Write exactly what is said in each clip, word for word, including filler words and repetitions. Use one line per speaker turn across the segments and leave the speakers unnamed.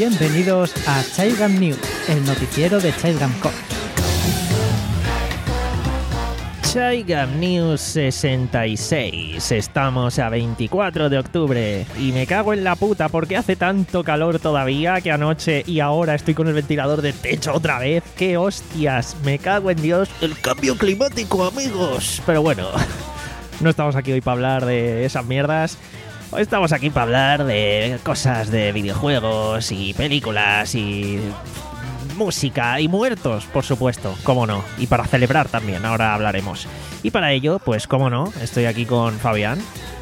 Bienvenidos a Childgam News, el noticiero de Childgam Corp.
Childgam News sesenta y seis. Estamos a veinticuatro de octubre y me cago en la puta porque hace tanto calor todavía que anoche y ahora estoy con el ventilador de techo otra vez. ¡Qué hostias! Me cago en Dios. El cambio climático, amigos. Pero bueno, no estamos aquí hoy para hablar de esas mierdas. Hoy estamos aquí para hablar de cosas de videojuegos y películas y música y muertos, por supuesto, cómo no. Y para celebrar también, ahora hablaremos. Y para ello, pues cómo no, estoy aquí con Fabián.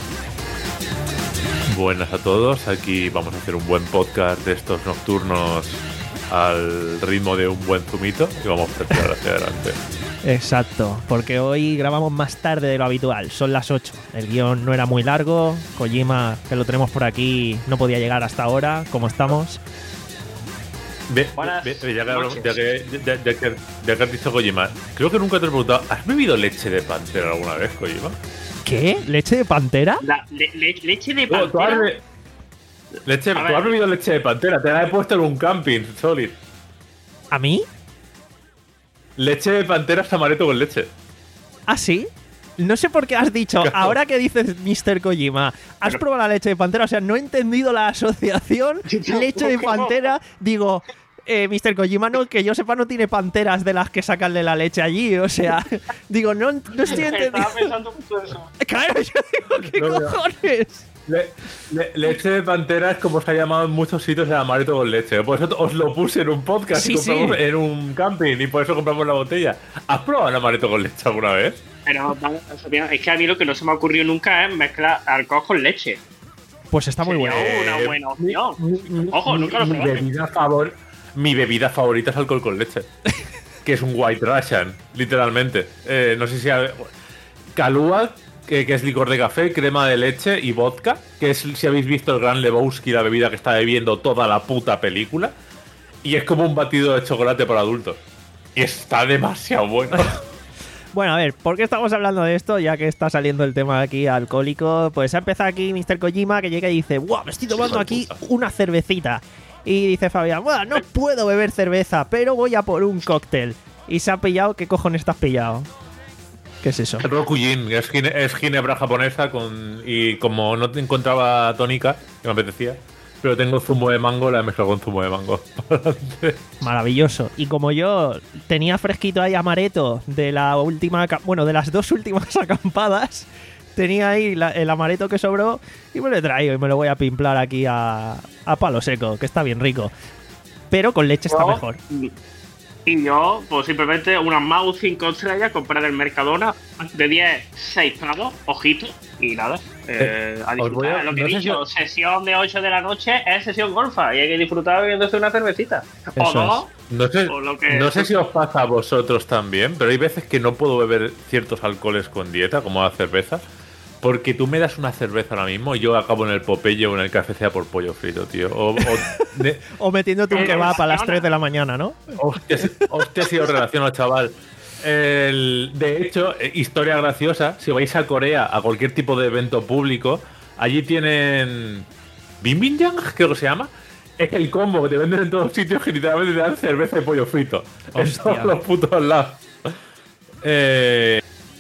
Buenas a todos, aquí vamos a hacer un buen podcast de estos nocturnos al ritmo de un buen zumito y vamos a tirar hacia adelante.
Exacto, porque hoy grabamos más tarde de lo habitual, son las ocho. El guión no era muy largo, Kojima, que lo tenemos por aquí, no podía llegar hasta ahora, ¿cómo estamos?
Ve, ve, ve, ya, que, hablamos- ya, que, ya, ya que, ya que has dicho Kojima, creo que nunca te he preguntado, ¿has bebido leche de pantera alguna vez, Kojima?
¿Qué? ¿Leche de pantera?
La, le, le- leche de
No, tú has,
pantera.
be- leche,
A
tú
ver.
has bebido leche de pantera, te la he puesto en un camping, Solid.
¿A mí?
Leche de pantera es amaretto con leche.
¿Ah, sí? No sé por qué has dicho,
Claro.
ahora que dices mister Kojima, ¿has
Pero-
probado la leche de pantera? O sea, no he entendido la asociación
Yo
leche de
tampoco.
pantera. Digo, eh, mister Kojima, no, que yo sepa, no tiene panteras de las que sacan de la leche allí. O sea, digo, no, no estoy entendiendo.
Estaba pensando justo eso.
Claro, yo digo, ¿qué
No, no.
cojones?
Le- le- leche de pantera es como se ha llamado en muchos sitios el amaretto con leche. Por eso os lo puse en un podcast,
Sí,
y compramos
sí.
en un camping y por eso compramos la botella. ¿Has probado el amaretto con leche alguna vez?
Pero vamos, Fabián, es que a mí lo que no se me ha ocurrido nunca es mezclar alcohol con leche.
Pues está muy
Sería
bueno.
una
Eh,
buena opción.
Mi- mi-
Ojo,
mi-
nunca lo
mi
probé.
bebida favor Mi bebida favorita es alcohol con leche. Que es un White Russian, literalmente. Eh, no sé si... ha- Kahlua, que, que es licor de café, crema de leche y vodka, que es, si habéis visto el Gran Lebowski, la bebida que está bebiendo toda la puta película. Y es como un batido de chocolate para adultos. Y está demasiado bueno.
Bueno, a ver, ¿por qué estamos hablando de esto? Ya que está saliendo el tema aquí alcohólico. Pues ha empezado aquí mister Kojima, que llega y dice, ¡guau! Me estoy tomando
Hijo de
aquí
puta.
una cervecita. Y dice Fabián, ¡buah! No puedo beber cerveza, pero voy a por un cóctel. Y se ha pillado, ¿qué cojones te has pillado? ¿Qué es eso?
Rokujin, es, gine- es ginebra japonesa con, y como no te encontraba tónica, que me apetecía, pero tengo zumo de mango, la he mezclado con zumo de mango.
Maravilloso. Y como yo tenía fresquito ahí amaretto de la última, aca- bueno, de las dos últimas acampadas, tenía ahí la- el amaretto que sobró y me lo he traído y me lo voy a pimplar aquí a, a palo seco, que está bien rico. Pero con leche está
Yo-
mejor.
Y yo, pues simplemente una mouse cinco estrellas, comprar el Mercadona de diez, seis pavos, ojito, y nada. Eh, a
os voy a-
disfrutar. Lo que
no
he
sé
dicho,
si-
sesión de ocho de la noche es sesión golfa y hay que disfrutar bebiéndose una cervecita. O
Eso
no,
No sé,
O lo que-
no sé si os pasa a vosotros también, pero hay veces que no puedo beber ciertos alcoholes con dieta, como la cerveza, porque tú me das una cerveza ahora mismo y yo acabo en el Popeye o en el K F C a por pollo frito, tío. O, o de-
O metiéndote un
Eh,
kebab a las
funciona.
tres de la mañana, ¿no?
Hostia, si- hostia, si os relaciono, chaval. El- de hecho, eh, historia graciosa, si vais a Corea a cualquier tipo de evento público, allí tienen Bimbinjang, creo que se llama. Es el combo que te venden en todos sitios, que literalmente te dan cerveza y pollo frito. En
Hostia.
todos los putos lados. Eh,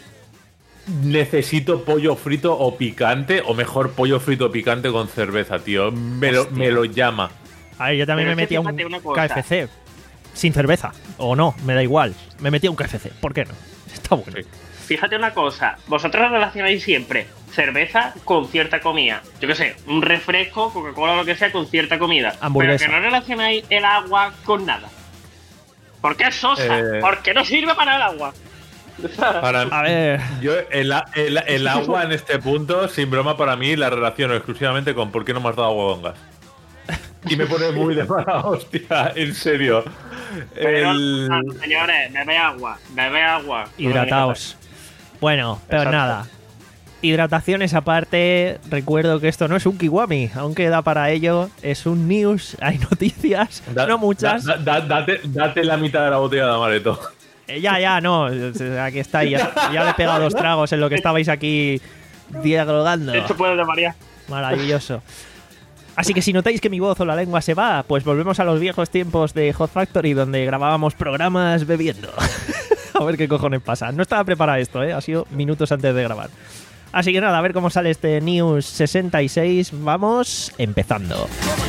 necesito pollo frito o picante, o mejor pollo frito picante con cerveza, tío. Me lo,
Hostia.
me lo llama.
A ver, yo también
Pero
me
es que
metí a un
fíjate una cosa.
K F C. Sin cerveza. O no, me da igual. Me metí a un K F C. ¿Por qué no? Está bueno.
Sí.
Fíjate una cosa, vosotros relacionáis siempre cerveza con cierta comida. Yo qué sé, un refresco, Coca-Cola o lo que sea con cierta comida.
Hamburguesa.
Pero que no relacionáis el agua con nada. ¿Por qué es sosa?
Eh.
Porque no sirve para el agua.
Para,
A ver.
Yo, el, a- el- el agua en este punto, sin broma, para mí la relaciono exclusivamente con por qué no me has dado agua con gas. Y me pone muy de mala hostia, en serio.
Pero,
El-
ah, señores, bebe agua, bebe agua.
Hidrataos. Bueno, pero
Exacto.
nada. Hidrataciones aparte, recuerdo que esto no es un Kiwami, aunque da para ello, es un news, hay noticias,
da-
no muchas.
da- da- date, date la mitad de la botella de amaretto.
Eh, ya, ya, no, aquí está, ya, ya le he pegado dos tragos en lo que estabais aquí dialogando.
Esto puede de variar.
Maravilloso. Así que si notáis que mi voz o la lengua se va, pues volvemos a los viejos tiempos de Hot Factory donde grabábamos programas bebiendo. A ver qué cojones pasa. No estaba preparado esto, ¿eh? Ha sido minutos antes de grabar. Así que nada, a ver cómo sale este News sesenta y seis. Vamos empezando.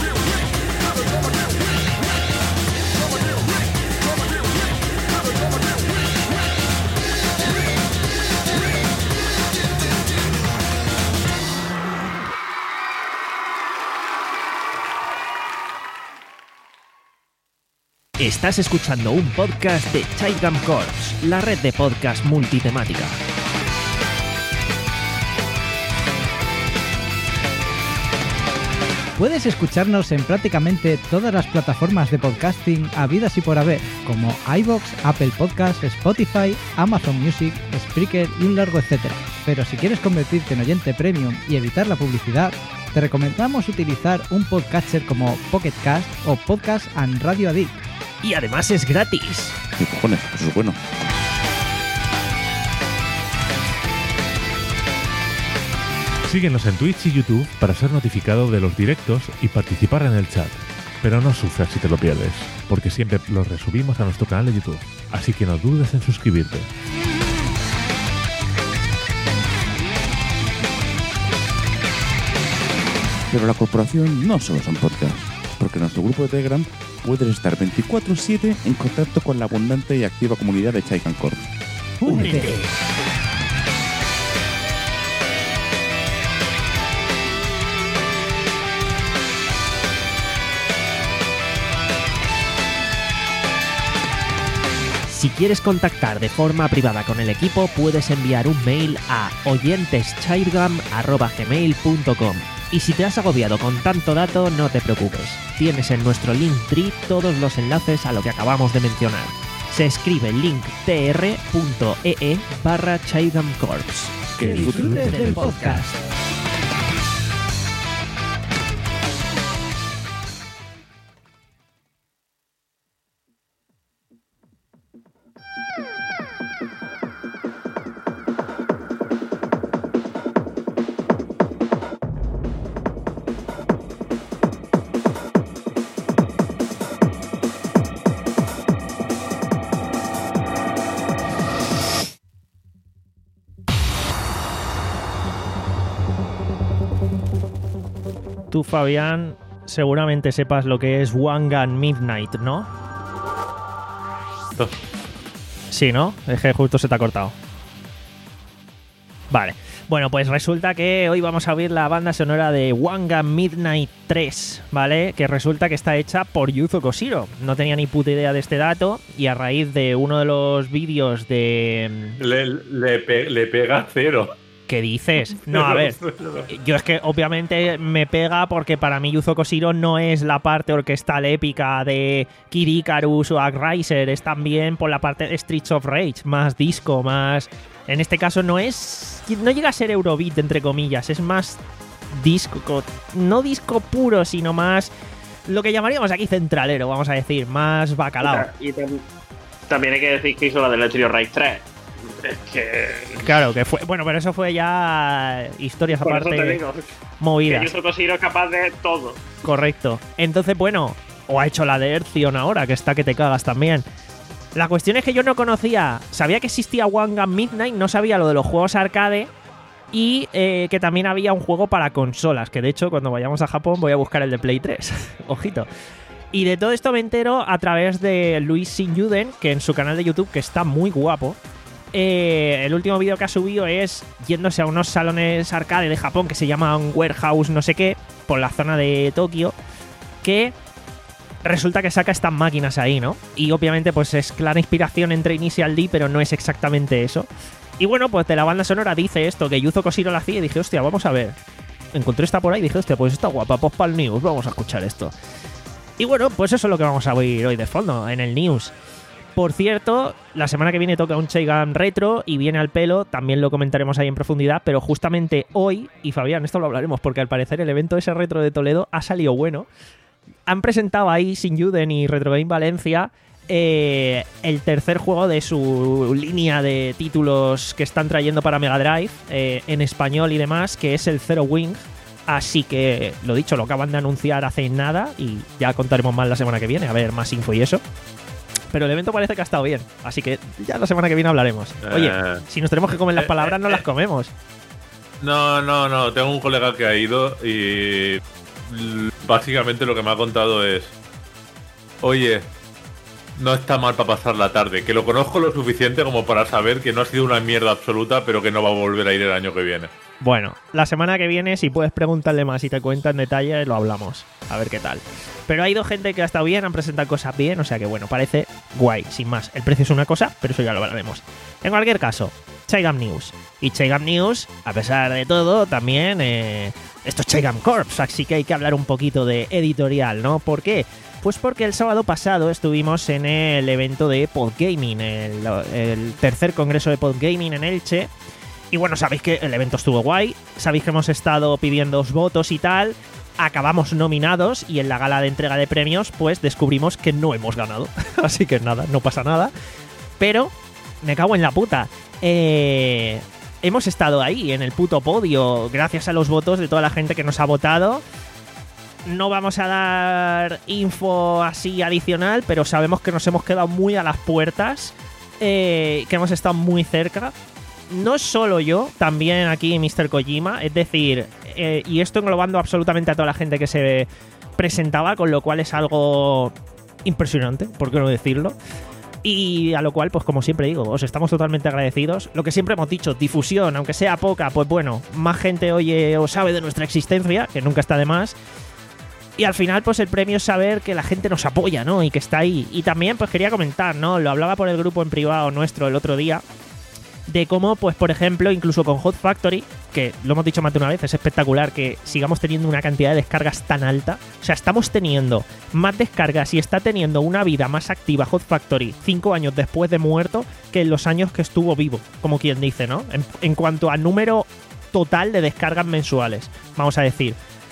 Estás escuchando un podcast de Chaigam Corps, la red de podcast multitemática.
Puedes escucharnos en prácticamente todas las plataformas de podcasting habidas y por haber, como iVoox, Apple Podcasts, Spotify, Amazon Music, Spreaker y un largo etcétera. Pero si quieres convertirte en oyente premium y evitar la publicidad, te recomendamos utilizar un podcatcher como Pocket Cast o Podcast and Radio Addict.
Y además es gratis.
¿Qué cojones? Eso es bueno.
Síguenos en Twitch y YouTube para ser notificado de los directos y participar en el chat. Pero no sufras si te lo pierdes, porque siempre los resubimos a nuestro canal de YouTube. Así que no dudes en suscribirte.
Pero la corporación no solo son podcasts, porque en nuestro grupo de Telegram puedes estar veinticuatro siete en contacto con la abundante y activa comunidad de Chaigam Corps.
¡Únete!
Si quieres contactar de forma privada con el equipo, puedes enviar un mail a oyenteschaigam arroba gmail punto com. Y si te has agobiado con tanto dato, no te preocupes. Tienes en nuestro Linktree todos los enlaces a lo que acabamos de mencionar. Se escribe linktr punto ee barra Chaigam Corps.
Que disfrutes del podcast.
Tú, Fabián, seguramente sepas lo que es One Gun Midnight, ¿no?
No.
Sí, ¿no? Es que justo se te ha cortado. Vale. Bueno, pues resulta que hoy vamos a oír la banda sonora de One Gun Midnight tres, ¿vale? Que resulta que está hecha por Yuzo Koshiro. No tenía ni puta idea de este dato y a raíz de uno de los vídeos de...
Le, le, pe- le pega cero.
¿Qué dices? No, a ver, yo es que obviamente me pega porque para mí Yuzo Koshiro no es la parte orquestal épica de Kid Icarus o Agriser, es también por la parte de Streets of Rage, más disco, más... En este caso no es... no llega a ser Eurobeat, entre comillas, es más disco, no disco puro, sino más lo que llamaríamos aquí centralero, vamos a decir, más bacalao.
Y tam- también hay que decir que hizo la del Streets of Rage tres. Es que...
Claro, que fue... Bueno, pero eso fue ya historias
Por eso te
aparte
digo,
movidas.
que Yuzo Koshiro es capaz de todo.
Correcto. Entonces, bueno, o ha hecho la de Erzion ahora, que está que te cagas también. La cuestión es que yo no conocía, sabía que existía One Gun Midnight, no sabía lo de los juegos arcade y eh, que también había un juego para consolas, que de hecho cuando vayamos a Japón voy a buscar el de Play tres. Ojito. Y de todo esto me entero a través de Luis Sinyuden, que en su canal de YouTube, que está muy guapo, eh, el último vídeo que ha subido es yéndose a unos salones arcade de Japón que se llaman Warehouse no sé qué, por la zona de Tokio, que resulta que saca estas máquinas ahí, ¿no? Y obviamente pues es clara inspiración entre Initial D, pero no es exactamente eso. Y bueno, pues de la banda sonora dice esto, que Yuzo Koshiro la hacía y dije, hostia, vamos a ver. Encontré esta por ahí y dije, hostia, pues está guapa, pues para el news, vamos a escuchar esto. Y bueno, pues eso es lo que vamos a oír hoy de fondo, en el news. Por cierto, la semana que viene toca un Chaigam Retro y viene al pelo, también lo comentaremos ahí en profundidad, pero justamente hoy, y Fabián, esto lo hablaremos porque al parecer el evento ese retro de Toledo ha salido bueno, han presentado ahí Sinyuden y Retro Game Valencia eh, el tercer juego de su línea de títulos que están trayendo para Mega Drive eh, en español y demás, que es el Zero Wing, Así que, lo dicho, lo acaban de anunciar hace nada y ya contaremos más la semana que viene, a ver más info y eso. Pero el evento parece que ha estado bien, así que ya la semana que viene hablaremos. Oye,
Eh,
si nos tenemos que comer las
eh,
palabras,
eh,
no las
eh.
comemos.
No, no, no. Tengo un colega que ha ido y l- básicamente lo que me ha contado es: oye, no está mal para pasar la tarde, que lo conozco lo suficiente como para saber que no ha sido una mierda absoluta, pero que no va a volver a ir el año que viene.
Bueno, la semana que viene, si puedes preguntarle más y te cuenta en detalle, lo hablamos. A ver qué tal. Pero ha ido gente que ha estado bien, han presentado cosas bien, o sea que bueno, parece guay, sin más. El precio es una cosa, pero eso ya lo hablaremos. En cualquier caso, Chaigam News. Y Chaigam News, a pesar de todo, también eh, esto es Chaigam Corps, así que hay que hablar un poquito de editorial, ¿no? ¿Por qué? Pues porque el sábado pasado estuvimos en el evento de Podgaming, el, el tercer congreso de Podgaming en Elche. Y bueno, sabéis que el evento estuvo guay, sabéis que hemos estado pidiendo votos y tal, acabamos nominados y en la gala de entrega de premios pues descubrimos que no hemos ganado. Así que nada, no pasa nada. Pero me cago en la puta. Eh, hemos estado ahí en el puto podio gracias a los votos de toda la gente que nos ha votado. No vamos a dar info así adicional, pero sabemos que nos hemos quedado muy a las puertas, eh, que hemos estado muy cerca. No solo yo, también aquí mister Kojima, es decir, eh, y esto englobando absolutamente a toda la gente que se presentaba, con lo cual es algo impresionante, por qué no decirlo. Y a lo cual, pues como siempre digo, os estamos totalmente agradecidos. Lo que siempre hemos dicho, difusión, aunque sea poca, pues bueno, más gente oye o sabe de nuestra existencia, que nunca está de más. Y al final, pues el premio es saber que la gente nos apoya, ¿no? Y que está ahí. Y también, pues quería comentar, ¿no? Lo hablaba por el grupo en privado nuestro el otro día, de cómo, pues por ejemplo, incluso con Hot Factory, que lo hemos dicho más de una vez, es espectacular que sigamos teniendo una cantidad de descargas tan alta. O sea, estamos teniendo más descargas y está teniendo una vida más activa Hot Factory cinco años después de muerto que en los años que estuvo vivo, como quien dice, ¿no? En, en cuanto a número total de descargas mensuales, vamos a decir.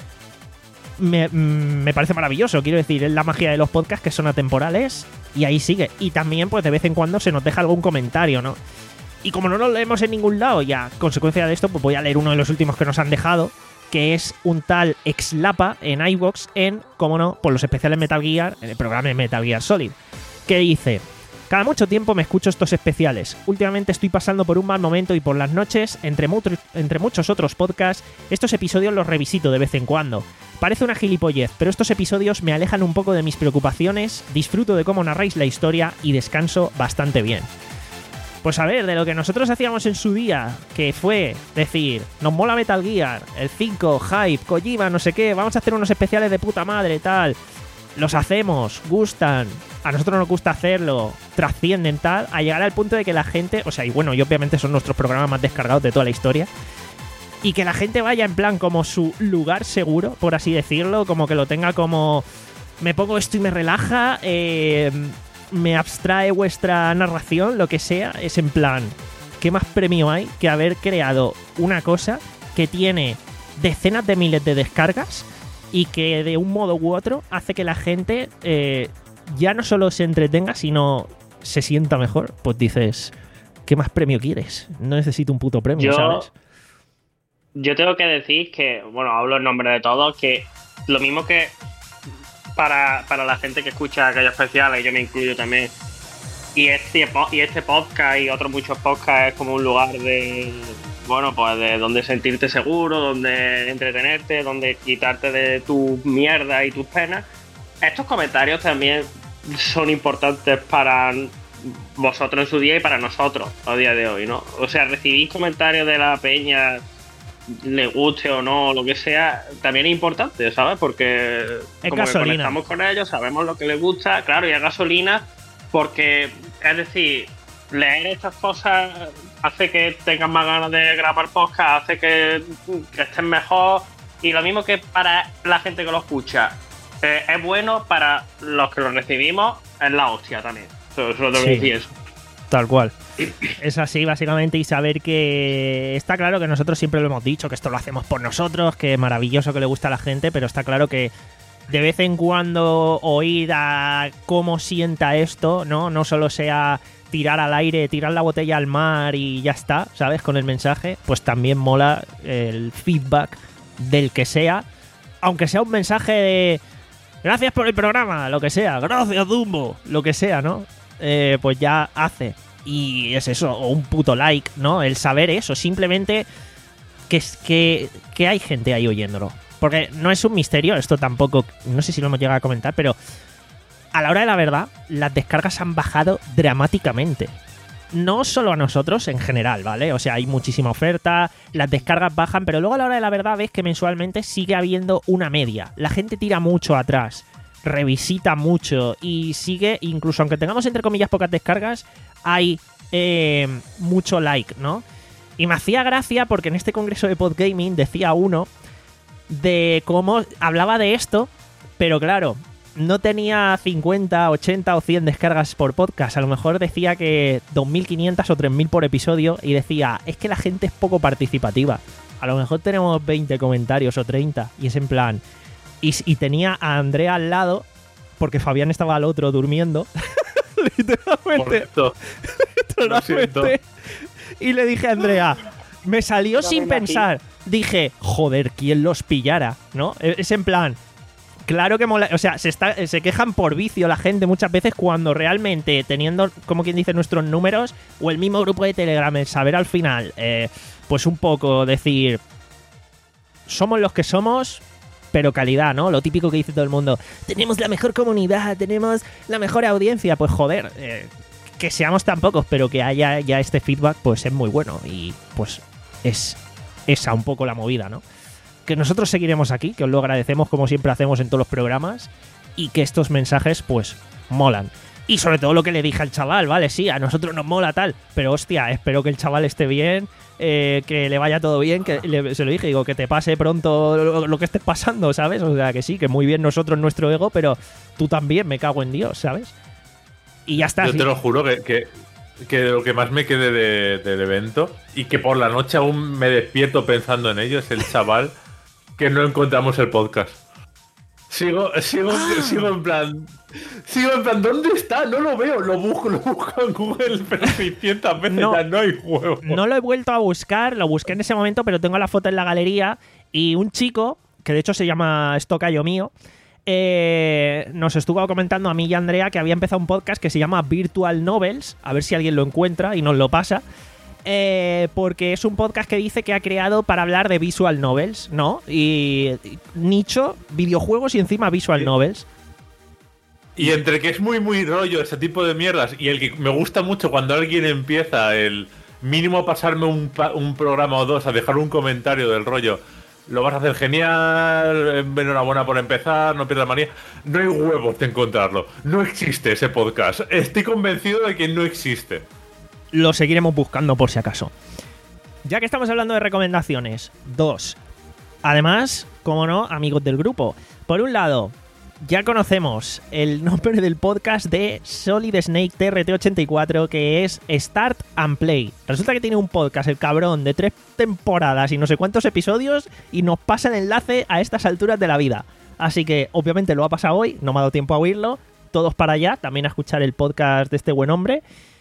Me, me parece maravilloso, quiero decir, es la magia de los podcasts que son atemporales y ahí sigue. Y también, pues de vez en cuando se nos deja algún comentario, ¿no? Y como no lo leemos en ningún lado, y a consecuencia de esto, pues voy a leer uno de los últimos que nos han dejado, que es un tal Exlapa en iVoox en, como no, por los especiales Metal Gear, en el programa de Metal Gear Solid, que dice: cada mucho tiempo me escucho estos especiales. Últimamente estoy pasando por un mal momento y por las noches, entre, mu entre muchos otros podcasts, estos episodios los revisito de vez en cuando. Parece una gilipollez, pero estos episodios me alejan un poco de mis preocupaciones, disfruto de cómo narráis la historia y descanso bastante bien. Pues a ver, de lo que nosotros hacíamos en su día, que fue decir, nos mola Metal Gear, el cinco, Hype, Kojima, no sé qué, vamos a hacer unos especiales de puta madre, tal. Los hacemos, gustan, a nosotros nos gusta hacerlo, trascienden tal, a llegar al punto de que la gente, o sea, y bueno, y obviamente son nuestros programas más descargados de toda la historia, y que la gente vaya en plan como su lugar seguro, por así decirlo, como que lo tenga como, me pongo esto y me relaja, eh... me abstrae vuestra narración, lo que sea, es en plan, ¿qué más premio hay que haber creado una cosa que tiene decenas de miles de descargas y que de un modo u otro hace que la gente eh, ya no solo se entretenga, sino se sienta mejor? Pues dices, ¿qué más premio quieres? No necesito un puto premio,
yo,
¿sabes?
Yo tengo que decir que, bueno, hablo en nombre de todos, que lo mismo que Para, para la gente que escucha aquellos especiales, y yo me incluyo también, y este, y este podcast y otros muchos podcasts es como un lugar de, bueno, pues de donde sentirte seguro, donde entretenerte, donde quitarte de tu mierda y tus penas. Estos comentarios también son importantes para vosotros en su día y para nosotros a día de hoy, ¿no? O sea, recibís comentarios de la peña, le guste o no, lo que sea, también es importante, ¿sabes? Porque
es
como
gasolina.
que conectamos con ellos, sabemos lo que les gusta, claro, y es gasolina, porque, es decir, leer estas cosas hace que tengas más ganas de grabar podcast, hace que, que estés mejor, y lo mismo que para la gente que lo escucha, eh, es bueno para los que lo recibimos, es la hostia también. Solo tengo
Sí.
que decir eso.
Tal cual. Es así, básicamente, y saber que está claro que nosotros siempre lo hemos dicho, que esto lo hacemos por nosotros, que es maravilloso, que le gusta a la gente, pero está claro que de vez en cuando oír a cómo sienta esto, ¿no? No solo sea tirar al aire, tirar la botella al mar y ya está, ¿sabes? Con el mensaje, pues también mola el feedback del que sea, aunque sea un mensaje de gracias por el programa, lo que sea, gracias Dumbo, lo que sea, ¿no? Eh, pues ya hace. Y es eso, o un puto like, ¿no? El saber eso, simplemente que, que, que hay gente ahí oyéndolo. Porque no es un misterio, esto tampoco, no sé si lo hemos llegado a comentar, pero a la hora de la verdad, las descargas han bajado dramáticamente. No solo a nosotros, en general, ¿vale? O sea, hay muchísima oferta, las descargas bajan, pero luego a la hora de la verdad ves que mensualmente sigue habiendo una media. La gente tira mucho atrás, revisita mucho y sigue, incluso aunque tengamos entre comillas pocas descargas, hay eh, mucho like, ¿no? Y me hacía gracia porque en este congreso de Podgaming decía uno de cómo hablaba de esto, pero claro, no tenía cincuenta, ochenta o cien descargas por podcast. A lo mejor decía que dos mil quinientas o tres mil por episodio y decía, es que la gente es poco participativa. A lo mejor tenemos veinte comentarios o treinta y es en plan... Y, y tenía a Andrea al lado porque Fabián estaba al otro durmiendo. Literalmente. Literalmente. Y le dije a Andrea, me salió sin pensar. Dije, joder, ¿quién los pillara? ¿No? Es en plan... Claro que mola, o sea, se, está, se quejan por vicio la gente muchas veces cuando realmente teniendo, como quien dice, nuestros números o el mismo grupo de Telegram, el saber al final, eh, pues un poco decir, somos los que somos, pero calidad, ¿no? Lo típico que dice todo el mundo, tenemos la mejor comunidad, tenemos la mejor audiencia, pues joder, eh, que seamos tan pocos, pero que haya ya este feedback, pues es muy bueno y pues es esa un poco la movida, ¿no? Que nosotros seguiremos aquí, que os lo agradecemos como siempre hacemos en todos los programas y que estos mensajes pues molan. Y sobre todo lo que le dije al chaval, vale, sí, a nosotros nos mola tal, pero hostia, espero que el chaval esté bien, eh, que le vaya todo bien, que le, se lo dije, digo, que te pase pronto lo, lo que estés pasando, ¿sabes? O sea, que sí, que muy bien nosotros nuestro ego, pero tú también, me cago en Dios, ¿sabes? Y ya está.
Yo te lo juro que... que... que lo que más me quede de, del evento y que por la noche aún me despierto pensando en ello es el chaval que no encontramos el podcast. Sigo, sigo, ah. sigo en plan, sigo en plan, ¿dónde está? No lo veo, lo busco, lo busco en Google, pero seiscientas veces no, ya no hay juego.
No lo he vuelto a buscar, lo busqué en ese momento, pero tengo la foto en la galería y un chico, que de hecho se llama Estocayo mío, Eh, nos estuvo comentando a mí y a Andrea que había empezado un podcast que se llama Virtual Novels, a ver si alguien lo encuentra y nos lo pasa, eh, porque es un podcast que dice que ha creado para hablar de visual novels, ¿no? Y, y nicho, videojuegos y encima visual sí. novels.
Y entre que es muy muy rollo ese tipo de mierdas y el que me gusta mucho cuando alguien empieza el mínimo pasarme un, un programa o dos a dejar un comentario del rollo, lo vas a hacer genial, enhorabuena por empezar, no pierdas manía. No hay huevos de encontrarlo. No existe ese podcast. Estoy convencido de que no existe.
Lo seguiremos buscando por si acaso. Ya que estamos hablando de recomendaciones, dos. Además, como no, amigos del grupo. Por un lado, ya conocemos el nombre del podcast de Solid Snake T R T ochenta y cuatro, que es Start and Play. Resulta que tiene un podcast, el cabrón, de tres temporadas y no sé cuántos episodios, y nos pasa el enlace a estas alturas de la vida. Así que, obviamente, lo ha pasado hoy, no me ha dado tiempo a oírlo. Todos para allá, también a escuchar el podcast de este buen hombre.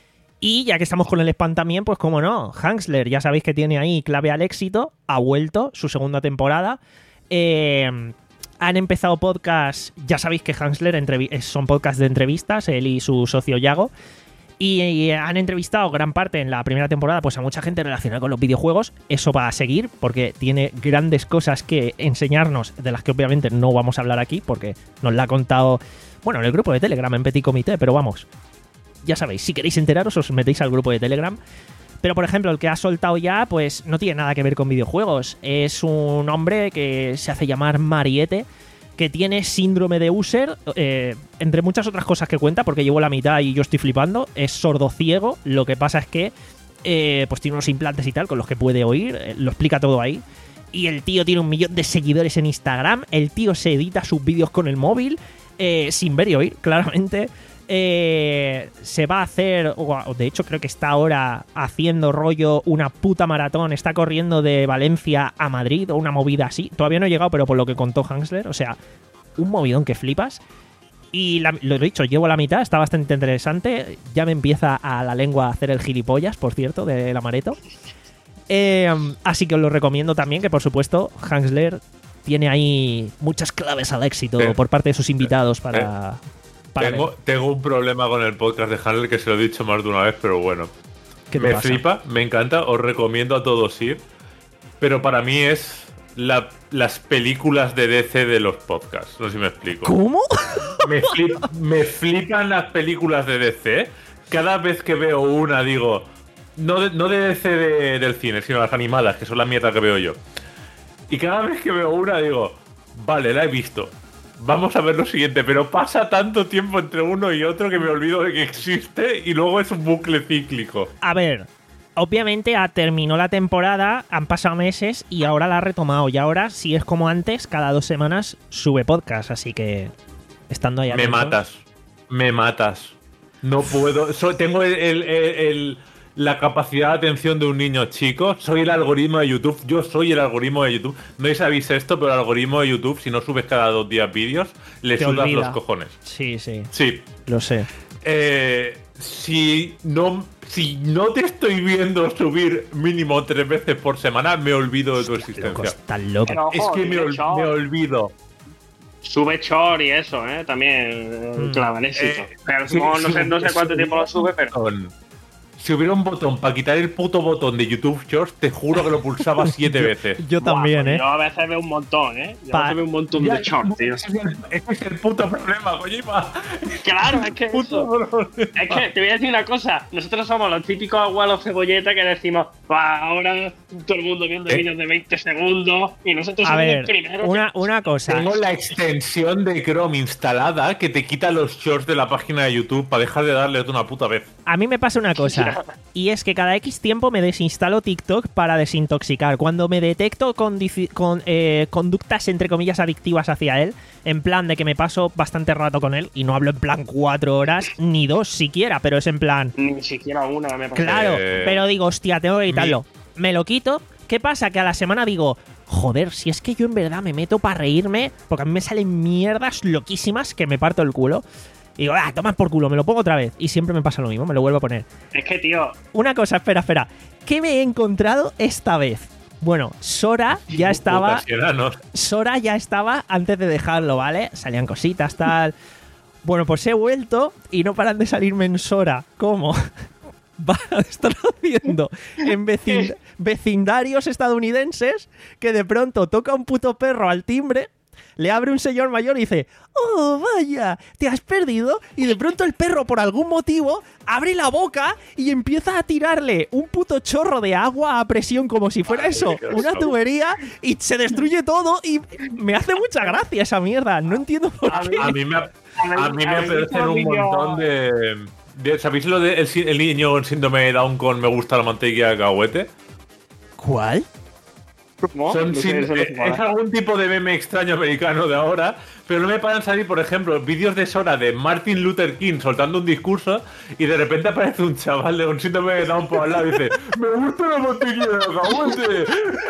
Y ya que estamos con el spam también, pues cómo no, Hansler, ya sabéis que tiene ahí Clave al Éxito, ha vuelto, su segunda temporada. Eh... Han empezado podcast, ya sabéis que Hansler entrev- son podcasts de entrevistas, él y su socio Yago, y, y han entrevistado gran parte en la primera temporada pues a mucha gente relacionada con los videojuegos. Eso va a seguir porque tiene grandes cosas que enseñarnos, de las que obviamente no vamos a hablar aquí porque nos la ha contado, bueno, en el grupo de Telegram, en Petit Comité, pero vamos, ya sabéis, si queréis enteraros os metéis al grupo de Telegram. Pero, por ejemplo, el que ha soltado ya, pues no tiene nada que ver con videojuegos. Es un hombre que se hace llamar Mariette, que tiene síndrome de User, eh, entre muchas otras cosas que cuenta, porque llevo la mitad y yo estoy flipando. Es sordo-ciego, lo que pasa es que eh, pues tiene unos implantes y tal con los que puede oír, eh, lo explica todo ahí. Y el tío tiene un millón de seguidores en Instagram, el tío se edita sus vídeos con el móvil, eh, sin ver y oír, claramente. Eh, se va a hacer, o de hecho creo que está ahora haciendo rollo una puta maratón, está corriendo de Valencia a Madrid o una movida así, todavía no he llegado, pero por lo que contó Hansler, o sea, un movidón que flipas. Y la, lo he dicho, llevo la mitad, está bastante interesante, ya me empieza a la lengua a hacer el gilipollas, por cierto, del amareto. Eh, así que os lo recomiendo también, que por supuesto, Hansler tiene ahí muchas claves al éxito
Eh,
por parte de sus invitados para... para
Tengo,
ver.
tengo un problema con el podcast de Handler que se lo he dicho más de una vez, pero bueno.
¿Qué te
Me
pasa?
flipa, me encanta, os recomiendo a todos ir. Pero para mí es la- las películas de D C de los podcasts. No sé si me explico.
¿Cómo?
Me, flip- me flipan las películas de D C. Cada vez que veo una digo, no de, no de D C de- del cine, sino las animadas, que son la mierda que veo yo. Y cada vez que veo una digo, vale, la he visto. Vamos a ver lo siguiente, pero pasa tanto tiempo entre uno y otro que me olvido de que existe y luego es un bucle cíclico.
A ver, obviamente ah, terminó la temporada, han pasado meses y ahora la ha retomado. Y ahora, si es como antes, cada dos semanas sube podcast. Así que, estando ahí
Me
atentos-
matas, me matas. No puedo, so- tengo el, el- el- el- la capacidad de atención de un niño chico. Soy el algoritmo de YouTube, yo soy el algoritmo de YouTube. No sabéis esto, pero el algoritmo de YouTube, si no subes cada dos días vídeos, le
Te
sudas
olvida.
los cojones.
Sí, sí,
Sí.
lo sé.
Eh, si no si no te estoy viendo subir mínimo tres veces por semana, me olvido de tu
Loco,
existencia.
estás loco.
Pero,
Es
ojo,
que me,
sube
ol-
short.
me olvido.
Sube short y eso, ¿eh? También eh,
Mm.
clava el éxito.
Eh,
Pero
sí,
supongo- no, sé,
sí,
no sé cuánto
sí,
tiempo lo sube, pero...
Botón. Si hubiera un botón para quitar el puto botón de YouTube Shorts, te juro que lo pulsaba siete veces.
Yo también,
Buah,
¿eh?
Yo a veces veo un montón, ¿eh? Yo
Pa-
a veces veo un montón
Ya,
de shorts, tío.
ese es el- ese es el puto problema, Kojima.
Claro, es que
Puto
eso.
problema.
Es que te voy a decir una cosa. Nosotros somos los típicos abuelos cebolleta que decimos, "Buah, ahora todo el mundo viendo
Eh.
vídeos de veinte segundos y nosotros
A
somos
ver,
los primeros.
una, una cosa.
Tengo la extensión de Chrome instalada que te quita los shorts de la página de YouTube para dejar de darle una puta vez.
A mí me pasa una cosa, y es que cada X tiempo me desinstalo TikTok para desintoxicar. Cuando me detecto con, dici- con eh, conductas, entre comillas, adictivas hacia él, en plan de que me paso bastante rato con él, y no hablo en plan cuatro horas, ni dos siquiera, pero es en plan,
Ni siquiera una me parece.
claro,
Eh,
pero digo, hostia, tengo que quitarlo. Me lo quito. ¿Qué pasa? Que a la semana digo, joder, si es que yo en verdad me meto para reírme, porque a mí me salen mierdas loquísimas que me parto el culo. Y digo, ah, toma por culo, me lo pongo otra vez. Y siempre me pasa lo mismo, me lo vuelvo a poner.
Es que, tío,
Una cosa, espera, espera. ¿Qué me he encontrado esta vez? Bueno, Sora ya estaba.
Putas enanos.
Sora ya estaba antes de dejarlo, ¿vale? Salían cositas, tal. Bueno, pues he vuelto y no paran de salirme en Sora. ¿Cómo? Va a estar haciendo en vecin- vecindarios estadounidenses que de pronto toca un puto perro al timbre, le abre un señor mayor y dice, ¡oh, vaya! ¿Te has perdido? Y de pronto el perro, por algún motivo, abre la boca y empieza a tirarle un puto chorro de agua a presión como si fuera eso, una tubería, y se destruye todo y me hace mucha gracia esa mierda. No entiendo por qué.
A mí me, a mí me
¿Habéis visto
aparecen un
el vídeo?
montón de, de- ¿Sabéis lo de el, si- el niño con síndrome de Down con me gusta la mantequilla de cacahuete?
¿Cuál?
¿cómo?
Son
No sé,
sin-
eso no
eh,
sé cuál
es
es.
algún tipo de meme extraño americano de ahora, pero no me paran salir, por ejemplo, vídeos de Sora de Martin Luther King soltando un discurso y de repente aparece un chaval de un síndrome de Down por al lado y dice ¡me gusta la mantequilla de cacahuete!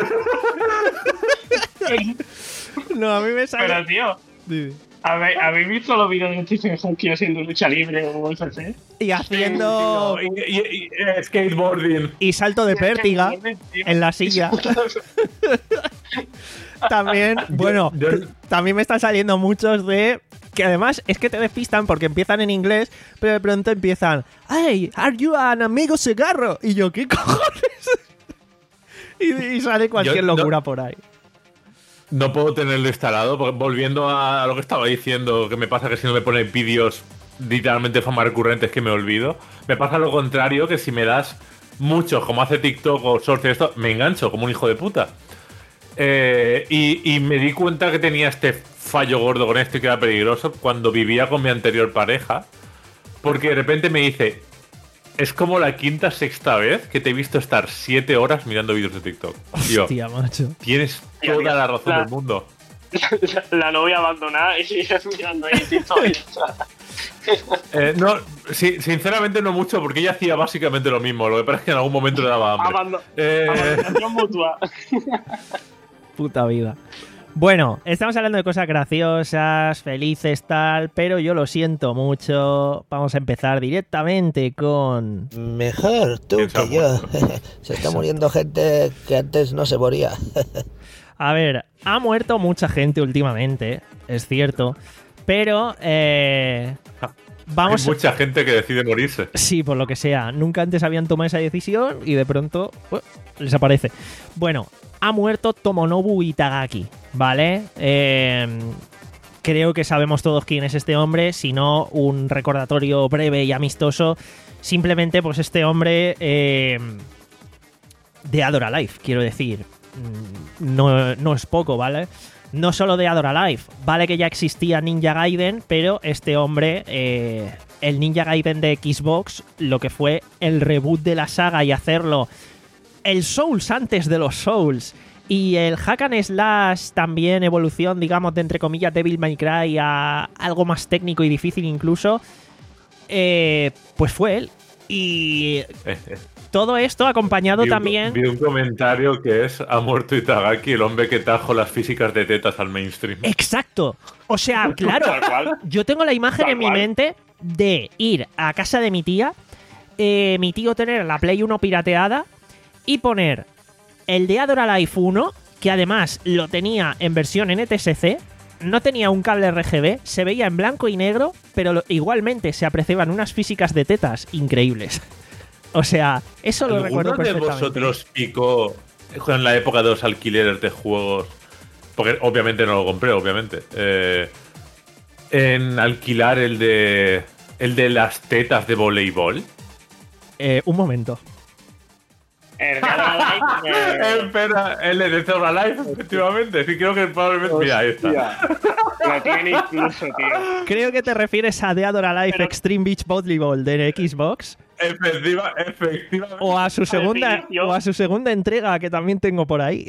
No, a mí me sale...
Pero, tío, ¿habe- ¿habéis visto los vídeos de Stephen Hawking haciendo lucha libre o U F C?
Y haciendo...
Y, y- y- eh, skateboarding.
Y salto de pértiga en la silla. También, bueno,
yo-
también me están saliendo muchos de... Que además es que te despistan porque empiezan en inglés, pero de pronto empiezan... ¡Hey, are you an amigo cigarro? Y yo, ¿qué cojones? y, y sale cualquier
Yo no-
locura por ahí.
No puedo tenerlo instalado, porque volviendo a lo que estaba diciendo, que me pasa que si no me ponen vídeos literalmente de forma recurrentes que me olvido, me pasa lo contrario, que si me das muchos, como hace TikTok o Shorts y esto, me engancho como un hijo de puta. Eh, y, y me di cuenta que tenía este fallo gordo con esto y que era peligroso cuando vivía con mi anterior pareja, porque de repente me dice, es como la quinta, sexta vez que te he visto estar siete horas mirando vídeos de TikTok. Y yo,
Hostia, macho.
tienes
Tío,
toda
tío,
la razón
la-
del mundo.
La novia abandonada y sigues mirando ahí TikTok.
Eh, no, sí, sinceramente no mucho, porque ella hacía básicamente lo mismo. Lo que pasa es que en algún momento le daba hambre.
Abando-
Eh,
Abandonación mutua.
Puta vida. Bueno, estamos hablando de cosas graciosas, felices, tal, pero yo lo siento mucho. Vamos a empezar directamente con...
Mejor tú que yo. Se está muriendo gente que antes no se moría.
A ver, ha muerto mucha gente últimamente, es cierto, pero... Eh... Vamos
Hay mucha a... gente que decide morirse.
Sí, por lo que sea. Nunca antes habían tomado esa decisión y de pronto uh, les aparece. Bueno, ha muerto Tomonobu Itagaki, ¿vale? Eh, creo que sabemos todos quién es este hombre, si no, un recordatorio breve y amistoso. Simplemente, pues este hombre eh, de Adora Life, quiero decir. No, no es poco, ¿vale? No solo de Adora Life, vale que ya existía Ninja Gaiden, pero este hombre, eh, el Ninja Gaiden de Xbox, lo que fue el reboot de la saga y hacerlo el Souls antes de los Souls, y el Hack and Slash también evolución, digamos, de entre comillas Devil May Cry a algo más técnico y difícil incluso, eh, pues fue él. Y todo esto acompañado
vi un,
también...
Vi un comentario que es: ha muerto Itagaki, el hombre que trajo las físicas de tetas al mainstream.
¡Exacto! O sea, claro, yo tengo la imagen
Tal
en mi
cual.
mente de ir a casa de mi tía, eh, mi tío tener la Play uno pirateada y poner el de Adora Life uno, que además lo tenía en versión N T S C, no tenía un cable R G B, se veía en blanco y negro, pero lo, igualmente se apreciaban unas físicas de tetas increíbles. O sea, eso lo recuerdo
¿Alguno de
perfectamente.
vosotros picó en la época de los alquileres de juegos? Porque obviamente no lo compré, obviamente. Eh, en alquilar el de el de las tetas de voleibol.
Eh, un momento.
El de Adora Life, eh,
Espera, el de Zora Life, efectivamente. Sí, creo que probablemente. Mira, ahí está.
lo tiene incluso, tío.
Creo que te refieres a The Adora Life
Pero-
Extreme Beach Volleyball de Xbox.
Efectiva, efectivamente.
O a su segunda,
definición.
o a su segunda entrega, que también tengo por ahí.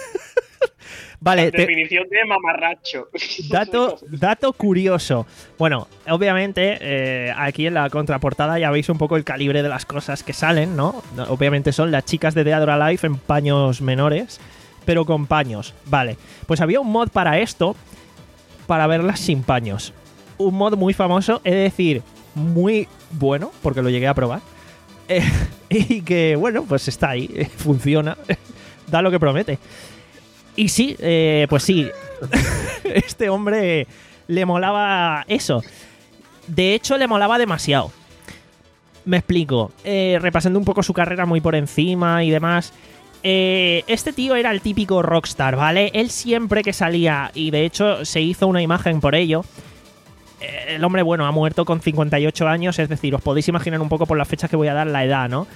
Vale, te-
Definición de mamarracho.
dato, dato curioso. Bueno, obviamente, eh, aquí en la contraportada ya veis un poco el calibre de las cosas que salen, ¿no? Obviamente son las chicas de The Adora Life en paños menores, pero con paños. Vale, pues había un mod para esto, para verlas sin paños. Un mod muy famoso, es decir, muy bueno, porque lo llegué a probar. Eh, y que, bueno, pues está ahí, eh, funciona, da lo que promete. Y sí, eh, pues sí, este hombre le molaba eso. De hecho, le molaba demasiado. Me explico. Eh, repasando un poco su carrera muy por encima y demás. Eh, este tío era el típico rockstar, ¿vale? Él siempre que salía, y de hecho se hizo una imagen por ello. Eh, el hombre, bueno, ha muerto con cincuenta y ocho años, es decir, os podéis imaginar un poco por las fechas que voy a dar la edad, ¿no?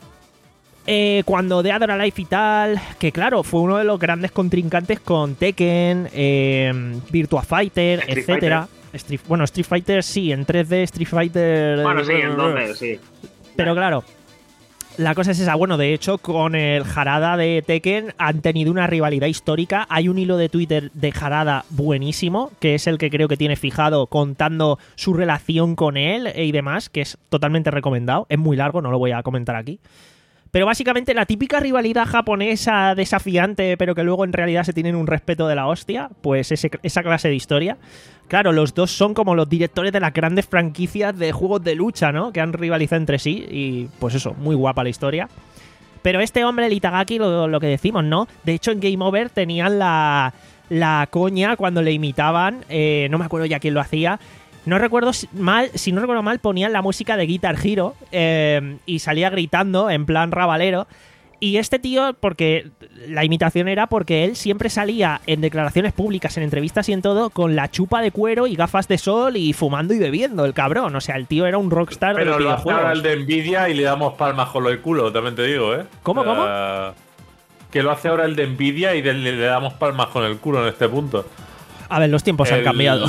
Eh, cuando de Adora Life y tal, que claro, fue uno de los grandes contrincantes con Tekken, eh, Virtua Fighter,
Street
etcétera. Street, bueno, Street Fighter sí, en tres D Street Fighter.
Bueno, sí, en dos D, sí.
Pero claro, la cosa es esa. Bueno, de hecho, con el Harada de Tekken han tenido una rivalidad histórica. Hay un hilo de Twitter de Harada buenísimo, que es el que creo que tiene fijado contando su relación con él y demás, que es totalmente recomendado. Es muy largo, no lo voy a comentar aquí. Pero básicamente la típica rivalidad japonesa desafiante, pero que luego en realidad se tienen un respeto de la hostia, pues ese, esa clase de historia. Claro, los dos son como los directores de las grandes franquicias de juegos de lucha, ¿no? Que han rivalizado entre sí y pues eso, muy guapa la historia. Pero este hombre, el Itagaki, lo, lo que decimos, ¿no? De hecho, en Game Over tenían la, la coña cuando le imitaban, eh, no me acuerdo ya quién lo hacía. No recuerdo si- mal, si no recuerdo mal, ponían la música de Guitar Hero eh, y salía gritando en plan rabalero. Y este tío, porque la imitación era porque él siempre salía en declaraciones públicas, en entrevistas y en todo, con la chupa de cuero y gafas de sol y fumando y bebiendo, el cabrón. O sea, el tío era un rockstar de los
Pero lo hace ahora
videojuegos.
el de Nvidia y le damos palmas con lo de culo, también te digo, ¿eh?
¿Cómo,
O sea, Que lo hace ahora el de Nvidia y de- le, le damos palmas con el culo en este punto.
A ver, los tiempos han
El-
cambiado.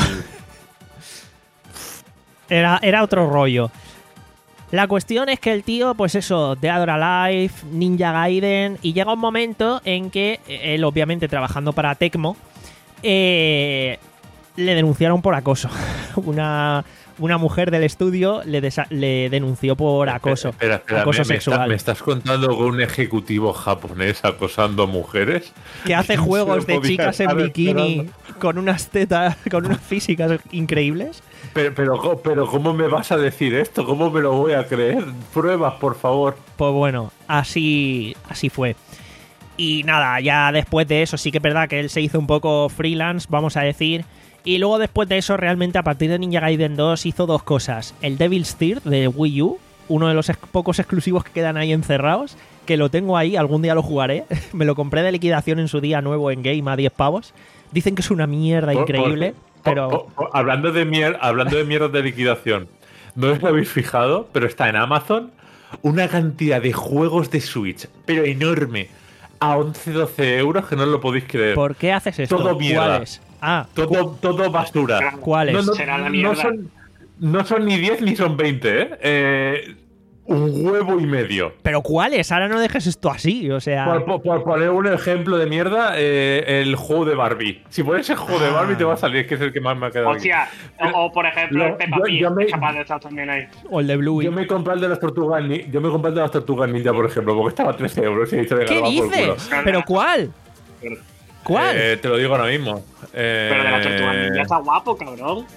Era, era otro rollo. La cuestión es que el tío, pues eso, de Adora Life, Ninja Gaiden, y llega un momento en que él, obviamente trabajando para Tecmo, eh, le denunciaron por acoso. Una, una mujer del estudio le, desa- le denunció por acoso,
Espera, espera,
acoso
me, me
sexual.
está- ¿me estás contando con un ejecutivo japonés acosando a mujeres?
Que hace
Se lo
juegos de
podía
chicas en
estar
bikini
esperando.
con unas tetas, con unas físicas increíbles.
Pero, pero, pero, ¿cómo me vas a decir esto? ¿Cómo me lo voy a creer? Pruebas, por favor.
Pues bueno, así, así fue. Y nada, ya después de eso sí que es verdad que él se hizo un poco freelance, vamos a decir. Y luego después de eso, realmente a partir de Ninja Gaiden dos hizo dos cosas. El Devil's Third de Wii U, uno de los ex- pocos exclusivos que quedan ahí encerrados, que lo tengo ahí, algún día lo jugaré. Me lo compré de liquidación en su día nuevo en Game a diez pavos. Dicen que es una mierda
Por-
increíble,
por-
pero...
por- por- hablando de mier hablando de mierda de liquidación, no os lo habéis fijado, pero está en Amazon una cantidad de juegos de Switch, pero enorme, a once doce euros que no os lo podéis creer.
¿Por qué haces esto?
Todo mierda.
¿Cuáles? Ah,
Todo, todo basura.
¿cuáles?
No, no,
Será la
no
mierda.
son, no son ni diez ni son veinte, ¿eh? Eh, un huevo y medio.
¿pero cuáles? Ahora no dejes esto así, o sea...
Por, por- por poner un ejemplo de mierda, eh, el juego de Barbie. Si pones el juego de Barbie te va a salir, que es el que más me ha quedado aquí.
Hostia, o, o, por ejemplo
Lo-
el Peppa
yo-
Pig,
yo me-
capaz de estar también ahí.
O el de Bluey.
Yo me compré el de las tortugas ninja, yo me compré el de las tortugas ninja, por ejemplo, porque estaba a trece euros y he dicho, venga,
¿Qué
lo hago por culo.
dices? ¿Pero cuál? ¿Cuál?
Eh, te lo digo ahora mismo. Eh,
Pero de la tortuga ninja está guapo, cabrón.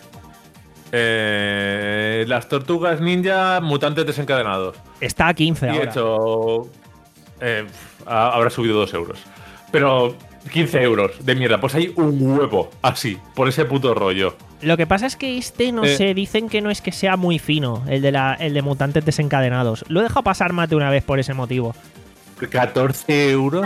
eh, las tortugas ninja, mutantes desencadenados.
Está a quince
Y he
ahora.
hecho. eh, ha- habrá subido dos euros. Pero quince euros de mierda. Pues hay un huevo así, por ese puto rollo.
Lo que pasa es que este, no
Eh.
sé, dicen que no es que sea muy fino, el de, la, el de mutantes desencadenados. Lo he dejado pasar más de una vez por ese motivo.
catorce euros.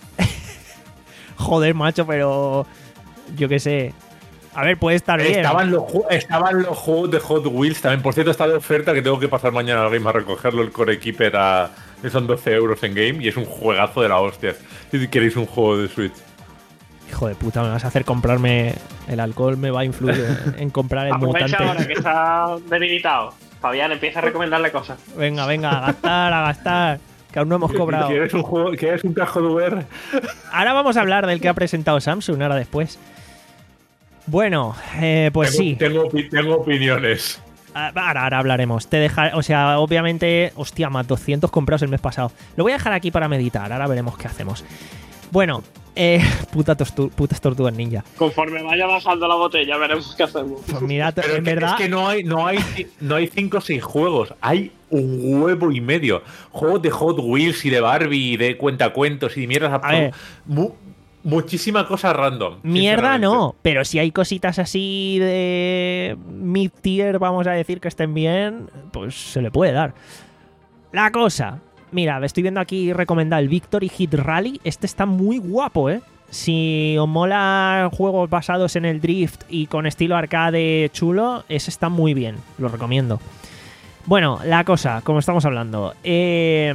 Joder, macho, pero... Yo qué sé. A ver, puede estar bien.
Estaban los, ju- estaban los juegos de Hot Wheels también. Por cierto, está de oferta que tengo que pasar mañana al Game a recogerlo. El Core Keeper a, que son doce euros en Game y es un juegazo de la hostia. Si queréis un juego de Switch.
Hijo de puta, me vas a hacer comprarme... El alcohol me va a influir en, en comprar el
Aprovecha ahora
mutante.
que está debilitado. Fabián empieza a recomendarle cosas.
Venga, venga, a gastar, a gastar. Que aún no hemos cobrado.
¿Quieres un juego? ¿Quieres un cajo de V R?
Ahora vamos a hablar del que ha presentado Samsung, ahora después. Bueno, eh, pues
tengo,
sí.
Tengo, opi- tengo opiniones.
Ah, Ahora, ahora hablaremos. Te deja, o sea, obviamente, hostia, más doscientos comprados el mes pasado. Lo voy a dejar aquí para meditar. Ahora veremos qué hacemos. Bueno, eh, puta tostu- putas tortugas ninja.
Conforme vaya bajando la botella, veremos qué hacemos.
Pues mira,
Pero
en
es que-
verdad.
es que no hay, no hay, no hay cinco o seis juegos, hay un huevo y medio. Juegos de Hot Wheels y de Barbie y de cuentacuentos y de mierdas.
A ver.
Mu- muchísima cosa random.
Mierda
sinceramente.
no, pero si hay cositas así de mid-tier, vamos a decir, que estén bien, pues se le puede dar. La cosa, mira, estoy viendo aquí recomendar el Victory Hit Rally. Este está muy guapo, ¿eh? Si os mola juegos basados en el drift y con estilo arcade chulo, ese está muy bien, lo recomiendo. Bueno, la cosa, como estamos hablando, eh...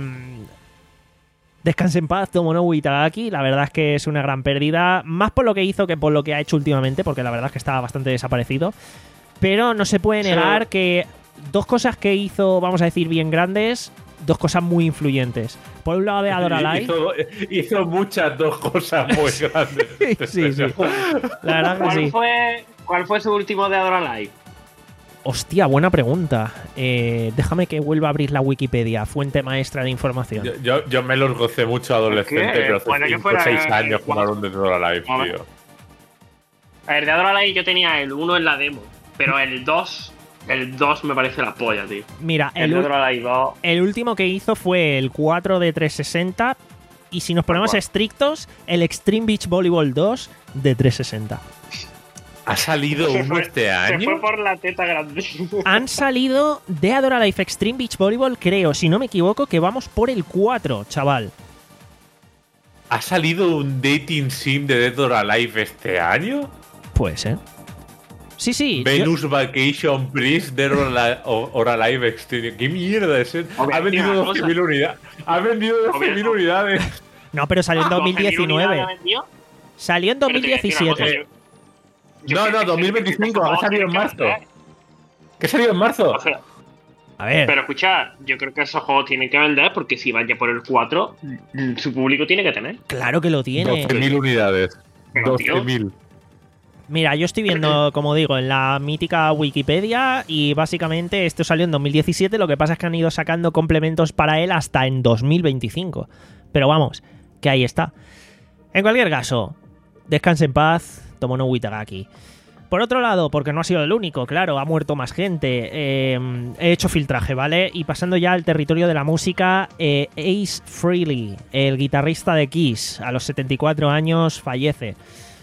descanse en paz Tomonobu Itagaki, la verdad es que es una gran pérdida, más por lo que hizo que por lo que ha hecho últimamente, porque la verdad es que estaba bastante desaparecido. Pero no se puede negar que dos cosas que hizo, vamos a decir, bien grandes, dos cosas muy influyentes. Por un lado de Adora Live.
Hizo, hizo muchas dos cosas muy grandes.
Sí, sí. La verdad que
¿Cuál,
sí.
fue, ¿Cuál fue su último de Adora Live?
Hostia, buena pregunta. Eh, déjame que vuelva a abrir la Wikipedia, fuente maestra de información.
Yo, yo, yo me los gocé mucho adolescente,
¿Qué?
pero hace
Bueno, que
cinco o
fuera,
seis
eh,
años
guau.
jugaron de toda la live,
A ver.
tío.
A ver, de Adora Live yo tenía el uno en la demo, pero el dos, el dos me parece la polla, tío.
Mira,
El
el,
de
ul-
Adora Live dos.
el último que hizo fue el cuatro de trescientos sesenta. Y si nos ponemos
cual.
estrictos, el Extreme Beach Volleyball dos de trescientos sesenta.
¿Ha salido
Se
uno
fue-
este
Se
año?
fue por la teta grande.
Han salido de Adora Life Extreme Beach Volleyball, creo, si no me equivoco, que vamos por el cuatro, chaval.
¿Ha salido un dating sim de Dead or Alive este año?
Puede ser. Sí, sí. yo-
Venus Vacation Priest Dead or Alive, or Alive Extreme. ¿Qué mierda es eso?
Hombre,
Ha vendido
una
doce
cosa.
mil unidades. Ha vendido doce mil
Hombre,
unidades.
No, pero salió en dos mil
¿doce mil unidades
diecinueve.
ha vendido?
Salió en
Pero
dos mil
te voy a decir una cosa,
diecisiete.
yo- yo
No,
creo
no,
que
dos mil veinticinco.
ese
Ha salido en
juego
marzo.
tiene que vender.
¿Qué ha salido en marzo?
O sea,
A ver,
pero escucha, yo creo que esos juegos tienen que vender porque si van ya por el cuatro, mm, su público tiene que tener.
claro que lo tiene.
doce mil unidades.
Pero, tío.
doce mil.
Mira, yo estoy viendo, como digo, en la mítica Wikipedia y básicamente esto salió en dos mil diecisiete, lo que pasa es que han ido sacando complementos para él hasta en dos mil veinticinco. Pero vamos, que ahí está. En cualquier caso, descanse en paz, Tomonobu Itagaki. Por otro lado, porque no ha sido el único, claro, ha muerto más gente. Eh, he hecho filtraje, ¿vale? Y pasando ya al territorio de la música, eh, Ace Frehley, el guitarrista de Kiss, a los setenta y cuatro años fallece.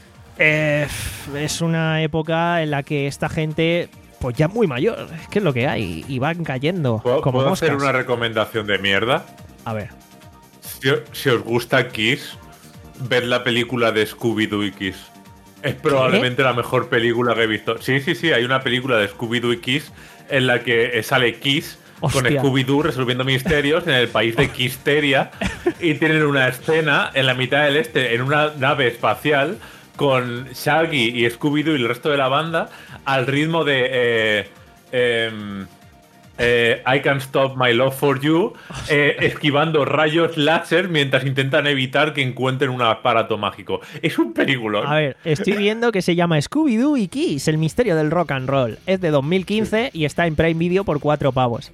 Eh, es una época en la que esta gente, pues ya muy mayor, es que es lo que hay, y van cayendo.
¿Puedo,
como
¿puedo
moscas.
hacer una recomendación de mierda?
A ver.
Si, si os gusta Kiss, ved la película de Scooby-Doo y Kiss. Es probablemente la mejor película que he visto. Sí, sí, sí, hay una película de Scooby-Doo y Kiss en la que sale Kiss
Hostia.
con Scooby-Doo resolviendo misterios en el país de Kissteria y tienen una escena en la mitad del este en una nave espacial con Shaggy y Scooby-Doo y el resto de la banda al ritmo de eh, eh, eh, I Can't Stop My Love For You, eh, esquivando rayos láser mientras intentan evitar que encuentren un aparato mágico. Es un peliculón.
A ver, estoy viendo que se llama Scooby-Doo y Kiss, el misterio del rock and roll. Es de dos mil quince y está en Prime Video por cuatro pavos.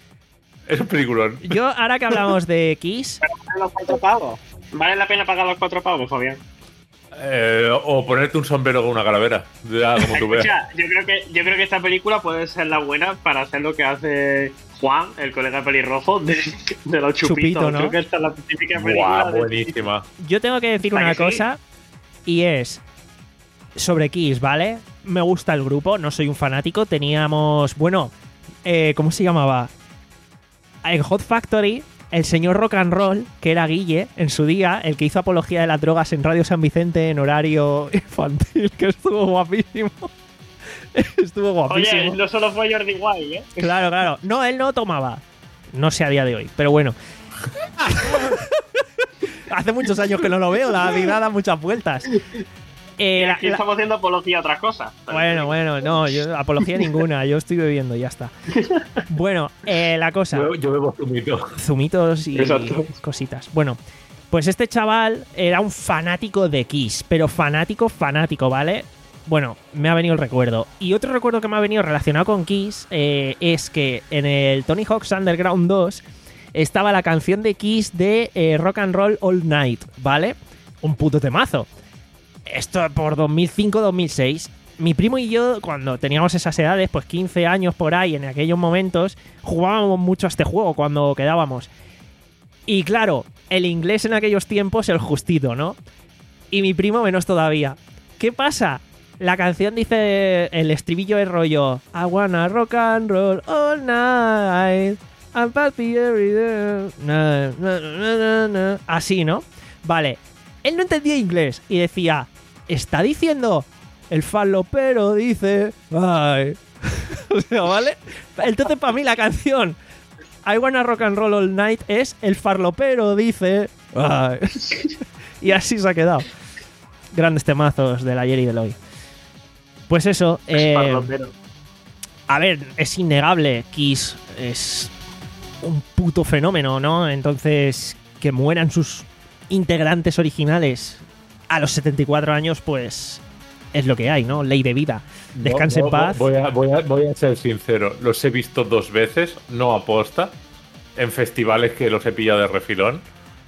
Es un peliculón.
Yo, ahora que hablamos de Kiss...
Pero vale los cuatro pavos. ¿Vale la pena pagar los cuatro pavos, Fabián?
Eh, o ponerte un sombrero con una calavera. Ya, como tú veas.
Escucha, yo creo que yo creo que esta película puede ser la buena para hacer lo que hace Juan, el colega pelirrojo, de, de los chupitos.
Chupito, ¿no?
Creo que esta es la típica película.
Buah,
de-
buenísima.
Yo tengo que decir
¿Para
una
que sí?
cosa, y es sobre Kiss, ¿vale? Me gusta el grupo, no soy un fanático. Teníamos, bueno, eh, ¿cómo se llamaba? En Hot Factory, el señor rock and roll, que era Guille, en su día, el que hizo apología de las drogas en Radio San Vicente en horario infantil, que estuvo guapísimo. Estuvo guapísimo.
Oye, no solo fue Jordi Wild, ¿eh?
Claro, claro. No, él no tomaba. No sé a día de hoy, pero bueno. Hace muchos años que no lo veo, la vida da muchas vueltas. Eh, la-
Aquí
la-
estamos haciendo apología a otras cosas.
Bueno, bueno, no, yo, apología ninguna, yo estoy bebiendo, ya está. Bueno, eh, la cosa,
Yo, yo bebo zumito.
zumitos y
Exacto.
cositas. Bueno, pues este chaval era un fanático de Kiss, pero fanático, fanático, ¿vale? Bueno, me ha venido el recuerdo. Y otro recuerdo que me ha venido relacionado con Kiss eh, es que en el Tony Hawk's Underground dos estaba la canción de Kiss de eh, Rock and Roll All Night, ¿vale? Un puto temazo. Esto por dos mil cinco dos mil seis. Mi primo y yo, cuando teníamos esas edades, pues quince años por ahí, en aquellos momentos, jugábamos mucho a este juego cuando quedábamos. Y claro, el inglés en aquellos tiempos, el justito, ¿no? Y mi primo menos todavía. ¿Qué pasa? La canción dice, el estribillo es rollo I wanna rock and roll all night and party every day. Na, na, na, na, na. Así, ¿no? Vale. Él no entendía inglés y decía, está diciendo el falopero dice ay. O sea, ¿vale? Entonces para mí la canción I wanna rock and roll all night es el farlopero dice ay. Y así se ha quedado. Grandes temazos del ayer y del hoy. Pues eso, eh,
Farlopero.
a ver, es innegable, Kiss es un puto fenómeno, ¿no? Entonces, que mueran sus integrantes originales a los setenta y cuatro años, pues es lo que hay, ¿no? Ley de vida. Descanse
No,
en
no,
paz.
Voy a, voy, a, voy a ser sincero. Los he visto dos veces, no aposta, en festivales que los he pillado de refilón.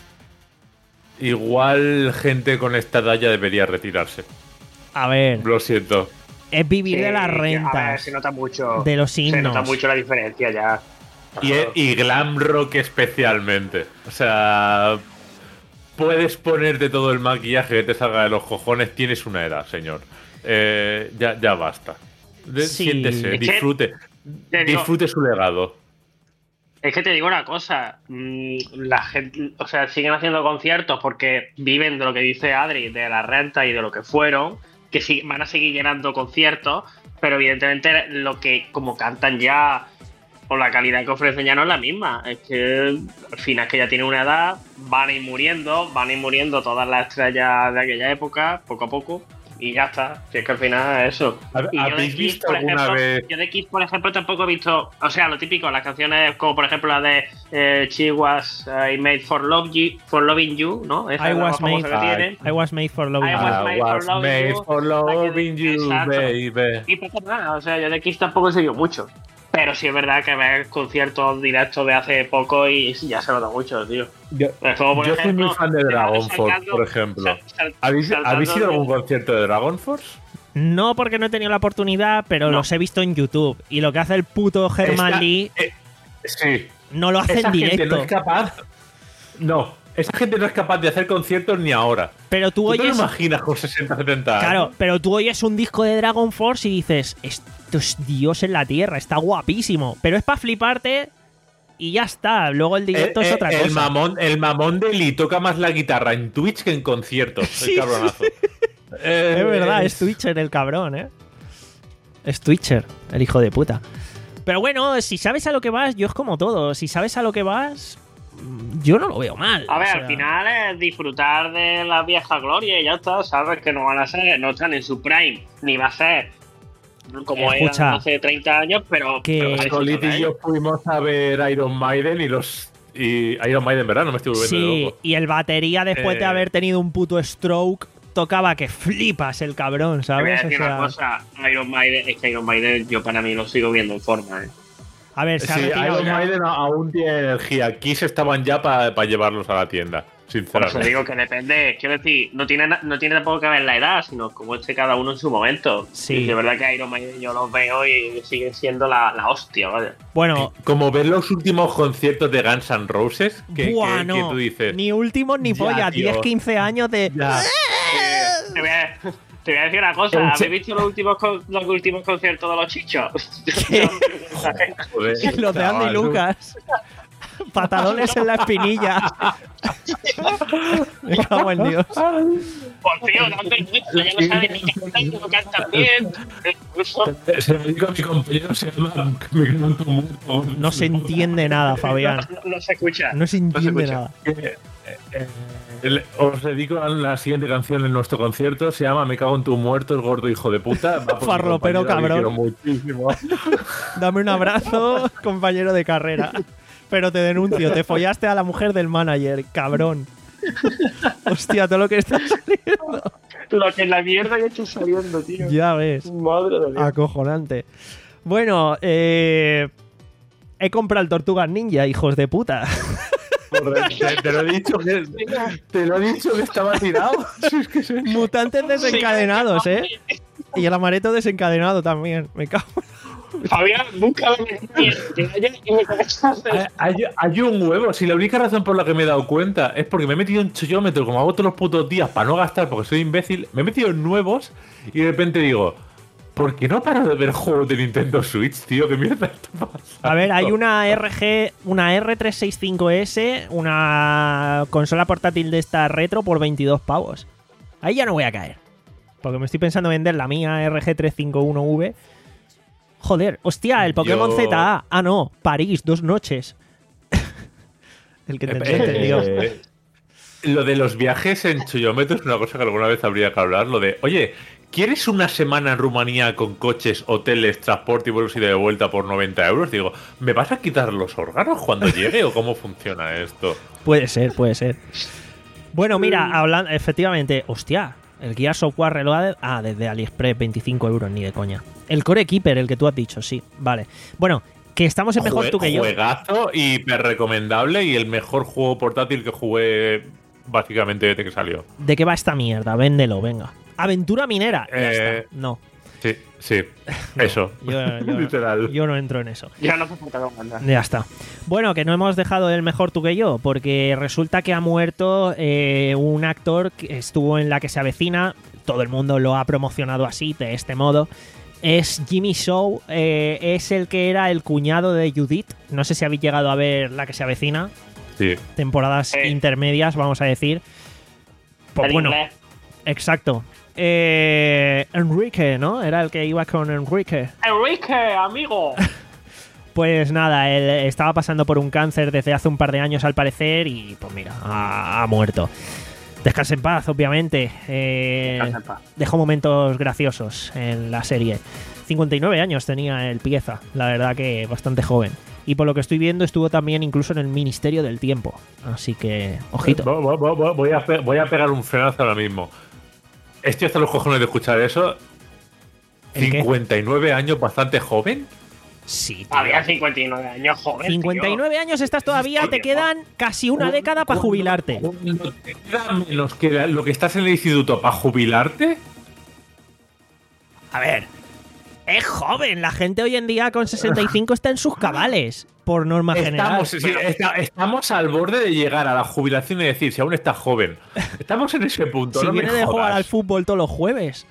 Igual gente con esta edad ya debería retirarse.
A ver,
Lo siento.
es vivir de las
Sí, a ver,
rentas,
se nota mucho.
de los
Se nota
himnos.
mucho la diferencia ya.
Y, y glam rock especialmente. O sea, puedes ponerte todo el maquillaje que te salga de los cojones, tienes una edad, señor. Eh, ya, ya basta. De-
Sí.
Siéntese,
Es que-
disfrute.
te digo-
Disfrute su legado.
Es que te digo una cosa, mm, la gente, o sea, siguen haciendo conciertos porque viven de lo que dice Adri, de la renta y de lo que fueron, que sí, van a seguir llenando conciertos, pero evidentemente lo que como cantan ya o la calidad que ofrecen ya no es la misma. Es que al final es que ya tienen una edad, van a ir muriendo, van a ir muriendo todas las estrellas de aquella época, poco a poco. y ya está. Si es que al final es eso. Y yo de
¿Habéis
Kiss,
visto
por
alguna
ejemplo,
vez?
yo de Kiss, por ejemplo, tampoco he visto, o sea, lo típico, las canciones como por ejemplo la de eh, She Was I Made for Love You, for Loving You, ¿no? Esa
I
es la
was
más famosa
made-
que tienen.
I was made for loving
I
you.
was
I
made for
was
loving
made
you.
for loving you,
Exacto.
baby.
Y poco nada, o sea, yo de Kiss tampoco he seguido mucho. Pero sí es verdad que ver conciertos directos de hace poco y ya se nota mucho, tío.
Yo,
Es como, por
yo soy
ejemplo,
muy fan de Dragon Force,
saltando-
por ejemplo.
sal- sal-
¿Habéis,
saltando
¿habéis ido a
de-
algún concierto de Dragon Force?
No, porque no he tenido la oportunidad, pero
No.
los he visto en YouTube. Y lo que hace el puto Herman
Esta-
Lee
eh, sí.
no lo hace
Esa
en
gente
directo.
no es capaz. No, esa gente no es capaz de hacer conciertos ni ahora.
Pero tú
¿Tú te lo
oyes.
imaginas con sesenta, setenta años?
Claro, pero tú oyes un disco de Dragon Force y dices, esto es Dios en la tierra, está guapísimo. Pero es para fliparte y ya está. Luego el directo
el,
es otra
el
cosa.
Mamón, el mamón de Lee toca más la guitarra en Twitch que en conciertos.
Sí,
el cabronazo. Eh,
Es verdad, es Twitcher el cabrón, ¿eh? Es Twitcher, el hijo de puta. Pero bueno, si sabes a lo que vas, yo es como todo. Si sabes a lo que vas, yo no lo veo mal.
A ver,
o sea,
al final es disfrutar de la vieja gloria y ya está. Sabes que no van a ser, no están en su prime, ni va a ser como
Escucha,
era hace treinta años, pero.
que-
pero vais a
Colit
disfrutar,
y yo
¿eh?
fuimos a ver Iron Maiden y los. Y Iron Maiden, ¿verdad? No me estoy volviendo
Sí,
loco.
y el batería, después de
Eh.
haber tenido un puto stroke, tocaba que flipas el cabrón,
Te voy a
¿sabes? O
decir
sea,
una cosa, Iron Maiden, es que Iron Maiden yo para mí lo sigo viendo en forma, ¿eh?
a ver, se ha
Sí,
retirado
Iron
ya.
Maiden a- aún tiene energía. Kiss estaban ya para llevarlos a la tienda,
Por eso
sinceramente.
digo que depende, quiero decir, no tiene, na- no tiene tampoco que ver la edad, sino como esté cada uno en su momento.
Sí.
Y de verdad que Iron Maiden yo los veo y siguen siendo la, la hostia, vaya.
Bueno,
Como ver los últimos conciertos de Guns N' Roses, que,
buah,
que-
no,
que tú dices.
ni últimos ni
Ya,
polla,
tío.
diez, quince años de...
Ya.
Te voy a, te voy a decir una cosa, ¿habéis visto los últimos, con- los últimos conciertos de los chichos?
¿Qué?
Joder,
Los de Andy
chaval,
Lucas. Pantalones en la espinilla. Me cago en Dios.
Por tío, no te ya no sabes ni cantar, no cantas bien.
Se me dijo a mi compañero, se llama Me Canto Muerto.
No se entiende nada, Fabián.
No, no se escucha.
No se entiende
escucha.
nada.
Eh, eh, el- os dedico a la siguiente canción en nuestro concierto. Se llama Me cago en tu muerto, el gordo hijo de puta. Va por mi
Farropero
compañero,
cabrón.
que quiero muchísimo.
Dame un abrazo, compañero de carrera. Pero te denuncio, te follaste a la mujer del manager, cabrón. Hostia, todo lo que está saliendo.
Lo que la mierda que está saliendo, tío.
Ya ves.
Madre de Dios.
Acojonante. Bueno, eh, he comprado el Tortugas Ninja, hijos de puta.
Joder, te, te lo he dicho que, te lo he dicho que estaba tirado. Si es que se-
Mutantes desencadenados, ¿eh? Y el amareto desencadenado también. Me cago.
Fabián, búscame que vaya y me contestas.
Hay, hay- hay un huevo. Si la única razón por la que me he dado cuenta es porque me he metido en chollómetro, como hago todos los putos días para no gastar, porque soy imbécil, me he metido en nuevos y de repente digo, ¿por qué no paro de ver juegos de Nintendo Switch, tío? ¿Qué mierda está pasando?
A ver, hay una R G, una R trescientos sesenta y cinco S, una consola portátil de esta retro por veintidós pavos. Ahí ya no voy a caer. Porque me estoy pensando vender la mía R G trescientos cincuenta y uno V. Joder, hostia, el Pokémon
Yo-
Z A. Ah, no, París, dos noches. El que te
Eh,
entendió.
eh, Lo de los viajes en chollómetro es una cosa que alguna vez habría que hablar. Lo de, oye, ¿quieres una semana en Rumanía con coches, hoteles, transporte y vuelos y de vuelta por noventa euros? Digo, ¿me vas a quitar los órganos cuando llegue o cómo funciona esto?
Puede ser, puede ser. Bueno, mira, hablando, efectivamente, hostia, el Gear Software Reloaded, ah, desde AliExpress, veinticinco euros, ni de coña. El Core Keeper, el que tú has dicho, sí, vale. Bueno, que estamos en mejor
Jue-
tú que yo.
Juegazo y hiper recomendable y el mejor juego portátil que jugué básicamente desde que salió.
¿De qué va esta mierda? Véndelo, venga. Aventura minera. Ya
Eh,
está. No,
Sí, sí, eso.
yo, yo-
Literal.
yo no entro en eso.
Ya no hace falta que lo mandas.
Ya está. Bueno, que no hemos dejado el mejor tú que yo, porque resulta que ha muerto eh, un actor que estuvo en La que se avecina. Todo el mundo lo ha promocionado así, de este modo. Es Jimmy Shaw, eh, es el que era el cuñado de Judith. No sé si habéis llegado a ver La que se avecina.
Sí.
Temporadas
Sí.
intermedias, vamos a decir. Pues
El
bueno,
inglés.
exacto. Eh, Enrique, ¿no? Era el que iba con Enrique.
Enrique, amigo.
Pues nada, él estaba pasando por un cáncer desde hace un par de años al parecer y pues mira, ha, ha muerto. Descanse en paz, obviamente. Eh,
Descanse en paz.
Dejó momentos graciosos en la serie. cincuenta y nueve años tenía el Pieza, la verdad que bastante joven. Y por lo que estoy viendo estuvo también incluso en el Ministerio del Tiempo. Así que, ojito.
Voy, voy, voy, a, pe voy a pegar un frenazo ahora mismo. Estoy hasta los cojones de escuchar eso. ¿cincuenta y nueve años, bastante joven?
Sí,
tío. Había cincuenta y nueve años, joven.
cincuenta y nueve
tío.
años estás todavía, te quedan casi una década para jubilarte.
¿Te queda menos que lo que estás en el instituto para jubilarte?
A ver, es joven. La gente hoy en día con sesenta y cinco está en sus cabales, por norma general.
Estamos, sí, está, estamos al borde de llegar a la jubilación y decir si aún estás joven. Estamos en ese punto.
Si
no
viene
me
de jugar
jodas.
al fútbol todos los jueves.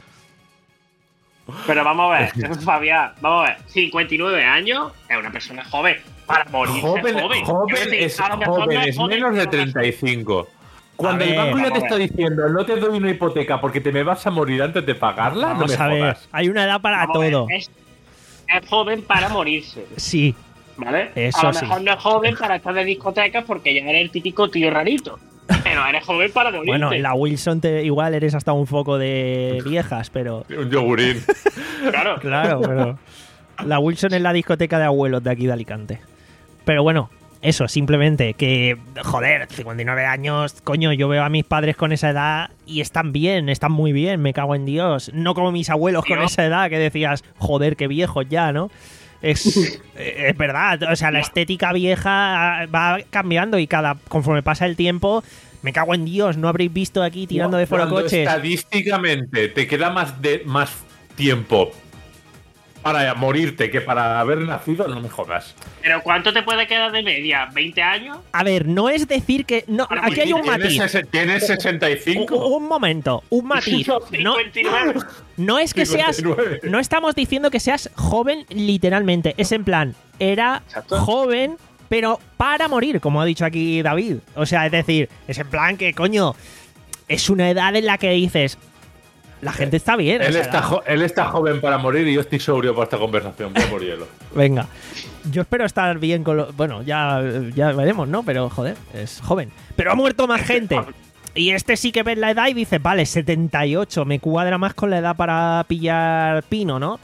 Pero vamos a ver, Fabián, vamos a ver. cincuenta y nueve años es una persona joven. Para morirse
Joven,
joven.
joven,
Quiero decir,
es,
a lo mejor no
joven
es
es
joven,
menos de
pero no es-
treinta y cinco. Cuando
A
el
ver,
banco ya te
vamos a
está
ver.
diciendo no te doy una hipoteca porque te me vas a morir antes de pagarla,
Vamos
no me
a ver,
jodas.
hay una edad para
Vamos a ver,
todo.
Es, es joven para morirse,
Sí,
¿vale?
Eso
a lo
sí.
mejor no es joven para estar de discotecas porque ya eres el típico tío rarito. Pero eres joven para morirte.
bueno, en la Wilson te, igual eres hasta un foco de viejas, pero
Un yogurín.
Claro.
claro, pero la Wilson es la discoteca de abuelos de aquí de Alicante. Pero bueno, eso, simplemente que, joder, cincuenta y nueve años, coño, yo veo a mis padres con esa edad y están bien, están muy bien, me cago en Dios. No como mis abuelos con
Tío.
esa edad que decías, joder, qué viejos ya, ¿no? Es, es verdad, o sea, la estética vieja va cambiando y cada conforme pasa el tiempo, me cago en Dios, no habréis visto aquí tirando de
Cuando
forocoches.
estadísticamente te queda más, de, más tiempo para morirte que para haber nacido, no me jodas.
Pero ¿cuánto te puede quedar de media? ¿veinte años?
A ver, no es decir que... no,
Ahora,
aquí hay un
¿Tienes,
matiz.
sese- ¿Tienes sesenta y
Un,
cinco?
un momento, un matiz. No,
cincuenta y nueve.
no es que seas...
cincuenta y nueve.
No estamos diciendo que seas joven literalmente. Es en plan, era
Exacto.
joven, pero para morir, como ha dicho aquí David. O sea, es decir, es en plan que, coño, es una edad en la que dices... La gente está bien. a
Él
esa
está,
edad.
jo- él está joven para morir y yo estoy sobrio para esta conversación. Voy a morirlo.
Venga. Yo espero estar bien con lo... Bueno, ya, ya veremos, ¿no? Pero, joder, es joven. Pero ha muerto más gente. Y este sí que ves la edad y dice, vale, setenta y ocho, me cuadra más con la edad para pillar pino, ¿no?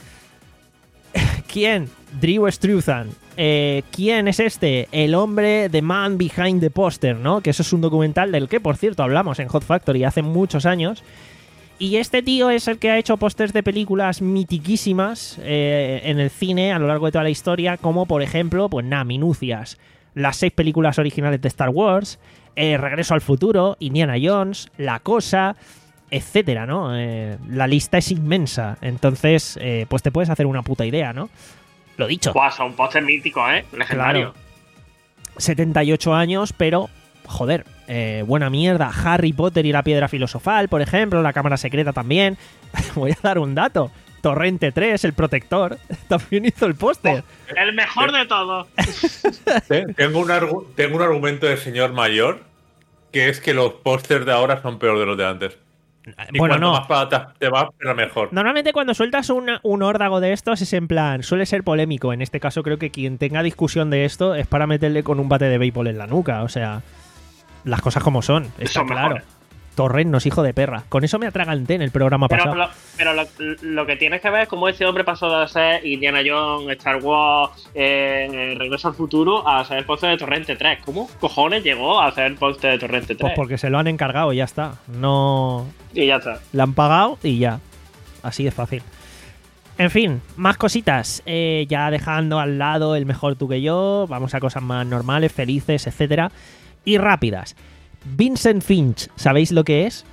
¿Quién? Drew Struzan. Eh, ¿Quién es este? El hombre, The Man Behind the Poster, ¿no? Que eso es un documental del que, por cierto, hablamos en Hot Factory hace muchos años. Y este tío es el que ha hecho pósters de películas mitiquísimas eh, en el cine a lo largo de toda la historia, como por ejemplo, pues nada, minucias. Las seis películas originales de Star Wars, eh, Regreso al Futuro, Indiana Jones, La Cosa, etcétera, ¿no? Eh, la lista es inmensa. Entonces, eh, pues te puedes hacer una puta idea, ¿no? Lo dicho.
Guau, son póster míticos, ¿eh? Legendario.
Claro. setenta y ocho años, pero, joder, eh, buena mierda. Harry Potter y la Piedra Filosofal, por ejemplo, La Cámara Secreta también. Voy a dar un dato. Torrente tres, El Protector, también hizo el póster.
El mejor de todos.
Te- Tengo un, argu- tengo un argumento de señor mayor que es que los pósters de ahora son peor de los de antes. Y
Bueno,
cuanto
no.
más para atrás te vas, pero mejor.
Normalmente cuando sueltas una- un órdago de estos es en plan, suele ser polémico. En este caso creo que quien tenga discusión de esto es para meterle con un bate de béisbol en la nuca. O sea, las cosas como son, está
Son
claro.
mejores.
Torrent no es hijo de perra. Con eso me atraganté en el programa
Pero,
pasado.
lo, pero lo, lo que tienes que ver es cómo ese hombre pasó de ser Indiana Jones, Star Wars, eh, Regreso al Futuro, a ser el póster de Torrente tres. ¿Cómo cojones llegó a ser el póster de Torrente tres?
Pues porque se lo han encargado y ya está. No...
Y ya está.
Le han pagado y ya. Así de fácil. En fin, más cositas. Eh, ya dejando al lado el mejor tú que yo. Vamos a cosas más normales, felices, etcétera. Y rápidas. Vincent Finch, ¿sabéis lo que es?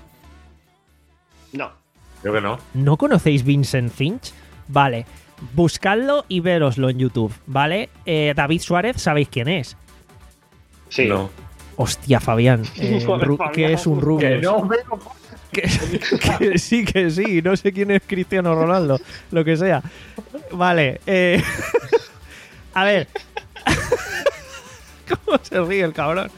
No.
Creo que no.
¿No conocéis Vincent Finch? Vale. Buscadlo y veroslo en YouTube, ¿vale? Eh, David Suárez, ¿sabéis quién es?
Sí.
No.
Hostia, Fabián. eh,
Joder,
Ru-
Fabián.
¿Qué es un Rubius?
Que no veo.
Que, que sí, que sí. No sé quién es Cristiano Ronaldo. Lo que sea. Vale. Eh, a ver. ¿Cómo se ríe el cabrón?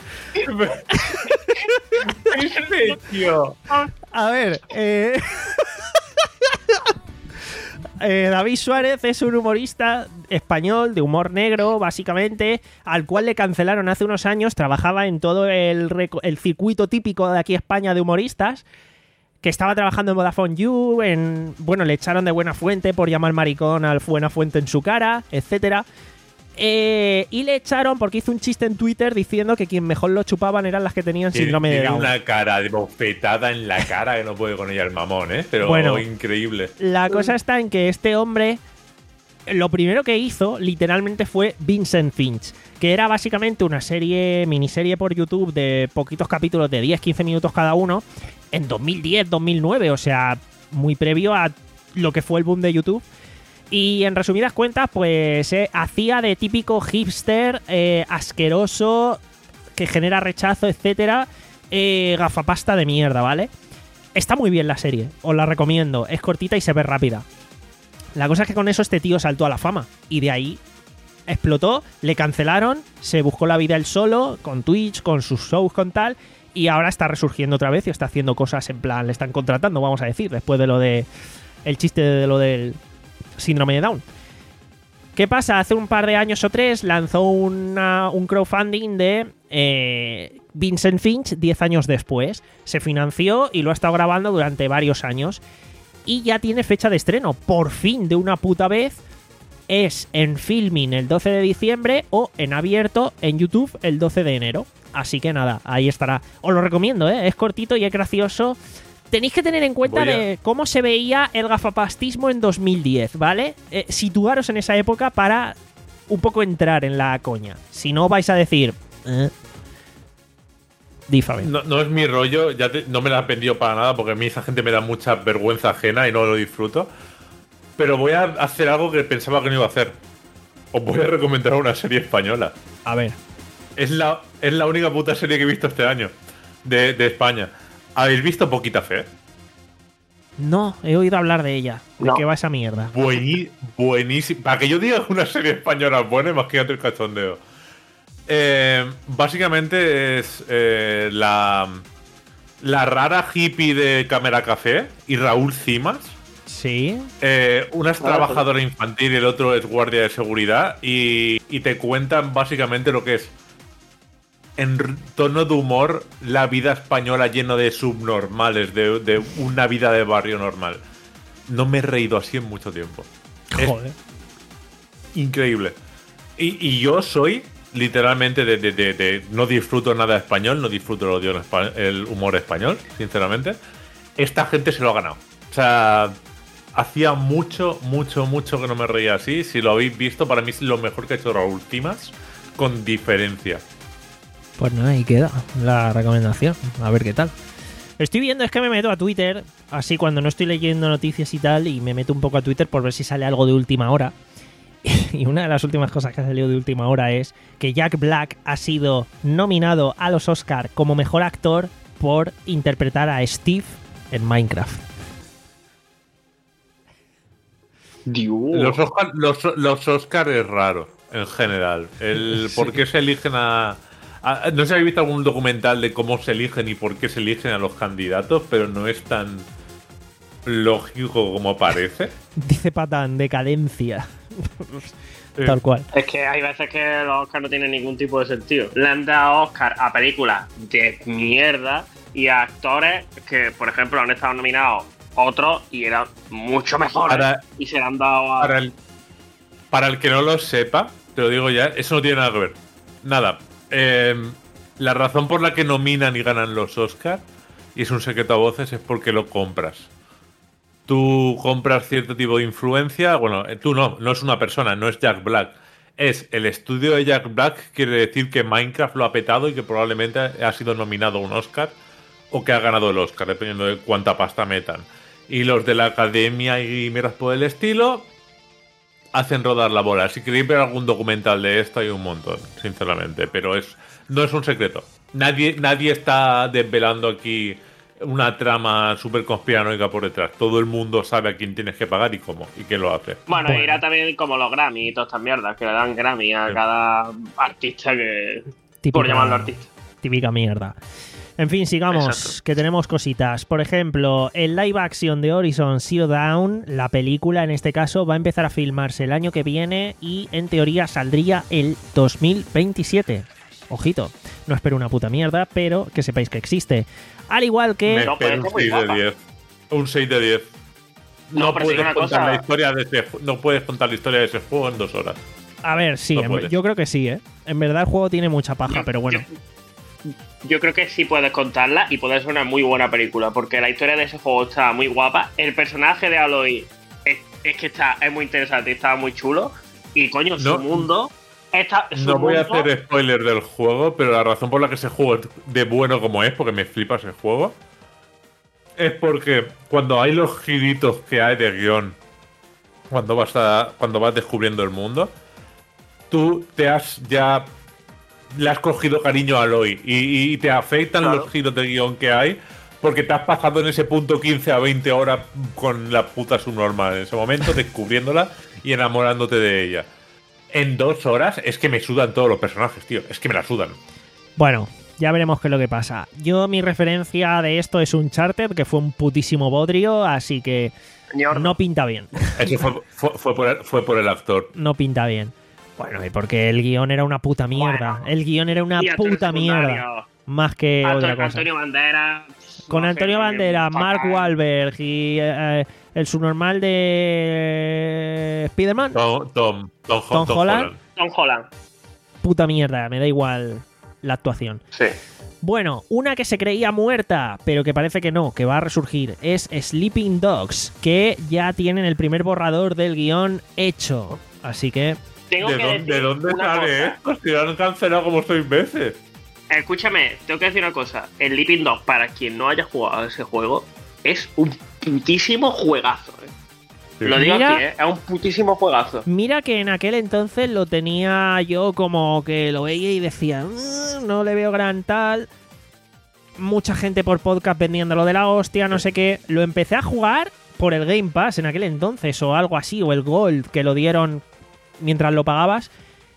tío.
A ver. Eh, eh, David Suárez es un humorista español de humor negro, básicamente, al cual le cancelaron hace unos años. Trabajaba en todo el, reco- el circuito típico de aquí España de humoristas, que estaba trabajando en Vodafone You, en, bueno, le echaron de Buena Fuente por llamar maricón al Buena Fuente en su cara, etcétera. Eh, y le echaron porque hizo un chiste en Twitter diciendo que quien mejor lo chupaban eran las que tenían
Tiene,
síndrome de
tiene
Down.
una cara de bofetada en la cara que no puede con ella el mamón, ¿eh? Pero
Bueno,
increíble.
La cosa está en que este hombre, lo primero que hizo literalmente fue Vincent Finch, que era básicamente una serie, miniserie por YouTube de poquitos capítulos de diez a quince minutos cada uno, en dos mil diez, dos mil nueve, o sea, muy previo a lo que fue el boom de YouTube. Y en resumidas cuentas, pues eh, hacía de típico hipster, eh, asqueroso, que genera rechazo, etcétera, eh, gafapasta de mierda, ¿vale? Está muy bien la serie, os la recomiendo, es cortita y se ve rápida. La cosa es que con eso este tío saltó a la fama y de ahí explotó, le cancelaron, se buscó la vida él solo, con Twitch, con sus shows, con tal, y ahora está resurgiendo otra vez y está haciendo cosas en plan, le están contratando, vamos a decir, después de lo de el chiste de lo del síndrome de Down. ¿Qué pasa? Hace un par de años o tres lanzó una, un crowdfunding de eh, Vincent Finch diez años después. Se financió y lo ha estado grabando durante varios años. Y ya tiene fecha de estreno. Por fin, de una puta vez. Es en Filming el doce de diciembre o en abierto en YouTube el doce de enero. Así que nada, ahí estará. Os lo recomiendo, ¿eh? Es cortito y es gracioso. Tenéis que tener en cuenta a... de cómo se veía el gafapastismo en dos mil diez, ¿vale? Eh, situaros en esa época para un poco entrar en la coña. Si no, vais a decir... ¿Eh? Di, Fabián.
No, no es mi rollo, ya te, no me la he aprendido para nada porque a mí esa gente me da mucha vergüenza ajena y no lo disfruto. Pero voy a hacer algo que pensaba que no iba a hacer. Os voy a recomendar una serie española.
A ver.
Es la, es la única puta serie que he visto este año de, de España. ¿Habéis visto Poquita Fe?
No, he oído hablar de ella. ¿De
No.
qué va esa mierda?
Buení, buenísimo. Para que yo diga que una serie española buena, imagínate el cachondeo. Eh, básicamente es eh, la, la rara hippie de Cámara Café y Raúl Cimas.
Sí.
Eh, una es
Ah,
trabajadora infantil y el otro es guardia de seguridad. Y, y te cuentan básicamente lo que es, en tono de humor, la vida española lleno de subnormales, de, de una vida de barrio normal. No me he reído así en mucho tiempo.
Joder.
Es increíble. Y, y yo soy, literalmente, de, de, de, de- no disfruto nada de español, no disfruto el, odio en espa- el humor español, sinceramente. Esta gente se lo ha ganado. O sea, hacía mucho, mucho, mucho que no me reía así. Si lo habéis visto, para mí es lo mejor que ha hecho Raúl Cimas, con diferencia.
Pues nada, ahí queda la recomendación. A ver qué tal. Estoy viendo, es que me meto a Twitter, así cuando no estoy leyendo noticias y tal, y me meto un poco a Twitter por ver si sale algo de última hora. Y una de las últimas cosas que ha salido de última hora es que Jack Black ha sido nominado a los Oscar como mejor actor por interpretar a Steve en Minecraft.
Dios.
Los Oscar, los, los Oscar es raro, en general. El por qué se eligen a, a- No sé si habéis visto algún documental de cómo se eligen y por qué se eligen a los candidatos, pero no es tan lógico como parece.
Dice Patán, decadencia.
Sí.
Tal cual.
Es que hay veces que los Oscar no tienen ningún tipo de sentido. Le han dado Oscar a películas de mierda y a actores que, por ejemplo, han estado nominados otros y eran mucho mejores.
Para-
y se le han dado a...
Para el, para el que no lo sepa, te lo digo ya, eso no tiene nada que ver. Nada. Eh, la razón por la que nominan y ganan los Oscar, y es un secreto a voces, es porque lo compras. Tú compras cierto tipo de influencia. Bueno, eh, tú no, no es una persona, no es Jack Black. Es el estudio de Jack Black, quiere decir que Minecraft lo ha petado y que probablemente ha sido nominado a un Oscar o que ha ganado el Oscar, dependiendo de cuánta pasta metan. Y los de la academia y mierdas por el estilo hacen rodar la bola. Si queréis ver algún documental de esto, hay un montón, sinceramente. Pero es no es un secreto. Nadie, nadie está desvelando aquí una trama súper conspiranoica por detrás. Todo el mundo sabe a quién tienes que pagar y cómo, y quién lo hace.
Bueno,
Bueno.
irá también como los Grammy y todas estas mierdas, que le dan Grammy a
Sí.
cada artista que...
Típica-
Por llamarlo artista.
Típica mierda. En fin, sigamos,
Exacto.
que tenemos cositas. Por ejemplo, el live action de Horizon Zero Dawn, la película en este caso, va a empezar a filmarse el año que viene y en teoría saldría el dos mil veintisiete. Ojito, no espero una puta mierda, pero que sepáis que existe. Al igual que...
Me
No, pero
espero un
está muy
seis de
guapa.
diez. Un seis de diez.
No,
No,
pero sí
puedes
una
contar
cosa-
la historia de ese, ju- no puedes contar la historia de ese juego en dos horas.
A ver, sí,
No
en-
puedes.
yo creo que sí, ¿eh? En verdad el juego tiene mucha paja,
Yo-
pero bueno.
Yo, yo creo que sí puedes contarla y puede ser una muy buena película, porque la historia de ese juego está muy guapa. El personaje de Aloy es, es que está es muy interesante, está muy chulo. Y coño, su
No-
mundo. Está, su
No voy a
mundo-
hacer spoiler del juego, pero la razón por la que ese juego es de bueno como es, porque me flipa ese juego, es porque cuando hay los giritos que hay de guión, cuando vas a, cuando vas descubriendo el mundo, tú te has ya le has cogido cariño a Aloy y, y te afectan
Claro.
los giros de guión que hay porque te has pasado en ese punto quince a veinte horas con la puta subnormal en ese momento, descubriéndola y enamorándote de ella. En dos horas es que me sudan todos los personajes, tío. Es que me la sudan.
Bueno, ya veremos qué es lo que pasa. Yo, mi referencia de esto es Uncharted, que fue un putísimo bodrio, así que
Señor,
no pinta bien.
Eso fue, fue, fue por el, fue por el actor.
No pinta bien. Bueno, y porque el guión era una puta mierda.
Bueno.
El guión era una
y actor
puta
secundario.
mierda. Más que
Anto-
otra cosa.
Antonio Banderas.
Con
no sé,
Antonio
no,
Banderas,
fatal.
Mark Wahlberg y eh, el subnormal de Spider-Man.
Tom, Tom, Tom,
Tom
Tom
Holland.
Holland.
Tom Holland.
Puta mierda, me da igual la actuación.
Sí.
Bueno, una que se creía muerta, pero que parece que no, que va a resurgir, es Sleeping Dogs, que ya tienen el primer borrador del guión hecho. Así que,
Tengo
¿De
que
dónde,
decir
¿De dónde
una
sale
cosa.
esto? Si lo han cancelado como seis veces.
Escúchame, tengo que decir una cosa. El Sleeping Dogs, para quien no haya jugado a ese juego, es un putísimo juegazo. ¿eh?
Sí.
Lo digo
Mira-
aquí, ¿eh? Es un putísimo juegazo.
mira que en aquel entonces lo tenía yo como que lo veía y decía, "Mm, no le veo gran tal". Mucha gente por podcast vendiéndolo de la hostia, no sé qué. Lo empecé a jugar por el Game Pass en aquel entonces o algo así, o el Gold que lo dieron mientras lo pagabas.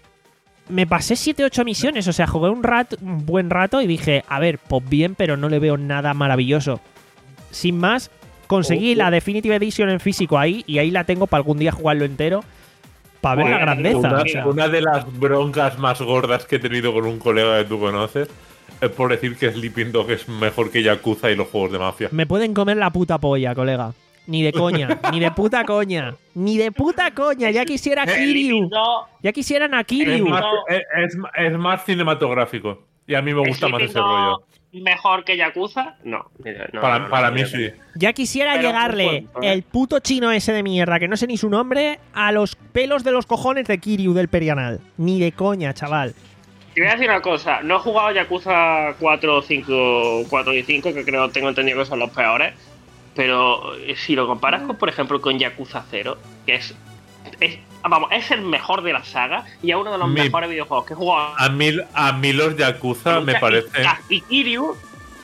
Me pasé siete ocho misiones, o sea, jugué un rato, un buen rato y dije, a ver, pues bien, pero no le veo nada maravilloso. Sin más, conseguí
Oh, oh.
la Definitive Edition en físico ahí y ahí la tengo para algún día jugarlo entero para ver
Bueno,
la grandeza.
Una,
o sea.
una de las broncas más gordas que he tenido con un colega que tú conoces es por decir que Sleeping Dog es mejor que Yakuza y los juegos de mafia.
Me pueden comer la puta polla, colega. Ni de coña, ni de puta coña, ni de puta coña. Ya quisiera Kiryu,
Sleeping Dogs-
ya quisieran a
Es
Kiryu.
más, es, es- es más cinematográfico. Y a mí me gusta más
Sleeping
ese rollo.
Dogs mejor que Yakuza? No. no,
Para,
no, no,
para
no,
mí
no.
sí.
Ya quisiera
Pero
llegarle
muy bueno, ¿eh?
el puto chino ese de mierda, que no sé ni su nombre, a los pelos de los cojones de Kiryu del Perianal. Ni de coña, chaval.
Te voy a decir una cosa. No he jugado Yakuza cuatro, cinco, cuatro y cinco, que creo tengo entendido que son los peores. Pero eh, si lo comparas con, por ejemplo, con Yakuza cero, que es, es vamos, es el mejor de la saga y es uno de los
Mi-
mejores videojuegos que he jugado.
A mí, a mí los Yakuza me parece.
Y, y Kiryu,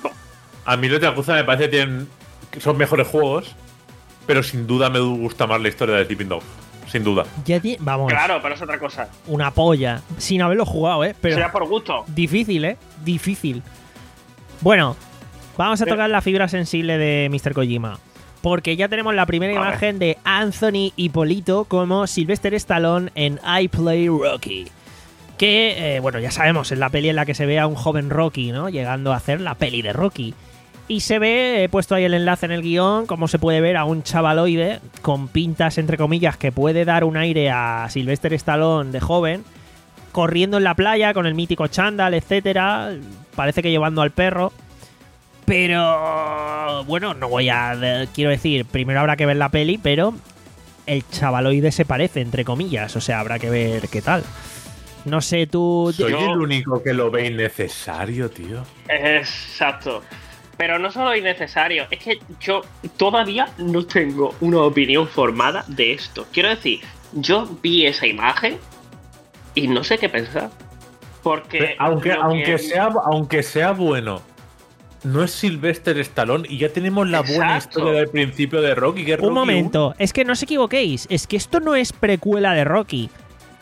A mí los Yakuza me parece que tienen, que son mejores juegos, pero sin duda me gusta más la historia de Sleeping Dog. Sin duda.
Ya ti- Vamos,
claro, pero es otra cosa.
una polla. Sin haberlo jugado, ¿eh? Pero
Será por gusto.
difícil, ¿eh? Difícil. Bueno, vamos a
Sí.
tocar la fibra sensible de míster Kojima. Porque ya tenemos la primera
A ver.
imagen de Anthony Hipólito como Sylvester Stallone en I Play Rocky. Que, eh, bueno, ya sabemos, es la peli en la que se ve a un joven Rocky, ¿no? Llegando a hacer la peli de Rocky. Y se ve, he puesto ahí el enlace en el guión, como se puede ver a un chavaloide con pintas, entre comillas, que puede dar un aire a Sylvester Stallone de joven, corriendo en la playa con el mítico chándal, etcétera. Parece que llevando al perro. Pero, bueno, no voy a... de- quiero decir, primero habrá que ver la peli, pero el chavaloide se parece, entre comillas. O sea, habrá que ver qué tal. No sé, tú...
Soy
Yo-
el único que lo ve innecesario, tío.
Exacto. Pero no solo innecesario, es que yo todavía no tengo una opinión formada de esto. Quiero decir, yo vi esa imagen y no sé qué pensar. Porque.
Aunque,
lo
aunque,
que-
sea, aunque sea bueno, no es Sylvester Stallone y ya tenemos la buena
Exacto.
historia del principio de Rocky. Que es
Un
Rocky
momento, es que no os equivoquéis, es que esto no es precuela de Rocky.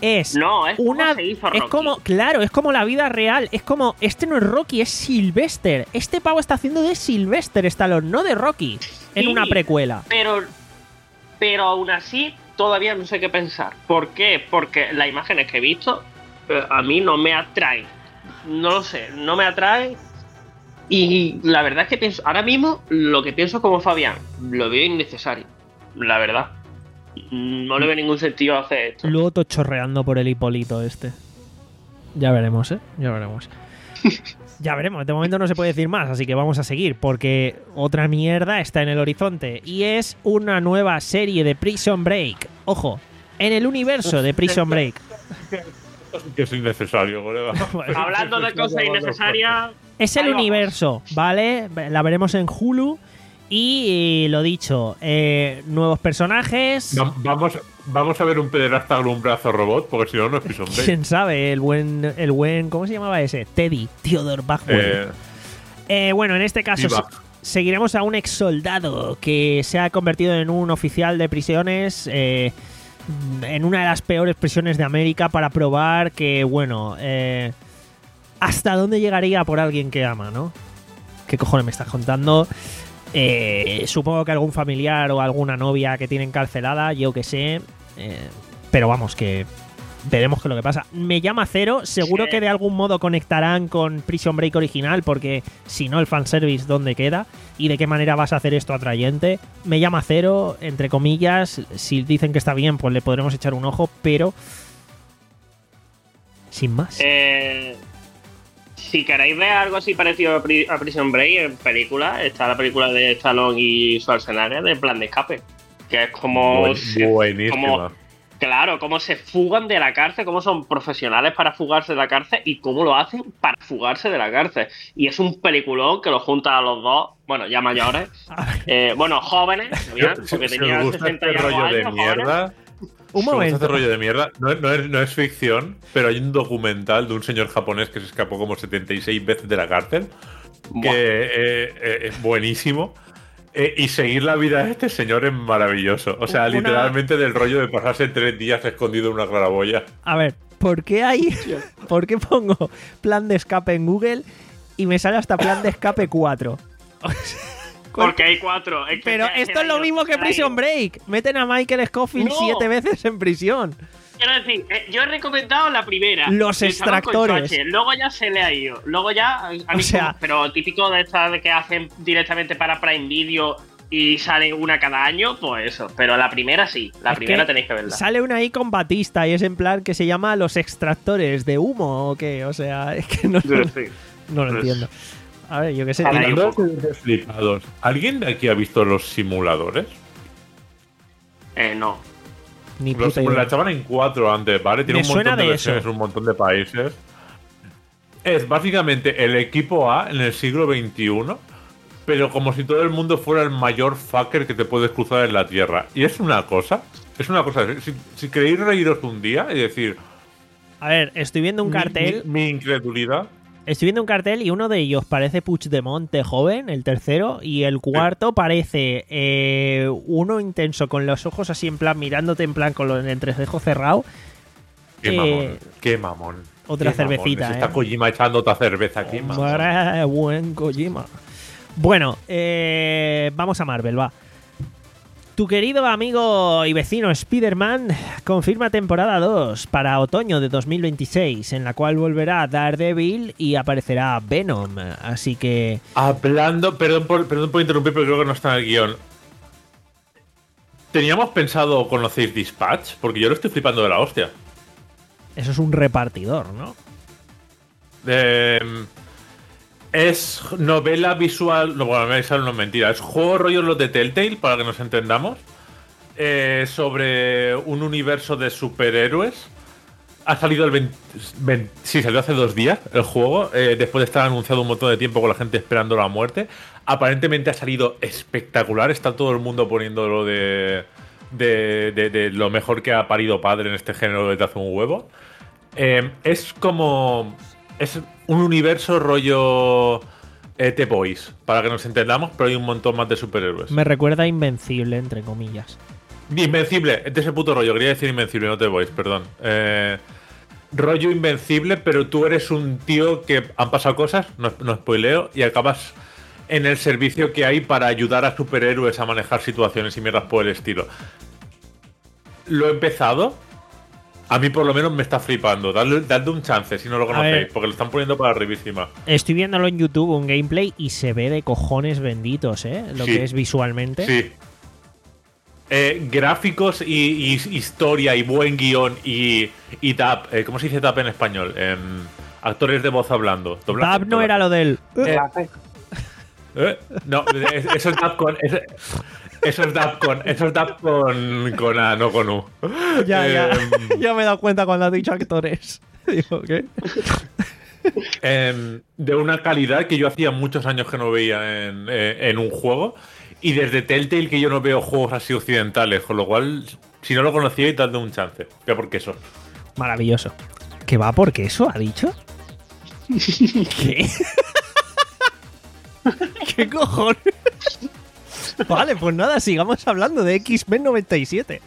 es
No, es como
una
se hizo
es
Rocky.
como, claro, es como la vida real, es como este no es Rocky, es Sylvester. Este pavo está haciendo de Sylvester Stallone, no de Rocky, en
Sí,
una precuela.
Pero, pero aún así, todavía no sé qué pensar. ¿Por qué? Porque las imágenes que he visto eh, a mí no me atraen. No lo sé, no me atraen. Y la verdad es que pienso, ahora mismo, lo que pienso como Fabián, lo veo innecesario. La verdad. No le veo ningún sentido a hacer esto.
Luego todo chorreando por el Hipólito este. Ya veremos, ¿eh? Ya veremos. Ya veremos. De momento no se puede decir más, así que vamos a seguir, porque otra mierda está en el horizonte. Y es una nueva serie de Prison Break. Ojo, en el universo de Prison Break.
Que es innecesario, colega.
Hablando de cosas innecesarias...
Es el
ahí vamos.
universo, ¿vale? La veremos en Hulu. Y lo dicho, eh, nuevos personajes.
Va- Vamos, vamos a ver un pederasta con un brazo robot, porque si no, no es Prison Break.
¿Quién sabe? El buen, el buen. ¿Cómo se llamaba ese? Teddy, Theodore Bagwell.
Eh,
Eh, bueno, en este caso
Viva.
se- seguiremos a un ex soldado que se ha convertido en un oficial de prisiones eh, en una de las peores prisiones de América para probar que, bueno, eh, hasta dónde llegaría por alguien que ama, ¿no? ¿Qué cojones me estás contando? Eh, supongo que algún familiar o alguna novia que tiene encarcelada, yo que sé. Eh, pero vamos, que veremos qué es lo que pasa. Me llama Cero, seguro
Sí.
que de algún modo conectarán con Prison Break original, porque si no, el fanservice, ¿dónde queda? ¿Y de qué manera vas a hacer esto atrayente? Me llama Cero, entre comillas. Si dicen que está bien, pues le podremos echar un ojo, pero sin más.
Eh, si queréis ver algo así parecido a, Pri- a Prison Break en película, está la película de Stallone y Schwarzenegger de Plan de Escape. Que es como...
buen-
se-
buenísima.
como- claro, cómo se fugan de la cárcel, cómo son profesionales para fugarse de la cárcel y cómo lo hacen para fugarse de la cárcel. Y es un peliculón que lo junta a los dos, bueno, ya mayores, eh, bueno, jóvenes, ¿bien?
Si,
porque
si
tenían
os gusta
sesenta
este
y algo
rollo de
años,
mierda,
Un
si os gusta
momento.
este rollo de mierda, no, es- no es, no es ficción, pero hay un documental de un señor japonés que se escapó como setenta y seis veces de la cárcel,
Buah.
que eh, eh, es buenísimo. Eh, y seguir la vida de este señor es maravilloso. O sea,
Una-
literalmente del rollo de pasarse tres días escondido en una claraboya.
A ver, ¿por qué hay? ¿Por qué pongo plan de escape en Google y me sale hasta plan de escape cuatro?
Porque hay cuatro. Es que
Pero
se-
esto
se
es lo
ha ido,
mismo que
se ha
Prison
ido.
Break. Meten a Michael Scofield
No.
siete veces en prisión.
Quiero decir, eh, yo he recomendado la primera.
Los
el chaval con
extractores.
coche, Luego ya se le ha ido. Luego ya. A mí
O sea-
como- pero típico de estas de que hacen directamente para Prime Video y sale una cada año, pues eso. Pero la primera sí. La
Es
primera
que
tenéis que verla.
Sale una ahí con Batista y es en plan que se llama Los Extractores de Humo o qué. O sea, es que no,
Sí, sí.
no lo
Pues-
entiendo. A ver, yo qué sé.
Para
tío.
ahí un
Hablando
poco.
de flipados, ¿alguien de aquí ha visto los simuladores?
Eh, no.
Ni
Los
puta
simu-
idea.
la echaban en cuatro antes, ¿vale? Tiene
Me
un montón
suena
de,
de
versiones
eso.
en un montón de países. Es básicamente el equipo A en el siglo veintiuno, pero como si todo el mundo fuera el mayor fucker que te puedes cruzar en la Tierra. Y es una cosa, es una cosa. Si, si queréis reíros un día y decir...
A ver, estoy viendo un
mi-
cartel.
Mi, mi incredulidad...
Estoy viendo un cartel y uno de ellos parece Puigdemont de joven, el tercero, y el cuarto parece eh, uno intenso con los ojos así en plan, mirándote en plan con el entrecejo cerrado.
Qué
Eh,
mamón, qué mamón.
otra
qué mamón.
cervecita,
Es esta
¿eh?
Kojima echando otra cerveza, qué mamón.
Hombre, buen Kojima. Bueno, eh, vamos a Marvel, va. Tu querido amigo y vecino Spider-Man confirma temporada dos para otoño de dos mil veintiséis, en la cual volverá Daredevil y aparecerá Venom. Así que...
Hablando, perdón por, perdón por interrumpir, pero creo que no está en el guión. ¿Teníamos pensado conocéis Dispatch? Porque yo lo estoy flipando de la hostia.
Eso es un repartidor, ¿no?
Eh, es novela visual. No, bueno, novela visual no es mentira. Es juego rollo los de Telltale, para que nos entendamos. Eh, sobre un universo de superhéroes. Ha salido el veinte, veinte sí, salió hace dos días el juego. Eh, después de estar anunciado un montón de tiempo con la gente esperando la muerte. Aparentemente ha salido espectacular. Está todo el mundo poniéndolo de, de, de, de lo mejor que ha parido padre en este género de hace un huevo. Eh, es como. Es un universo rollo eh, The Boys, para que nos entendamos, pero hay un montón más de superhéroes.
Me recuerda a Invencible, entre comillas.
Invencible, de ese puto rollo. Quería decir Invencible, no te voy, perdón. Eh, rollo Invencible, pero tú eres un tío que han pasado cosas, no, no spoileo, y acabas en el servicio que hay para ayudar a superhéroes a manejar situaciones y mierdas por el estilo. Lo he empezado. A mí por lo menos me está flipando. Dadle, dadle un chance si no lo conocéis, porque lo están poniendo para arribísima.
Estoy viéndolo en YouTube, un gameplay, y se ve de cojones benditos, ¿eh? Lo
Sí.
que es visualmente.
Sí. Eh, gráficos y, y historia y buen guión y, y dub. Eh, ¿Cómo se dice dub en español? Eh, actores de voz hablando. Doblaje,
Dab no era lo del...
Eh, ¿eh? No, eso es dub con... Eso, eso es dub con... Eso es dub con... Con A, no con U.
Ya, ya.
Eh,
Ya me he dado cuenta cuando has dicho actores. Digo, ¿qué?
eh, de una calidad que yo hacía muchos años que no veía en, eh, en un juego. Y desde Telltale que yo no veo juegos así occidentales. Con lo cual, si no lo conocíais, dadle un chance. Que por queso.
Maravilloso. ¿Que va por queso, ha dicho? ¿Qué? ¿Qué cojones? Vale, pues nada, sigamos hablando de X-Men noventa y siete.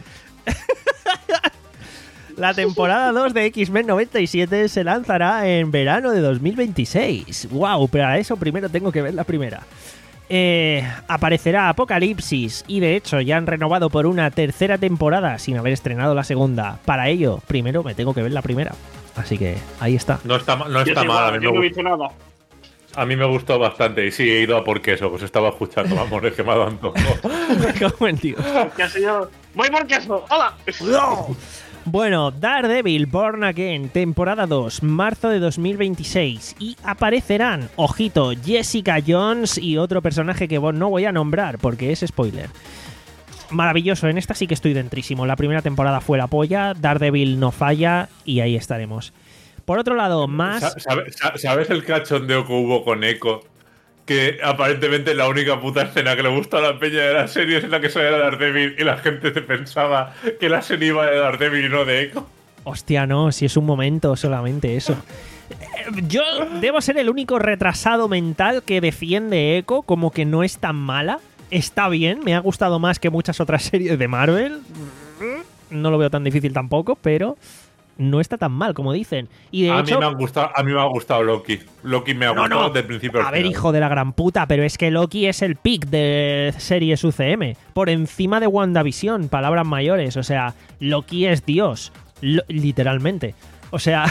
La temporada dos de X-Men noventa y siete se lanzará en verano de dos mil veintiséis. ¡Wow! Pero a eso primero tengo que ver la primera. Eh, aparecerá Apocalipsis y de hecho ya han renovado por una tercera temporada sin haber estrenado la segunda. Para ello, primero me tengo que ver la primera. Así que ahí está.
No está, no está
Yo
mal. A mí,
yo
me
no he
gustó,
visto nada.
a mí me gustó bastante. Y sí, he ido a por queso. Pues estaba escuchando. Vamos, es que me ha dado antojo.
Como el tío.
Que ha sido... ¡Voy por queso! ¡Hola!
Bueno, Daredevil Born Again, temporada dos, marzo de dos mil veintiséis. Y aparecerán, ojito, Jessica Jones y otro personaje que no voy a nombrar porque es spoiler. Maravilloso, en esta sí que estoy dentrísimo. La primera temporada fue la polla, Daredevil no falla y ahí estaremos. Por otro lado, más...
¿Sabes, ¿Sabes el cachondeo que hubo con Echo? Que aparentemente la única puta escena que le gusta a la peña de la serie es en la que sale Daredevil y la gente se pensaba que la serie iba de Daredevil y no de Echo.
Hostia, no, si es un momento solamente eso. Yo debo ser el único retrasado mental que defiende Echo como que no es tan mala. Está bien, me ha gustado más que muchas otras series de Marvel. No lo veo tan difícil tampoco, pero no está tan mal como dicen. Y de
a,
hecho,
mí me ha gustado, a mí me ha gustado Loki. Loki me ha
No,
gustado
no.
desde el principio al
a ver,
final.
hijo de la gran puta, pero es que Loki es el pick de series U C M. Por encima de WandaVision, palabras mayores. O sea, Loki es Dios. Lo- literalmente. O sea,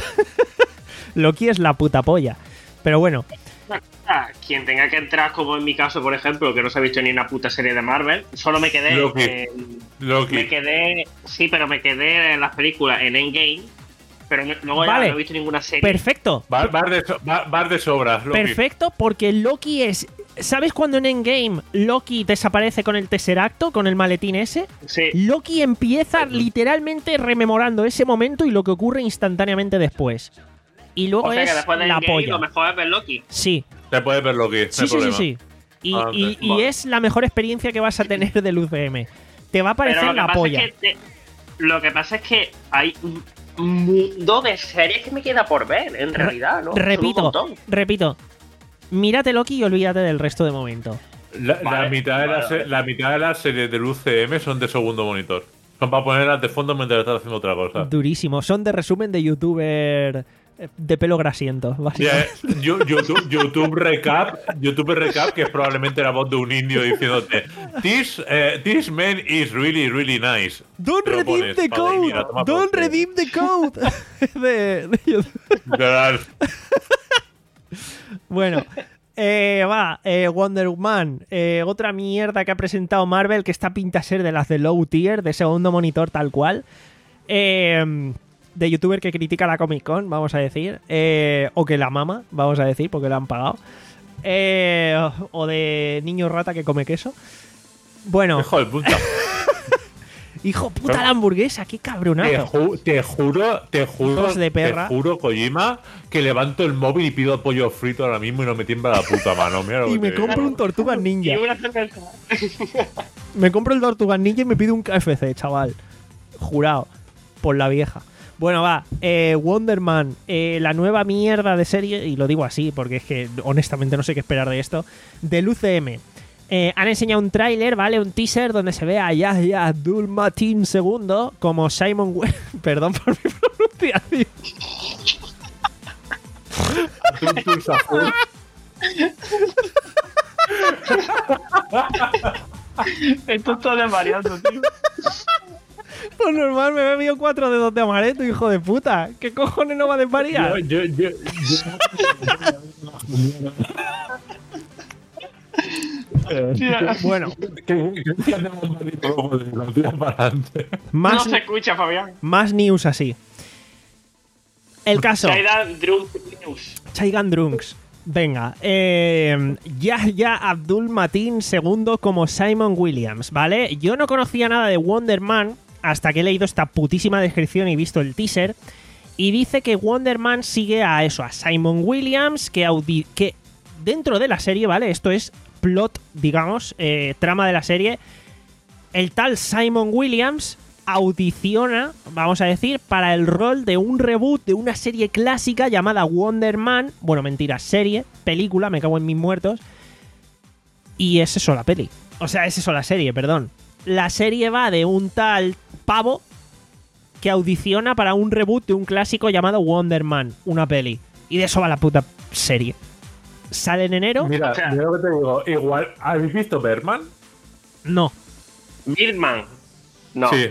Loki es la puta polla. Pero bueno,
Ah, quien tenga que entrar, como en mi caso, por ejemplo, que no se ha visto ni una puta serie de Marvel, solo me quedé...
Loki.
en-
Loki.
Me quedé... Sí, pero me quedé en las películas, en Endgame, pero no- luego ya
Vale.
no he visto ninguna serie.
perfecto.
Bar, bar de, so- bar- bar de sobras, Loki.
Perfecto, porque Loki es... ¿Sabes cuando en Endgame Loki desaparece con el Tesseracto, con el maletín ese?
Sí.
Loki empieza literalmente rememorando ese momento y lo que ocurre instantáneamente después. Y luego
O sea que
es
después de
la
Endgame
polla.
lo mejor es ver Loki.
Sí,
Te puedes ver Loki, no
sí,
hay
sí, sí,
problema.
sí. Y,
Ah,
y-
ok,
y
vale.
es la mejor experiencia que vas a tener del U C M. Te va a
Pero
parecer
lo que
la
pasa
polla.
es que te- lo que pasa es que hay un mundo de series que me queda por ver, en realidad, ¿no? Son un
Repito,
montón.
repito. Mírate Loki y olvídate del resto de momento.
La, la
Vale,
mitad de
vale,
las,
vale.
la mitad de las series del U C M son de segundo monitor. Son para ponerlas de fondo mientras estás haciendo otra cosa.
Durísimo. Son de resumen de youtuber eh, de pelo grasiento,
Ya,
básicamente.
eh, Yo- YouTube, YouTube Recap, YouTube Recap, que es probablemente la voz de un indio diciéndote This, eh, this man is really, really nice.
Don't
Te lo
redeem
pones,
the
padre,
code.
mira, toma por
Don't
culo.
redeem the code. de, de YouTube.
Literal.
Bueno, eh, va, eh, Wonder Woman, eh, otra mierda que ha presentado Marvel que está pinta ser de las de low tier, de segundo monitor tal cual. Eh, de youtuber que critica la Comic Con, vamos a decir. Eh, o que la mama, vamos a decir, porque la han pagado. Eh, o de niño rata que come queso. Bueno,
Hijo de puta.
hijo puta la hamburguesa, qué
Te,
cabronazo.
ju- te juro, te juro,
Hijos de perra.
te juro, Kojima, que levanto el móvil y pido pollo frito ahora mismo y no me tiembla la puta mano. Mira lo
Y
que
me
te
compro
digo.
un Tortugas Ninja.
Y una cerveza.
Me compro el Tortugas Ninja y me pido un K F C, chaval. Jurado. Por la vieja. Bueno, va. Eh, Wonder Man. Eh, la nueva mierda de serie, y lo digo así porque es que honestamente no sé qué esperar de esto, del U C M. Eh, han enseñado un tráiler, ¿vale? Un teaser donde se ve a Yahya Abdul-Mateen segundo como Simon Wi- Perdón por mi pronunciación.
Esto es todo de variando, tío.
Pues normal, me he bebido cuatro dedos de amaretto, hijo de puta. ¿Qué cojones no va a desvariar?
Yo, yo, yo, yo...
Bueno,
¿Qué qué hacemos de tira para adelante?
más,
No se escucha, Fabián.
más news así. El caso.
Chaidan Drunk News.
Chaigan Drunks. Venga, eh, Yahya Abdul-Mateen segundo como Simon Williams, ¿vale? Yo no conocía nada de Wonder Man hasta que he leído esta putísima descripción y visto el teaser. Y dice que Wonder Man sigue a eso, a Simon Williams, que, audi- que dentro de la serie, ¿vale? Esto es plot, digamos, eh, trama de la serie. El tal Simon Williams audiciona, vamos a decir, para el rol de un reboot de una serie clásica llamada Wonder Man. Bueno, mentira, serie, película, me cago en mis muertos. Y es eso la peli. O sea, es eso la serie, perdón. La serie va de un tal pavo que audiciona para un reboot de un clásico llamado Wonder Man, una peli. Y de eso va la puta serie. ¿Sale en enero?
Mira,
O sea-
mira lo que te digo. Igual, ¿habéis visto Berman?
No.
Birdman. No.
Sí.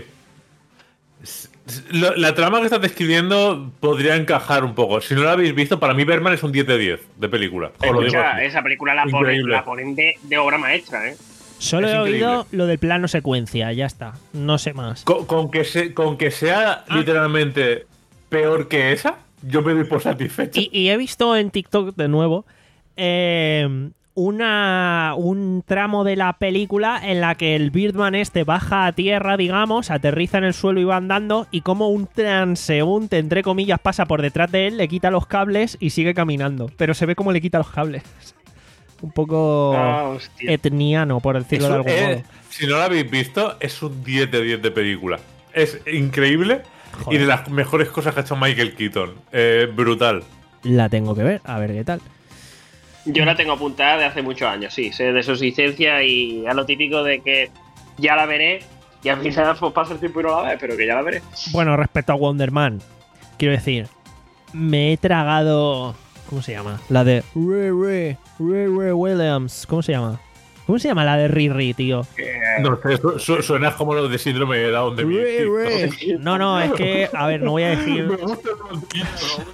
S- s- lo- La trama que estás describiendo podría encajar un poco. Si no la habéis visto, para mí Berman es un diez de diez de película. Os lo digo
Escucha,
así.
esa película la ponen,
Increíble.
la ponen de, de obra maestra, ¿eh?
Solo
Es
he
increíble.
oído lo del plano secuencia, ya está. No sé más.
Con, con que se, con que sea
Ah.
literalmente peor que esa, yo me doy por satisfecho.
Y, y he visto en TikTok de nuevo eh, una, un tramo de la película en la que el Birdman este baja a tierra, digamos, aterriza en el suelo y va andando, y como un transeúnte, entre comillas, pasa por detrás de él, le quita los cables y sigue caminando. Pero se ve como le quita los cables. Un poco
Ah, hostia.
etniano, por decirlo de
Eso
algún
es-
modo.
si no la habéis visto, es un diez de diez de película. Es increíble
Joder.
y de las mejores cosas que ha hecho Michael Keaton. Eh, brutal.
La tengo que ver, a ver qué tal.
Yo la tengo apuntada de hace muchos años, sí. Sé de su existencia y a lo típico de que ya la veré y al final pues, pasa el tiempo y no la ves, pero que ya la veré.
Bueno, respecto a Wonder Man, quiero decir, me he tragado. ¿Cómo se llama? La de Riri, Riri Williams. ¿Cómo se llama? ¿Cómo se llama la de Riri, tío?
No sé, su- su- suena como lo de síndrome de Down de mí.
Riri. No, no, es que, a ver, no voy a decir.
Me gusta el contenido.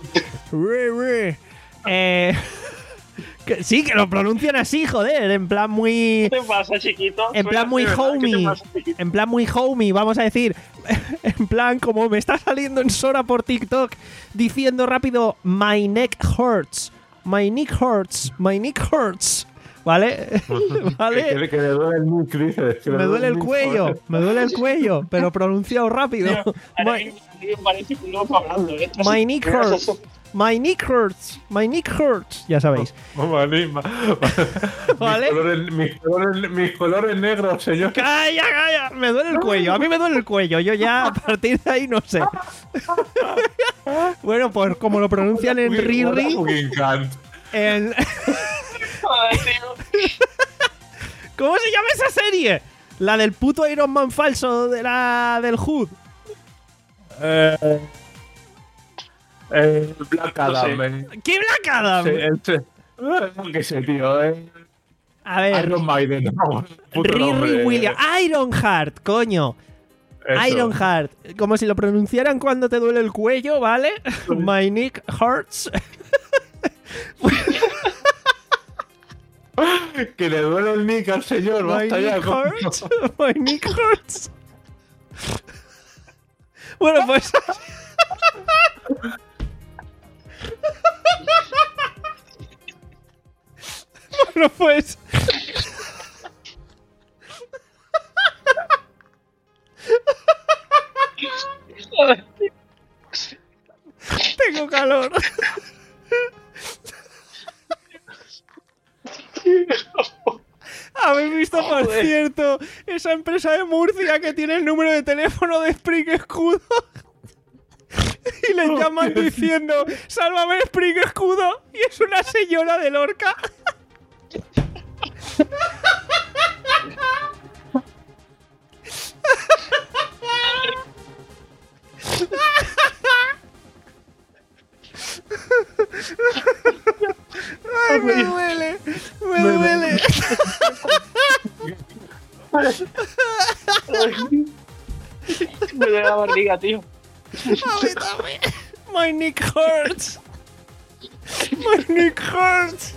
Riri. Eh. que- sí, que lo pronuncian así, joder, en plan muy.
¿Qué te pasa, chiquito?
En plan muy
¿De verdad? ¿Qué te
homie.
pasa, chiquito?
En plan muy homie, vamos a decir. En plan, como me está saliendo en Sora por TikTok diciendo rápido: My neck hurts. My neck hurts. My neck hurts. ¿Vale?
Que,
¿Vale?
le- que le duele el nick, dices. que le
Me duele el
nick,
cuello.
joder.
Me duele el cuello, pero pronunciado rápido.
Ahora
My,
mismo, tío, parece un loco hablando, ¿eh?
my neck hurts. My neck hurts. My neck hurts. Ya sabéis.
Vale, ma-
¿Vale?
Mis colores, mis colores- mis colores negros, señor.
¡Calla, calla! Me duele el cuello. A mí me duele el cuello. Yo ya a partir de ahí no sé. Bueno, pues como lo pronuncian en Riri,
Fucking cunt.
en...
Joder, tío.
¿Cómo se llama esa serie? La del puto Iron Man falso de la del Hood.
Eh, eh, Black
No sé.
Adam. eh.
¿Qué Black Adam?
Sí, ese. Eh, qué sé, tío. Eh.
A ver,
Iron Maiden. No, puto nombre.
Riri Williams. Ironheart, coño.
Eso.
Ironheart. Como si lo pronunciaran cuando te duele el cuello, ¿vale? My neck hurts.
Que le duele el nick al señor.
My
Basta ya.
neck
coño.
hurts. My neck hurts. Bueno, pues. Bueno, pues.
Joder, tío.
Tengo calor. ¿Habéis visto, por
Joder.
cierto, esa empresa de Murcia que tiene el número de teléfono de Spring Escudo? Y le llaman diciendo: ¡Sálvame, Spring Escudo! Y es una señora de Lorca. Ay, me duele, me duele.
Me duele la barriga, tío.
A mí también. My neck hurts. My neck hurts.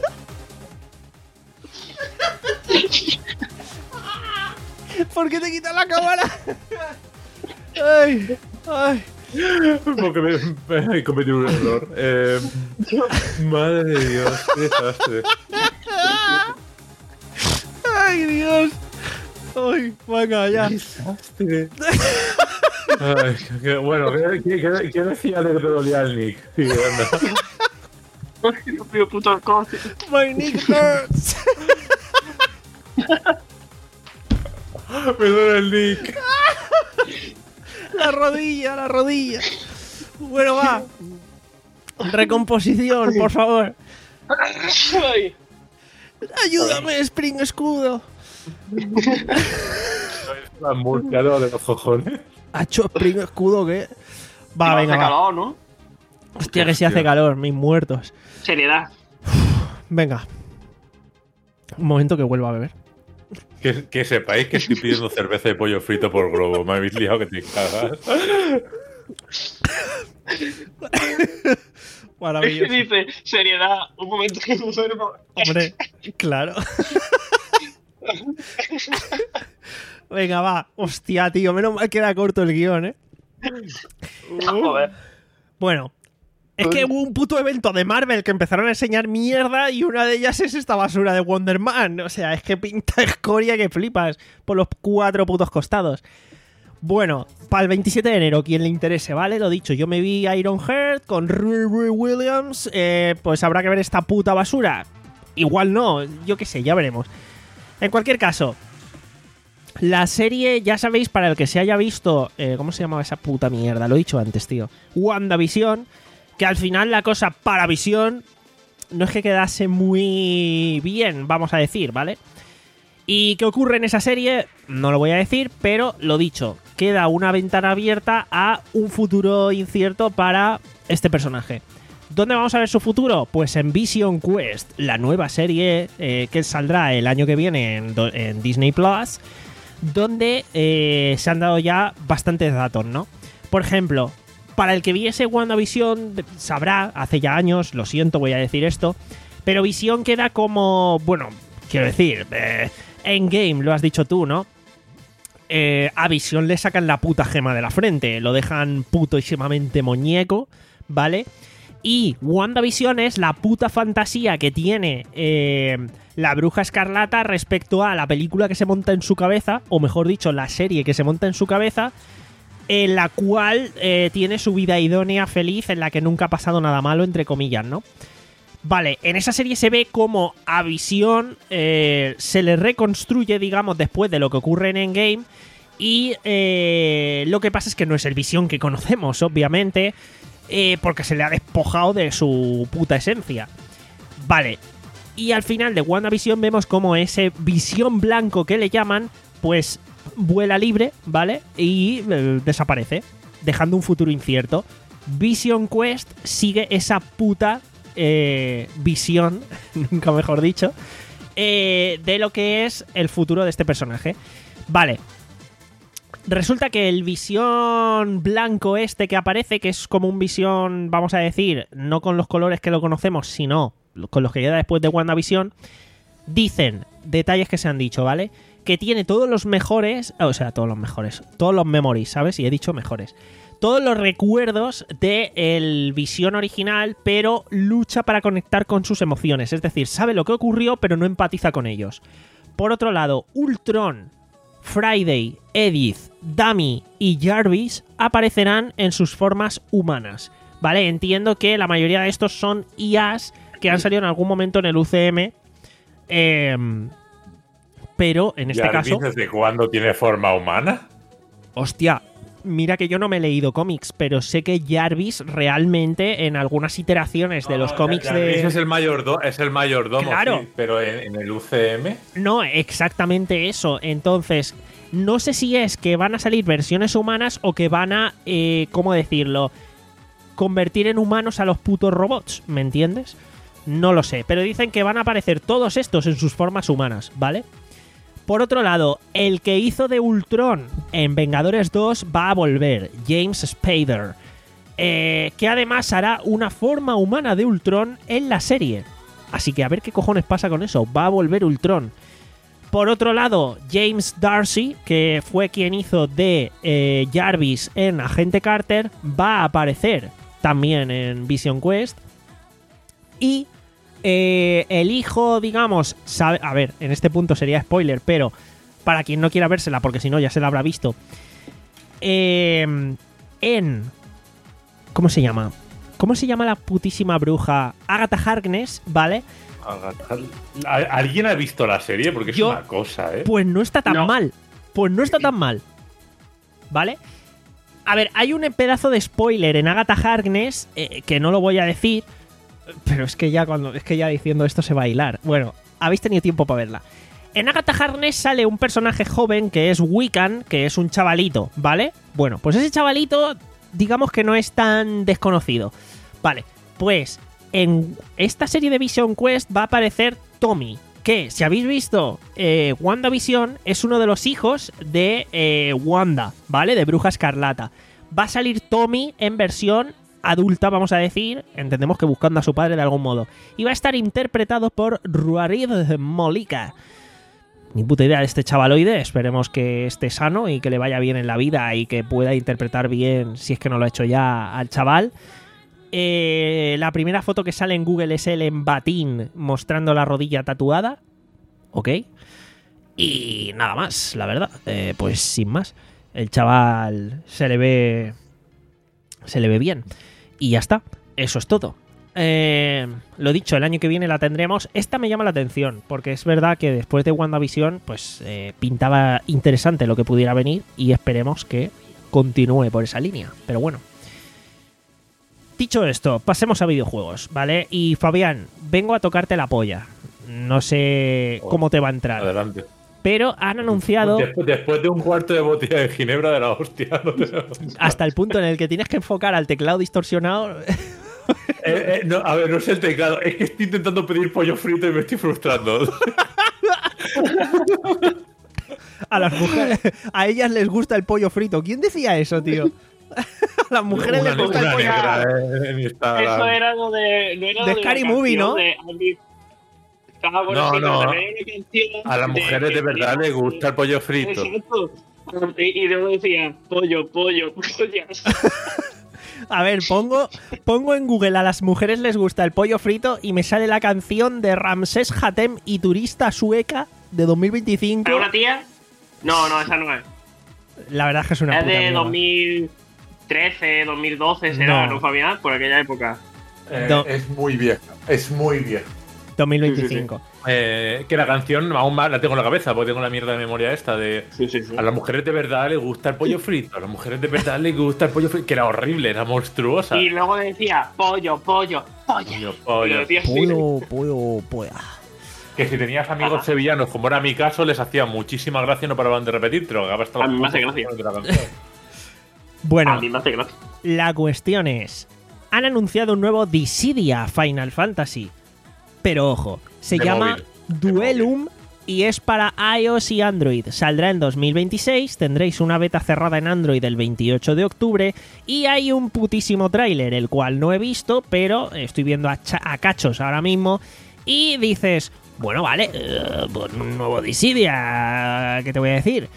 ¿Por qué te quitas la cámara? Ay, ay.
Porque me, me he cometido un error. Eh, madre de Dios, qué desastre.
Ay, Dios. Ay, venga, ya.
Qué desastre. Ay, qué, bueno, ¿qué, qué, qué, qué decía de que te dolía el nick? Sí, anda.
Ay, Dios mío, puto coche.
My neck hurts.
Me duele el nick.
La rodilla, la rodilla. Bueno, va. Recomposición, por favor.
Ay.
Ayúdame, Spring Escudo.
La murciano de los cojones.
Hacho, Spring Escudo, ¿qué? Va,
No
venga,
hace
va.
calor, ¿no?
Hostia, que si hace calor, mis muertos.
Seriedad.
Venga. Un momento que vuelva a beber.
Que, que sepáis que estoy pidiendo cerveza de pollo frito por globo. Me habéis liado que te cagas.
Maravilloso.
Dice, seriedad, un momento que me duermo.
Hombre, claro. Venga, va. Hostia, tío, menos mal que era corto el guión, ¿eh?
Joder.
Bueno, es que hubo un puto evento de Marvel que empezaron a enseñar mierda y una de ellas es esta basura de Wonder Man. O sea, es que pinta escoria que flipas por los cuatro putos costados. Bueno, para el veintisiete de enero, quien le interese, ¿vale? Lo dicho, yo me vi Ironheart con Riri Williams. Eh, pues habrá que ver esta puta basura. Igual no, yo qué sé, ya veremos. En cualquier caso, la serie, ya sabéis, para el que se haya visto... Eh, ¿Cómo se llamaba esa puta mierda? Lo he dicho antes, tío. WandaVision, que al final la cosa para Visión no es que quedase muy bien, vamos a decir, ¿vale? ¿Y qué ocurre en esa serie? No lo voy a decir, pero lo dicho, queda una ventana abierta a un futuro incierto para este personaje. ¿Dónde vamos a ver su futuro? Pues en Vision Quest, la nueva serie eh, que saldrá el año que viene en, en Disney Plus, donde eh, se han dado ya bastantes datos, ¿no? Por ejemplo, para el que viese WandaVision sabrá, hace ya años, lo siento, voy a decir esto, pero Vision queda como, bueno, quiero decir, eh, Endgame, lo has dicho tú, ¿no? Eh, a Vision le sacan la puta gema de la frente, lo dejan putísimamente muñeco, ¿vale? Y WandaVision es la puta fantasía que tiene eh, la Bruja Escarlata respecto a la película que se monta en su cabeza, o mejor dicho, la serie que se monta en su cabeza, en la cual eh, tiene su vida idónea, feliz, en la que nunca ha pasado nada malo, entre comillas, ¿no? Vale, en esa serie se ve como a Visión eh, se le reconstruye, digamos, después de lo que ocurre en Endgame. Y eh, lo que pasa es que no es el Visión que conocemos, obviamente, eh, porque se le ha despojado de su puta esencia. Vale, y al final de WandaVision vemos como ese Visión blanco que le llaman, pues vuela libre, ¿vale? Y eh, desaparece, dejando un futuro incierto. Vision Quest sigue esa puta eh, visión, nunca mejor dicho, eh, de lo que es el futuro de este personaje. Vale. Resulta que el Visión blanco este que aparece, que es como un Visión, vamos a decir, no con los colores que lo conocemos, sino con los que queda después de WandaVision, dicen, detalles que se han dicho, ¿vale? Que tiene todos los mejores, o sea, todos los mejores, todos los memories, ¿sabes? Y he dicho mejores. Todos los recuerdos del Visión original, pero lucha para conectar con sus emociones. Es decir, sabe lo que ocurrió, pero no empatiza con ellos. Por otro lado, Ultron, Friday, Edith, Dummy y Jarvis aparecerán en sus formas humanas, ¿vale? Entiendo que la mayoría de estos son I As que han salido en algún momento en el U C M, eh, pero en este
¿Jarvis
caso...
desde cuándo tiene forma humana?
Hostia, mira que yo no me he leído cómics, pero sé que Jarvis realmente en algunas iteraciones de
No,
los cómics
Jarvis
de...
es el mayordomo, es el mayordomo,
Claro.
sí, pero en, en el U C M...
No, exactamente eso. Entonces, no sé si es que van a salir versiones humanas o que van a, eh, ¿cómo decirlo? Convertir en humanos a los putos robots, ¿me entiendes? No lo sé, pero dicen que van a aparecer todos estos en sus formas humanas, ¿vale? Por otro lado, el que hizo de Ultron en Vengadores dos va a volver, James Spader, eh, que además hará una forma humana de Ultron en la serie. Así que a ver qué cojones pasa con eso, va a volver Ultron. Por otro lado, James Darcy, que fue quien hizo de eh, Jarvis en Agente Carter, va a aparecer también en Vision Quest. Y eh, el hijo, digamos, sabe, a ver, en este punto sería spoiler, pero para quien no quiera vérsela, porque si no ya se la habrá visto, eh, en... ¿Cómo se llama? ¿Cómo se llama la putísima bruja? Agatha Harkness, ¿vale?
¿Alguien ha visto la serie? Porque es
Yo,
una cosa, ¿eh?
Pues no está tan
No.
mal. Pues no está tan mal. ¿Vale? A ver, hay un pedazo de spoiler en Agatha Harkness eh, que no lo voy a decir, pero es que ya cuando es que ya diciendo esto se va a hilar. Bueno, habéis tenido tiempo para verla. En Agatha Harkness sale un personaje joven que es Wiccan, que es un chavalito, ¿vale? Bueno, pues ese chavalito, digamos que no es tan desconocido. Vale, pues en esta serie de Vision Quest va a aparecer Tommy, que, si habéis visto eh, WandaVision, es uno de los hijos de eh, Wanda, ¿vale? De Bruja Escarlata. Va a salir Tommy en versión adulta, vamos a decir, entendemos que buscando a su padre de algún modo. Y va a estar interpretado por Ruarid Molika. Ni puta idea de este chavaloide, esperemos que esté sano y que le vaya bien en la vida y que pueda interpretar bien, si es que no lo ha hecho ya, al chaval. Eh, la primera foto que sale en Google es él en batín mostrando la rodilla tatuada. Ok. Y nada más, la verdad. Eh, pues sin más. El chaval se le ve. Se le ve bien. Y ya está. Eso es todo. Eh, lo dicho, el año que viene la tendremos. Esta me llama la atención. Porque es verdad que después de WandaVision, pues eh, pintaba interesante lo que pudiera venir. Y esperemos que continúe por esa línea. Pero bueno. Dicho esto, pasemos a videojuegos, ¿vale? Y Fabián, vengo a tocarte la polla. No sé cómo te va a entrar.
Adelante.
Pero han anunciado...
Después, después de un cuarto de botella de ginebra de la hostia. No te...
Hasta el punto en el que tienes que enfocar al teclado distorsionado...
eh, eh, no, a ver, no es el teclado. Es que estoy intentando pedir pollo frito y me estoy frustrando.
A las mujeres... A ellas les gusta el pollo frito. ¿Quién decía eso, tío? A las mujeres
Una
les gusta el
negra,
pollo
negra,
frito.
eh, en Instagram.
Eso era lo de. No era
De
lo
Scary
la
Movie,
canción
¿no?
de Andy- Ah, bueno,
No,
sí, pero
no.
también era una canción
A las mujeres de verdad les gusta el pollo frito.
Exacto. Y, y luego decía pollo, pollo, pollas.
A ver, pongo, pongo en Google a las mujeres les gusta el pollo frito y me sale la canción de Ramsés Hatem y turista sueca de dos mil veinticinco.
¿Es una tía? No, no, esa no es.
La verdad es que es una
Es
puta
de
mierda.
dos mil trece, dos mil doce será,
No.
¿no, Fabián? Por aquella época.
Eh,
No.
Es muy vieja. Es muy vieja.
dos mil veinticinco.
Eh, que la canción aún más la tengo en la cabeza porque tengo la mierda de memoria esta de
Sí, sí, sí.
a las mujeres de verdad les gusta el pollo frito, a las mujeres de verdad les gusta el pollo frito, que era horrible, era monstruosa.
Y luego decía pollo, pollo, pollo.
Pollo,
Y lo
pollo.
decía así.
Pollo, pollo, pollo.
Que si tenías amigos sevillanos, como era mi caso, les hacía muchísima gracia y no paraban de repetir, pero hasta
A mí me hace gracia.
de la canción.
Bueno,
A mí me hace gracia.
la cuestión es... Han anunciado un nuevo Dissidia Final Fantasy. Pero ojo, se
De
llama
móvil, de
Duelum y es para iOS y Android. Saldrá en dos mil veintiséis, tendréis una beta cerrada en Android el veintiocho de octubre y hay un putísimo tráiler, el cual no he visto, pero estoy viendo a, cha- a cachos ahora mismo y dices, bueno, vale, eh, pues un nuevo Dissidia, ¿qué te voy a decir?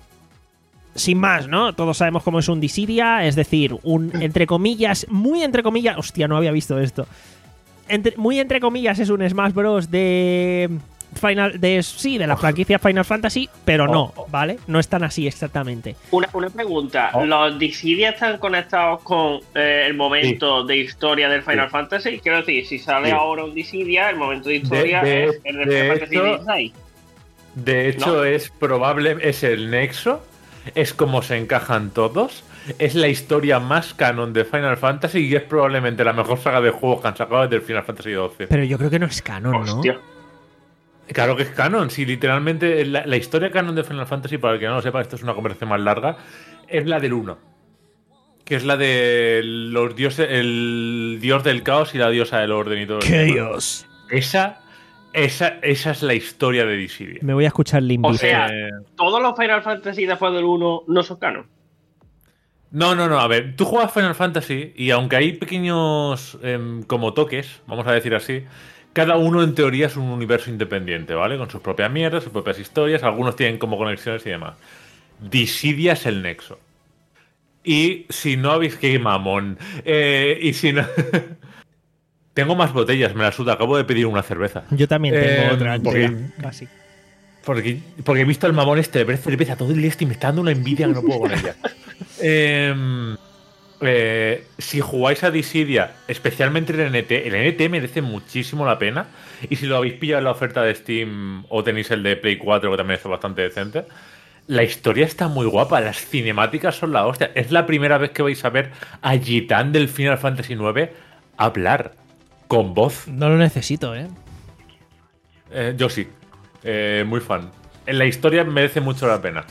Sin más, ¿no? Todos sabemos cómo es un Dissidia, es decir, un, entre comillas, muy entre comillas... Hostia, no había visto esto. Entre- muy entre comillas es un Smash Bros. de... Final, de sí, de la franquicia Final Fantasy, pero no, ¿vale? No es tan así exactamente.
Una, una pregunta.
Oh.
¿Los Dissidia están conectados con eh, el momento de historia del Final
Sí.
Fantasy? Quiero decir, si sale
Sí.
ahora un Dissidia, el momento de historia
de-
es el del
de
Final Fantasy
hecho-
dieciséis.
De hecho,
No.
es probable, es el nexo, es como se encajan todos. es la historia más canon de Final Fantasy y es probablemente la mejor saga de juegos que han sacado desde el Final Fantasy doce.
Pero yo creo que no es canon, ¿no?
Hostia.
Claro que es canon, si literalmente la, la historia canon de Final Fantasy, para el que no lo sepa, esto es una conversación más larga, es la del uno. Que es la de los dioses, el dios del caos y la diosa del orden y todo.
Chaos.
Esa, esa, esa es la historia de Dissidia.
Me voy a escuchar Limp
O
Bizkit.
sea,
Eh,
todos los Final Fantasy después del uno no son canon.
No, no, no, a ver, tú juegas Final Fantasy y aunque hay pequeños em, como toques, vamos a decir así, cada uno en teoría es un universo independiente, ¿vale? Con sus propias mierdas, sus propias historias, algunos tienen como conexiones y demás. Dissidia es el nexo. Y si no habéis... ¡Qué mamón! Eh, y si no... Tengo más botellas, me la suda, acabo de pedir una cerveza.
Yo también tengo
Eh,
otra.
porque-
entera, casi.
Porque, porque he visto al mamón este de beber cerveza todo el día y me está dando una envidia que no puedo con ella. Eh, eh, si jugáis a Dissidia, especialmente el N T, el N T merece muchísimo la pena. Y si lo habéis pillado en la oferta de Steam o tenéis el de Play cuatro, que también está bastante decente, la historia está muy guapa. Las cinemáticas son la hostia. Es la primera vez que vais a ver a Gitán del Final Fantasy nueve hablar con voz.
No lo necesito, ¿eh?
Eh, yo sí. Eh, muy fan. En la historia merece mucho la pena.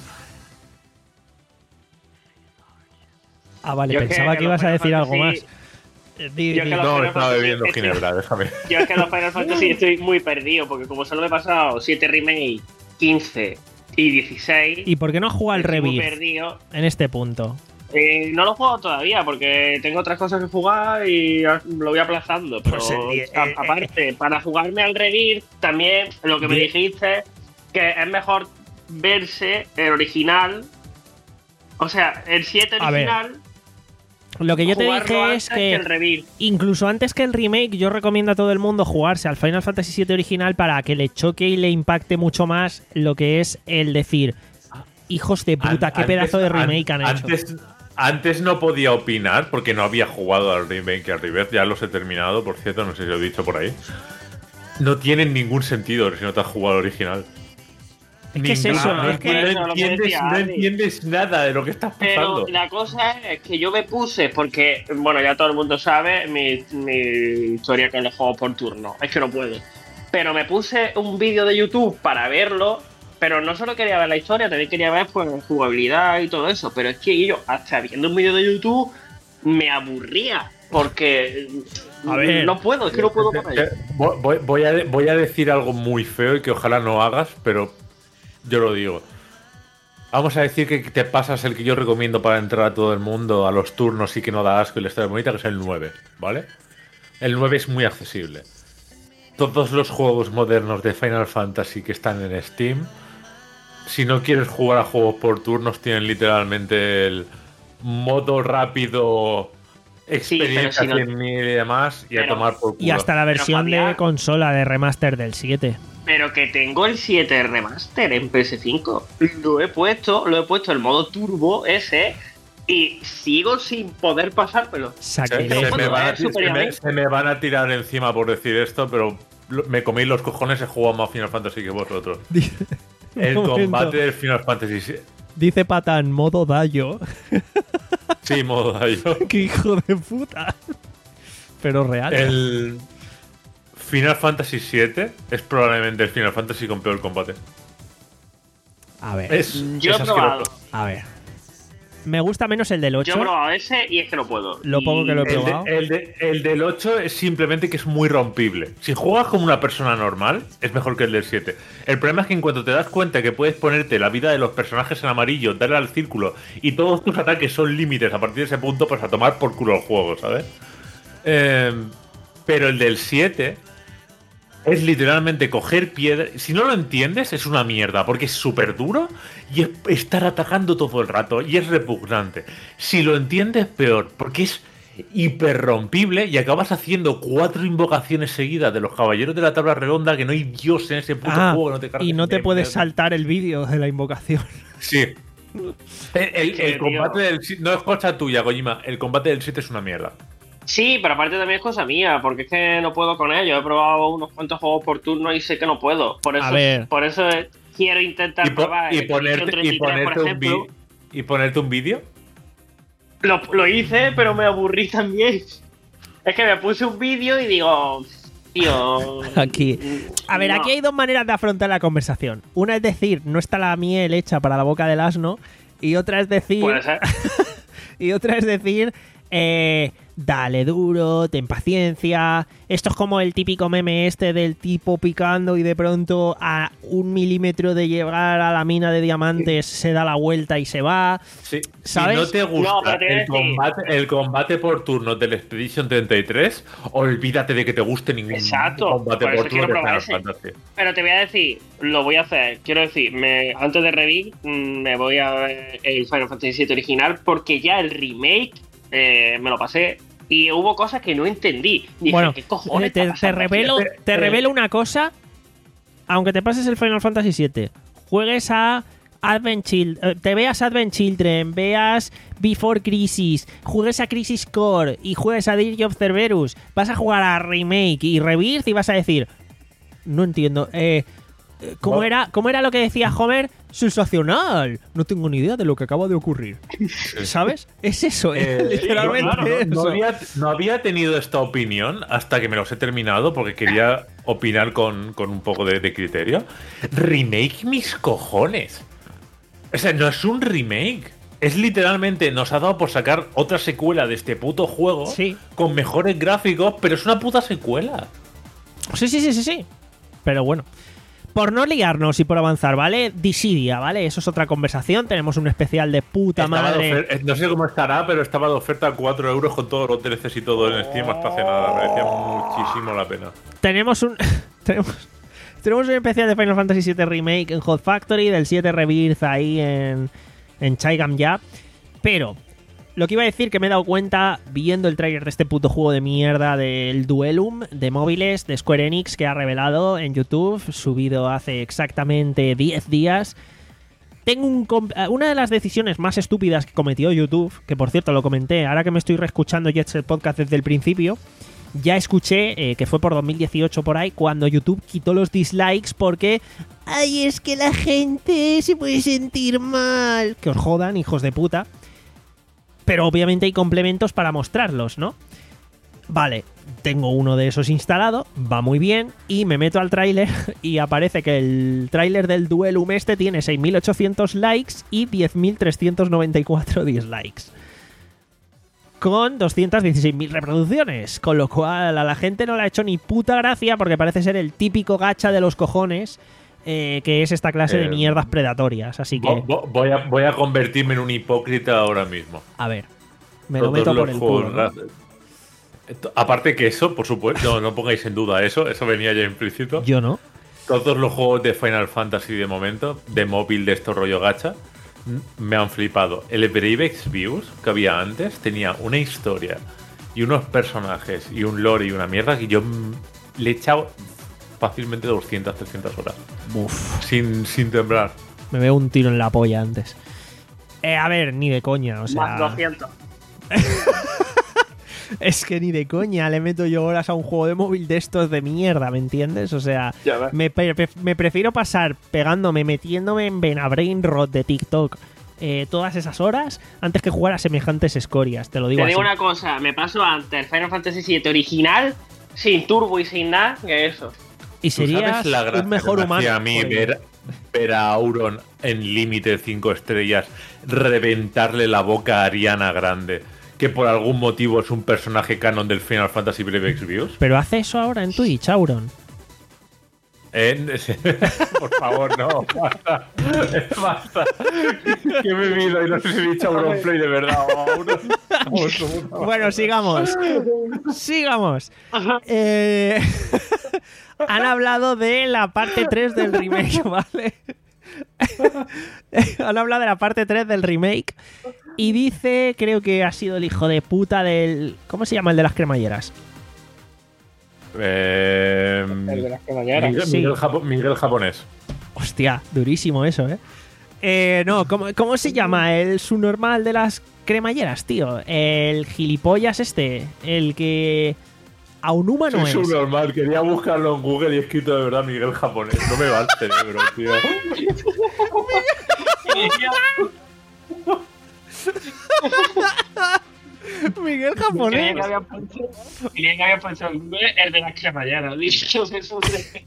Ah, vale,
Yo es que
pensaba que,
los
ibas a
Final
decir algo más.
Fantasy-
Eh, di-
Yo
di-
que los
No,
Final
estaba
Fantasy
bebiendo
estoy-
ginebra, déjame.
Yo es que los Final Fantasy estoy muy perdido, porque como solo me he pasado siete remake, quince y dieciséis,
¿Y por qué no juega al
estoy muy
Rebirth
perdido.
en este punto?
Eh, no lo he jugado todavía porque tengo otras cosas que jugar y lo voy aplazando. Pero
Pues, eh,
a-
eh,
aparte, para jugarme al Rebirth, también lo que me
Di-
dijiste, que es mejor verse el original. O sea, el siete
A ver,
original.
Lo que yo te
jugarlo
dije
antes
es que,
el Rebirth.
incluso antes que el remake, yo recomiendo a todo el mundo jugarse al Final Fantasy siete original para que le choque y le impacte mucho más lo que es el decir, hijos de puta,
An-
qué pedazo de
antes-
remake
an-
han hecho.
Antes, antes no podía opinar porque no había jugado al remake y al Rebirth. Ya los he terminado, por cierto, no sé si lo he dicho por ahí. No tienen ningún sentido si no te has jugado al original.
Es que es
Ningún-
eso,
no,
es que-
no
Eso, lo que
entiendes,
decía
no
Adri.
entiendes nada de lo que estás
Pero
pasando.
la cosa es que yo me puse, porque, bueno, ya todo el mundo sabe mi, mi historia con los juegos por turno. Es que no puedo. Pero me puse un vídeo de YouTube para verlo, pero no solo quería ver la historia, también quería ver pues jugabilidad y todo eso. Pero es que yo, hasta viendo un vídeo de YouTube, me aburría. Porque
A ver.
no puedo, es que no puedo con ello.
Eh, voy, voy- voy a, voy a decir algo muy feo y que ojalá no hagas, pero yo lo digo. Vamos a decir que te pasas el que yo recomiendo para entrar a todo el mundo a los turnos y que no da asco y la historia bonita, que es el nueve, ¿vale? El nueve es muy accesible. Todos los juegos modernos de Final Fantasy que están en Steam, si no quieres jugar a juegos por turnos, tienen literalmente el modo rápido, experiencia
si no-
cien mil y demás, y a
pero-
tomar por culo.
Y hasta la versión de
Fabián-
consola de remaster del siete.
Pero que tengo el siete Remaster en P S cinco. Lo he puesto, lo he puesto el modo turbo ese y sigo sin poder pasármelo.
Se,
Sacrilegio.
se
no
me
puedo,
van a,
eh,
se me-
superiormente.
se me van a tirar encima por decir esto, pero lo- me coméis los cojones, he jugado más Final Fantasy que vosotros.
Dice-
El
Un momento.
combate del Final Fantasy. sí-
Dice Patán, modo Dayo.
Sí, modo daño.
¡Qué hijo de puta! Pero real.
El Final Fantasy siete es probablemente el Final Fantasy con peor combate.
A ver,
Es,
Yo
es
he probado.
asqueroso.
a ver. Me gusta menos el del
Yo
ocho.
he probado ese y es que no puedo.
Lo poco que lo he
Y-
El,
probado.
de- el de- el del ocho es simplemente que es muy rompible. Si juegas como una persona normal, es mejor que el del siete. El problema es que en cuanto te das cuenta que puedes ponerte la vida de los personajes en amarillo, darle al círculo y todos tus ataques son límites a partir de ese punto, pues a tomar por culo el juego, ¿sabes? Eh, pero el del siete es literalmente coger piedra. Si no lo entiendes, es una mierda, porque es súper duro y es estar atacando todo el rato y es repugnante. Si lo entiendes, peor, porque es hiperrompible y acabas haciendo cuatro invocaciones seguidas de los caballeros de la tabla redonda que no hay dios en ese puto
Ah,
juego que no te cargues
y no te
de
puedes
mierda.
saltar el vídeo de la invocación.
Sí. El, el-
Que,
el combate
tío.
del si- no es cosa tuya, Kojima. El combate del siete es una mierda.
Sí, pero aparte también es cosa mía, porque es que no puedo con ello. He probado unos cuantos juegos por turno y sé que no puedo. Por eso,
A ver.
por eso quiero intentar
Y, po-
probar
y
el
ponerte,
Expedition
y
treinta y tres,
ponerte
por
un vi-
ejemplo.
y ponerte un vídeo.
Lo, lo hice, pero me aburrí también. Es que me puse un vídeo y digo... Tío...
Aquí. A ver,
no.
aquí hay dos maneras de afrontar la conversación. Una es decir, no está la miel hecha para la boca del asno. Y otra es decir...
Puede ser.
y otra es decir... Eh, dale duro, ten paciencia. Esto es como el típico meme este del tipo picando y de pronto a un milímetro de llegar a la mina de diamantes se da la vuelta y se va.
Sí.
¿Sabes?
Si no te gusta
No, pero te voy a
el,
decir-
combate, el combate por turnos del Expedition treinta y tres, olvídate de que te guste ningún
Exacto,
combate
por eso
por
quiero
turnos de
probar
Final
ese.
Fantasy.
Pero te voy a decir, lo voy a hacer. Quiero decir, me, antes de Revit, mm, me voy a ver el Final Fantasy siete original porque ya el remake eh, me lo pasé y hubo cosas que no entendí. Dije,
Bueno,
¿qué cojones
eh, te,
está
te
pasando aquí?
revelo,
Eh,
te
eh.
revelo una cosa. Aunque te pases el Final Fantasy siete, juegues a Advent Children, te veas Advent Children, veas Before Crisis, juegues a Crisis Core y juegues a Dirge of Cerberus, vas a jugar a Remake y Rebirth y vas a decir, no entiendo, eh, ¿cómo,
Bueno.
era, ¿cómo era lo que decía Homer? Sensacional, no tengo ni idea de lo que acaba de ocurrir. ¿Sabes? Es eso, eh,
Eh,
literalmente
no, no, no, no
eso.
había, no había tenido esta opinión hasta que me los he terminado porque quería opinar con, con un poco de, de criterio. Remake mis cojones. O sea, no es un remake. Es literalmente, nos ha dado por sacar otra secuela de este puto juego
Sí.
con mejores gráficos, pero es una puta secuela.
Sí, sí, sí, sí, sí. Pero bueno. Por no liarnos y por avanzar, ¿vale? Dissidia, ¿vale? Eso es otra conversación. Tenemos un especial de puta
Estaba de
madre.
ofer- eh, no sé cómo estará, pero estaba de oferta a cuatro euros con todos los D L Cs y todo en Steam hasta hace nada. Merecía muchísimo la pena.
Tenemos un. tenemos. Tenemos un especial de Final Fantasy siete Remake en Hot Factory, del siete Rebirth ahí en. En Chaigam ya. Pero. Lo que iba a decir que me he dado cuenta viendo el tráiler de este puto juego de mierda del Duelum de móviles de Square Enix que ha revelado en YouTube, subido hace exactamente diez días. Tengo un una de las decisiones más estúpidas que cometió YouTube, que por cierto lo comenté, ahora que me estoy reescuchando Jet Set Podcast desde el principio, ya escuché, eh, que fue por dos mil dieciocho por ahí, cuando YouTube quitó los dislikes porque... ¡Ay, es que la gente se puede sentir mal! Que os jodan, hijos de puta. Pero obviamente hay complementos para mostrarlos, ¿no? Vale, tengo uno de esos instalado, va muy bien, y me meto al tráiler y aparece que el tráiler del Duelum este tiene seis mil ochocientos likes y diez mil trescientos noventa y cuatro dislikes. Con doscientas dieciséis mil reproducciones, con lo cual a la gente no le ha hecho ni puta gracia porque parece ser el típico gacha de los cojones, eh, que es esta clase de
Eh,
mierdas predatorias, así que...
Vo- vo- Voy a, voy a convertirme en un hipócrita ahora mismo.
A ver, me lo
Todos
meto por
los
el
juegos,
culo, ¿no?
ra- Aparte que eso, por supuesto, no, no pongáis en duda eso, eso venía ya implícito.
Yo no.
Todos los juegos de Final Fantasy de momento, de móvil de estos rollo gacha, m- me han flipado. El Brave Exvius que había antes tenía una historia y unos personajes y un lore y una mierda que yo mm, le he echado fácilmente doscientas, trescientas horas.
Uf,
Sin, sin temblar.
me veo un tiro en la polla antes. Eh, a ver, ni de coña, o
Más
sea...
doscientos.
Es que ni de coña le meto yo horas a un juego de móvil de estos de mierda, ¿me entiendes? O sea,
Ya ves.
me, pre- pre- me prefiero pasar pegándome, metiéndome en Venabrain Rot de TikTok eh, todas esas horas antes que jugar a semejantes escorias, te lo digo
Te
así.
digo una cosa, me paso antes el Final Fantasy siete original, sin turbo y sin nada, que eso.
Y
¿Tú
serías
sabes la gracia
un mejor
que me
humano.
hacía a mí
por ello.
ver, ver a Auron en límite cinco estrellas reventarle la boca a Ariana Grande, que por algún motivo es un personaje canon del Final Fantasy Brave Exvius?
Pero hace eso ahora en Twitch, Auron.
Eh, por favor, no, basta. Basta. Que he bebido y no sé si he dicho Auronplay de verdad. o Auron. Vamos, por favor.
Bueno, sigamos. Sigamos. Eh, han hablado de la parte tres del remake, ¿vale? Han hablado de la parte tres del remake. Y dice, creo que ha sido el hijo de puta del... ¿Cómo se llama el de las cremalleras?
Eh,
El de las cremalleras.
Miguel,
Sí.
Miguel Japo- Miguel japonés.
Hostia, durísimo eso, ¿eh? Eh, no, ¿cómo, cómo se llama el subnormal de las cremalleras, tío? El gilipollas este, el que... Aonuma no
Es
es.
un normal, quería buscarlo en Google y he escrito de verdad Miguel japonés. No me va el cerebro, tío.
Miguel
Creía
japonés.
que había puesto, creía que había puesto en Google el de las cremalleras. Dicho eso de-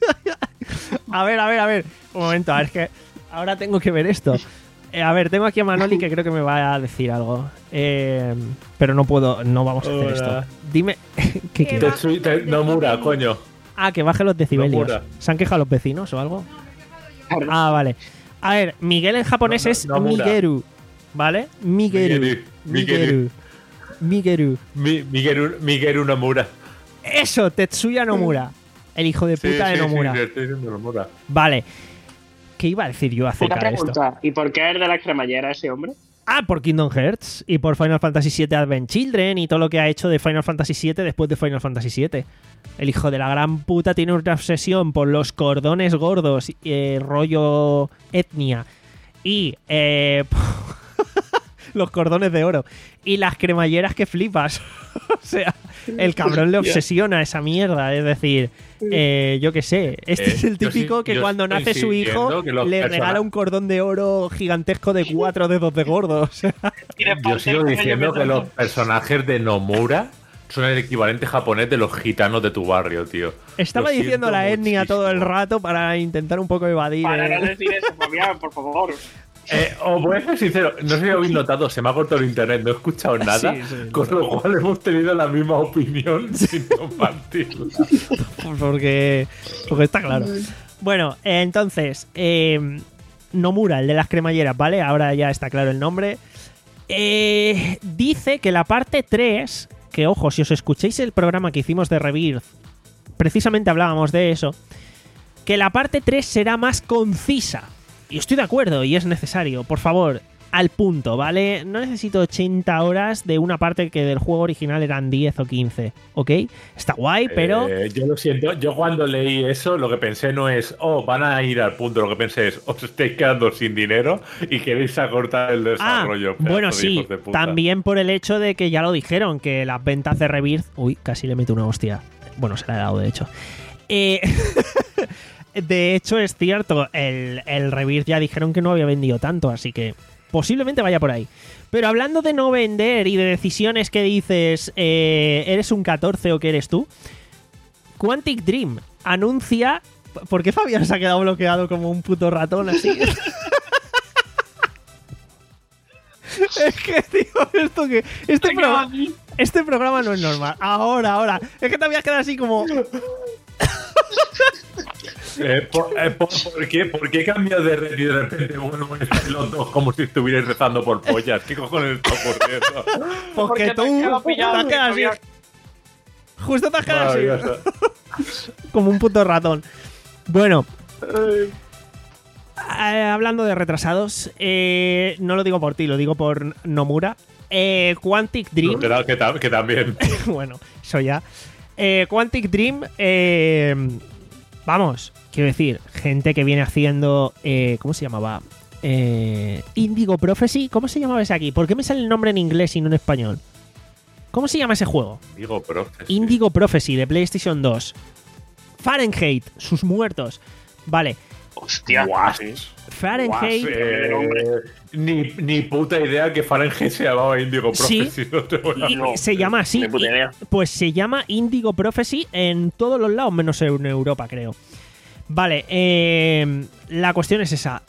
A ver, a ver, a ver. Un momento, a ver, es que ahora tengo que ver esto. Eh, a ver, tengo aquí a Manoli que creo que me va a decir algo. Eh, pero no puedo, no vamos a hacer
Hola.
esto. Dime, ¿qué quieres?
Tetsui te- Nomura, coño.
Ah, que baje los decibelios.
Locura.
¿Se han quejado los vecinos o algo? Ah, vale. A ver, Miguel en japonés
No, no,
es
Nomura.
Migeru, ¿vale? Migeru.
Migeru.
Migeru. Migeru.
Mi- Migeru, Migeru Nomura.
Eso, Tetsuya Nomura. El hijo de puta
Sí,
de
sí,
Nomura.
sí, te estoy diciendo Nomura.
Vale. ¿Qué iba a decir yo
Una
acerca de esto?
pregunta. ¿Y por qué es de las cremalleras ese hombre?
Ah, por Kingdom Hearts y por Final Fantasy siete Advent Children y todo lo que ha hecho de Final Fantasy siete después de Final Fantasy siete. El hijo de la gran puta tiene una obsesión por los cordones gordos, eh, rollo etnia, y eh, los cordones de oro y las cremalleras que flipas. O sea, el cabrón le obsesiona esa mierda. Es decir, eh, yo qué sé, este
Eh,
es el
yo sí-
típico que
yo
cuando
estoy
nace su hijo
sintiendo que los
le
persona-
regala un cordón de oro gigantesco de cuatro dedos de gordo. O sea,
Y de
Yo
parte
sigo
del
diciendo
cabello
que los
tanto-
personajes de Nomura son el equivalente japonés de los gitanos de tu barrio, tío.
estaba
Lo
diciendo
siento
la etnia todo el
muchísimo.
rato para intentar un poco evadir.
Para
eh.
no decir eso, Fabián, por favor.
Eh, os voy a ser sincero, no sé si habéis notado, se me ha cortado el internet, no he escuchado nada,
Sí, sí,
con lo cual hemos tenido la misma opinión sin compartirla.
Porque, porque está claro. Bueno, eh, entonces, eh, Nomura, el de las cremalleras, ¿vale? Ahora ya está claro el nombre. Eh, dice que la parte tres, que ojo, si os escucháis el programa que hicimos de Rebirth, precisamente hablábamos de eso, que la parte tres será más concisa. Y estoy de acuerdo, y es necesario. Por favor, al punto, ¿vale? No necesito ochenta horas de una parte que del juego original eran diez o quince, ¿ok? Está guay, pero...
Eh, yo lo siento, yo cuando leí eso lo que pensé no es, oh, van a ir al punto, lo que pensé es, os estáis quedando sin dinero y queréis acortar el
Ah,
desarrollo.
bueno,
pedazo de
sí,
hijos de puta.
también por el hecho de que ya lo dijeron, que las ventas de Rebirth... Uy, casi le meto una hostia. Bueno, se la he dado, de hecho. Eh... De hecho, es cierto, el, el Rebirth ya dijeron que no había vendido tanto, así que posiblemente vaya por ahí. Pero hablando de no vender y de decisiones que dices, eh, ¿eres un catorce o qué eres tú? Quantic Dream anuncia... ¿Por qué Fabián se ha quedado bloqueado como un puto ratón así? Es que, tío, esto que... Este, programa, este programa no es normal. Ahora, ahora. Es que te habías quedado así como...
Eh, por, eh, por- ¿por qué? ¿Por qué cambias de red y de repente bueno, estáis los dos como si estuvierais rezando por pollas? ¿Qué cojones está ocurriendo?
Porque
Porque te
tú
has quedado
te
pillado,
has quedado así.
Fabián.
Justo te has quedado así.
Maravilloso.
Como un puto ratón. Bueno. Eh, hablando de retrasados, eh, no lo digo por ti, lo digo por Nomura. Eh, Quantic Dream.
Que, ta- que ta- que también.
Bueno, eso ya. Eh, Quantic Dream, eh, vamos, quiero decir, gente que viene haciendo, eh, ¿cómo se llamaba? Eh, Indigo Prophecy, ¿cómo se llamaba ese aquí? ¿Por qué me sale el nombre en inglés y no en español? ¿Cómo se llama ese juego?
Digo, pero.
Indigo Prophecy de PlayStation dos. Fahrenheit, sus muertos. Vale,
Hostia.
Guas.
sí.
Fahrenheit.
Guas, eh, ni, ni puta idea que Fahrenheit se llamaba Indigo
Sí.
Prophecy. No te voy a
Y-
mentir.
se llama así.
Ni puta
y-
idea.
Pues se llama Indigo Prophecy en todos los lados, menos en Europa, creo. Vale, eh, la cuestión es esa.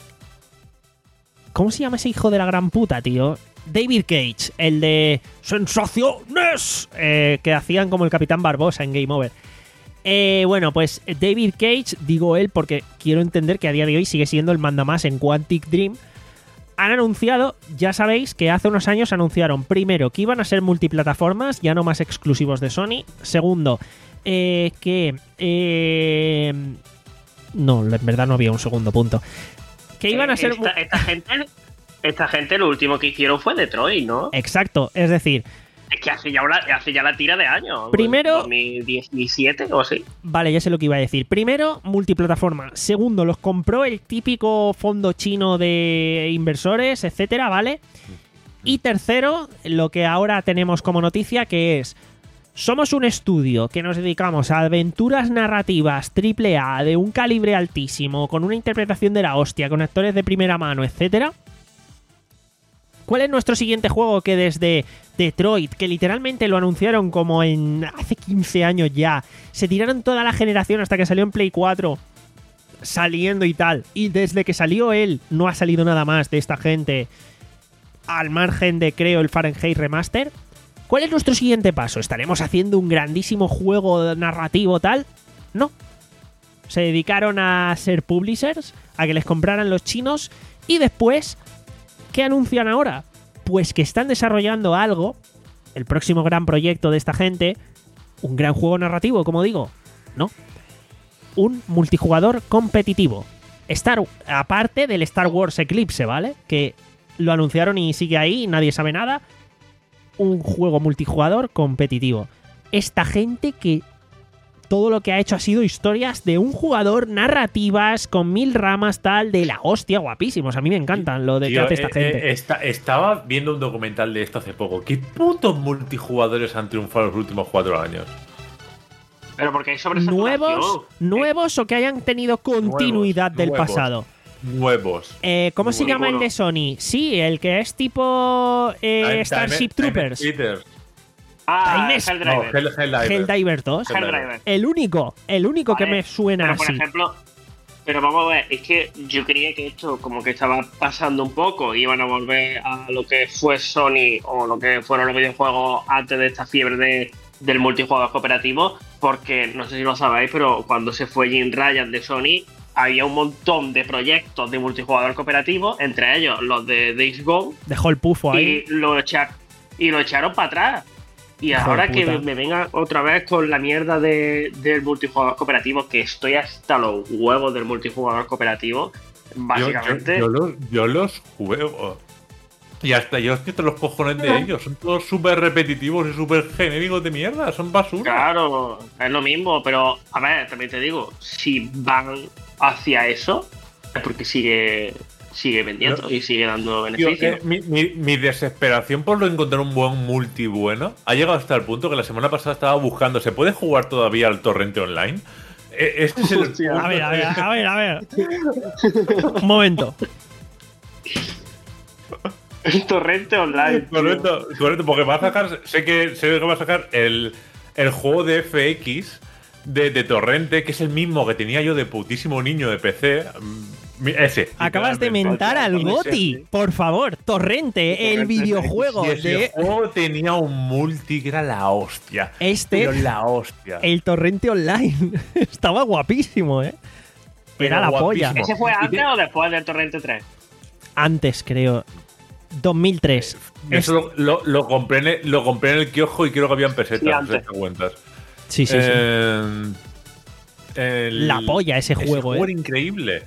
¿Cómo se llama ese hijo de la gran puta, tío? David Cage, el de Sensaciones, eh, que hacían como el Capitán Barbosa en Game Over. Eh, bueno, pues David Cage, digo él porque quiero entender que a día de hoy sigue siendo el mandamás en Quantic Dream. Han anunciado, ya sabéis que hace unos años anunciaron primero que iban a ser multiplataformas, ya no más exclusivos de Sony. Segundo, eh, que... Eh, no, en verdad no había un segundo punto. Que iban a ser...
Esta, esta gente, esta gente lo último que hicieron fue Detroit, ¿no?
Exacto, es decir,
Es que hace ya, una, hace ya la tira de años.
Primero-
dos mil diecisiete o así.
vale, ya sé lo que iba a decir. Primero, multiplataforma. Segundo, los compró el típico fondo chino de inversores, etcétera, ¿vale? Y tercero, lo que ahora tenemos como noticia, que es... Somos un estudio que nos dedicamos a aventuras narrativas triple A de un calibre altísimo, con una interpretación de la hostia, con actores de primera mano, etcétera. ¿Cuál es nuestro siguiente juego que desde Detroit, que literalmente lo anunciaron como en hace quince años ya, se tiraron toda la generación hasta que salió en Play cuatro, saliendo y tal, y desde que salió él no ha salido nada más de esta gente, al margen de, creo, el Fahrenheit Remaster? ¿Cuál es nuestro siguiente paso? ¿Estaremos haciendo un grandísimo juego narrativo tal? No. Se dedicaron a ser publishers, a que les compraran los chinos, y después, ¿qué anuncian ahora? Pues que están desarrollando algo, el próximo gran proyecto de esta gente, un gran juego narrativo, como digo. No. Un multijugador competitivo. Star, aparte del Star Wars Eclipse, ¿vale? Que lo anunciaron y sigue ahí, nadie sabe nada. Un juego multijugador competitivo. Esta gente que todo lo que ha hecho ha sido historias de un jugador, narrativas, con mil ramas, tal, de la hostia, guapísimos. A mí me encantan lo de
Tío,
que hace esta
eh,
gente.
eh, esta, estaba viendo un documental de esto hace poco. ¿Qué putos multijugadores han triunfado los últimos cuatro años?
Pero porque hay sobresaturación.
¿Nuevos, nuevos o que hayan tenido continuidad
Nuevos,
del
nuevos.
pasado?
Nuevos.
Eh, ¿Cómo se
Nuevos.
llama el de Sony? Sí, el que es tipo eh,
Time-
Starship
Time-
Troopers.
Time Eaters.
Ah,
Time es-
No,
Helldriver.
Hell, Helldiver.
Helldivers dos.
Helldriver.
El único, el único que
Vale,
me suena
Pero por
así.
ejemplo, pero vamos a ver, es que yo creía que esto como que estaba pasando un poco, iban a volver a lo que fue Sony o lo que fueron los videojuegos antes de esta fiebre de, del multijugador cooperativo, porque no sé si lo sabéis, pero cuando se fue Jim Ryan de Sony, había un montón de proyectos de multijugador cooperativo, entre ellos los de Days Gone,
Dejó el pufo ahí.
y lo, echa- y lo echaron para atrás. Y
Hijo de
ahora que
puta.
me, me venga otra vez con la mierda de, del multijugador cooperativo, que estoy hasta los huevos del multijugador cooperativo,
Yo,
básicamente.
yo, yo los, yo los juego. Y hasta yo estoy hasta los cojones de ellos. Son todos súper repetitivos y súper genéricos de mierda. Son basura.
Claro, es lo mismo, pero a ver, también te digo, si van hacia eso, es porque sigue sigue vendiendo
Yo-
y sigue dando
Tío,
beneficios.
eh, mi, mi- mi desesperación por no encontrar un buen multi bueno ha llegado hasta el punto que la semana pasada estaba buscando. ¿Se puede jugar todavía al torrente online? Eh, Este es el
Hostia.
A ver, a ver, a ver, a ver. Un momento.
El torrente online. tío.
Correcto, correcto, porque va a sacar, sé que, sé que va a sacar el, el juego de F X de, de Torrente, que es el mismo que tenía yo de putísimo niño de P C. Mm, Ese.
Acabas de
literalmente.
mentar al
Ese.
Goti. Por favor, Torrente, el videojuego
Y ese
de
juego tenía un multi que era la hostia.
Este-
Pero la hostia.
el Torrente Online. Estaba guapísimo, ¿eh? Era la polla.
guapísimo.
¿Ese fue
Y
antes
te-
o después del torrente tres?
Antes, creo. dos mil tres.
Eso lo, lo, lo compré en el, lo compré en el kiosco y creo que habían pesetas,
Sí,
no sé
antes.
si te cuentas.
Sí, sí, sí.
Eh, el-
La polla ese juego,
Ese
eh.
era increíble.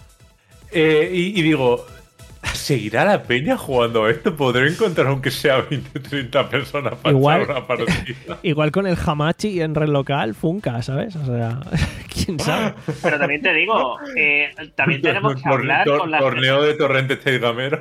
Eh, y, y digo, ¿seguirá la peña jugando a esto? ¿Podré encontrar aunque sea veinte o treinta personas para
Igual-
echar una partida?
Igual con el Hamachi en red local, Funka, ¿sabes? O sea, quién sabe.
Pero también te digo, eh, también tenemos que
Tor-
hablar
tor-
con las
Torneo de Torrente Telegamero.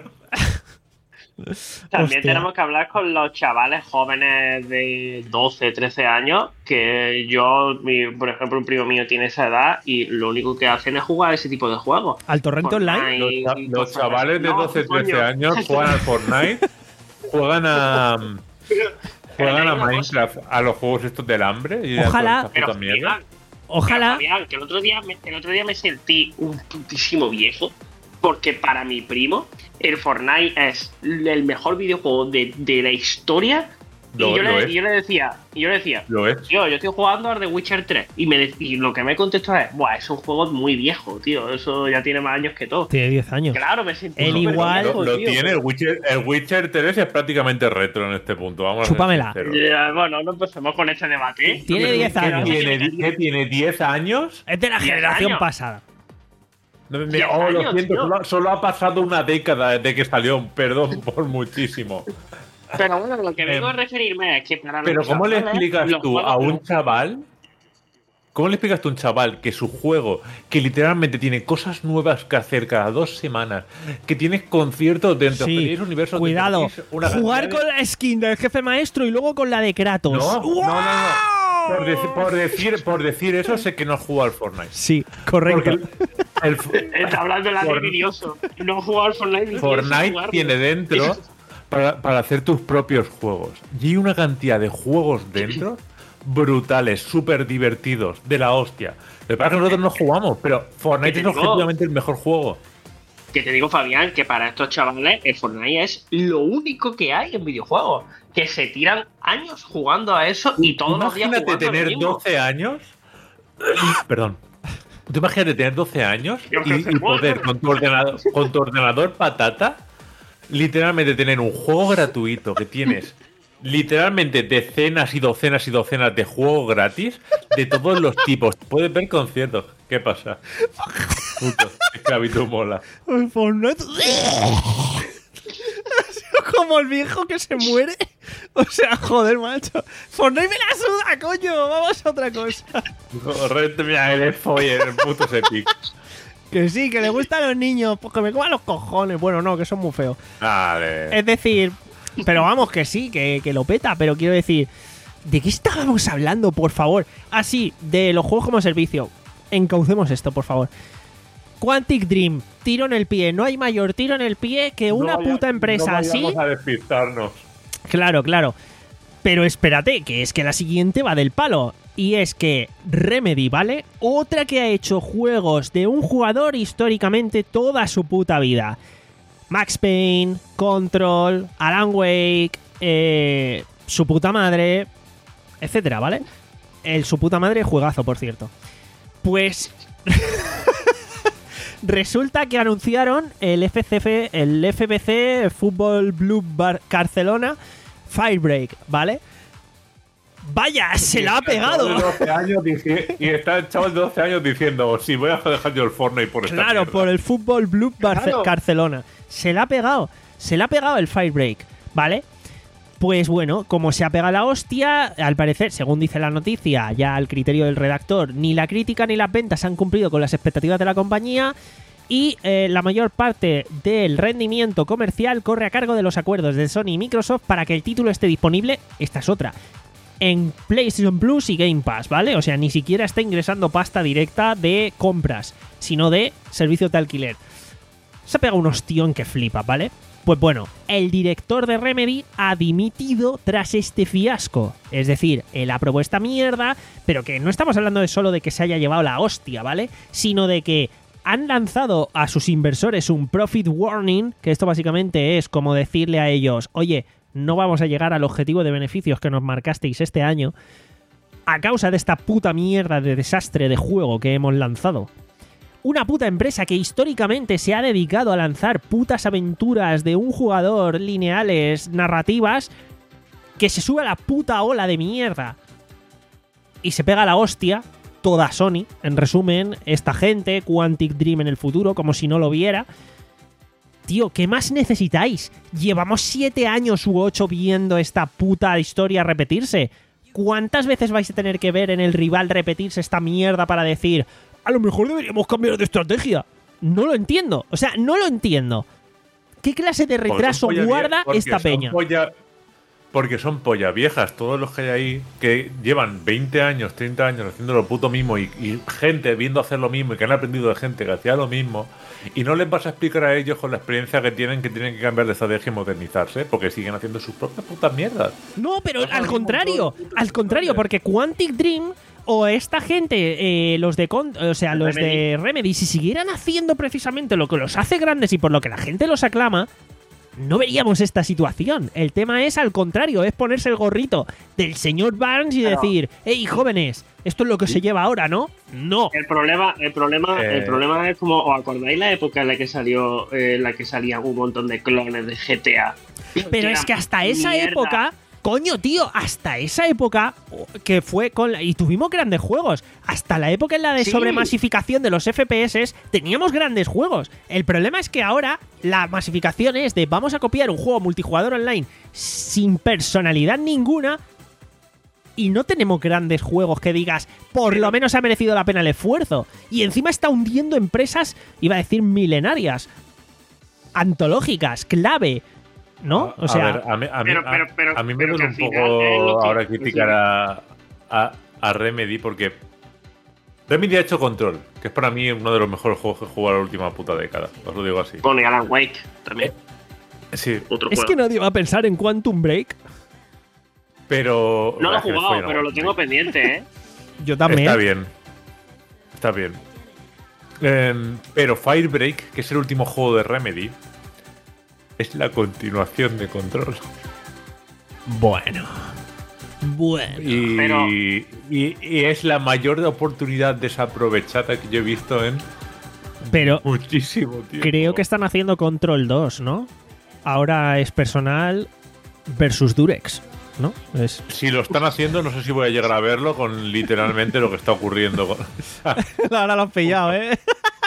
También
Hostia.
tenemos que hablar con los chavales jóvenes de doce, trece años, que yo, mi- por ejemplo, un primo mío tiene esa edad y lo único que hacen es jugar ese tipo de juegos.
¿Al Torrente Online?
Los, cha-
y
los
cosas.
chavales de
No,
doce trece
coño.
años juegan al Fortnite, juegan a. Juegan a Minecraft, a los juegos estos del hambre y a
Ojalá.
toda esta
Pero,
puta mierda.
Fabián,
Ojalá.
Fabián, que el otro día me, el otro día me sentí un putísimo viejo, porque para mi primo el Fortnite es el mejor videojuego de, de la historia.
Lo-
y, yo
lo
le,
es.
y yo le decía, y yo le decía,
Lo es.
Yo, yo estoy jugando al The Witcher tres. Y, me de- y lo que me contestó es, buah, es un juego muy viejo, tío. Eso ya tiene más años que todo.
Tiene diez años.
Claro, me sentí
Él
súper
igual-
viejo,
Lo, lo
tío.
tiene el Witcher, el Witcher tres es prácticamente retro en este punto. Vamos a ser
Chúpamela.
sinceros.
Ya, bueno, no empecemos con este debate.
Tiene diez
¿Qué
años.
tiene, ¿Qué tiene? ¿diez años?
Es de la
diez
generación
años.
pasada.
No,
diez
oh, lo
años,
siento,
tío.
solo, solo ha pasado una década desde que salió. Perdón por muchísimo.
Pero bueno, lo que vengo
Eh,
a referirme es que para
Pero
los
¿cómo le
chavales,
explicas
los
tú
juegos
a un
no.
chaval? ¿Cómo le explicas tú a un chaval que su juego, que literalmente tiene cosas nuevas que hacer cada dos semanas, que tienes conciertos dentro
Sí,
de universos,
cuidado. Jugar con la skin del jefe maestro y luego con la de Kratos.
No, no, no, no. Por,
¡Wow!
deci- por decir, por decir eso, sé que no has jugado al Fortnite.
Sí, correcto.
Porque el, el
Está hablando el
For-
envidioso. No he jugado al Fortnite. ni pienso
Fortnite
jugarlo.
tiene dentro para, para hacer tus propios juegos. Y hay una cantidad de juegos dentro brutales, súper divertidos, de la hostia. Lo que pasa es que nosotros no jugamos, pero Fortnite es
digo?
objetivamente el mejor juego.
Que te digo, Fabián, que para estos chavales el Fortnite es lo único que hay en videojuegos. Que se tiran años jugando a eso y todos los días
Imagínate
jugando lo
tener
mismo.
doce años. Perdón. Tú imagínate tener doce años
Yo
y,
que sé,
y poder con tu, ordenador, con tu ordenador patata, literalmente tener un juego gratuito que tienes literalmente decenas y docenas y docenas de juegos gratis de todos los tipos. Puedes ver conciertos. ¿Qué pasa? Puto, esclavitud mola.
El Fortnite. Como el viejo que se muere. O sea, joder, macho. Fortnite me la suda, coño. Vamos a otra cosa.
Correcto, mira, el foller, el puto Sepic.
Que sí, que le gustan a los niños. Porque me coman los cojones. Bueno, no, que son muy feos.
Vale.
Es decir, pero vamos, que sí, que, que lo peta. Pero quiero decir, ¿de qué estábamos hablando, por favor? Ah, sí, de los juegos como servicio. Encaucemos esto, por favor. Quantic Dream, tiro en el pie. No hay mayor tiro en el pie que una
No vaya-
puta empresa
no
así.
vayamos a despistarnos.
Claro, claro. Pero espérate, que es que la siguiente va del palo. Y es que Remedy, ¿vale? Otra que ha hecho juegos de un jugador históricamente toda su puta vida. Max Payne, Control, Alan Wake, eh, su puta madre, etcétera, ¿vale? El su puta madre juegazo, por cierto. Pues resulta que anunciaron el F C F, el F B C Fútbol Blue Bar Barcelona Firebreak, ¿vale? Vaya, se la ha pegado.
El chaval de doce años dici- y está el chaval de doce años diciendo, sí, voy a dejar yo el Fortnite por esta
Claro,
mierda.
por el Fútbol Blue Barce-
Claro.
Barcelona. Se la ha pegado. Se le ha pegado el Firebreak, ¿vale? Pues bueno, como se ha pegado la hostia, al parecer, según dice la noticia, ya al criterio del redactor, ni la crítica ni las ventas han cumplido con las expectativas de la compañía y eh, la mayor parte del rendimiento comercial corre a cargo de los acuerdos de Sony y Microsoft para que el título esté disponible, esta es otra, en PlayStation Plus y Game Pass, ¿vale? O sea, ni siquiera está ingresando pasta directa de compras, sino de servicios de alquiler. Se ha pegado un ostión que flipa, ¿vale? Pues bueno, el director de Remedy ha dimitido tras este fiasco. Es decir, él aprobó esta mierda, pero que no estamos hablando de solo de que se haya llevado la hostia, ¿vale? Sino de que han lanzado a sus inversores un profit warning, que esto básicamente es como decirle a ellos, oye, no vamos a llegar al objetivo de beneficios que nos marcasteis este año a causa de esta puta mierda de desastre de juego que hemos lanzado. Una puta empresa que históricamente se ha dedicado a lanzar putas aventuras de un jugador lineales, narrativas, que se sube a la puta ola de mierda y se pega la hostia toda Sony. En resumen, esta gente, Quantic Dream en el futuro, como si no lo viera. Tío, ¿qué más necesitáis? Llevamos siete años u ocho viendo esta puta historia repetirse. ¿Cuántas veces vais a tener que ver en el rival repetirse esta mierda para decir, a lo mejor deberíamos cambiar de estrategia? No lo entiendo. O sea, no lo entiendo. ¿Qué clase de
Porque son
retraso
polla
guarda
vie- porque
esta
son
peña?
polla- porque son polla viejas, todos los que hay ahí, que llevan veinte años, treinta años haciendo lo puto mismo y, y gente viendo hacer lo mismo y que han aprendido de gente que hacía lo mismo y no les vas a explicar a ellos con la experiencia que tienen que tienen que cambiar de estrategia y modernizarse porque siguen haciendo sus propias putas mierdas.
No, pero
Ajá,
al
un
contrario,
montón de
al contrario,
historias.
porque Quantic Dream o esta gente, eh, los de Con- o sea, los de Remedy, si siguieran haciendo precisamente lo que los hace grandes y por lo que la gente los aclama, no veríamos esta situación. El tema es al contrario, es ponerse el gorrito del señor Barnes y
Claro.
decir, hey, jóvenes, esto es lo que se lleva ahora, ¿no? No.
El problema, el problema,
Eh.
el problema es como, ¿os acordáis la época en la que salió, eh, en la que salían un montón de clones de G T A?
Pero
Que
es
era
que hasta esa
mierda.
época, coño, tío, hasta esa época que fue con la- y tuvimos grandes juegos. Hasta la época en la de
Sí.
sobremasificación de los F P S teníamos grandes juegos. El problema es que ahora la masificación es de vamos a copiar un juego multijugador online sin personalidad ninguna y no tenemos grandes juegos que digas, por lo menos ha merecido la pena el esfuerzo. Y encima está hundiendo empresas, iba a decir milenarias, antológicas, clave, ¿no?
A-
O sea,
a, ver, a mí, a mí-
pero- pero- pero-
a mí me
pero
duele
que
un
al final es lo
poco
que-
ahora criticar a, a, a Remedy porque Remedy ha hecho Control, que es para mí uno de los mejores juegos que he jugado en la última puta década. Os lo digo así.
Bueno, y Alan Wake también.
Sí,
Otro
Es
juego.
que nadie va a pensar en Quantum Break.
pero...
No lo he
es que
jugado,
fue
pero
una-
lo tengo pendiente, ¿eh?
Yo también.
Está bien. Está bien. Em, pero Firebreak, que es el último juego de Remedy, es la continuación de Control.
Bueno. Bueno.
Y,
Pero-
y- y es la mayor oportunidad desaprovechada que yo he visto en
Pero
muchísimo tiempo.
creo que están haciendo Control dos, ¿no? Ahora es personal versus Durex, ¿no? Es...
Si lo están haciendo, no sé si voy a llegar a verlo con literalmente lo que está ocurriendo. Con...
Ahora lo has pillado, ¿eh?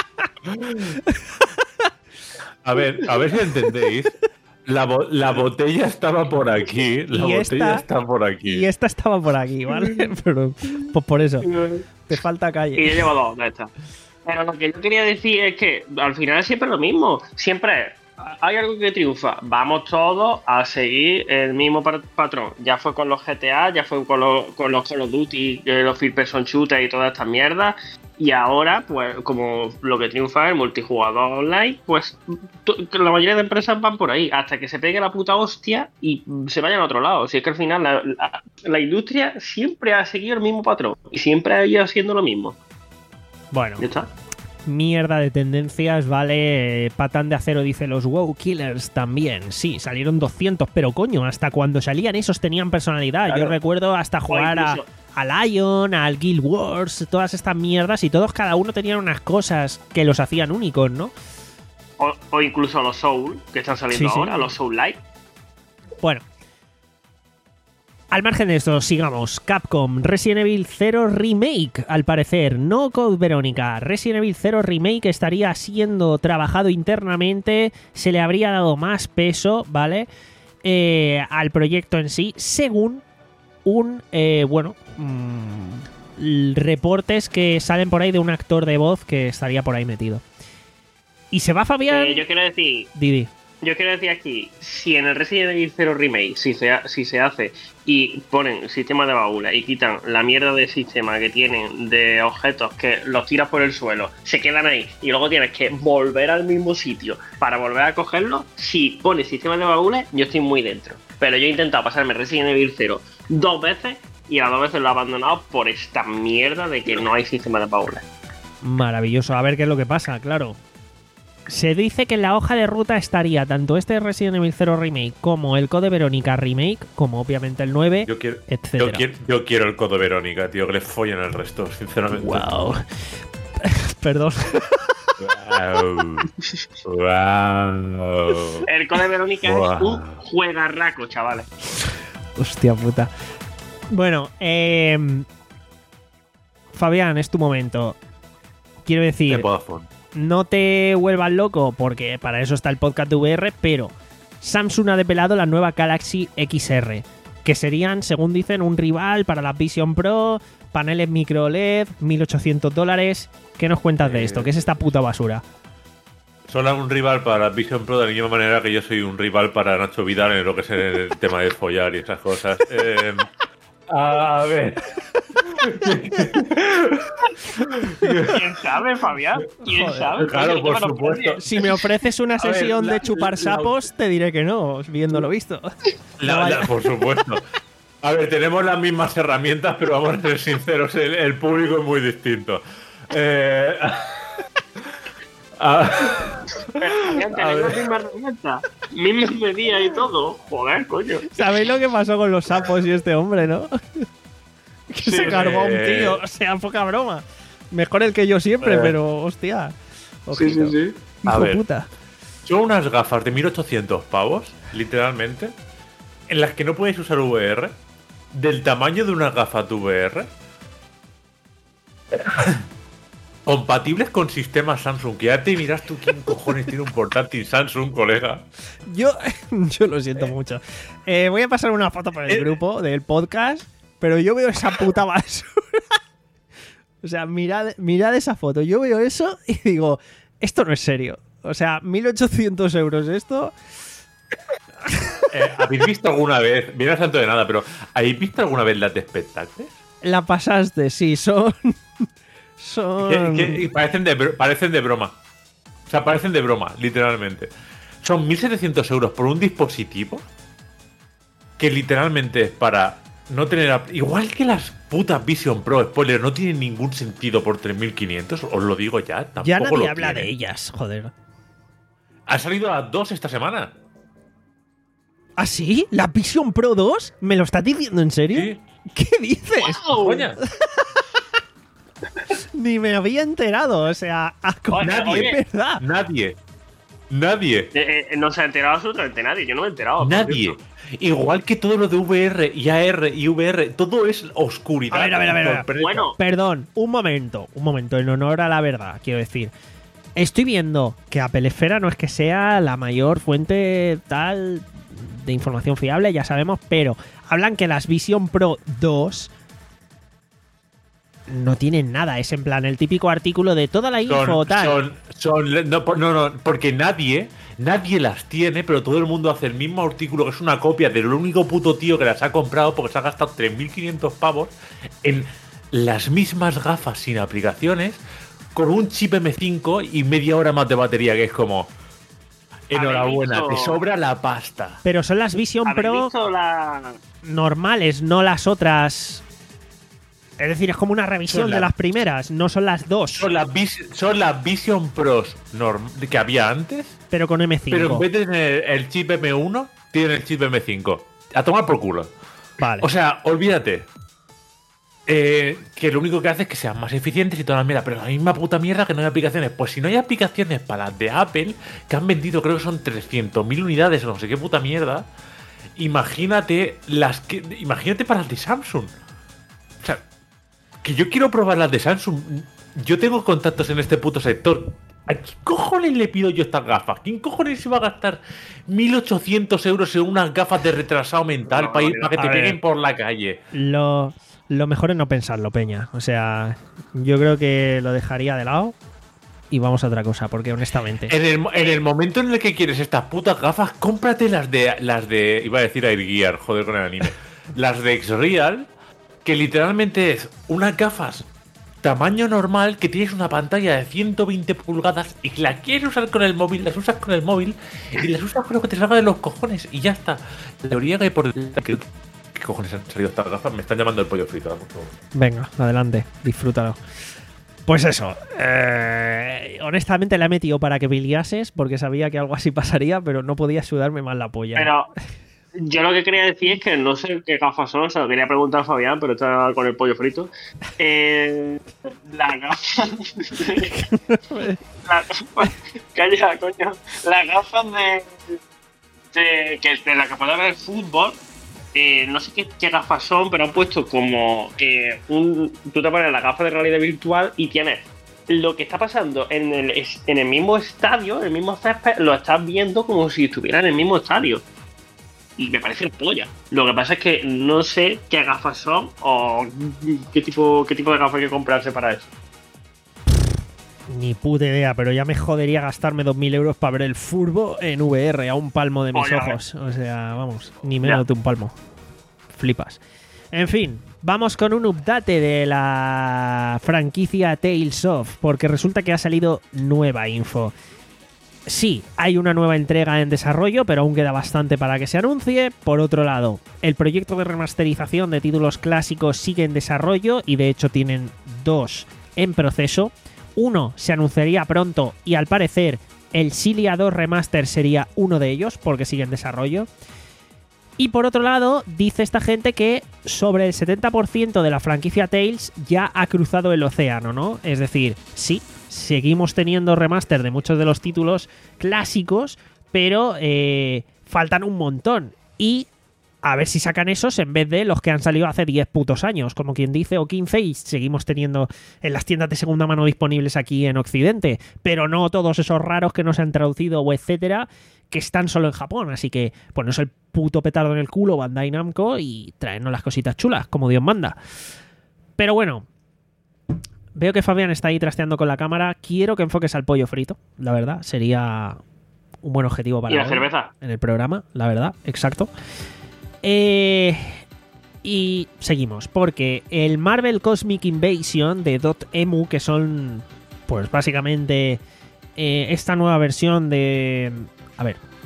A ver, a ver si entendéis. La, bo- la botella estaba por aquí. La
Y
botella
esta-
está por aquí.
Y esta estaba por aquí, ¿vale? Pero pues por eso, te falta
Y
calle.
yo llevo dos de estas. Pero lo que yo quería decir es que al final es siempre lo mismo. Siempre hay algo que triunfa. Vamos todos a seguir el mismo pa- patrón. Ya fue con los G T A, ya fue con los, con los Call of Duty, eh, los First Person Shooter y todas estas mierdas. Y ahora, pues, como lo que triunfa es el multijugador online, pues to- la mayoría de empresas van por ahí, hasta que se pegue la puta hostia y mm, se vayan a otro lado. Si es que al final la, la- la industria siempre ha seguido el mismo patrón y siempre ha ido haciendo lo mismo.
Bueno,
Ya está.
mierda de tendencias, ¿vale? Eh, Patán de Acero dice los WoW Killers también. Sí, salieron doscientos, pero coño, hasta cuando salían esos tenían personalidad. Yo
Claro.
recuerdo hasta jugar a,
incluso-
a Lion, al Guild Wars, todas estas mierdas, y todos cada uno tenían unas cosas que los hacían únicos, ¿no?
O, o incluso los Soul, que están saliendo
Sí, sí.
ahora, los Soul Light.
Bueno. Al margen de esto, sigamos. Capcom, Resident Evil cero Remake, al parecer. No Code Verónica. Resident Evil cero Remake estaría siendo trabajado internamente. Se le habría dado más peso, ¿vale? Eh, al proyecto en sí, según un, eh, bueno, mm, l- reportes que salen por ahí de un actor de voz que estaría por ahí metido. Y se va Fabián.
Eh, yo quiero decir,
Didi.
yo quiero decir aquí, si en el Resident Evil cero Remake, si se, ha- si se hace y ponen sistema de baúles y quitan la mierda de sistema que tienen de objetos que los tiras por el suelo, se quedan ahí y luego tienes que volver al mismo sitio para volver a cogerlos, si pones sistema de baúles, yo estoy muy dentro. Pero yo he intentado pasarme Resident Evil cero dos veces y las dos veces lo he abandonado por esta mierda de que no hay sistema de baúles.
Maravilloso. A ver qué es lo que pasa, claro. Se dice que en la hoja de ruta estaría tanto este Resident Evil cero Remake como el Code Verónica Remake, como obviamente el nueve,
Yo quiero,
etcétera.
yo, quiero, yo quiero el Codo Verónica, tío, que le follen el resto, sinceramente.
Wow. Perdón.
Wow. Wow.
El Code Verónica es
Buah.
un juegarraco, chavales.
Hostia puta. Bueno, eh, Fabián, es tu momento. Quiero
De
decir,
Vodafone.
no te vuelvas loco, porque para eso está el podcast de V R, pero Samsung ha develado la nueva Galaxy X R, que serían, según dicen, un rival para la Vision Pro, paneles micro L E D, mil ochocientos dólares. ¿Qué nos cuentas de
Eh,
esto? ¿Qué es esta puta basura?
Solo un rival para Vision Pro de la misma manera que yo soy un rival para Nacho Vidal en lo que es el tema de follar y esas cosas. Eh, a ver.
¿Quién sabe, Fabián? ¿Quién
Joder.
sabe?
Claro,
Oye,
por
que me lo
supuesto.
premie.
Si me ofreces una
A ver,
sesión
la-
de chupar
la-
sapos, te diré que no, viéndolo visto.
La-
No vaya-
la- por supuesto. A ver, tenemos las mismas herramientas, pero vamos a ser sinceros, el, el público es muy distinto. Eh, a-
Pero, Fabián,
A
tenemos
ver.
las mismas herramientas, mismas medidas y todo. Joder, coño.
¿Sabéis lo que pasó con los sapos y este hombre, no? Que
Sí,
se cargó a un
eh.
tío. O sea, poca broma. Mejor el que yo siempre,
Eh.
pero hostia.
Sí,
Ojito.
sí, sí.
A
Hijo
ver.
puta.
Son unas gafas de mil ochocientos pavos, literalmente, en las que no podéis usar V R, del tamaño de unas gafas de V R, compatibles con sistemas Samsung, que ya te miras tú quién cojones tiene un portátil Samsung, colega.
Yo, yo lo siento mucho. Eh, voy a pasar una foto por el
Eh.
grupo del podcast, pero yo veo esa puta basura. O sea, mirad, mirad esa foto. Yo veo eso y digo, esto no es serio. O sea, mil ochocientos euros esto.
Eh, ¿Habéis visto alguna vez, mira santo de nada, pero ¿habéis visto alguna vez las de espectáculos?
La pasaste, sí, son. Son.
Que, que parecen, de, bro- parecen de broma. O sea, parecen de broma, literalmente. son mil setecientos euros por un dispositivo que literalmente es para no tener... Igual que las putas Vision Pro, spoiler, no tienen ningún sentido por tres mil quinientos, os lo digo ya. Tampoco
ya nadie
lo
habla
tienen.
de ellas, joder.
Han salido a dos esta semana.
¿Ah, sí? ¿La Vision Pro dos? ¿Me lo estás diciendo en serio?
Sí.
¿Qué dices?
¡Wow!
Coña.
Ni me había enterado, o sea, a co-
Nadie.
es verdad.
Nadie. Nadie.
Eh, eh, no se ha enterado absolutamente nadie. Yo no me he enterado. por
Nadie.
cierto.
Igual que todo lo de V R y A R y V R, todo es oscuridad.
A ver, a ver, a ver, a ver.
Sorpresa.
Bueno,
Perdón, un momento, un momento, en honor a la verdad, quiero decir. Estoy viendo que Apple Esfera no es que sea la mayor fuente tal de información fiable, ya sabemos, pero hablan que las Vision Pro dos no tienen nada, es en plan el típico artículo de toda la info
son,
tal.
son, son- no, por- no, no, porque nadie, nadie las tiene, pero todo el mundo hace el mismo artículo, que es una copia del único puto tío que las ha comprado porque se ha gastado tres mil quinientos pavos en las mismas gafas sin aplicaciones, con un chip eme cinco y media hora más de batería, que es como... Enhorabuena,
visto-
te sobra la pasta.
Pero son las Vision
¿habéis
Pro
visto la.
normales, no las otras. Es decir, es como una revisión
Son
de
la-
las primeras, no son las dos,
Son las, vis- son las Vision Pros norm- que había antes,
pero con eme cinco.
pero en vez de tener el chip eme uno, tienen el chip eme cinco. A tomar por culo.
Vale.
O sea, olvídate. Eh, que lo único que hace es que sean más eficientes y toda la mierda, pero la misma puta mierda que no hay aplicaciones. Pues si no hay aplicaciones para las de Apple, que han vendido creo que son trescientos mil unidades o no sé qué puta mierda, imagínate las que. Imagínate para las de Samsung. O sea, que yo quiero probar las de Samsung. Yo tengo contactos en este puto sector. ¿A quién cojones le pido yo estas gafas? ¿Quién cojones se va a gastar mil ochocientos euros en unas gafas de retrasado mental
No,
para, ir,
no,
para que te
a ver.
peguen por la calle?
Lo, lo mejor es no pensarlo, Peña. O sea, yo creo que lo dejaría de lado y vamos a otra cosa, porque honestamente.
En el, en el momento en el que quieres estas putas gafas, cómprate las de. Las de. Iba a decir Air Gear, joder con el anime. Las de X-Real, que literalmente es unas gafas tamaño normal, que tienes una pantalla de ciento veinte pulgadas y que la quieres usar con el móvil, las usas con el móvil y las usas con lo que te salga de los cojones y ya está. La teoría que hay por detrás. ¿Qué, qué cojones han salido estas gafas? Me están llamando el pollo frito. Por favor.
Venga, adelante, disfrútalo. Pues eso, eh, honestamente la he metido para que piliases, porque sabía que algo así pasaría, pero no podía sudarme más la polla.
Pero yo lo que quería decir es que no sé qué gafas son, se lo quería preguntar a Fabián, pero está con el pollo frito. Eh, la gafa. la gafa. Calla, coño. Las gafas de. de que de la que puede ver fútbol. Eh, no sé qué, qué gafas son, pero han puesto como eh, un. Tú te pones la gafa de realidad virtual y tienes lo que está pasando en el, es- en el mismo estadio, en el mismo césped, lo estás viendo como si estuviera en el mismo estadio. Y me parece el polla. Lo que pasa es que no sé qué gafas son o qué tipo, qué tipo de gafas hay que comprarse para eso.
Ni puta idea, pero ya me jodería gastarme dos mil euros para ver el furbo en V R a un palmo de mis
Oye, a ver.
ojos. O sea, vamos, ni menos de un palmo. Flipas. En fin, vamos con un update de la franquicia Tales of, porque resulta que ha salido nueva info. Sí, hay una nueva entrega en desarrollo, pero aún queda bastante para que se anuncie. Por otro lado, el proyecto de remasterización de títulos clásicos sigue en desarrollo y de hecho tienen dos en proceso. Uno se anunciaría pronto y al parecer el Xillia dos Remaster sería uno de ellos porque sigue en desarrollo. Y por otro lado, dice esta gente que sobre el setenta por ciento de la franquicia Tales ya ha cruzado el océano, ¿no? Es decir, sí, seguimos teniendo remaster de muchos de los títulos clásicos, pero eh, faltan un montón. Y a ver si sacan esos en vez de los que han salido hace diez putos años, como quien dice, o quince, y seguimos teniendo en las tiendas de segunda mano disponibles aquí en Occidente, pero no todos esos raros que no se han traducido o etcétera, que están solo en Japón. Así que ponos el puto petardo en el culo, Bandai Namco, y traernos las cositas chulas, como Dios manda. Pero bueno, veo que Fabián está ahí trasteando con la cámara. Quiero que enfoques al pollo frito, la verdad. Sería un buen objetivo para
¿Y la
hoy
cerveza?
en el programa, la verdad, exacto. Eh, y seguimos, porque el Marvel Cosmic Invasion de Dotemu, que son, pues básicamente, eh, esta nueva versión de... A ver,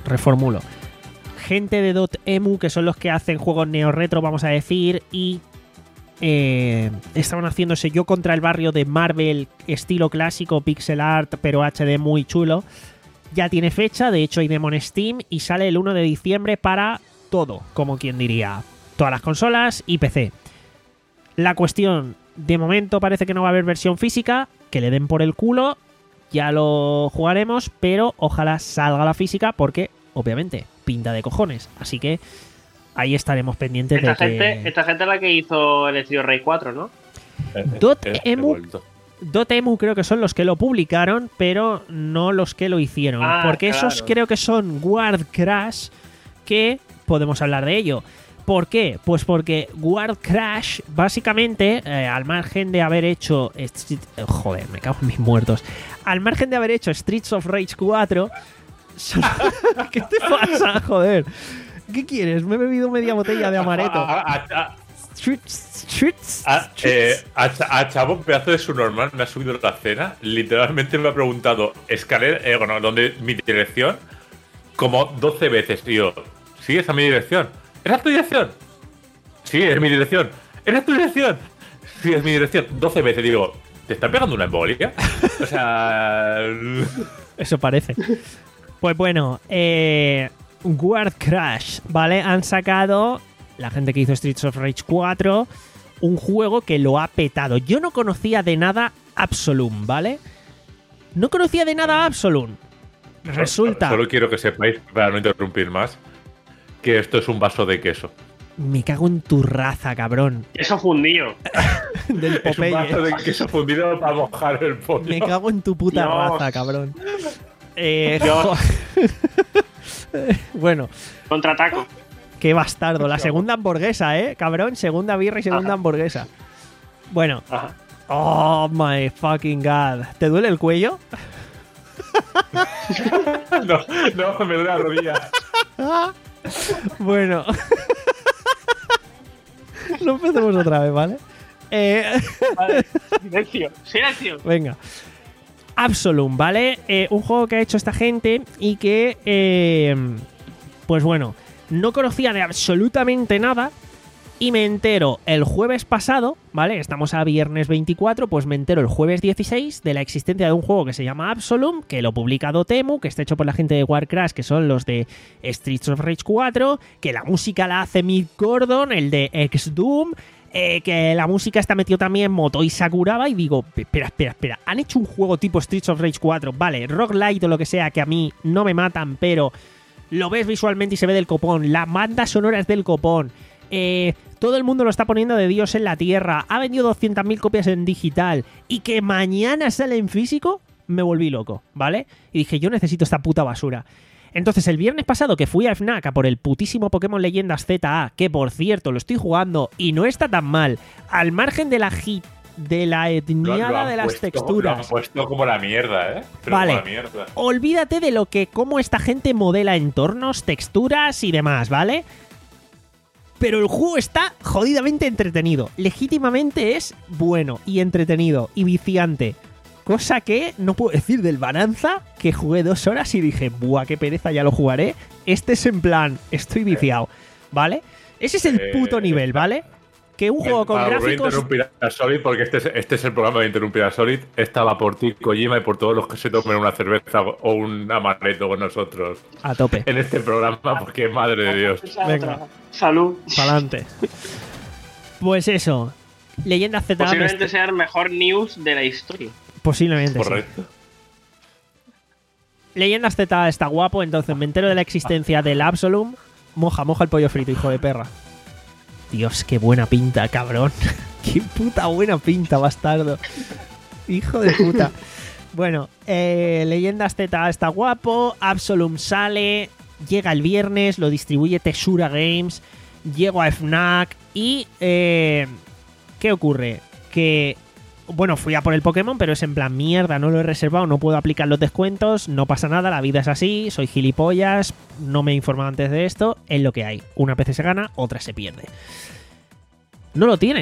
reformulo. Gente de Dotemu, que son los que hacen juegos neo-retro, vamos a decir, y eh, estaban haciéndose Yo contra el barrio de Marvel, estilo clásico, pixel art, pero H D muy chulo. Ya tiene fecha, de hecho hay demo en Steam y sale el uno de diciembre para todo, como quien diría, todas las consolas y P C. La cuestión, de momento parece que no va a haber versión física, que le den por el culo, ya lo jugaremos, pero ojalá salga la física porque, obviamente, pinta de cojones. Así que ahí estaremos pendientes
esta
de
gente,
que...
Esta gente es la que hizo el Street Rey cuatro, ¿no?
Dotemu, Dotemu creo que son los que lo publicaron, pero no los que lo hicieron.
Ah,
porque
claro.
esos creo que son Guard Crash, que podemos hablar de ello. ¿Por qué? Pues porque Guard Crash, básicamente, eh, al margen de haber hecho... Street, eh, joder, me cago en mis muertos. Al margen de haber hecho Streets of Rage cuatro... Son, ¿qué te pasa, joder? ¿Qué quieres? Me he bebido media botella de amaretto.
A, a, a,
Streets, streets,
a, eh,
streets.
a, a Chavo, un pedazo de su normal, me ha subido la cena. Literalmente me ha preguntado, escalera, eh, bueno, ¿dónde mi dirección? Como doce veces. Y yo, ¿sí, esa es mi dirección? ¿Esa es tu dirección? Sí, es mi dirección. ¿Esa es tu dirección? Sí, es mi dirección. doce veces. Digo, ¿te está pegando una embolia? O sea...
Eso parece. Pues bueno, eh, Guard Crash, ¿vale? Han sacado, la gente que hizo Streets of Rage cuatro, un juego que lo ha petado. Yo no conocía de nada Absolum, ¿vale? No conocía de nada Absolum. Resulta...
Solo quiero que sepáis, para no interrumpir más, que esto es un vaso de queso.
Me cago en tu raza, cabrón.
Eso fundido.
Del
Es un vaso
Popeye.
de queso fundido para mojar el pollo.
Me cago en tu puta
Dios.
raza, cabrón. Eh,
Dios.
jo- bueno,
Contraataco.
qué bastardo. La segunda hamburguesa, ¿eh? Cabrón, segunda birra y segunda
Ajá.
hamburguesa. Bueno.
Ajá.
Oh, my fucking God. ¿Te duele el cuello?
No, no, me duele la rodilla.
Bueno. No empecemos otra vez, ¿vale? Eh,
Vale. Silencio. Silencio.
venga. Absolum, ¿vale? Eh, un juego que ha hecho esta gente y que, eh, pues bueno, no conocía de absolutamente nada y me entero el jueves pasado, ¿vale? Estamos a viernes veinticuatro, pues me entero el jueves dieciséis de la existencia de un juego que se llama Absolum, que lo publica Dotemu, que está hecho por la gente de Warcraft, que son los de Streets of Rage cuatro, que la música la hace Mick Gordon, el de Ex-Doom, eh, que la música está metido también Motoi Sakuraba, y digo, espera, espera, espera, han hecho un juego tipo Streets of Rage cuatro, vale, roguelite o lo que sea, que a mí no me matan, pero lo ves visualmente y se ve del copón, la banda sonora es del copón, eh, todo el mundo lo está poniendo de Dios en la tierra, ha vendido doscientas mil copias en digital, y que mañana sale en físico, me volví loco, ¿vale? Y dije, yo necesito esta puta basura. Entonces, el viernes pasado que fui a FNAC a por el putísimo Pokémon Leyendas Z A, que por cierto lo estoy jugando y no está tan mal, al margen de la hit, de la
Lo-
etniada
lo han
de las
puesto- Lo
texturas.
han puesto como la mierda, ¿eh? Pero
Vale.
como la mierda.
Olvídate de lo que, cómo esta gente modela entornos, texturas y demás, ¿vale? Pero el juego está jodidamente entretenido. Legítimamente es bueno y entretenido y viciante. Cosa que no puedo decir del Bonanza, que jugué dos horas y dije, buah, qué pereza, ya lo jugaré. Este es en plan, estoy viciado, ¿vale? Ese es el
Eh,
puto nivel, ¿vale? Que un juego con
Para volver a
gráficos...
interrumpir a Solid, porque este es, este es el programa de interrumpir a Solid. Estaba por ti, Kojima, y por todos los que se tomen una cerveza o un amaretto con nosotros
A tope,
en este programa, porque madre de Dios.
Esa
Venga.
otra. Salud.
pa'lante. Pues eso, Leyenda Z A...
Posiblemente sea el mejor news de la historia.
Posiblemente, sí.
Correcto.
Leyendas Z está guapo, entonces me entero de la existencia del Absolum. Moja, moja el pollo frito, hijo de perra. Dios, qué buena pinta, cabrón. Qué puta buena pinta, bastardo. Hijo de puta. Bueno, eh, Leyendas Z está guapo. Absolum sale. Llega el viernes, lo distribuye Tesura Games. Llego a FNAC y... Eh, ¿qué ocurre? Que... Bueno, fui a por el Pokémon, pero es en plan mierda, no lo he reservado, no puedo aplicar los descuentos, no pasa nada, la vida es así, soy gilipollas, no me he informado antes de esto, es lo que hay. Una vez se gana, otra se pierde. No lo tienen.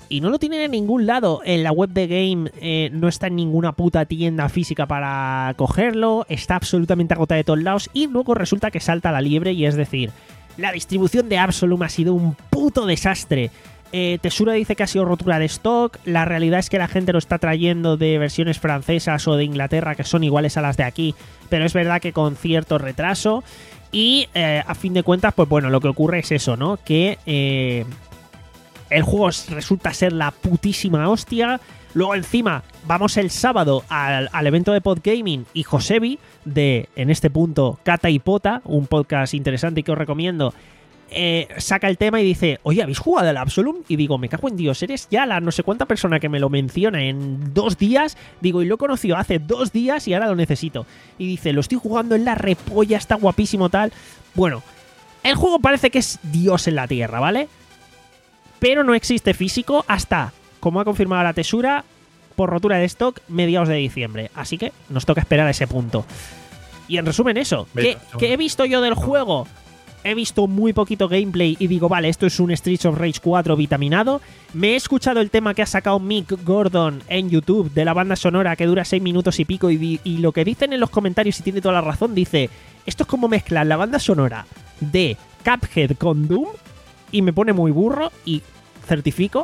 y no lo tienen en ningún lado. En la web de Game eh, no está en ninguna puta tienda física para cogerlo, está absolutamente agotada de todos lados y luego resulta que salta la liebre y es decir, la distribución de Absolum ha sido un puto desastre. Eh, Tesura dice que ha sido rotura de stock, la realidad es que la gente lo está trayendo de versiones francesas o de Inglaterra que son iguales a las de aquí, pero es verdad que con cierto retraso y eh, a fin de cuentas, pues bueno, lo que ocurre es eso, ¿no? Que eh, el juego resulta ser la putísima hostia. Luego encima vamos el sábado al, al evento de Podgaming y Josebi de, en este punto, Cata y Pota, un podcast interesante que os recomiendo, eh, saca el tema y dice, oye, ¿habéis jugado al Absolum? Y digo, me cago en Dios, eres ya la no sé cuánta persona que me lo menciona en dos días. Digo, y lo he conocido hace dos días y ahora lo necesito. Y dice, lo estoy jugando en la repolla, está guapísimo tal. Bueno, el juego parece que es Dios en la tierra, ¿vale? Pero no existe físico hasta, como ha confirmado la Tesura, por rotura de stock, mediados de diciembre. Así que nos toca esperar a ese punto. Y en resumen eso, ¿qué, ¿qué he visto yo del juego? He visto muy poquito gameplay y digo, vale, esto es un Streets of Rage cuatro vitaminado. Me he escuchado el tema que ha sacado Mick Gordon en YouTube de la banda sonora que dura seis minutos y pico y, y lo que dicen en los comentarios, y tiene toda la razón, dice, esto es como mezclar la banda sonora de Cuphead con Doom y me pone muy burro y certifico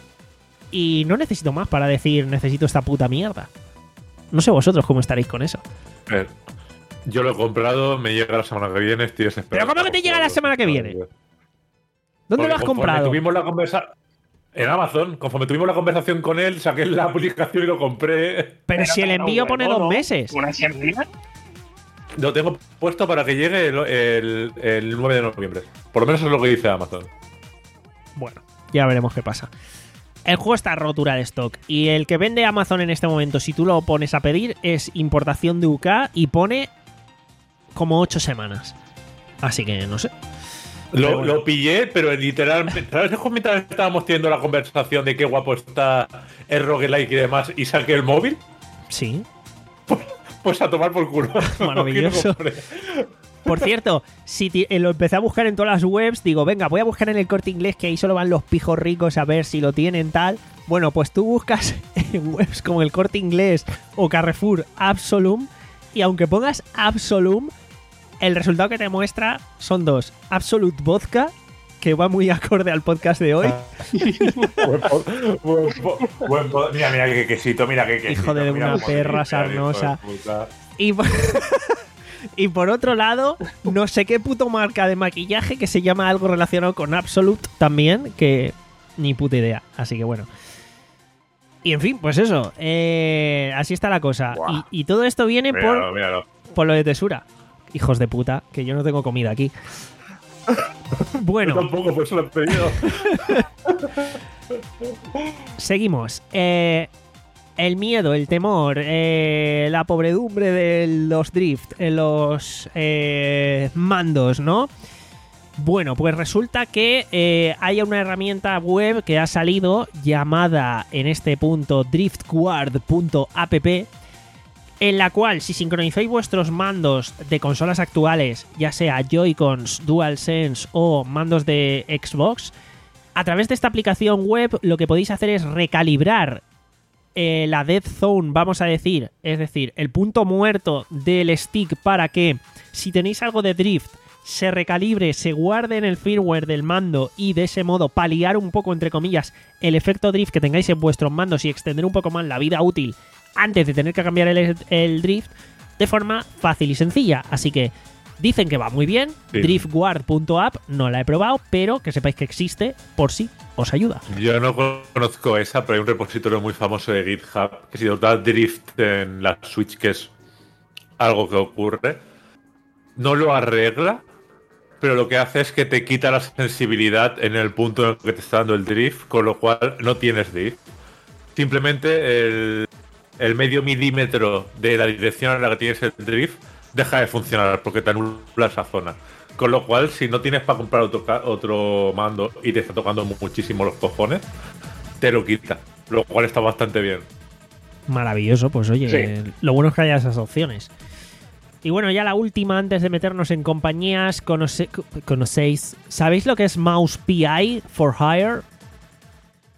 y no necesito más para decir necesito esta puta mierda. No sé vosotros cómo estaréis con eso.
Eh, yo lo he comprado, me llega la semana que viene, estoy desesperado.
¿Pero cómo que te llega la semana que viene? ¿Dónde lo has comprado?
Tuvimos la conversa en Amazon, conforme tuvimos la conversación con él, saqué la aplicación y lo compré.
Pero, Pero si el envío no, pone no, dos no. meses.
¿Una semana?
Lo tengo puesto para que llegue el, el, el nueve de noviembre. Por lo menos es lo que dice Amazon.
Bueno, ya veremos qué pasa. El juego está a rotura de stock y el que vende Amazon en este momento, si tú lo pones a pedir, es importación de U K y pone como ocho semanas. Así que no sé.
Lo, bueno. lo pillé, pero literalmente, ¿sabes? Mientras estábamos teniendo la conversación de qué guapo está el roguelike y demás, y saqué el móvil.
Sí.
Pues, pues a tomar por culo.
Maravilloso. Por cierto, si t- lo empecé a buscar en todas las webs, digo, venga, voy a buscar en el Corte Inglés, que ahí solo van los pijos ricos a ver si lo tienen tal. Bueno, pues tú buscas en webs como el Corte Inglés o Carrefour Absolum, y aunque pongas Absolum, el resultado que te muestra son dos. Absolute Vodka, que va muy acorde al podcast de hoy.
buen po- buen po- buen po- mira, mira qué quesito, mira qué quesito.
Hijo de una perra sarnosa. Y por... y por otro lado, no sé qué puto marca de maquillaje que se llama algo relacionado con Absolute también, que ni puta idea. Así que bueno. Y en fin, pues eso. Eh, así está la cosa. Y, y todo esto viene míralo, por,
míralo.
por lo de Tesura. Hijos de puta, que yo no tengo comida aquí. Bueno.
Yo tampoco, por eso lo he pedido.
Seguimos. Eh, el miedo, el temor, eh, la pobredumbre de los drift, eh, los eh, mandos, ¿no? Bueno, pues resulta que eh, hay una herramienta web que ha salido llamada en este punto driftguard punto app, en la cual si sincronizáis vuestros mandos de consolas actuales, ya sea Joy-Cons, DualSense o mandos de Xbox, a través de esta aplicación web lo que podéis hacer es recalibrar eh, la dead zone, vamos a decir, es decir, el punto muerto del stick para que si tenéis algo de drift se recalibre, se guarde en el firmware del mando y de ese modo paliar un poco, entre comillas, el efecto drift que tengáis en vuestros mandos y extender un poco más la vida útil antes de tener que cambiar el, el drift de forma fácil y sencilla. Así que dicen que va muy bien. Sí. driftguard punto app no la he probado, pero que sepáis que existe por si os ayuda.
Yo no conozco esa, pero hay un repositorio muy famoso de GitHub que si os da drift en la Switch, que es algo que ocurre, no lo arregla, pero lo que hace es que te quita la sensibilidad en el punto en el que te está dando el drift, con lo cual no tienes drift. Simplemente el, el medio milímetro de la dirección en la que tienes el drift deja de funcionar porque te anula esa zona. Con lo cual, si no tienes para comprar otro, otro mando y te está tocando muchísimo los cojones, te lo quita. Lo cual está bastante bien.
Maravilloso, pues oye,
sí.
eh, lo bueno es que haya esas opciones. Y bueno, ya la última, antes de meternos en compañías, conoce, conocéis, ¿sabéis lo que es Mouse P I for Hire?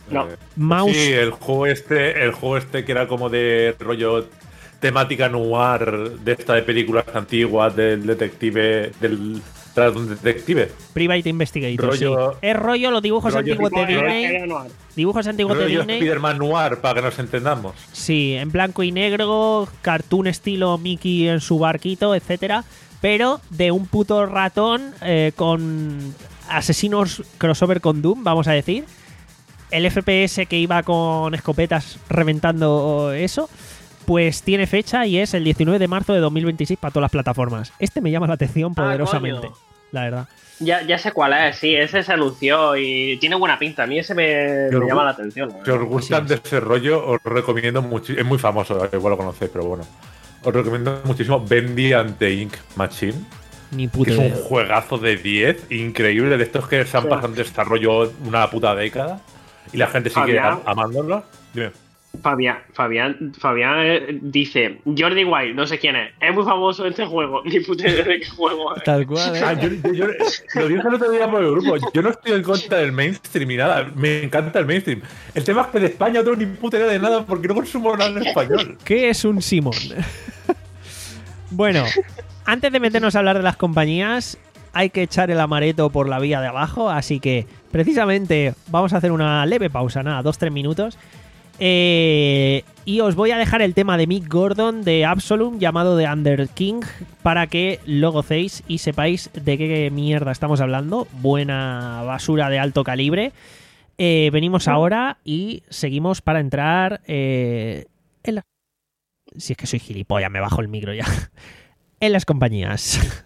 No.
Eh,
Mouse.
Sí, el juego este, el juego este que era como de rollo temática noir, de esta de películas antiguas, del detective, del tras un detective.
Private Investigator,
Rollo-
sí. Es rollo los dibujos
rollo
antiguos de
tipo-
Disney. Dibujos antiguos de
Rollo
Disney.
Spider-Man noir, para que nos entendamos.
Sí, en blanco y negro, cartoon estilo Mickey en su barquito, etcétera. Pero de un puto ratón eh, con asesinos crossover con Doom, vamos a decir. El F P S que iba con escopetas reventando eso, pues tiene fecha y es el diecinueve de marzo de dos mil veintiséis para todas las plataformas. Este me llama la atención poderosamente,
coño.
la verdad.
Ya, ya sé cuál es, sí, ese se anunció y tiene buena pinta. A mí ese me,
Yo
me
lo-
llama la atención. la
Si
verdad.
os gustan de ese rollo, os recomiendo mucho. Es muy famoso, igual lo conocéis, pero bueno. Os recomiendo muchísimo Bendy Ante Ink Machine,
Ni
que
puta
es un
idea.
juegazo de diez, increíble, de estos que se han
Sí.
pasado en desarrollo una puta década y la gente sigue
Fabián.
am- amándolo. Dime.
Fabián, Fabián, Fabián eh, dice, Jordi White, no sé quién es, es muy famoso este juego, ni puta idea de qué juego es.
Tal cual, ¿eh?
Ah, yo, yo- yo- lo dije el otro día por el grupo. Yo no estoy en contra del mainstream ni nada. Me encanta el mainstream. El tema es que de España no tengo ni puta idea de nada porque no consumo nada en español.
¿Qué es un Simón? Bueno, antes de meternos a hablar de las compañías, hay que echar el amareto por la vía de abajo, así que precisamente vamos a hacer una leve pausa, nada, dos, tres minutos. Eh, y os voy a dejar el tema de Mick Gordon de Absolum llamado The Under King para que lo gocéis y sepáis de qué mierda estamos hablando. Buena basura de alto calibre. Eh, venimos ahora y seguimos para entrar eh, en la... Si es que soy gilipollas, me bajo el micro ya. En las compañías.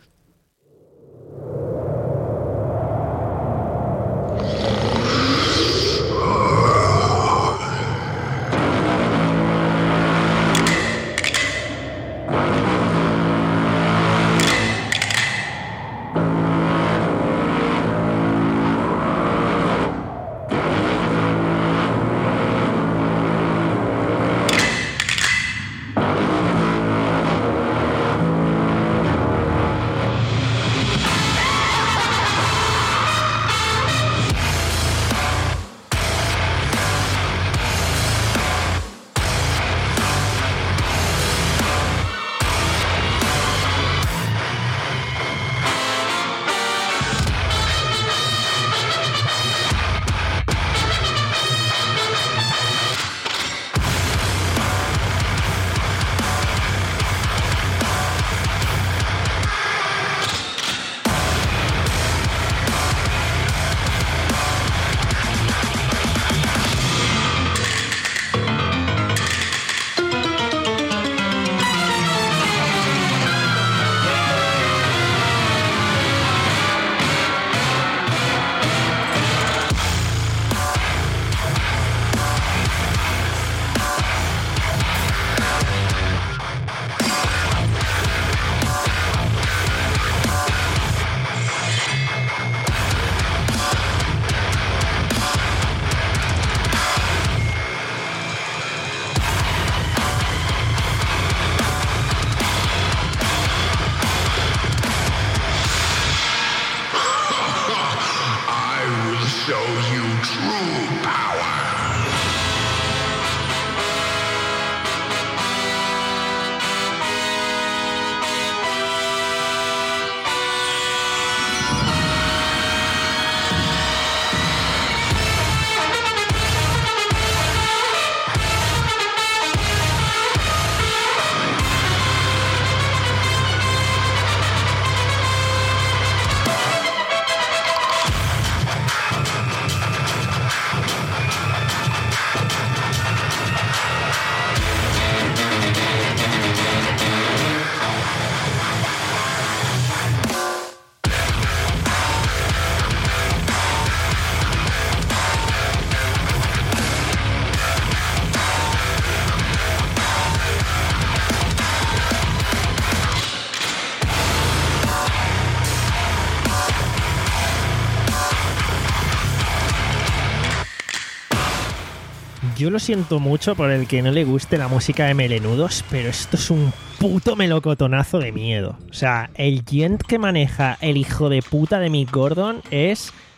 Yo lo siento mucho por el que no le guste la música de Melenudos, pero esto es un puto melocotonazo de miedo. O sea, el gent que maneja el hijo de puta de Mick Gordon es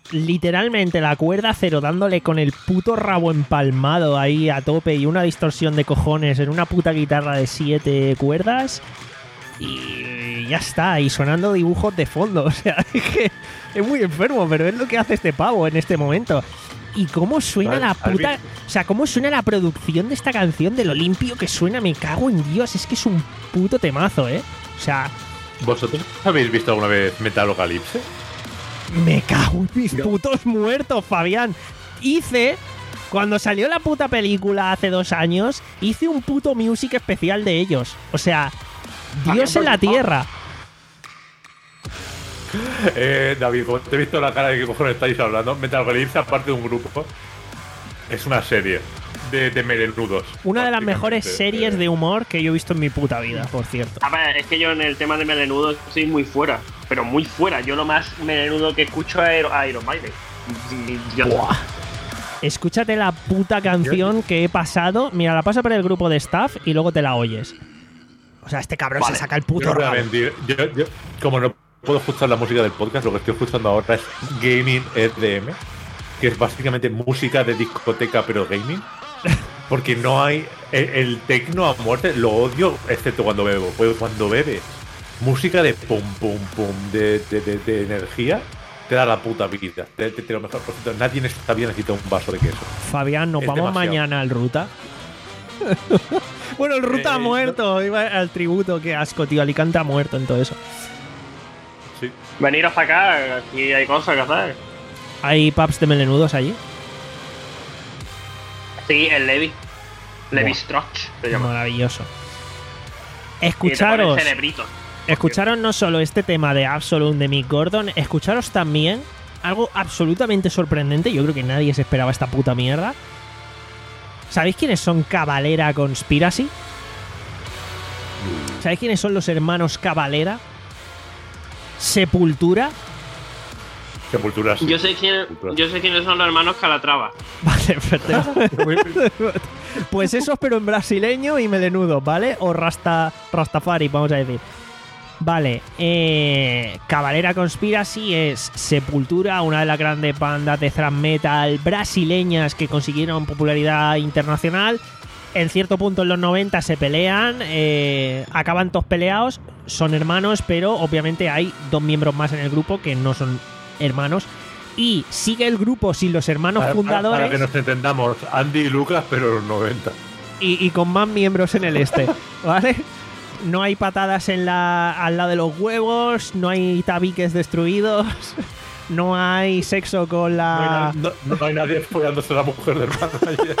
literalmente la cuerda cero dándole con el puto rabo empalmado ahí a tope y una distorsión de cojones en una puta guitarra de siete cuerdas y ya está, y sonando dibujos de fondo. O sea, es que es muy enfermo, pero es lo que hace este pavo en este momento. Y cómo suena la puta... O sea, cómo suena la producción de esta canción, de lo limpio que suena, me cago en Dios. Es que es un puto temazo, ¿eh? O sea...
¿Vosotros habéis visto alguna vez Metalocalypse?
Me cago en mis putos muertos, Fabián. Hice... Cuando salió la puta película hace dos años, hice un puto music especial de ellos. O sea, Dios en la tierra.
Eh, David, como te he visto la cara de qué cojones estáis hablando, Metalocalypse, aparte de un grupo, es una serie de, de melenudos.
Una de las mejores series de humor que yo he visto en mi puta vida, por cierto.
A ver, es que yo en el tema de melenudos estoy muy fuera, pero muy fuera. Yo lo más melenudo que escucho es Iron Maiden.
Buah. Escúchate la puta canción que he pasado. Mira, la paso por el grupo de staff y luego te la oyes. O sea, este cabrón vale. Se saca el puto
yo no voy a
rabo.
mentir. Yo, yo, como no puedo escuchar la música del podcast, lo que estoy escuchando ahora es Gaming E D M, que es básicamente música de discoteca pero gaming, porque no hay el, el tecno a muerte, lo odio excepto cuando bebo. Pues cuando bebes música de pum pum pum de, de, de, de energía te da la puta vida, te, te, te lo mejor. Por cierto, nadie en esta vida necesita un vaso de queso.
Fabián, nos
es
vamos
demasiado.
Mañana al Ruta. Bueno, el Ruta eh, ha muerto, no. Iba al tributo, qué asco, tío. Alicante ha muerto en todo eso.
Sí.
Veniros para acá, aquí hay cosas que hacer.
¿Hay pubs de melenudos allí?
Sí, el Levi. Levi Strauch se llama.
Maravilloso. Escucharos. Escucharos no solo este tema de Absolute de Mick Gordon, escucharos también algo absolutamente sorprendente. Yo creo que nadie se esperaba esta puta mierda. ¿Sabéis quiénes son Cavalera Conspiracy? ¿Sabéis quiénes son los hermanos Cavalera? Sepultura.
Sepultura, sí.
Yo sé, quién, yo sé quiénes son los hermanos Calatrava.
Vale, perfecto. Pues esos, pero en brasileño y melenudo, ¿vale? O rasta, Rastafari, vamos a decir. Vale, eh, Cavalera Conspiracy es Sepultura, una de las grandes bandas de thrash metal brasileñas que consiguieron popularidad internacional. En cierto punto en los noventa se pelean, eh, acaban todos peleados, son hermanos, pero obviamente hay dos miembros más en el grupo que no son hermanos. Y sigue el grupo sin los hermanos
para,
fundadores.
Para que nos entendamos, Andy y Lucas, pero en los noventa.
Y, y con más miembros en el este, ¿vale? No hay patadas en la, al lado de los huevos, no hay tabiques destruidos, no hay sexo con la...
No hay, na- no, no hay nadie follándose a la mujer del manager.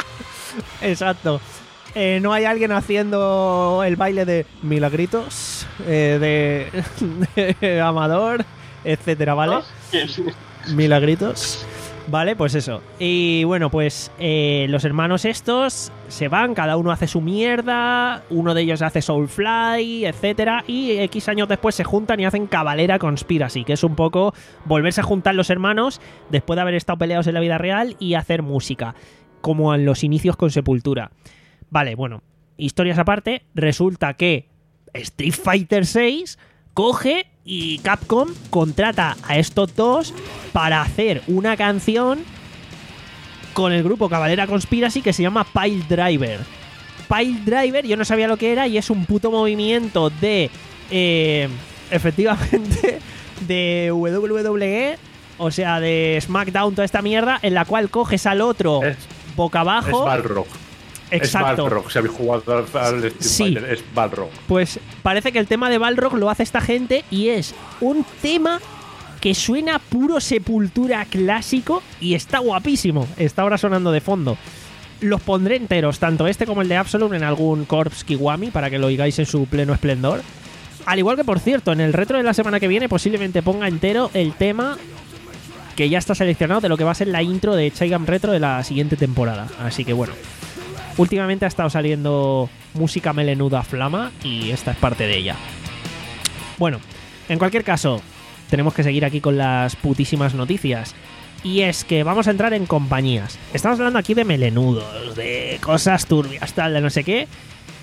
Exacto. Eh, no hay alguien haciendo el baile de Milagritos, eh, de, de Amador, etcétera, ¿vale? Milagritos. Vale, pues eso. Y bueno, pues eh, los hermanos estos se van, cada uno hace su mierda, uno de ellos hace Soulfly, etcétera, y X años después se juntan y hacen Cavalera Conspiracy, que es un poco volverse a juntar los hermanos después de haber estado peleados en la vida real y hacer música, como en los inicios con Sepultura. Vale, bueno, historias aparte, resulta que Street Fighter seis coge y Capcom contrata a estos dos para hacer una canción con el grupo Cavalera Conspiracy que se llama Pile Driver. Pile Driver, yo no sabía lo que era y es un puto movimiento de, eh, efectivamente, de W W E, o sea, de SmackDown, toda esta mierda, en la cual coges al otro
es,
boca abajo.
Es Balrog.
Exacto.
Es Balrog, si habéis jugado al Street
sí.
Fighter, es Balrog.
Pues parece que el tema de Balrog lo hace esta gente y es un tema que suena puro Sepultura clásico y está guapísimo. Está ahora sonando de fondo. Los pondré enteros, tanto este como el de Absolute, en algún Corpse Kiwami para que lo oigáis en su pleno esplendor. Al igual que, por cierto, en el retro de la semana que viene posiblemente ponga entero el tema que ya está seleccionado de lo que va a ser la intro de Chaigam Retro de la siguiente temporada. Así que bueno, últimamente ha estado saliendo música melenuda flama y esta es parte de ella. Bueno, en cualquier caso, tenemos que seguir aquí con las putísimas noticias. Y es que vamos a entrar en compañías. Estamos hablando aquí de melenudos, de cosas turbias, tal, de no sé qué.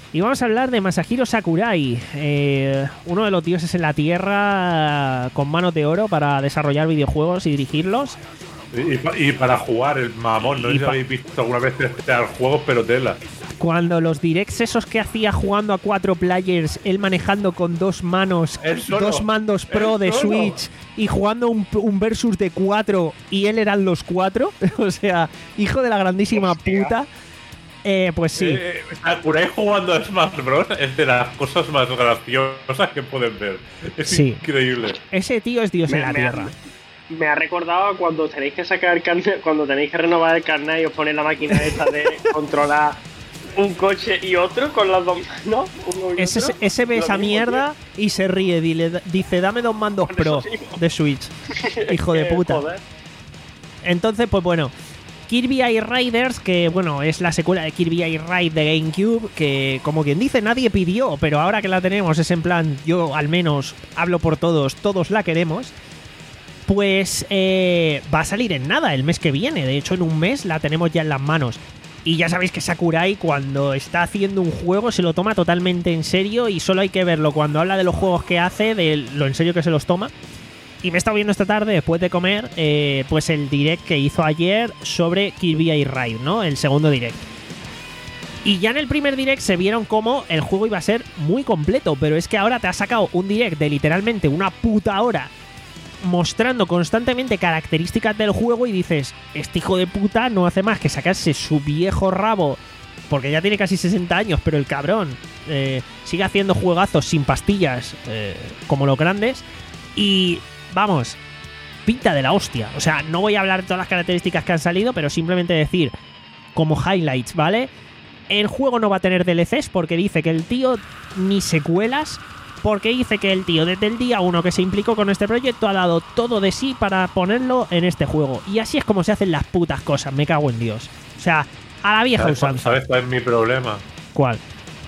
Y vamos a hablar de Masahiro Sakurai, eh, uno de los dioses en la tierra con manos de oro para desarrollar videojuegos y dirigirlos.
Y, y para jugar, el mamón, no sé si habéis visto alguna vez testear juegos, pero tela.
Cuando los directs esos que hacía jugando a cuatro players, él manejando con dos manos, dos mandos pro de Switch y jugando un, un versus de cuatro y él eran los cuatro, o sea, hijo de la grandísima Hostia. puta. Eh, pues sí.
Eh, Sakurai jugando a Smash Bros. Es de las cosas más graciosas que pueden ver. Es sí. increíble.
Ese tío es Dios me, en la
me
tierra.
Ha, me ha recordado cuando tenéis que sacar el carnet, cuando tenéis que renovar el carnet y os ponéis la máquina esta de controlar un coche y otro con las dos manos.
Ese, ese ve esa mierda tío. y se ríe. Dile, dice, dame dos mandos pro de Switch. Hijo de puta. Joder. Entonces, pues bueno. Kirby Air Riders, que bueno, es la secuela de Kirby Air Ride de GameCube, que como quien dice nadie pidió, pero ahora que la tenemos es en plan, yo al menos hablo por todos, todos la queremos, pues eh, va a salir en nada el mes que viene, de hecho en un mes la tenemos ya en las manos. Y ya sabéis que Sakurai cuando está haciendo un juego se lo toma totalmente en serio y solo hay que verlo cuando habla de los juegos que hace, de lo en serio que se los toma. Y me he estado viendo esta tarde, después de comer, eh, pues el direct que hizo ayer sobre Kirby Air Ride, ¿no? El segundo direct. Y ya en el primer direct se vieron cómo el juego iba a ser muy completo, pero es que ahora te ha sacado un direct de literalmente una puta hora mostrando constantemente características del juego y dices, este hijo de puta no hace más que sacarse su viejo rabo, porque ya tiene casi sesenta años, pero el cabrón eh, sigue haciendo juegazos sin pastillas eh, como los grandes y... Vamos, pinta de la hostia. O sea, no voy a hablar de todas las características que han salido, pero simplemente decir, como highlights, ¿vale? El juego no va a tener D L Cs porque dice que el tío ni secuelas, porque dice que el tío desde el día uno que se implicó con este proyecto ha dado todo de sí para ponerlo en este juego. Y así es como se hacen las putas cosas, me cago en Dios. O sea, a la vieja usanza.
¿Sabes cuál es mi problema?
¿Cuál?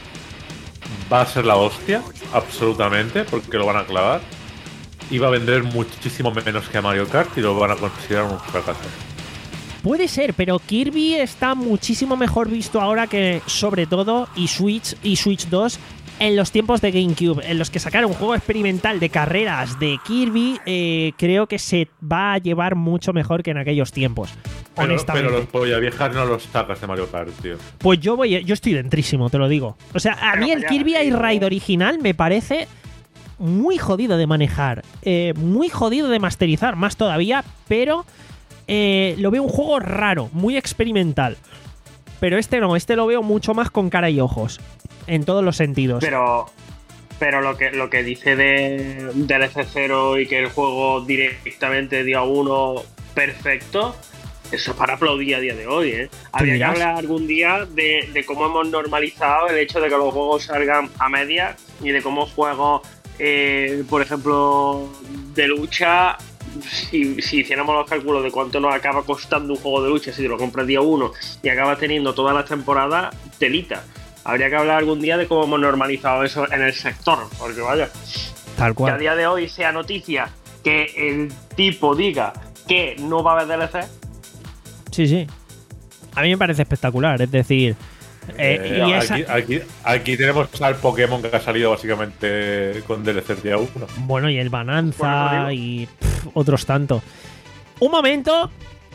Va a ser la hostia, absolutamente, porque lo van a clavar. Y va a vender muchísimo menos que a Mario Kart y lo van a considerar un fracaso.
Puede ser, pero Kirby está muchísimo mejor visto ahora que, sobre todo, y Switch y Switch dos en los tiempos de GameCube, en los que sacaron un juego experimental de carreras de Kirby, eh, creo que se va a llevar mucho mejor que en aquellos tiempos.
Pero,
honestamente.
pero los polla viejas no los sacas de Mario Kart, tío.
Pues yo voy, yo estoy dentrísimo, te lo digo. O sea, a
pero
mí el
ya,
Kirby
ya,
Air
ya.
Ride original me parece muy jodido de manejar, eh, muy jodido de masterizar, más todavía, pero eh, lo veo un juego raro, muy experimental. Pero este no, este lo veo mucho más con cara y ojos, en todos los sentidos.
Pero pero lo que lo que dice de D L C cero y que el juego directamente día uno perfecto, eso es para aplaudir a día de hoy, ¿eh? Habría que hablar algún día de, de cómo hemos normalizado el hecho de que los juegos salgan a medias y de cómo juegos Eh, por ejemplo, de lucha, si, si hiciéramos los cálculos de cuánto nos acaba costando un juego de lucha si te lo compras día uno y acabas teniendo todas las temporadas, telita. Habría que hablar algún día de cómo hemos normalizado eso en el sector, porque vaya,
tal cual.
Que a día de hoy sea noticia que el tipo diga que no va a haber D L C.
Sí, sí. A mí me parece espectacular, es decir... Eh,
Eh,
y
aquí,
esa...
aquí, aquí tenemos al Pokémon que ha salido básicamente con D L C día uno.
Bueno, y el Bananza bueno, y pff, otros tanto. Un momento.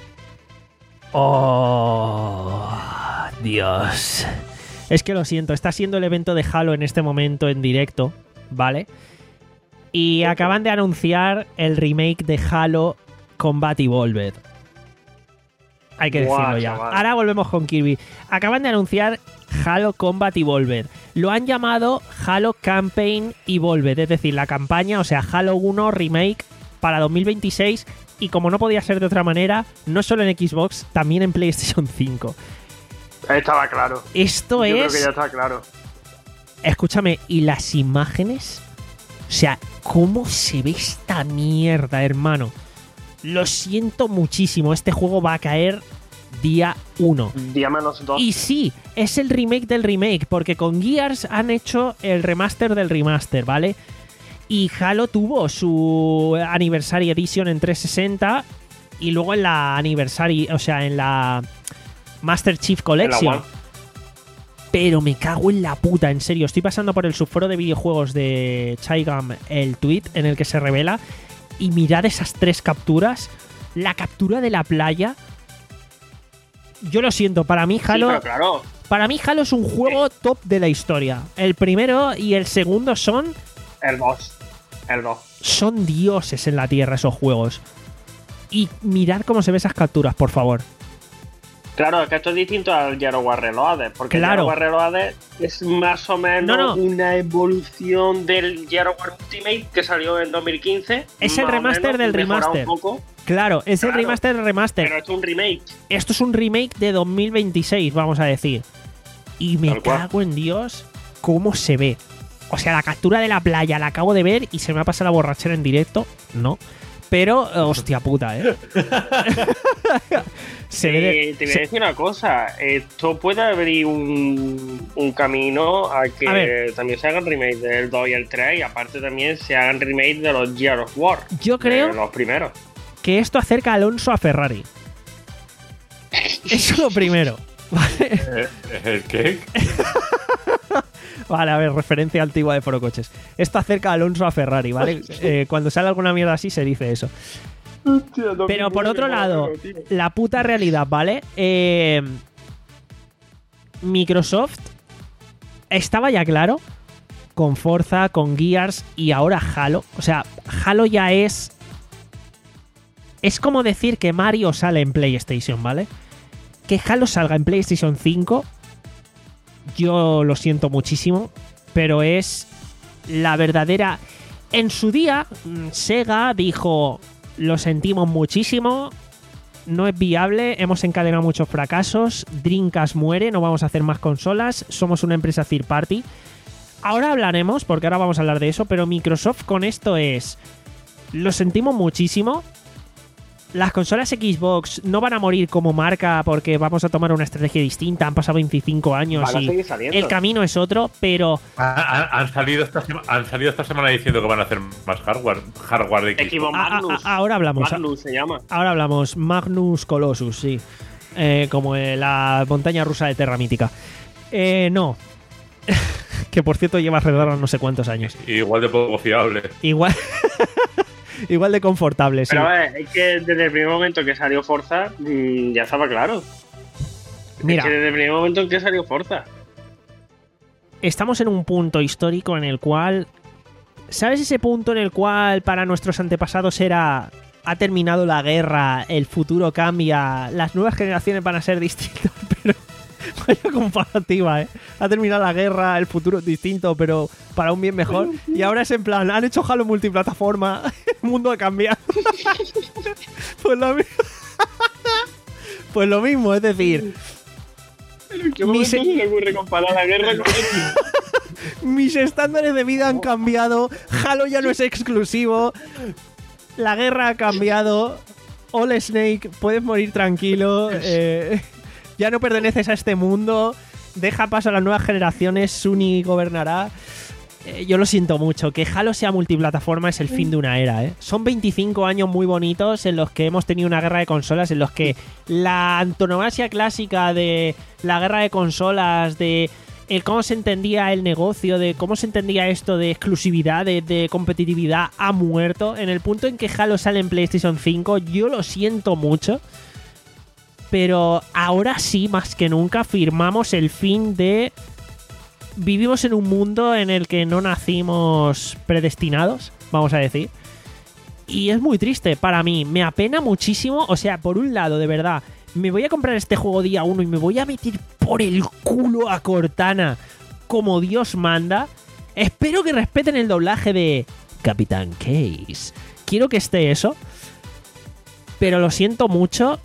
Oh, Dios. Es que lo siento, está siendo el evento de Halo en este momento en directo, ¿vale? Y acaban de anunciar el remake de Halo Combat Evolved. Hay que decirlo
Guau,
ya.
chaval.
Ahora volvemos con Kirby. Acaban de anunciar Halo Combat Evolved. Lo han llamado Halo Campaign Evolved, es decir, la campaña, o sea, Halo uno Remake para dos mil veintiséis. Y como no podía ser de otra manera, no solo en Xbox, también en PlayStation cinco.
Estaba claro.
Esto
Yo
es...
creo que ya está claro.
Escúchame, ¿y las imágenes? O sea, ¿cómo se ve esta mierda, hermano? Lo siento muchísimo, este juego va a caer día uno.
Día menos dos.
Y sí, es el remake del remake, porque con Gears han hecho el remaster del remaster, ¿vale? Y Halo tuvo su Anniversary Edition en trescientos sesenta y luego en la Anniversary, o sea, en la Master Chief Collection. Pero me cago en la puta, en serio. Estoy pasando por el subforo de videojuegos de Chaigam el tweet en el que se revela. Y mirad esas tres capturas. La captura de la playa. Yo lo siento, para mí Halo.
Sí, pero claro.
Para mí Halo es un juego top de la historia. El primero y el segundo son.
El dos. El dos.
Son dioses en la tierra esos juegos. Y mirad cómo se ven esas capturas, por favor.
Claro, es que esto es distinto al Gears of War Reloaded, porque
Claro.
el Gears of War Reloaded es más o menos
No, no.
una evolución del Gears of War Ultimate que salió en dos mil quince.
Es el
más o
remaster
menos,
del
mejorado
remaster.
un poco,
Claro, es el
Claro.
remaster del remaster.
pero esto es un remake.
Esto es un remake de dos mil veintiséis, vamos a decir. Y me
Tal cual.
cago en Dios cómo se ve. O sea, la captura de la playa la acabo de ver y se me ha pasado la borrachera en directo. No. Pero, eh, hostia puta, ¿eh? se ve de-
Eh, te voy
se-
a decir una cosa, esto puede abrir un, un camino a que
A ver.
también se hagan remake del dos y el tres y aparte también se hagan remake de los Gears of War.
Yo creo-
de los primeros.
que esto acerca a Alonso a Ferrari. Eso es lo primero. Vale,
¿Eh? ¿El qué?
vale, a ver, referencia antigua de Foro Coches. Esto acerca a Alonso a Ferrari, ¿vale? Eh, cuando sale alguna mierda así se dice eso. Pero por otro lado, la puta realidad, ¿vale? Eh, Microsoft estaba ya claro con Forza, con Gears y ahora Halo. O sea, Halo ya es... Es como decir que Mario sale en PlayStation, ¿vale? Que Halo salga en PlayStation cinco, yo lo siento muchísimo, pero es la verdadera... En su día, mm, Sega dijo... Lo sentimos muchísimo. No es viable. Hemos encadenado muchos fracasos. Dreamcast muere. No vamos a hacer más consolas. Somos una empresa third party. Ahora hablaremos, porque ahora vamos a hablar de eso. Pero Microsoft con esto es... Lo sentimos muchísimo. Las consolas Xbox no van a morir como marca porque vamos a tomar una estrategia distinta. Han pasado veinticinco años
Van a
y
seguir saliendo.
el camino es otro, pero...
Han, han salido esta sema- han salido esta semana diciendo que van a hacer más hardware, hardware de
Xbox
Xbox.
a- a-
Magnus.
a- ahora hablamos.
Magnus se llama.
Ahora hablamos. Magnus Colossus, sí. Eh, como eh, la montaña rusa de Terra Mítica. Eh, no. Que por cierto lleva alrededor no sé cuántos años.
Igual de poco fiable.
Igual. Igual de confortable, sí.
Pero a ver, es que desde el primer momento que salió Forza, mm, ya estaba claro.
Mira,
Es que desde el primer momento en que salió Forza.
estamos en un punto histórico en el cual... ¿Sabes ese punto en el cual para nuestros antepasados era... Ha terminado la guerra, el futuro cambia, las nuevas generaciones van a ser distintas, pero... Vaya comparativa, ¿eh? Ha terminado la guerra, el futuro es distinto, pero para un bien mejor. Y ahora es en plan, han hecho Halo multiplataforma, el mundo ha cambiado. Pues lo, mi- pues lo mismo, es decir,
¿Qué
Mi
momento
se-
se le ocurre comparar la guerra con
mis estándares de vida han cambiado, Halo ya no es exclusivo, la guerra ha cambiado, All Snake, puedes morir tranquilo, eh, ya no perteneces a este mundo, deja paso a las nuevas generaciones, Sony gobernará. Eh, yo lo siento mucho, que Halo sea multiplataforma es el fin de una era, ¿eh? Son veinticinco años muy bonitos en los que hemos tenido una guerra de consolas, en los que la antonomasia clásica de la guerra de consolas, de el cómo se entendía el negocio, de cómo se entendía esto de exclusividad, de, de competitividad, ha muerto. En el punto en que Halo sale en PlayStation cinco, yo lo siento mucho. Pero ahora sí, más que nunca, firmamos el fin de... Vivimos en un mundo en el que no nacimos predestinados, vamos a decir. Y es muy triste para mí. Me apena muchísimo. O sea, por un lado, de verdad, me voy a comprar este juego día uno y me voy a meter por el culo a Cortana como Dios manda. Espero que respeten el doblaje de Capitán Case. Quiero que esté eso. Pero lo siento mucho.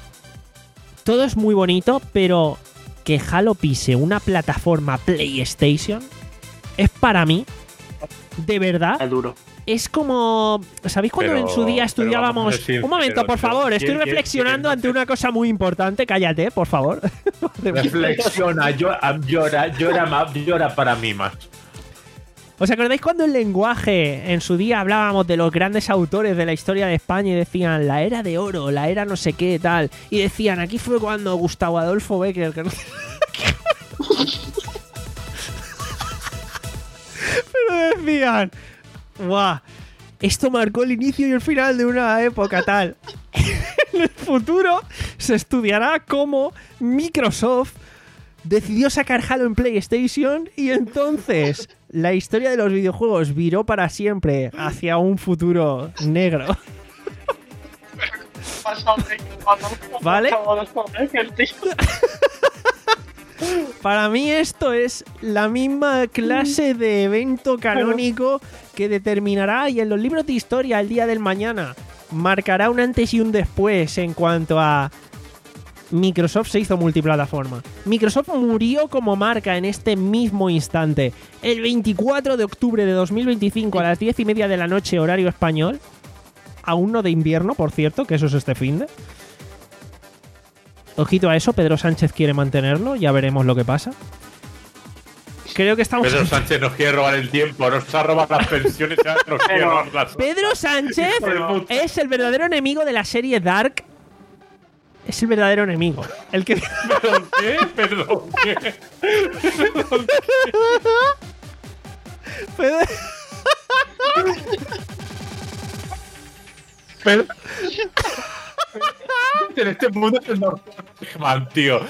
Todo es muy bonito, pero que Halo pise una plataforma PlayStation es para mí, de verdad,
Es duro.
es como... ¿Sabéis cuando
Pero-
en su día
pero
estudiábamos...
vamos a ser
Un momento,
sinceros,
por favor,
¿quién-
estoy
quién-
reflexionando
quién-
ante una cosa muy importante. Cállate, por favor.
Reflexiona, llora, llora, llora, más, llora para mí más.
¿Os acordáis cuando el lenguaje, en su día hablábamos de los grandes autores de la historia de España y decían la era de oro, la era no sé qué, tal? Y decían, aquí fue cuando Gustavo Adolfo Bécquer... Que no... decían, ¡guau! Esto marcó el inicio y el final de una época tal. En el futuro se estudiará cómo Microsoft decidió sacar Halo en PlayStation y entonces la historia de los videojuegos viró para siempre hacia un futuro negro. ¿Vale? Para mí esto es la misma clase de evento canónico que determinará, y en los libros de historia el día del mañana marcará un antes y un después en cuanto a Microsoft se hizo multiplataforma. Microsoft murió como marca en este mismo instante. El veinticuatro de octubre de dos mil veinticinco a las diez y media de la noche, horario español. Aún no de invierno, por cierto, que eso es este finde. Ojito a eso, Pedro Sánchez quiere mantenerlo, ya veremos lo que pasa. Creo que estamos...
Pedro Sánchez nos quiere robar el tiempo, nos ha robado las pensiones, ya nos quiere robar las...
Pedro Sánchez es el verdadero enemigo de la serie Dark. Es el verdadero enemigo. El que...
¿Perdón qué? ¿Perdón qué? ¿Perdón qué?
Pedro...
Pero... En este mundo es normal, man, tío.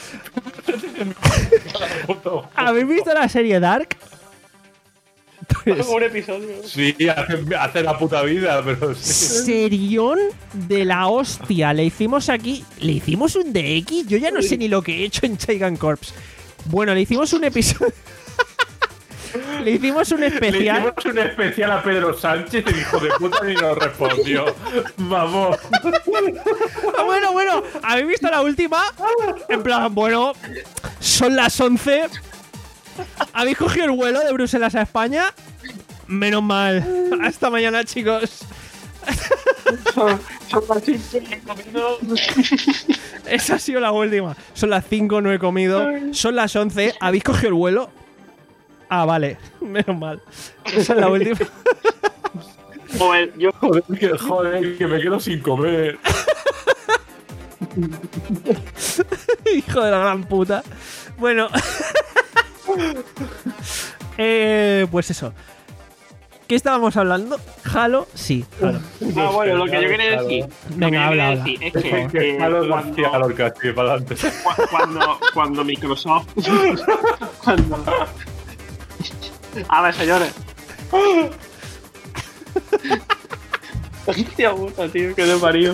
¿Habéis visto la serie Dark? Pues,
Un episodio.
Sí, hace, hace la puta vida, pero sí.
serión de la hostia. Le hicimos aquí... ¿Le hicimos un D X? Yo ya no sé ni lo que he hecho en Chaigan Corps. Bueno, le hicimos un episodio... Le hicimos un especial.
Le hicimos un especial a Pedro Sánchez, el hijo de puta, ni nos respondió. Vamos.
Ah, bueno, bueno, ¿habéis visto la última? En plan, bueno, son las once. ¿Habéis cogido el vuelo de Bruselas a España? Menos mal. Hasta mañana, chicos.
Son, son las cinco, he comido.
Esa ha sido la última. Son las cinco, no he comido. Son las once. ¿Habéis cogido el vuelo? Ah, vale. Menos mal. Esa es la última.
Joder, yo.
Joder, que, joder, que me quedo sin comer.
Hijo de la gran puta. Bueno. eh, pues eso. ¿Qué estábamos hablando? Halo, sí. Halo.
Ah, bueno, lo que yo quería decir.
Venga, habla, habla.
Decir es
Por
que,
favor.
que
Halo
cuando,
García Lorca, sí, para adelante.
cu- cuando, cuando Microsoft. cuando. A ver, señores. Hostia puta, tío, que te parió.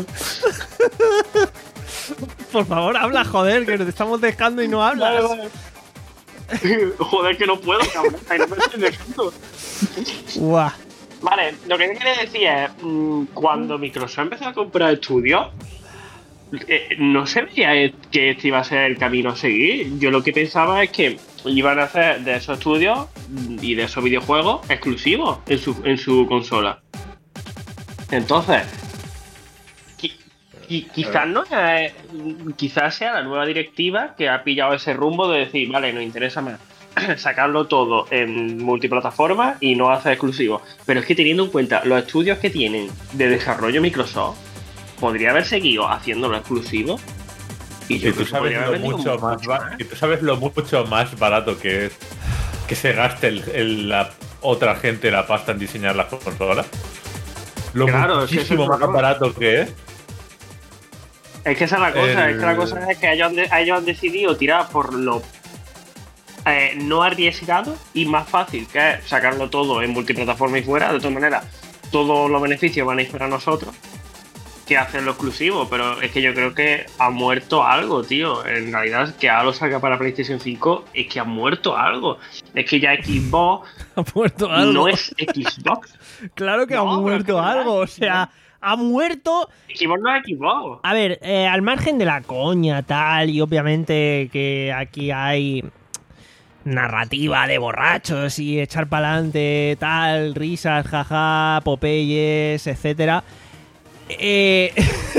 Por favor, habla, joder, que te estamos dejando y no hablas.
Vale, vale. Joder, que no puedo, cabrón. Ay, no me estoy dejando.
Guau.
Vale, lo que yo quería decir es, mmm, cuando Microsoft empezó a comprar estudios, eh, no se veía que este iba a ser el camino a seguir. Yo lo que pensaba es que iban a hacer de esos estudios y de esos videojuegos exclusivos en su, en su consola. Entonces, qui- qui- quizás no es, quizás sea la nueva directiva que ha pillado ese rumbo de decir, vale, nos interesa más sacarlo todo en multiplataforma y no hacer exclusivos. Pero es que teniendo en cuenta los estudios que tienen de desarrollo Microsoft, podría haber seguido haciéndolo exclusivo. Y yo
Y tú
creo que
sabes
podría
lo
haber vendido
mucho más ba- y tú sabes lo mucho más barato que es que se gaste el, el- la otra gente la pasta en diseñar las consolas. Lo
Claro, es que eso
muchísimo
es
más
horror.
barato que es.
Es que esa es la cosa,
El-
es que la cosa es que ellos han, de- ellos han decidido tirar por lo eh, no arriesgado y más fácil, que es sacarlo todo en multiplataforma y fuera. De todas maneras, todos los beneficios van a ir para nosotros, que hacerlo exclusivo, pero es que yo creo que ha muerto algo, tío. En realidad, que Halo salga para PlayStation cinco es que ha muerto algo. Es que ya Xbox
Ha muerto algo.
no es Xbox.
Claro que
No,
ha
pero es
muerto
que verdad,
algo. O sea, ha muerto.
Xbox no es Xbox.
A ver, eh, al margen de la coña, tal, y obviamente que aquí hay narrativa de borrachos y echar pa'lante, tal, risas, jaja, Popeyes, etcétera. Eh,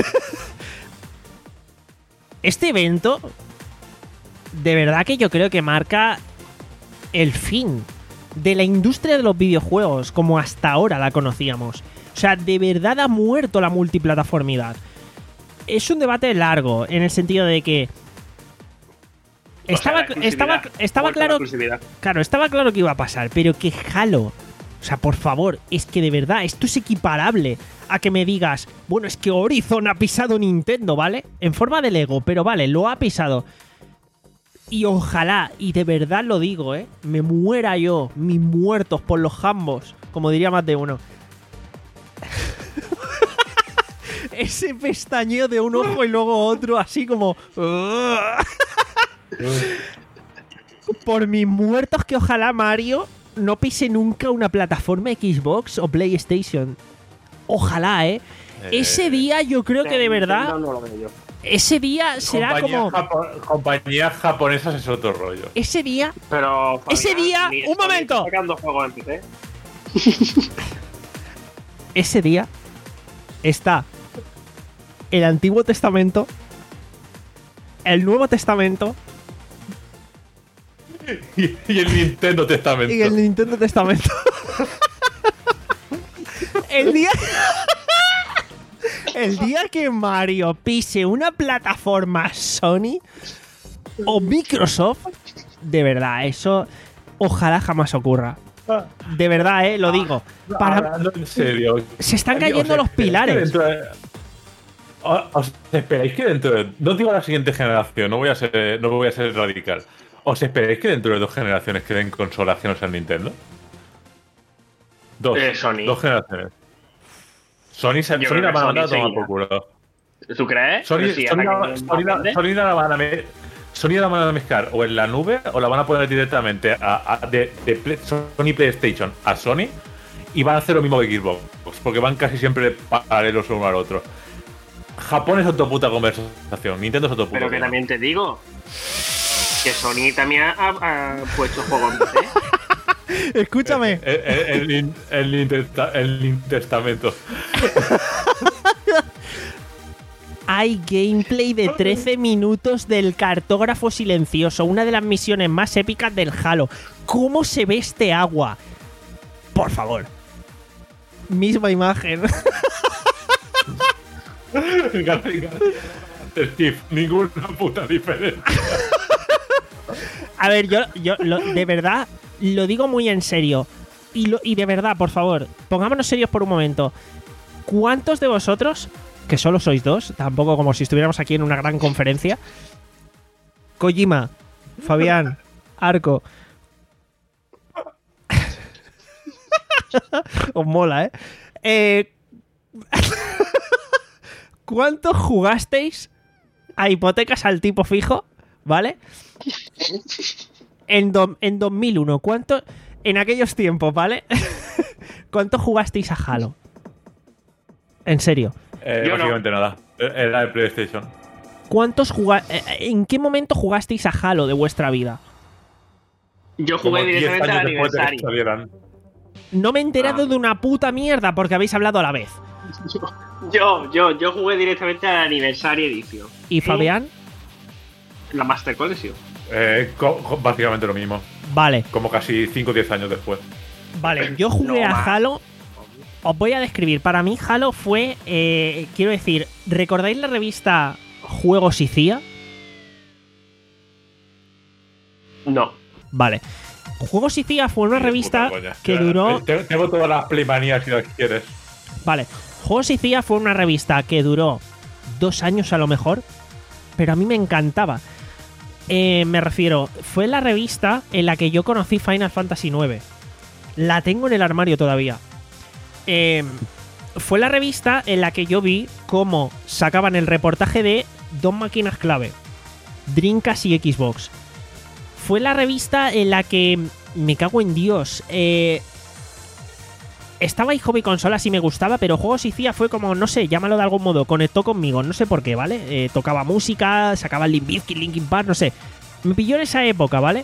este evento, de verdad que yo creo que marca el fin de la industria de los videojuegos como hasta ahora la conocíamos. O sea, de verdad ha muerto la multiplataformidad. Es un debate largo, en el sentido de que
O sea,
estaba,
la exclusividad.
estaba, estaba
Vuelta a la
claro,
exclusividad.
claro, estaba claro que iba a pasar, pero que Halo O sea, por favor, es que de verdad, esto es equiparable a que me digas, bueno, es que Horizon ha pisado Nintendo, ¿vale? En forma de Lego, pero vale, lo ha pisado. Y ojalá, y de verdad lo digo, ¿eh? Me muera yo, mis muertos por los jambos, como diría más de uno. Ese pestañeo de un ojo y luego otro, así como... Por mis muertos que ojalá Mario no pise nunca una plataforma Xbox o PlayStation. Ojalá, ¿eh? eh ese día yo creo que de verdad... No lo veo yo. Ese día será
compañía
como...
Japo compañías japonesas es otro rollo.
Ese día...
Pero...
Ese día... ¡Un momento!
Juegos en P C.
Ese día está el Antiguo Testamento, el Nuevo Testamento
y, y el Nintendo Testamento.
Y el Nintendo Testamento. El día... El día que Mario pise una plataforma Sony o Microsoft, de verdad, eso ojalá jamás ocurra. De verdad, eh, lo digo. Para...
En serio.
Se están cayendo o sea, los pilares.
De... ¿Os esperáis que dentro de... No digo la siguiente generación, no voy a ser, no voy a ser radical. ¿Os esperáis que dentro de dos generaciones queden consolas que no sean Nintendo? Dos.
Eh, Sony.
Dos generaciones. Sony, se, Sony la van a mandar a tomar por culo.
¿Tú crees?
Sony,
si
Sony, la, Sony, la, Sony la van a me, Sony la van a mezclar o en la nube o la van a poner directamente a, a, de, de Play, Sony PlayStation a Sony y van a hacer lo mismo que Xbox porque van casi siempre paralelos uno al otro. Japón es otra puta conversación, Nintendo es otro puta.
Pero que también te digo que Sony también ha, ha puesto juegos en P C.
Escúchame.
El, el, el, el, el, el Intestamento.
Hay gameplay de trece minutos del cartógrafo silencioso, una de las misiones más épicas del Halo. ¿Cómo se ve este agua? Por favor. Misma imagen.
Steve, ninguna puta diferencia.
A ver, yo, yo lo, de verdad lo digo muy en serio. Y, lo, y de verdad, por favor, pongámonos serios por un momento. ¿Cuántos de vosotros, que solo sois dos, tampoco como si estuviéramos aquí en una gran conferencia, Kojima, Fabián, Arco, os mola, ¿eh? eh ¿Cuántos jugasteis a hipotecas al tipo fijo? ¿Vale? En, do, en dos mil uno, ¿cuánto? En aquellos tiempos, ¿vale? ¿Cuánto jugasteis a Halo? En serio.
Eh, básicamente no. Nada. Era el PlayStation.
¿Cuántos juga ¿En qué momento jugasteis a Halo de vuestra vida?
Yo jugué directamente al aniversario.
No me he enterado ah. de una puta mierda porque habéis hablado a la vez.
Yo, yo, yo jugué directamente al aniversario edición.
¿Y Fabián?
La Master Collection.
Eh, básicamente lo mismo.
Vale.
Como casi cinco o diez años después.
Vale, yo jugué no, a Halo. Os voy a describir. Para mí Halo fue, eh, quiero decir, ¿recordáis la revista Juegos y C I A?
No.
Vale. Juegos y C I A fue una sí, revista que duró...
Tengo todas las playmanías si las quieres.
Vale. Juegos y C I A fue una revista que duró dos años a lo mejor, pero a mí me encantaba. Eh, me refiero, fue la revista en la que yo conocí Final Fantasy nueve. La tengo en el armario todavía. Eh, fue la revista en la que yo vi cómo sacaban el reportaje de dos máquinas clave, Dreamcast y Xbox. Fue la revista en la que, me cago en Dios, eh, estaba ahí Hobby Consolas y me gustaba, pero Juegos y C I A fue como, no sé, llámalo de algún modo, conectó conmigo, no sé por qué, ¿vale? Eh, tocaba música, sacaba Limp Bizkit, Linkin Park, no sé. Me pilló en esa época, ¿vale?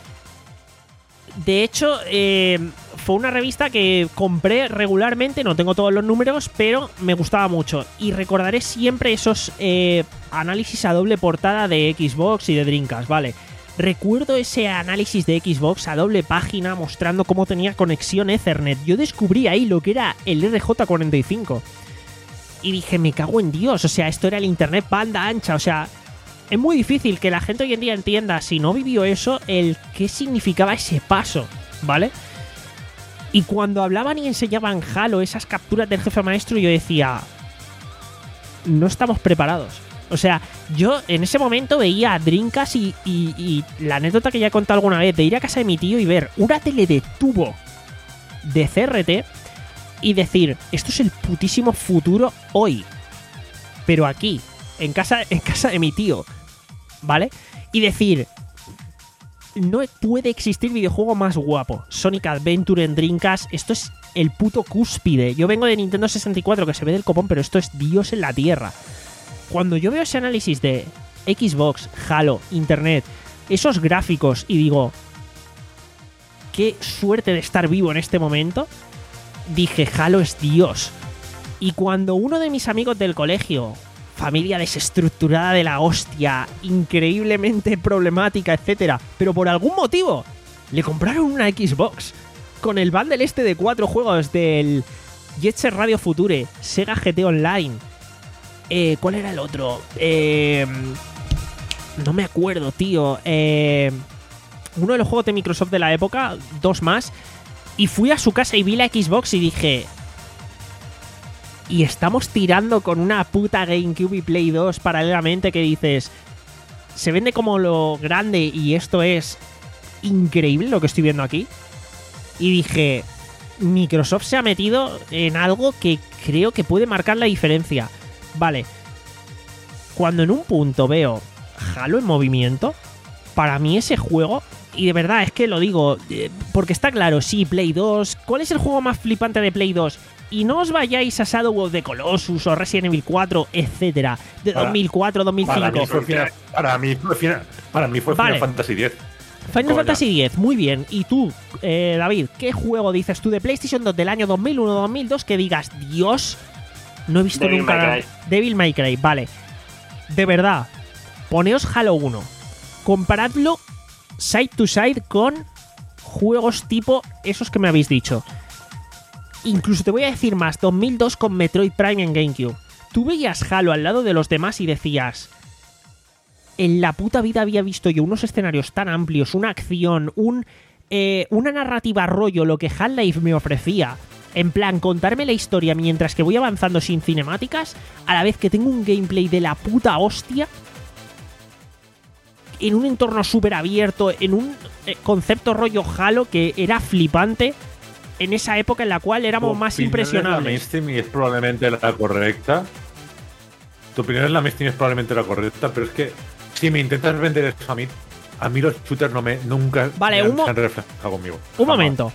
De hecho, eh, fue una revista que compré regularmente, no tengo todos los números, pero me gustaba mucho. Y recordaré siempre esos eh, análisis a doble portada de Xbox y de Dreamcast, ¿vale? Recuerdo ese análisis de Xbox a doble página mostrando cómo tenía conexión Ethernet. Yo descubrí ahí lo que era el R J cuarenta y cinco. Y dije, me cago en Dios, o sea, esto era el internet banda ancha, o sea... Es muy difícil que la gente hoy en día entienda, si no vivió eso, el qué significaba ese paso, ¿vale? Y cuando hablaban y enseñaban Halo, esas capturas del jefe maestro, yo decía, no estamos preparados. O sea, yo en ese momento veía a Dreamcast y, y, y la anécdota que ya he contado alguna vez, de ir a casa de mi tío y ver una tele de tubo de C R T y decir, esto es el putísimo futuro hoy. Pero aquí, en casa, en casa de mi tío, ¿vale? Y decir, no puede existir videojuego más guapo. Sonic Adventure en Dreamcast, esto es el puto cúspide. Yo vengo de Nintendo sesenta y cuatro, que se ve del copón, pero esto es Dios en la tierra. Cuando yo veo ese análisis de Xbox, Halo, Internet, esos gráficos, y digo, qué suerte de estar vivo en este momento, dije, Halo es Dios. Y cuando uno de mis amigos del colegio, familia desestructurada de la hostia, increíblemente problemática, etcétera, pero por algún motivo le compraron una Xbox con el bundle este de cuatro juegos del Jet Set Radio Future, Sega G T Online, eh, ¿cuál era el otro? Eh, no me acuerdo, tío. Eh, uno de los juegos de Microsoft de la época, dos más, y fui a su casa y vi la Xbox y dije, y estamos tirando con una puta GameCube y Play dos paralelamente, que dices, se vende como lo grande y esto es increíble lo que estoy viendo aquí. Y dije, Microsoft se ha metido en algo que creo que puede marcar la diferencia. Vale, cuando en un punto veo Halo en movimiento, para mí ese juego, y de verdad es que lo digo, eh, porque está claro, sí, Play dos, ¿cuál es el juego más flipante de Play dos? Y no os vayáis a Shadow of the Colossus o Resident Evil cuatro, etcétera, de
Para,
dos mil cuatro, dos mil cinco.
Para mí fue Final, para mí fue Final, para mí fue
vale.
Final Fantasy diez.
Final
Coña.
Fantasy diez, muy bien. Y tú, eh, David, ¿qué juego dices tú de PlayStation dos del año dos mil uno, dos mil dos que digas, Dios, no he visto
Devil
nunca
May
nada?
Cry.
Devil May Cry, vale. De verdad, poneos Halo uno, comparadlo side to side con juegos tipo esos que me habéis dicho. Incluso te voy a decir más, dos mil dos con Metroid Prime en GameCube. Tú veías Halo al lado de los demás y decías, en la puta vida había visto yo unos escenarios tan amplios, una acción, un eh, una narrativa rollo, lo que Half-Life me ofrecía. En plan, contarme la historia mientras que voy avanzando sin cinemáticas, a la vez que tengo un gameplay de la puta hostia, en un entorno súper abierto, en un eh, concepto rollo Halo que era flipante en esa época en la cual éramos más
Tu opinión es la
impresionables.
mainstream y es probablemente la correcta. Tu opinión es la mainstream y es probablemente la correcta, pero es que si me intentas vender eso a mí, a mí los shooters no me, nunca
Vale,
me
un mo-
se han reflejado conmigo.
Un
Jamás.
momento.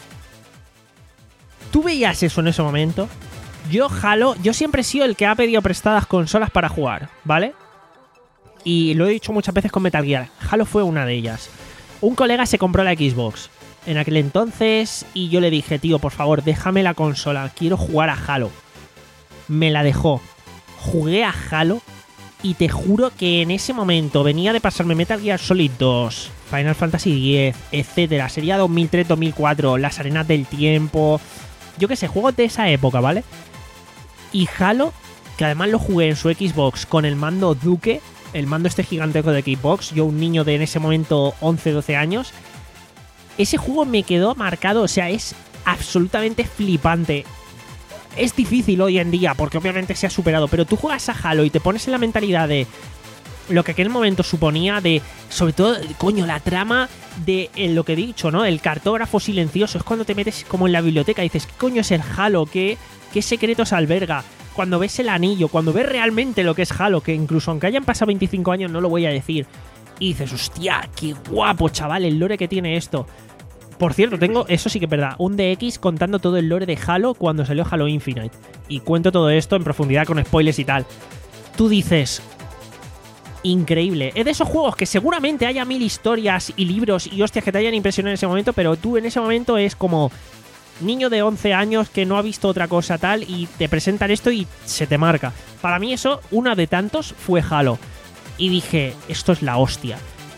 ¿Tú veías eso en ese momento? Yo, Halo, yo siempre he sido el que ha pedido prestadas consolas para jugar, ¿vale? Y lo he dicho muchas veces con Metal Gear. Halo fue una de ellas. Un colega se compró la Xbox en aquel entonces y yo le dije, tío, por favor, déjame la consola, quiero jugar a Halo. Me la dejó. Jugué a Halo y te juro que en ese momento venía de pasarme Metal Gear Solid dos, Final Fantasy diez, etcétera. Sería dos mil tres, dos mil cuatro, las arenas del tiempo, yo qué sé, juegos de esa época, ¿vale? Y Halo, que además lo jugué en su Xbox con el mando Duke, el mando este gigantesco de Xbox, yo un niño de en ese momento once, doce años, ese juego me quedó marcado, o sea, es absolutamente flipante. Es difícil hoy en día, porque obviamente se ha superado, pero tú juegas a Halo y te pones en la mentalidad de lo que aquel momento suponía, de, sobre todo, coño, la trama de en lo que he dicho, ¿no? El cartógrafo silencioso, es cuando te metes como en la biblioteca y dices, ¿qué coño es el Halo? ¿Qué, qué secretos alberga? Cuando ves el anillo, cuando ves realmente lo que es Halo, que incluso aunque hayan pasado veinticinco años no lo voy a decir, y dices, hostia, qué guapo, chaval, el lore que tiene esto. Por cierto, tengo, eso sí que es verdad, un D X contando todo el lore de Halo cuando salió Halo Infinite. Y cuento todo esto en profundidad con spoilers y tal. Tú dices, increíble. Es de esos juegos que seguramente haya mil historias y libros y hostias que te hayan impresionado en ese momento, pero tú en ese momento es como niño de once años que no ha visto otra cosa tal y te presentan esto y se te marca. Para mí eso, una de tantos, fue Halo. Y dije, esto es la hostia.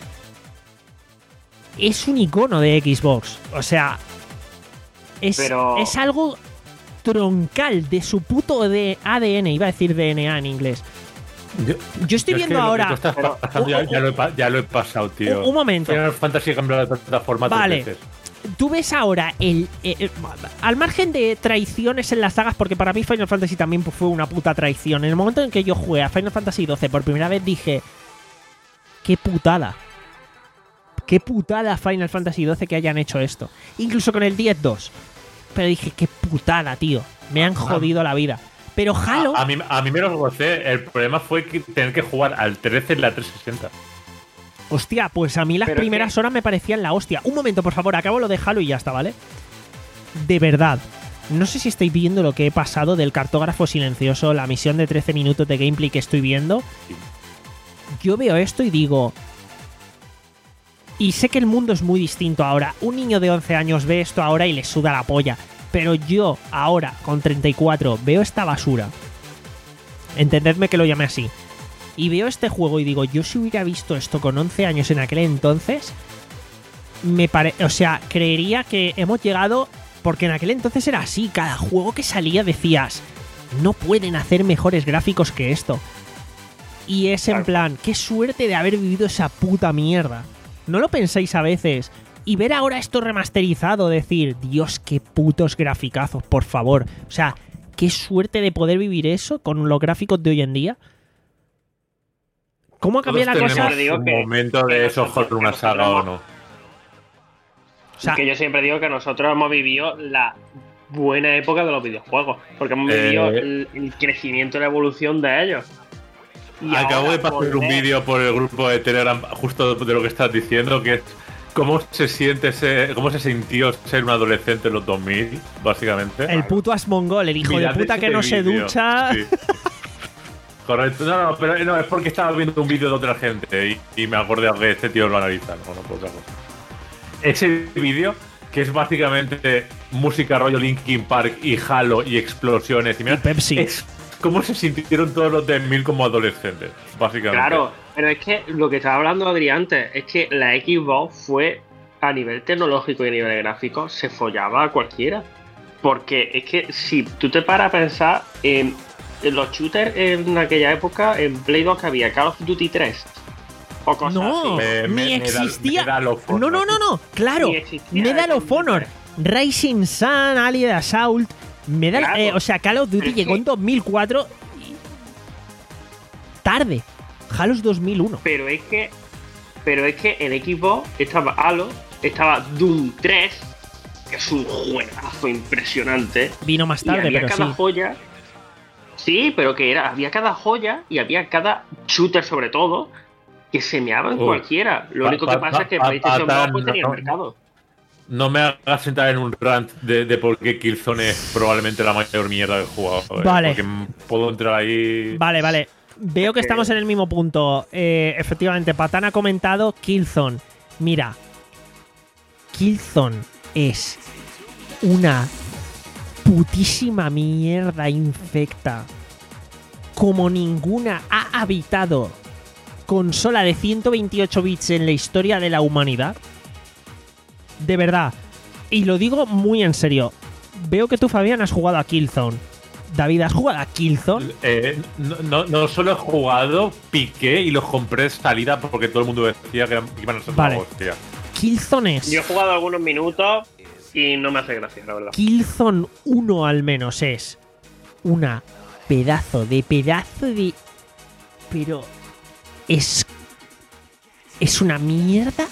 Es un icono de Xbox. O sea, es,
Pero-
es algo troncal de su puto de A D N. Iba a decir D N A en inglés.
Yo,
Yo estoy
yo es
viendo
que lo que
ahora...
tú estás pasando
un-
ya,
un-
ya lo he, pa- ya lo he pasado, tío.
un- un momento.
Final Fantasy ha cambiado de plataforma
Vale.
tres veces.
tú ves ahora el, el, el... Al margen de traiciones en las sagas, porque para mí Final Fantasy también fue una puta traición. En el momento en que yo jugué a Final Fantasy doce por primera vez dije... ¡Qué putada! ¡Qué putada Final Fantasy doce que hayan hecho esto! Incluso con el diez dos. Pero dije, ¡qué putada, tío! Me han jodido la vida. Pero Halo...
A, a, mí, a mí me lo gocé. El problema fue que tener que jugar al trece en la trescientos sesenta.
Hostia, pues a mí las
Pero
primeras
que...
horas me parecían la hostia. Un momento, por favor, acabo lo de Halo y ya está, ¿vale? De verdad. No sé si estáis viendo lo que he pasado del cartógrafo silencioso, la misión de trece minutos de gameplay que estoy viendo. Yo veo esto y digo... Y sé que el mundo es muy distinto ahora. Un niño de once años ve esto ahora y le suda la polla. Pero yo, ahora, con treinta y cuatro, veo esta basura. Entendedme que lo llame así. Y veo este juego y digo, yo si hubiera visto esto con once años en aquel entonces, me pare... o sea, creería que hemos llegado... Porque en aquel entonces era así. Cada juego que salía decías, no pueden hacer mejores gráficos que esto. Y es en plan, qué suerte de haber vivido esa puta mierda. ¿No lo pensáis a veces? Y ver ahora esto remasterizado, decir, Dios, qué putos graficazos, por favor. O sea, qué suerte de poder vivir eso con los gráficos de hoy en día. ¿Cómo ha cambiado la cosa?
Tenemos un momento de eso por una saga o no.
O sea,
que yo siempre digo que nosotros hemos vivido la buena época de los videojuegos. Porque hemos vivido
Eh,
el, el crecimiento y la evolución de ellos. Y
Acabo
ahora
de pasar
volver-
un vídeo por el grupo de Telegram justo de lo que estás diciendo, que es cómo se siente ser, cómo se sintió ser un adolescente en los dos mil, básicamente.
el puto Asmongol, el hijo
Mirad
de puta
ese
que no se
vídeo.
ducha.
Sí. Correcto, no, no, pero no, es porque estaba viendo un vídeo de otra gente y, y me acordé de este tío lo analiza, no, no por otra cosa. Ese vídeo, que es básicamente música rollo Linkin Park y Halo y explosiones y, mira,
Y Pepsi.
es cómo se sintieron todos los de mil como adolescentes, básicamente.
Claro, pero es que lo que estaba hablando Adri antes es que la Xbox fue, a nivel tecnológico y a nivel gráfico, se follaba a cualquiera. Porque es que si tú te paras a pensar en, en los shooters en aquella época, en Play dos que había Call of Duty tres o cosas
No,
así.
Me-
ni
me-
existía.
Medal of
No,
Honor.
no, no, no. Claro,
Ni existía
Medal of
eso.
Honor, Rising Sun, Allied Assault, Medal,
Claro.
eh, o sea, Call of Duty
Pero es
llegó
que-
en dos mil cuatro. y- Tarde. Halo es dos mil uno.
Pero es que pero es que en Xbox estaba Halo, estaba Doom tres, que es un juegazo impresionante.
Vino más
Y
tarde,
había
pero
cada
sí.
joya. Sí, pero que era, había cada joya y había cada shooter sobre todo que se meaba en
Uh,
cualquiera. Lo
pa-
único que
pa-
pasa es que
pa-
PlayStation
pa-
dos pues,
no,
tenía
no.
el mercado.
No me hagas entrar en un rant de, de por qué Killzone es probablemente la mayor mierda que he jugado. eh,
Vale.
Porque m- puedo entrar ahí.
Vale, vale. Veo que estamos en el mismo punto. Eh, efectivamente, Patán ha comentado Killzone. Mira, Killzone es una putísima mierda infecta como ninguna ha habitado consola de ciento veintiocho bits en la historia de la humanidad. De verdad. Y lo digo muy en serio. Veo que tú, Fabián, has jugado a Killzone. David, ¿has jugado a Killzone?
Eh, no, no, no solo he jugado, piqué y los compré de salida porque todo el mundo decía que, eran, que iban a ser
Vale.
una hostia.
Killzone es...
Yo he jugado algunos minutos y no me hace gracia, la verdad.
Killzone uno al menos es una pedazo de pedazo de... Pero es... Es una mierda.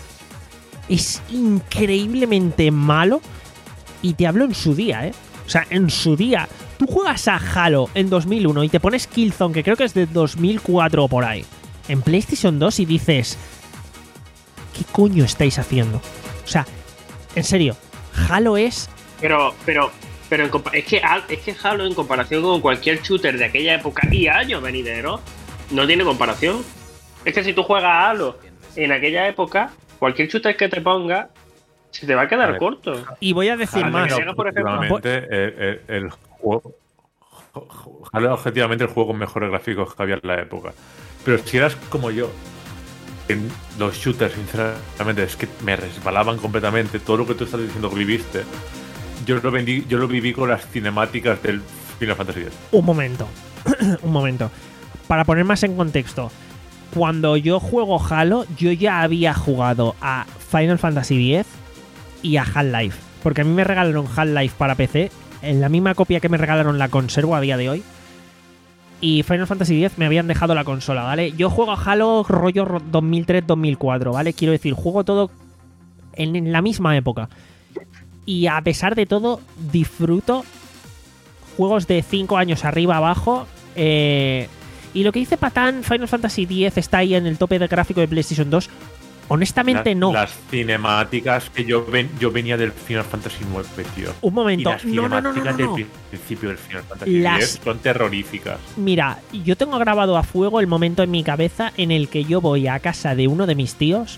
Es increíblemente malo. Y te hablo en su día, ¿eh? O sea, en su día. Tú juegas a Halo en dos mil uno y te pones Killzone, que creo que es de dos mil cuatro o por ahí, en PlayStation dos y dices... ¿Qué coño estáis haciendo? O sea, en serio, Halo es...
Pero, pero, pero en compa- es que Al- es que Halo en comparación con cualquier shooter de aquella época y años venideros, no tiene comparación. Es que si tú juegas a Halo en aquella época, cualquier shooter que te ponga se te va a quedar
A ver.
corto.
Y voy a decir
Halo
más.
era
Llega, por ejemplo,
objetivamente el, el- el juego. Halo era objetivamente el juego con mejores gráficos que había en la época. Pero si eras como yo, en los shooters, sinceramente, es que me resbalaban completamente. Todo lo que tú estás diciendo que viviste, yo lo, vendí, yo lo viví con las cinemáticas del Final Fantasy diez.
Un momento. Un momento. Para poner más en contexto. Cuando yo juego Halo, yo ya había jugado a Final Fantasy diez y a Half-Life. Porque a mí me regalaron Half-Life para P C, en la misma copia que me regalaron la conservo a día de hoy. Y Final Fantasy diez me habían dejado la consola, ¿vale? Yo juego a Halo rollo dos mil tres dos mil cuatro, ¿vale? Quiero decir, juego todo en, en la misma época. Y a pesar de todo, disfruto juegos de cinco años arriba abajo. Eh, y lo que dice Patán, Final Fantasy diez está ahí en el tope de gráfico de PlayStation dos. Honestamente,
la,
no.
Las cinemáticas que yo ven, yo venía del Final Fantasy nueve, tío.
Un momento.
Y las
no, no, no, no, no, no.
del principio del Final Fantasy
las...
diez son terroríficas.
Mira, yo tengo grabado a fuego el momento en mi cabeza en el que yo voy a casa de uno de mis tíos.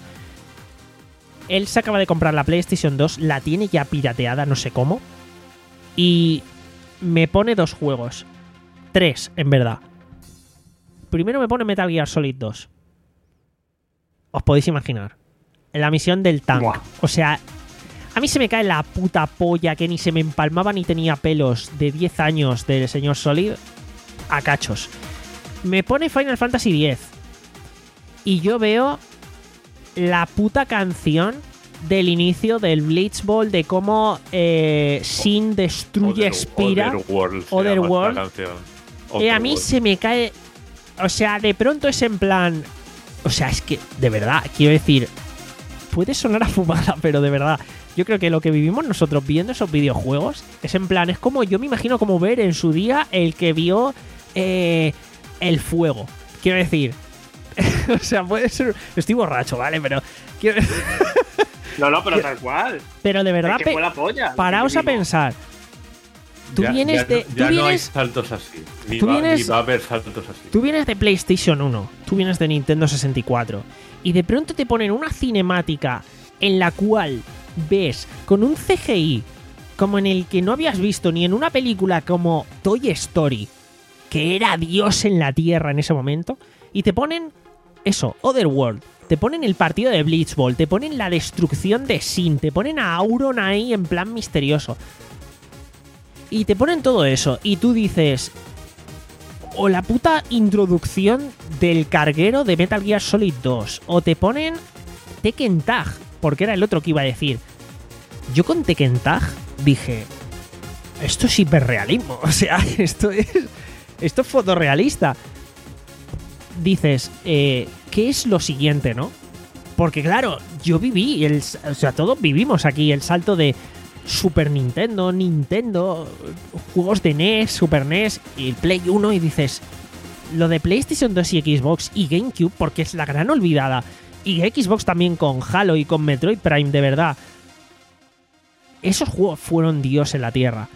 Él se acaba de comprar la PlayStation dos, la tiene ya pirateada, no sé cómo. Y me pone dos juegos. Tres, en verdad. Primero me pone Metal Gear Solid dos. Os podéis imaginar. En la misión del tank.
Buah.
O sea, a mí se me cae la puta polla que ni se me empalmaba ni tenía pelos de diez años del señor Solid a cachos. Me pone Final Fantasy diez. Y yo veo la puta canción del inicio del Blitzball, de cómo eh, Sin destruye
Other,
Spira.
Otherworld. se
Otherworld.
llama esta canción.
Eh, a mí
Otherworld.
se me cae... O sea, de pronto es en plan... O sea, es que, de verdad, quiero decir... Puede sonar a fumada, pero de verdad... Yo creo que lo que vivimos nosotros viendo esos videojuegos es en plan... Es como, yo me imagino como ver en su día el que vio eh, el fuego. Quiero decir... o sea, puede ser... Estoy borracho, ¿vale? Pero... Quiero...
No, no, pero tal cual.
pero de verdad...
Es que fue la polla.
Paraos a
Vivimos.
pensar... Tú
Ya-
vienes
ya
de...
no-
tú
Ya no hay
vienes...
saltos así. Ni,
tú
va,
vienes-
ni va a haber saltos así.
Tú vienes de PlayStation uno, tú vienes de Nintendo sesenta y cuatro, y de pronto te ponen una cinemática en la cual ves con un C G I como en el que no habías visto ni en una película como Toy Story, que era Dios en la Tierra en ese momento, y te ponen eso, Otherworld, te ponen el partido de Blitzball, te ponen la destrucción de Sin, te ponen a Auron ahí en plan misterioso. Y te ponen todo eso, y tú dices... O la puta introducción del carguero de Metal Gear Solid dos. O te ponen Tekken Tag, porque era el otro que iba a decir. Yo con Tekken Tag dije... Esto es hiperrealismo, o sea, esto es... Esto es fotorrealista. Dices, eh, ¿qué es lo siguiente, no? Porque claro, yo viví, el, o sea, todos vivimos aquí el salto de... Super Nintendo, Nintendo, juegos de N E S, Super N E S y el Play uno, y dices, lo de PlayStation dos y Xbox y GameCube, porque es la gran olvidada, y Xbox también con Halo y con Metroid Prime, de verdad, esos juegos fueron Dios en la tierra.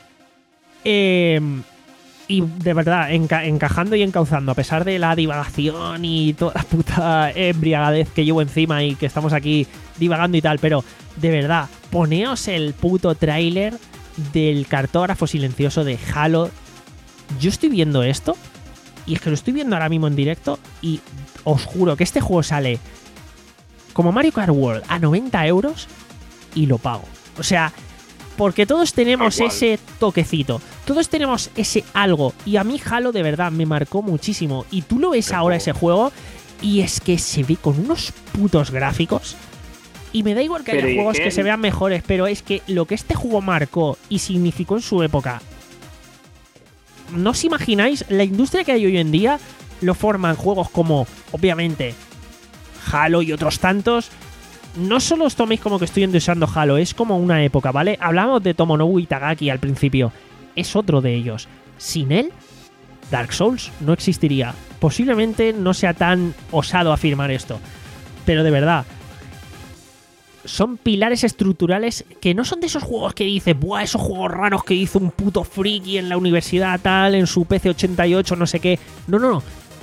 Eh, y de verdad, enca encajando y encauzando, a pesar de la divagación y toda la puta embriagadez que llevo encima y que estamos aquí divagando y tal, pero de verdad, poneos el puto tráiler del cartógrafo silencioso de Halo. Yo estoy viendo esto, y es que lo estoy viendo ahora mismo en directo, y os juro que este juego sale como Mario Kart World a noventa euros y lo pago. O sea, porque todos tenemos ese toquecito, todos tenemos ese algo, y a mí Halo de verdad me marcó muchísimo, y tú lo ves ahora ese juego, y es que se ve con unos putos gráficos. Y me da igual que haya juegos que se vean mejores, pero es que lo que este juego marcó y significó en su época, no os imagináis, la industria que hay hoy en día lo forman juegos como, obviamente, Halo y otros tantos. No solo os toméis como que estoy endosando Halo, es como una época, ¿vale? Hablamos de Tomonobu Itagaki al principio, es otro de ellos. Sin él, Dark Souls no existiría. Posiblemente no sea tan osado afirmar esto, pero de verdad, son pilares estructurales que no son de esos juegos que dices, buah, esos juegos raros que hizo un puto friki en la universidad tal, en su P C ochenta y ocho, no sé qué. No, no, no.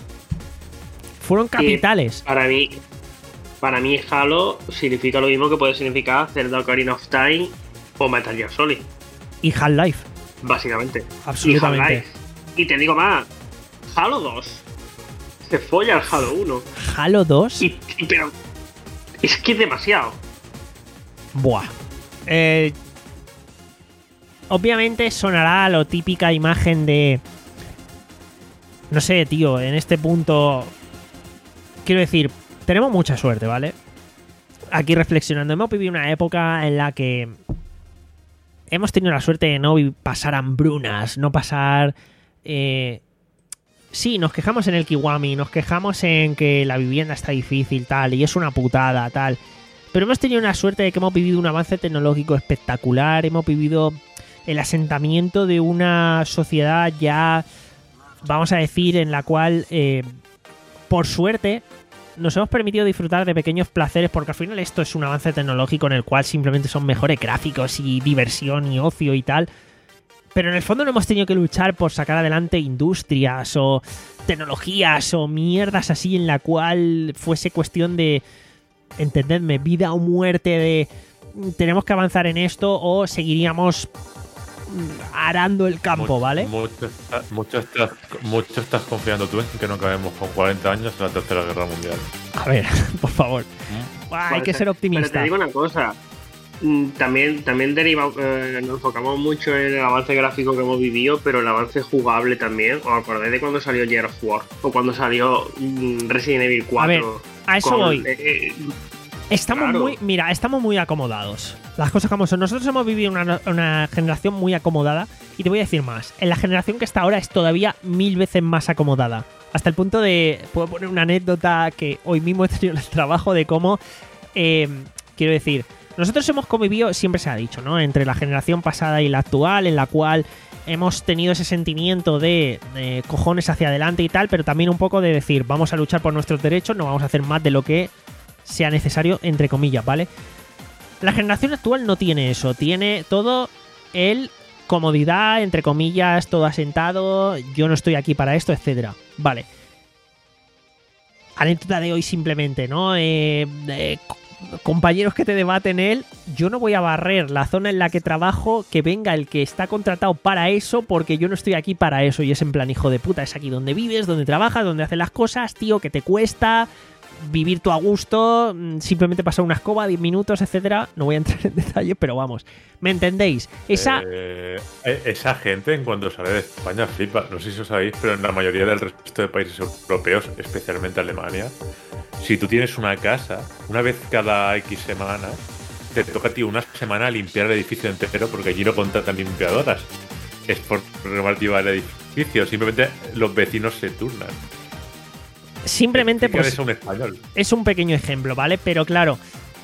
Fueron capitales.
Y para mí, para mí Halo significa lo mismo que puede significar Zelda Ocarina of Time o Metal Gear Solid.
Y Half-Life.
Básicamente.
Absolutamente.
Y Half-Life. Y te digo más, Halo dos se folla al Halo uno.
Halo dos.
Y, y, pero es que es demasiado.
Buah. Eh, obviamente sonará la típica imagen de... No sé, tío, en este punto... Quiero decir, tenemos mucha suerte, ¿vale? aquí reflexionando, hemos vivido una época en la que hemos tenido la suerte de no pasar hambrunas, no pasar... Eh, sí, nos quejamos en el Kiwami, nos quejamos en que la vivienda está difícil, tal, y es una putada, tal. Pero hemos tenido una suerte de que hemos vivido un avance tecnológico espectacular, hemos vivido el asentamiento de una sociedad ya, vamos a decir, en la cual, eh, por suerte, nos hemos permitido disfrutar de pequeños placeres, porque al final esto es un avance tecnológico en el cual simplemente son mejores gráficos y diversión y ocio y tal. Pero en el fondo no hemos tenido que luchar por sacar adelante industrias o tecnologías o mierdas así en la cual fuese cuestión de, entendedme, vida o muerte, de tenemos que avanzar en esto o seguiríamos arando el campo,
mucho,
¿vale?
Mucho, mucho, estás, mucho estás confiando tú en que no acabemos con cuarenta años en la Tercera Guerra Mundial.
A ver, por favor. ¿Mm? Hay que ser optimista.
Pero te digo una cosa. También, también deriva, eh, nos enfocamos mucho en el avance gráfico que hemos vivido, pero el avance jugable también. ¿Os acordáis de cuando salió Gears of War? O cuando salió mm, Resident Evil cuatro.
A ver, a eso
con,
voy.
Eh, eh,
estamos
claro.
muy, mira, estamos muy acomodados. Las cosas como son. Nosotros hemos vivido una, una generación muy acomodada. Y te voy a decir más. En la generación que está ahora es todavía mil veces más acomodada. Hasta el punto de... Puedo poner una anécdota que hoy mismo he tenido el trabajo de cómo... Eh, quiero decir... Nosotros hemos convivido, siempre se ha dicho, ¿no? Entre la generación pasada y la actual, en la cual hemos tenido ese sentimiento de, de cojones hacia adelante y tal, pero también un poco de decir, vamos a luchar por nuestros derechos, no vamos a hacer más de lo que sea necesario, entre comillas, ¿vale? La generación actual no tiene eso, tiene todo el comodidad, entre comillas, todo asentado, yo no estoy aquí para esto, etcétera. Vale. Anécdota de hoy simplemente, ¿no? Eh... eh compañeros que te debaten él, yo no voy a barrer la zona en la que trabajo, que venga el que está contratado para eso, porque yo no estoy aquí para eso. Y es en plan, hijo de puta, es aquí donde vives, donde trabajas, donde haces las cosas, tío, que te cuesta vivir tú a gusto, simplemente pasar una escoba, diez minutos, etcétera. No voy a entrar en detalle, pero vamos, ¿me entendéis? Esa...
Eh, esa gente, en cuanto sale de España, flipa. No sé si os sabéis, pero en la mayoría del resto de países europeos, especialmente Alemania, si tú tienes una casa, una vez cada X semanas, te toca a ti una semana limpiar el edificio entero porque allí no contratan limpiadoras. Es por normativa del edificio, simplemente los vecinos se turnan.
Simplemente pues
es un español.
Es un pequeño ejemplo, ¿vale? Pero claro,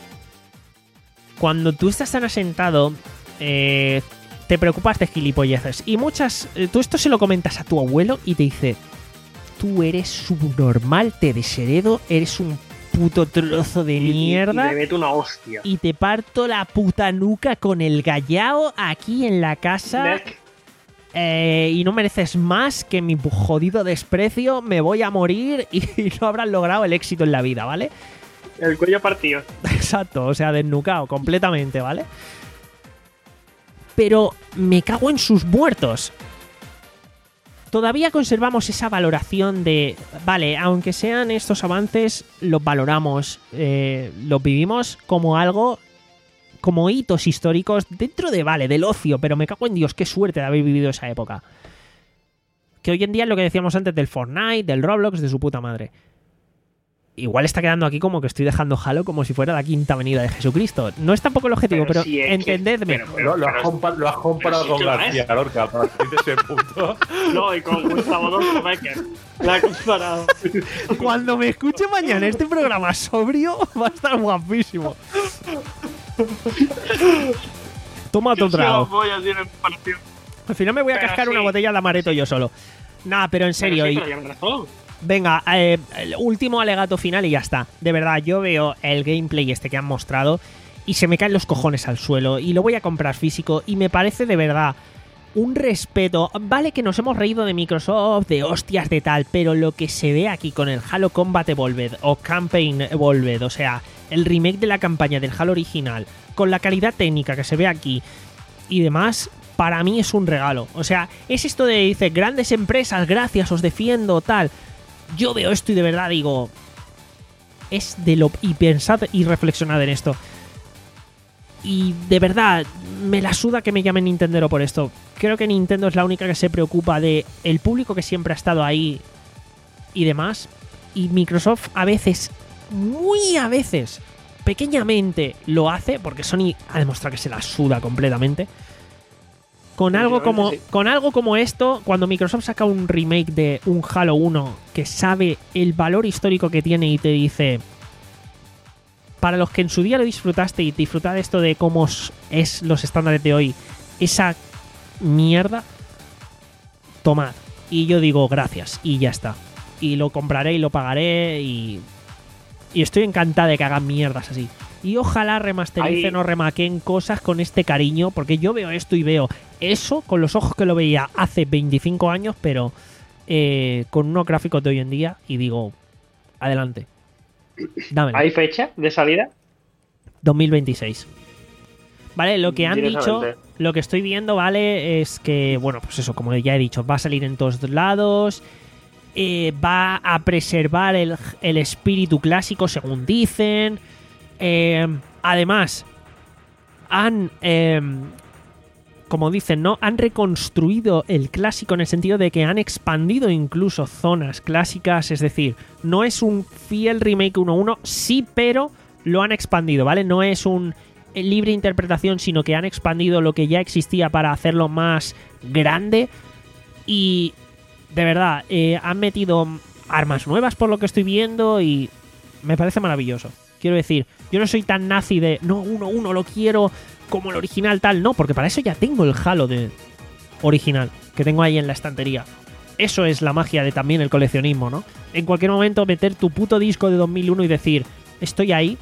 cuando tú estás tan asentado, eh, te preocupas de gilipolleces. Y muchas... Eh, tú esto se lo comentas a tu abuelo y te dice... Tú eres subnormal, te desheredo, eres un puto trozo de mierda.
Y, y te meto una hostia.
Y te parto la puta nuca con el gallao aquí en la casa. Eh, y no mereces más que mi jodido desprecio. Me voy a morir y, y no habrás logrado el éxito en la vida, ¿vale?
El cuello partido.
Exacto, o sea, desnucado completamente, ¿vale? Pero me cago en sus muertos. Todavía conservamos esa valoración de, vale, aunque sean estos avances, los valoramos, eh, los vivimos como algo, como hitos históricos dentro de, vale, del ocio, pero me cago en Dios, qué suerte de haber vivido esa época. Que hoy en día es lo que decíamos antes del Fortnite, del Roblox, de su puta madre. Igual está quedando aquí como que estoy dejando Halo como si fuera la quinta venida de Jesucristo. No es tampoco el objetivo, pero, pero si entendedme. Que, pero,
pero, lo, has compa lo has comparado con García Lorca para decir ese punto.
No, y con Gustavo Adolfo Becker. La he comparado.
Cuando me escuche mañana este programa sobrio, va a estar guapísimo. Toma tu trago.
Voy a decir en partido.
Al final me voy a pero cascar sí. una botella de amaretto yo solo. Nah, pero en serio.
Pero sí, pero
y... Venga, eh, el último alegato final y ya está. De verdad, yo veo el gameplay este que han mostrado y se me caen los cojones al suelo y lo voy a comprar físico y me parece de verdad un respeto. Vale que nos hemos reído de Microsoft, de hostias, de tal, pero lo que se ve aquí con el Halo Combat Evolved o Campaign Evolved, o sea, el remake de la campaña del Halo original, con la calidad técnica que se ve aquí y demás... Para mí es un regalo. O sea, es esto de, dice, grandes empresas, gracias, os defiendo, tal... Yo veo esto y de verdad digo, es de lo... Y pensad y reflexionad en esto. Y de verdad, me la suda que me llamen Nintendero por esto. Creo que Nintendo es la única que se preocupa de el público que siempre ha estado ahí y demás. Y Microsoft a veces, muy a veces, pequeñamente lo hace, porque Sony ha demostrado que se la suda completamente. Con algo como,
sí.
con algo como esto, cuando Microsoft saca un remake de un Halo uno que sabe el valor histórico que tiene y te dice, para los que en su día lo disfrutaste y disfrutad esto de cómo es los estándares de hoy, esa mierda, tomad. Y yo digo gracias y ya está. Y lo compraré y lo pagaré y, y estoy encantada de que hagan mierdas así. Y ojalá remastericen
Ahí...
o remaquen cosas con este cariño, porque yo veo esto y veo eso con los ojos que lo veía hace veinticinco años, pero eh, con unos gráficos de hoy en día y digo, adelante. Dámelo.
¿Hay fecha de salida?
dos mil veintiséis. Vale, lo que han dicho,
Directamente.
lo que estoy viendo, vale, es que, bueno, pues eso, como ya he dicho, va a salir en todos lados, eh, va a preservar el, el espíritu clásico, según dicen. Eh, además, han, eh, como dicen, ¿no? Han reconstruido el clásico en el sentido de que han expandido incluso zonas clásicas, es decir, no es un fiel remake uno a uno, sí, pero lo han expandido, ¿vale? No es un libre interpretación, sino que han expandido lo que ya existía para hacerlo más grande y, de verdad, eh, han metido armas nuevas por lo que estoy viendo y me parece maravilloso. Quiero decir, yo no soy tan nazi de no, uno, uno, lo quiero como el original tal, no, porque para eso ya tengo el Halo de original, que tengo ahí en la estantería. Eso es la magia de también el coleccionismo, ¿no? En cualquier momento meter tu puto disco de dos mil uno y decir, estoy ahí,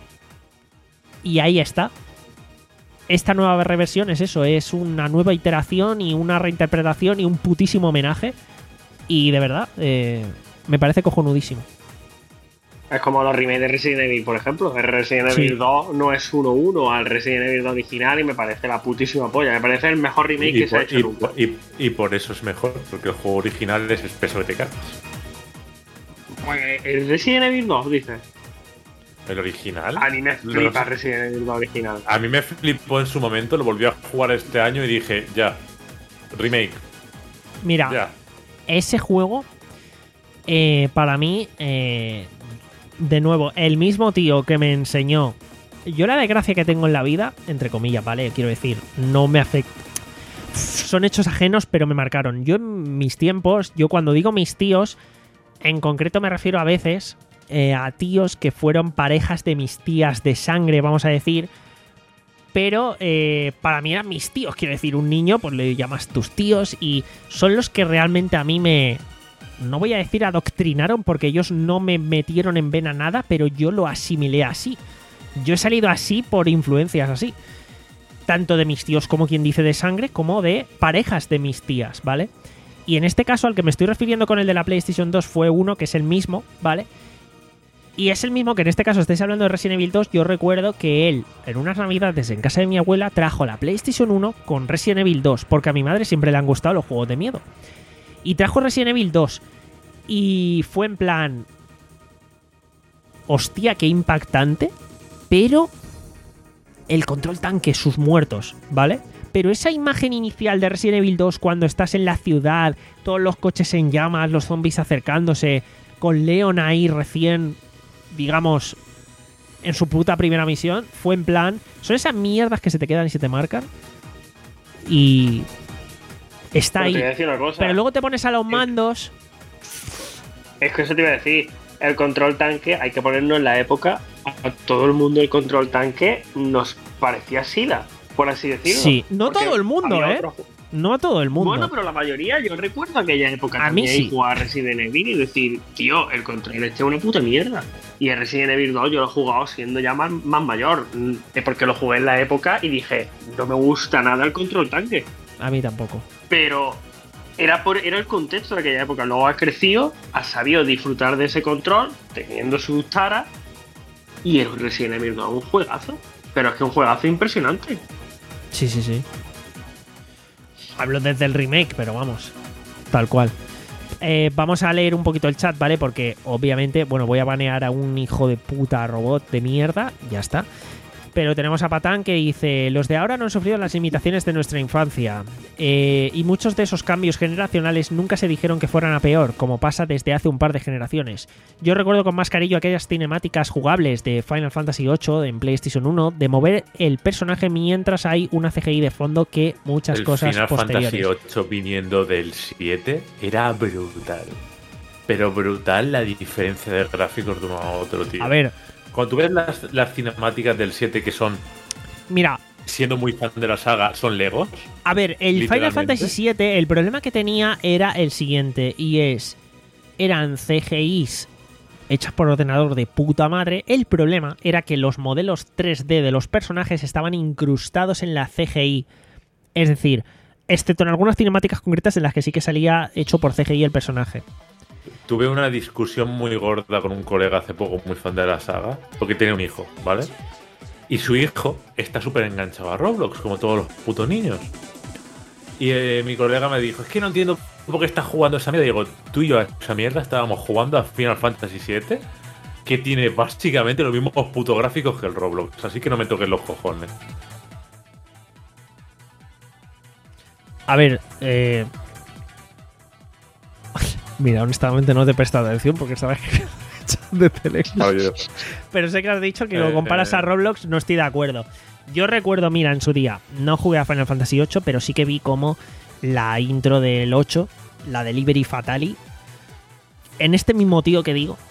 y ahí está. Esta nueva reversión es eso, es una nueva iteración y una reinterpretación y un putísimo homenaje, y de verdad, eh, me parece cojonudísimo.
Es como los remakes de Resident Evil, por ejemplo. El Resident
Sí.
Evil dos no es uno uno al Resident Evil dos original y me parece la putísima polla. Me parece el mejor remake
Y
que se ha
por,
hecho
y,
nunca.
por- y- y por eso es mejor, porque el juego original es espeso que te cagas.
Pues el Resident Evil dos, dices.
El original.
A mí me
Lo-
flipa Resident Evil dos original.
A mí me flipó en su momento, lo volví a jugar este año y dije, ya, remake,
Mira,
ya.
ese juego, eh, para mí, eh, de nuevo, el mismo tío que me enseñó. Yo la desgracia que tengo en la vida, entre comillas, ¿vale? Quiero decir, no me afecta. Son hechos ajenos, pero me marcaron. Yo en mis tiempos, yo cuando digo mis tíos, en concreto me refiero a veces eh, a tíos que fueron parejas de mis tías de sangre, vamos a decir. Pero eh, para mí eran mis tíos, quiero decir, un niño, pues le llamas tus tíos y son los que realmente a mí me... No voy a decir adoctrinaron porque ellos no me metieron en vena nada, pero yo lo asimilé así. Yo he salido así por influencias así. Tanto de mis tíos como quien dice de sangre, como de parejas de mis tías, ¿vale? Y en este caso al que me estoy refiriendo con el de la PlayStation dos fue uno que es el mismo, ¿vale? Y es el mismo que en este caso estáis hablando de Resident Evil dos. Yo recuerdo que él, en unas navidades en casa de mi abuela, trajo la PlayStation uno con Resident Evil dos, porque a mi madre siempre le han gustado los juegos de miedo. Y trajo Resident Evil dos. Y fue en plan... Hostia, qué impactante. Pero... el control tanque, sus muertos, ¿vale? Pero esa imagen inicial de Resident Evil dos cuando estás en la ciudad, todos los coches en llamas, los zombies acercándose, con Leon ahí recién, digamos, en su puta primera misión, fue en plan... Son esas mierdas que se te quedan y se te marcan. Y... está
Pero
ahí.
te voy a decir una cosa.
Pero luego te pones a los mandos...
Es que eso te iba a decir. El control tanque, hay que ponernos en la época. A todo el mundo el control tanque nos parecía Sila, por así decirlo.
Sí, no
Porque
todo el mundo,
había
¿eh?
otro ju-
No a todo el mundo.
Bueno, pero la mayoría, yo recuerdo aquella época
A mí
también
sí.
jugar Resident Evil y decir, tío, el control este es una puta mierda. Y el Resident Evil dos yo lo he jugado siendo ya más, más mayor, mm, eh, porque lo jugué en la época y dije, no me gusta nada el control tanque.
A mí tampoco.
Pero era por era el contexto de aquella época. Luego has crecido, has sabido disfrutar de ese control, teniendo sus taras, y el Resident Evil dos es un juegazo. Pero es que es un juegazo impresionante.
Sí, sí, sí. Hablo desde el remake, pero vamos, tal cual. Eh, vamos a leer un poquito el chat, ¿vale? Porque obviamente, bueno, voy a banear a un hijo de puta robot de mierda, ya está. Pero tenemos a Patán que dice: los de ahora no han sufrido las limitaciones de nuestra infancia, eh, y muchos de esos cambios generacionales nunca se dijeron que fueran a peor, como pasa desde hace un par de generaciones. Yo recuerdo con más cariño aquellas cinemáticas jugables de Final Fantasy ocho en PlayStation uno, de mover el personaje mientras hay una C G I de fondo, que muchas
el
cosas
Final
posteriores.
Fantasy ocho viniendo del siete era brutal. Pero brutal la diferencia de gráficos de uno a otro, tío.
A ver,
cuando tú ves las, las cinemáticas del siete que son,
mira,
siendo muy fan de la saga, son Legos.
a ver, el Final Fantasy siete, el problema que tenía era el siguiente, y es, eran C G Is hechas por ordenador de puta madre. El problema era que los modelos tres D de los personajes estaban incrustados en la C G I. Es decir, excepto en algunas cinemáticas concretas en las que sí que salía hecho por C G I el personaje.
Tuve una discusión muy gorda con un colega hace poco, muy fan de la saga, porque tiene un hijo, ¿vale? Y su hijo está súper enganchado a Roblox, como todos los putos niños. Y eh, mi colega me dijo: es que no entiendo por qué estás jugando esa mierda. Y digo: tú y yo a esa mierda estábamos jugando a Final Fantasy siete, que tiene básicamente los mismos putos gráficos que el Roblox. Así que no me toques los cojones.
A ver, eh... mira, honestamente no te he prestado atención porque sabes que de Telegram. Pero sé que has dicho que lo comparas a Roblox, no estoy de acuerdo. Yo recuerdo, mira, en su día, no jugué a Final Fantasy ocho, pero sí que vi como la intro del ocho, la Delivery Fatali, en este mismo tío que digo.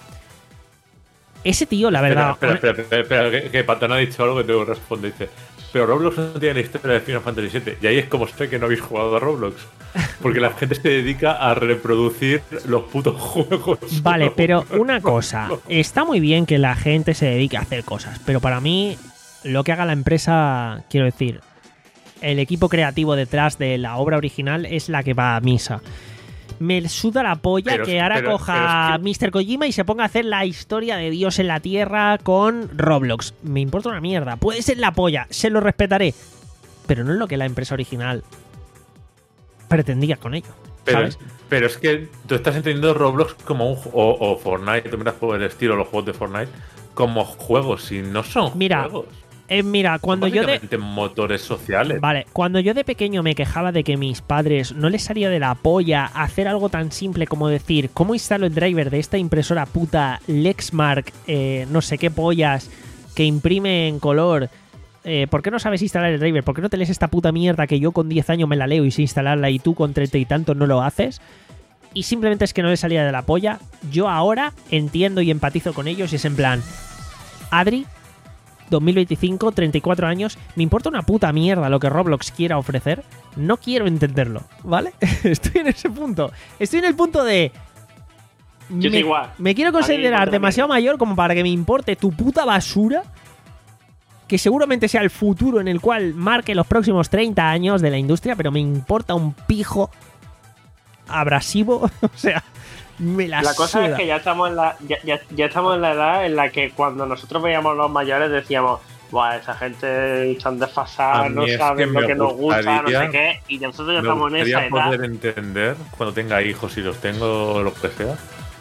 Ese tío, la verdad...
Espera, espera, espera, espera, espera que, que Patán ha dicho algo que tengo que responder. Dice: pero Roblox no tiene la historia de Final Fantasy siete. Y ahí es como sé que no habéis jugado a Roblox. Porque la gente se dedica a reproducir los putos juegos.
Vale, pero una cosa. Está muy bien que la gente se dedique a hacer cosas, pero para mí, lo que haga la empresa, quiero decir, el equipo creativo detrás de la obra original es la que va a misa. Me suda la polla
pero,
que ahora
pero,
coja
pero
a
es que...
míster Kojima y se ponga a hacer la historia de Dios en la Tierra con Roblox. Me importa una mierda. Puede ser la polla, se lo respetaré. Pero no es lo que la empresa original pretendía con ello, ¿sabes?
Pero, pero es que tú estás entendiendo Roblox como un... O, o Fortnite, tú miras por el estilo, los juegos de Fortnite, como juegos, y no son
mira,
juegos.
Eh, mira, cuando yo de...
motores sociales.
Vale, cuando yo de pequeño me quejaba de que mis padres no les salía de la polla hacer algo tan simple como decir: ¿cómo instalo el driver de esta impresora puta Lexmark, eh, no sé qué pollas, que imprime en color? Eh, ¿Por qué no sabes instalar el driver? ¿Por qué no te lees esta puta mierda que yo con diez años me la leo y sé instalarla y tú con treinta y tantos no lo haces? Y simplemente es que no les salía de la polla. Yo ahora entiendo y empatizo con ellos y es en plan: Adri, dos mil veinticinco, treinta y cuatro años, me importa una puta mierda lo que Roblox quiera ofrecer, no quiero entenderlo, ¿vale? Estoy en ese punto, estoy en el punto de...
Yo
me,
igual.
me quiero considerar demasiado mayor como para que me importe tu puta basura, que seguramente sea el futuro en el cual marque los próximos treinta años de la industria, pero me importa un pijo abrasivo, o sea... Me la,
la cosa
suda.
es que ya estamos en la ya, ya, ya estamos en la edad en la que cuando nosotros veíamos a los mayores decíamos: buah, esa gente están desfasadas, no saben lo que nos gusta, no sé qué, y nosotros ya estamos en esa edad.
Me poder entender cuando tenga hijos, si los tengo, lo que sea,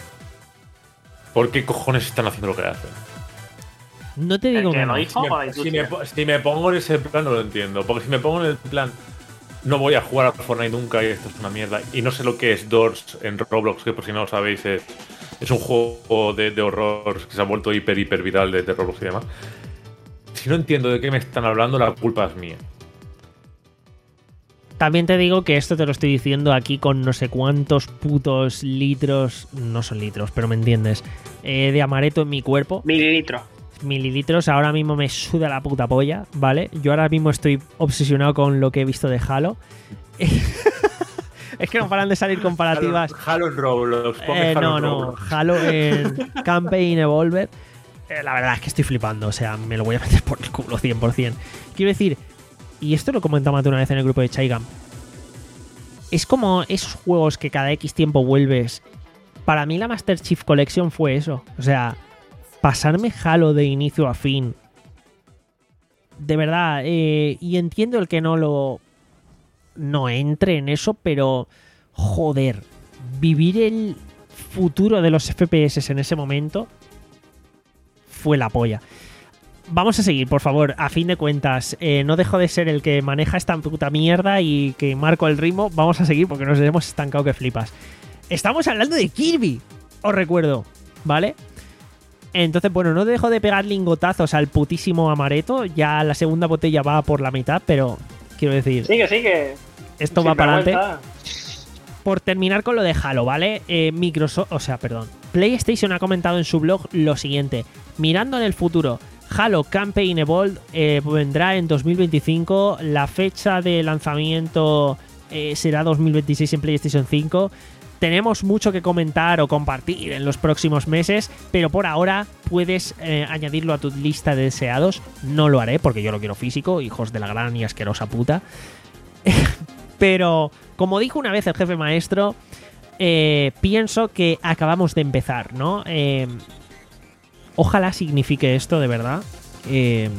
¿por qué cojones están haciendo lo que hacen?
No te digo
que
no.
lo hizo
Si
o la
me, si,
industria.
me, si me pongo en ese plan no lo entiendo, porque si me pongo en el plan no voy a jugar a Fortnite nunca y esto es una mierda, y no sé lo que es Doors en Roblox, que por si no lo sabéis es, es un juego de, de horror que se ha vuelto hiper hiper viral de, de Roblox y demás. Si no entiendo de qué me están hablando, la culpa es mía.
También te digo que esto te lo estoy diciendo aquí con no sé cuántos putos litros, no son litros, pero me entiendes, eh, de amaretto en mi cuerpo.
Mililitros.
Mililitros, ahora mismo me suda la puta polla, ¿vale? Yo ahora mismo estoy obsesionado con lo que he visto de Halo. Es que no paran de salir comparativas.
Halo, Halo en Roblox.
Eh,
Halo
no,
en
no,
Roblox.
Halo en Campaign Evolved. Eh, la verdad es que estoy flipando, o sea, me lo voy a meter por el culo cien por ciento. Quiero decir, y esto lo comentamos una vez en el grupo de Chaigam, es como esos juegos que cada X tiempo vuelves. Para mí la Master Chief Collection fue eso, o sea... pasarme Halo de inicio a fin. De verdad, eh, y entiendo el que no lo... no entre en eso, pero... joder, vivir el futuro de los F P S en ese momento fue la polla. vamos a seguir, por favor. A fin de cuentas, eh, no dejo de ser el que maneja esta puta mierda y que marco el ritmo. Vamos a seguir porque nos hemos estancado que flipas. Estamos hablando de Kirby, os recuerdo, ¿vale? Entonces, bueno, no dejo de pegar lingotazos al putísimo amaretto. Ya la segunda botella va por la mitad, pero quiero decir...
Sigue, sigue.
Esto va para adelante. Por terminar con lo de Halo, ¿vale? Eh, Microsoft, o sea, perdón. PlayStation ha comentado en su blog lo siguiente. Mirando en el futuro, Halo Campaign Evolved eh, vendrá en dos mil veinticinco. La fecha de lanzamiento eh, será dos mil veintiséis en PlayStation cinco. Tenemos mucho que comentar o compartir en los próximos meses, pero por ahora puedes eh, añadirlo a tu lista de deseados. No lo haré porque yo lo quiero físico, hijos de la gran y asquerosa puta. Pero, como dijo una vez el jefe maestro, eh, pienso que acabamos de empezar, ¿no? Eh, ojalá signifique esto de verdad eh,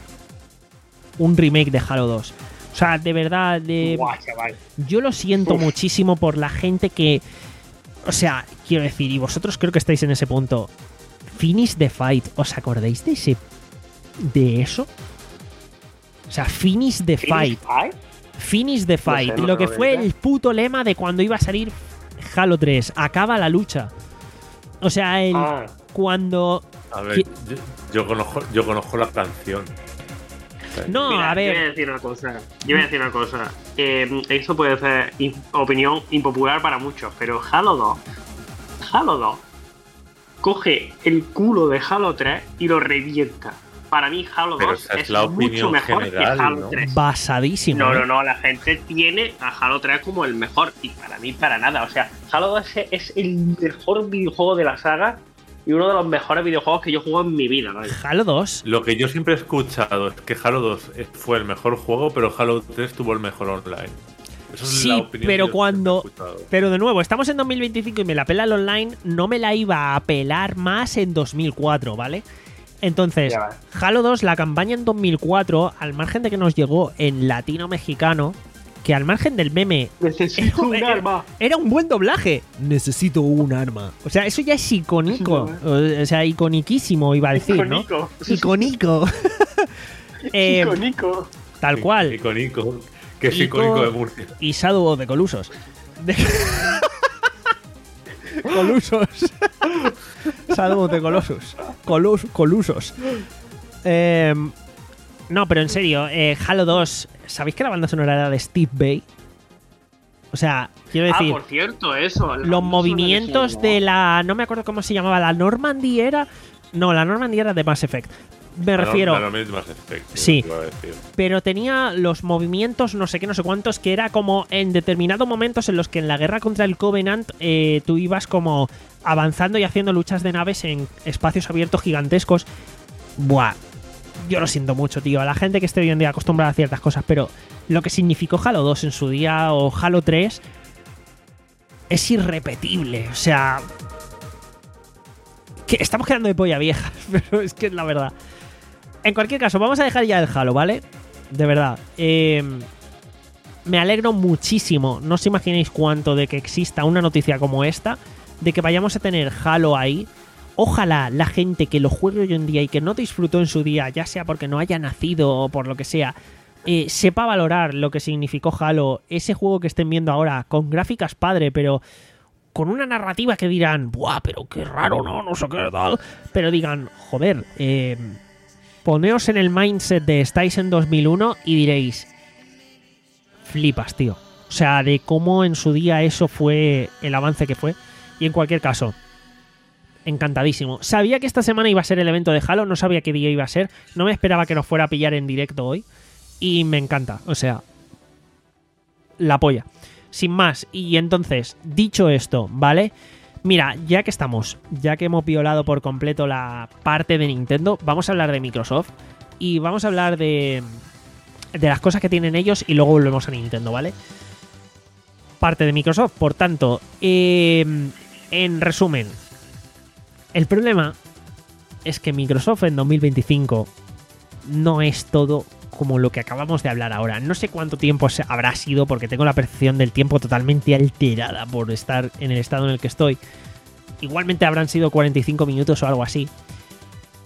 un remake de Halo dos. O sea, de verdad, de...
Buah, chaval.
Yo lo siento
Uf.
muchísimo por la gente que... O sea, quiero decir, y vosotros creo que estáis en ese punto. Finish the Fight. ¿Os acordáis de ese... de eso? O sea, Finish the Fight.
¿Ay?
Finish the Fight.
No sé, no
lo que
creo
fue
que-
el puto lema de cuando iba a salir Halo tres. Acaba la lucha. O sea, el...
Ah.
Cuando...
A ver,
¿Qué?
yo, yo conozco, yo conozco la canción.
No,
Mira,
a
yo voy a
ver...
decir una cosa. Yo voy a decir una cosa. Eh, esto puede ser in- opinión impopular para muchos, pero Halo dos. Halo dos. Coge el culo de Halo tres y lo revienta. Para mí, Halo
Pero
dos
esa es
es,
la
mucho
opinión
mejor
general,
que Halo
¿no?
tres.
Basadísimo.
No,
¿eh?
no, no, la gente tiene a Halo tres como el mejor y para mí para nada. O sea, Halo dos es- es el mejor videojuego de la saga y uno de los mejores videojuegos que yo he jugado en mi vida, ¿no?
Halo dos...
Lo que yo siempre he escuchado es que Halo dos fue el mejor juego, pero Halo tres tuvo el mejor online. Esa es
Sí,
la opinión
pero
que yo
cuando-
siempre he escuchado.
Pero de nuevo, estamos en dos mil veinticinco y me la pela el online, no me la iba a pelar más en dos mil cuatro, ¿vale? Entonces,
Ya va.
Halo dos, la campaña en dos mil cuatro, al margen de que nos llegó en latino mexicano, que al margen del meme
Necesito un
era,
arma.
era un buen doblaje. Necesito un arma. O sea, eso ya es icónico. O sea, iconiquísimo, iba a decir,
Icónico.
¿no? Icónico. Eh,
Icónico.
tal cual.
Icónico. Que es
Ico-
icónico de Murcia.
Y Shadow of the Colossus. De- Colusos. Shadow of the Colossus. Colus, colusos. Eh, no, pero en serio, eh, Halo dos. ¿Sabéis que la banda sonora era de Steve Vai? O sea, quiero
Ah,
decir,
por cierto, eso. la
los
banda
movimientos
sonora
de la. No me acuerdo cómo se llamaba. ¿La Normandy era? No, la Normandy era de Mass Effect. Me refiero.
La norma es Mass Effect,
Sí.
te iba a decir.
Pero tenía los movimientos, no sé qué, no sé cuántos, que era como en determinados momentos en los que en la guerra contra el Covenant eh, tú ibas como avanzando y haciendo luchas de naves en espacios abiertos gigantescos. Buah, yo lo siento mucho, tío. A la gente que esté hoy en día acostumbrada a ciertas cosas, pero lo que significó Halo dos en su día o Halo tres es irrepetible. O sea, que estamos quedando de polla vieja, pero es que es la verdad. En cualquier caso, vamos a dejar ya el Halo, ¿vale? De verdad. Eh, me alegro muchísimo, no os imagináis cuánto, de que exista una noticia como esta, de que vayamos a tener Halo ahí. Ojalá la gente que lo juegue hoy en día y que no disfrutó en su día, ya sea porque no haya nacido o por lo que sea, eh, sepa valorar lo que significó Halo, ese juego que estén viendo ahora, con gráficas padre, pero con una narrativa que dirán, ¡buah, pero qué raro, no, no sé qué tal! Pero digan, joder, eh... poneos en el mindset de estáis en dos mil uno y diréis, flipas, tío. O sea, de cómo en su día eso fue el avance que fue. Y en cualquier caso, encantadísimo. Sabía que esta semana iba a ser el evento de Halo, no sabía qué día iba a ser. No me esperaba que nos fuera a pillar en directo hoy. Y me encanta, o sea, la polla. Sin más, y entonces, dicho esto, ¿vale? Mira, ya que estamos, ya que hemos violado por completo la parte de Nintendo, vamos a hablar de Microsoft y vamos a hablar de, de las cosas que tienen ellos y luego volvemos a Nintendo, ¿vale? Parte de Microsoft, por tanto, eh, en resumen, el problema es que Microsoft en dos mil veinticinco no es todo como lo que acabamos de hablar ahora. No sé cuánto tiempo habrá sido porque tengo la percepción del tiempo totalmente alterada por estar en el estado en el que estoy. Igualmente habrán sido cuarenta y cinco minutos o algo así.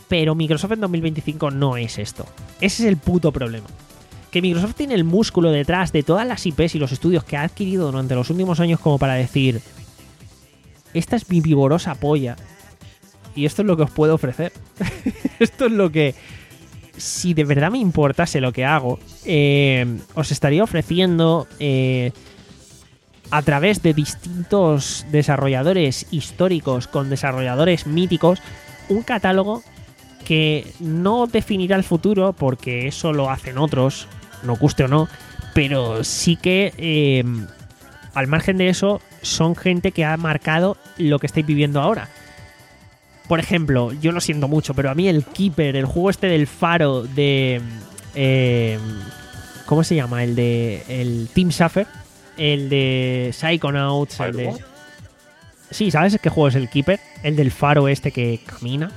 Pero Microsoft en dos mil veinticinco no es esto. Ese es el puto problema. Que Microsoft tiene el músculo detrás de todas las I Pes y los estudios que ha adquirido durante los últimos años como para decir: esta es mi vigorosa polla y esto es lo que os puedo ofrecer. Esto es lo que, si de verdad me importase lo que hago, eh, os estaría ofreciendo eh, a través de distintos desarrolladores históricos con desarrolladores míticos, un catálogo que no definirá el futuro, porque eso lo hacen otros, no guste o no, pero sí que eh, al margen de eso son gente que ha marcado lo que estáis viviendo ahora. Por ejemplo, yo lo siento mucho, pero a mí el Keeper, el juego este del faro de... Eh, ¿cómo se llama? El de el Team Suffer, el de Psychonauts, el de... Sí, ¿sabes qué juego es el Keeper? El del faro este que camina.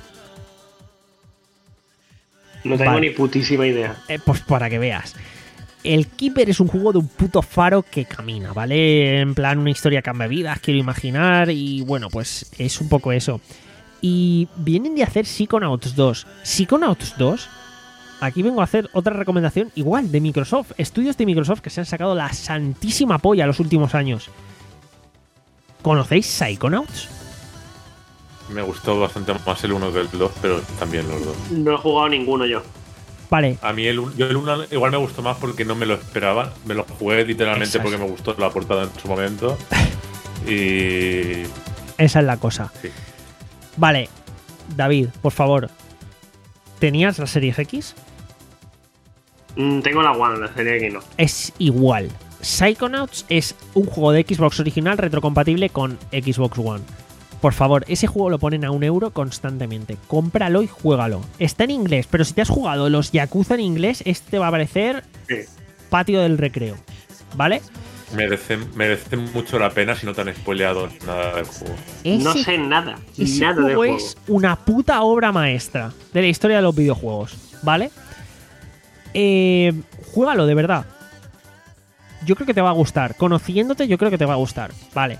No tengo
Vale.
ni putísima idea.
Eh, pues para que veas. El Keeper es un juego de un puto faro que camina, ¿vale? En plan, una historia cambia vidas, quiero imaginar. Y bueno, pues es un poco eso. Y vienen de hacer Psychonauts dos. Psychonauts dos, aquí vengo a hacer otra recomendación igual de Microsoft. Estudios de Microsoft que se han sacado la santísima polla los últimos años. ¿Conocéis Psychonauts?
Me gustó bastante más el uno que el dos, pero también los dos.
No he jugado ninguno yo.
Vale,
A mí el, un- yo el uno igual me gustó más porque no me lo esperaba. Me lo jugué literalmente
Exacto.
porque me gustó la portada en su momento. Y...
esa es la cosa.
Sí.
Vale, David, por favor. ¿Tenías la Series X?
Mm, tengo la One, la serie X no.
Es igual. Psychonauts es un juego de Xbox original retrocompatible con Xbox One. Por favor, ese juego lo ponen a un euro constantemente. Cómpralo y juégalo. Está en inglés, pero si te has jugado los Yakuza en inglés, este va a parecer
Sí.
patio del recreo. ¿Vale?
Merece, merece mucho la pena si no te han spoileado nada del juego.
Ese,
No sé nada.
ese
Nada del
juego
juego.
es una puta obra maestra de la historia de los videojuegos. ¿Vale? Eh, juégalo, de verdad. Yo creo que te va a gustar. Conociéndote, yo creo que te va a gustar. Vale.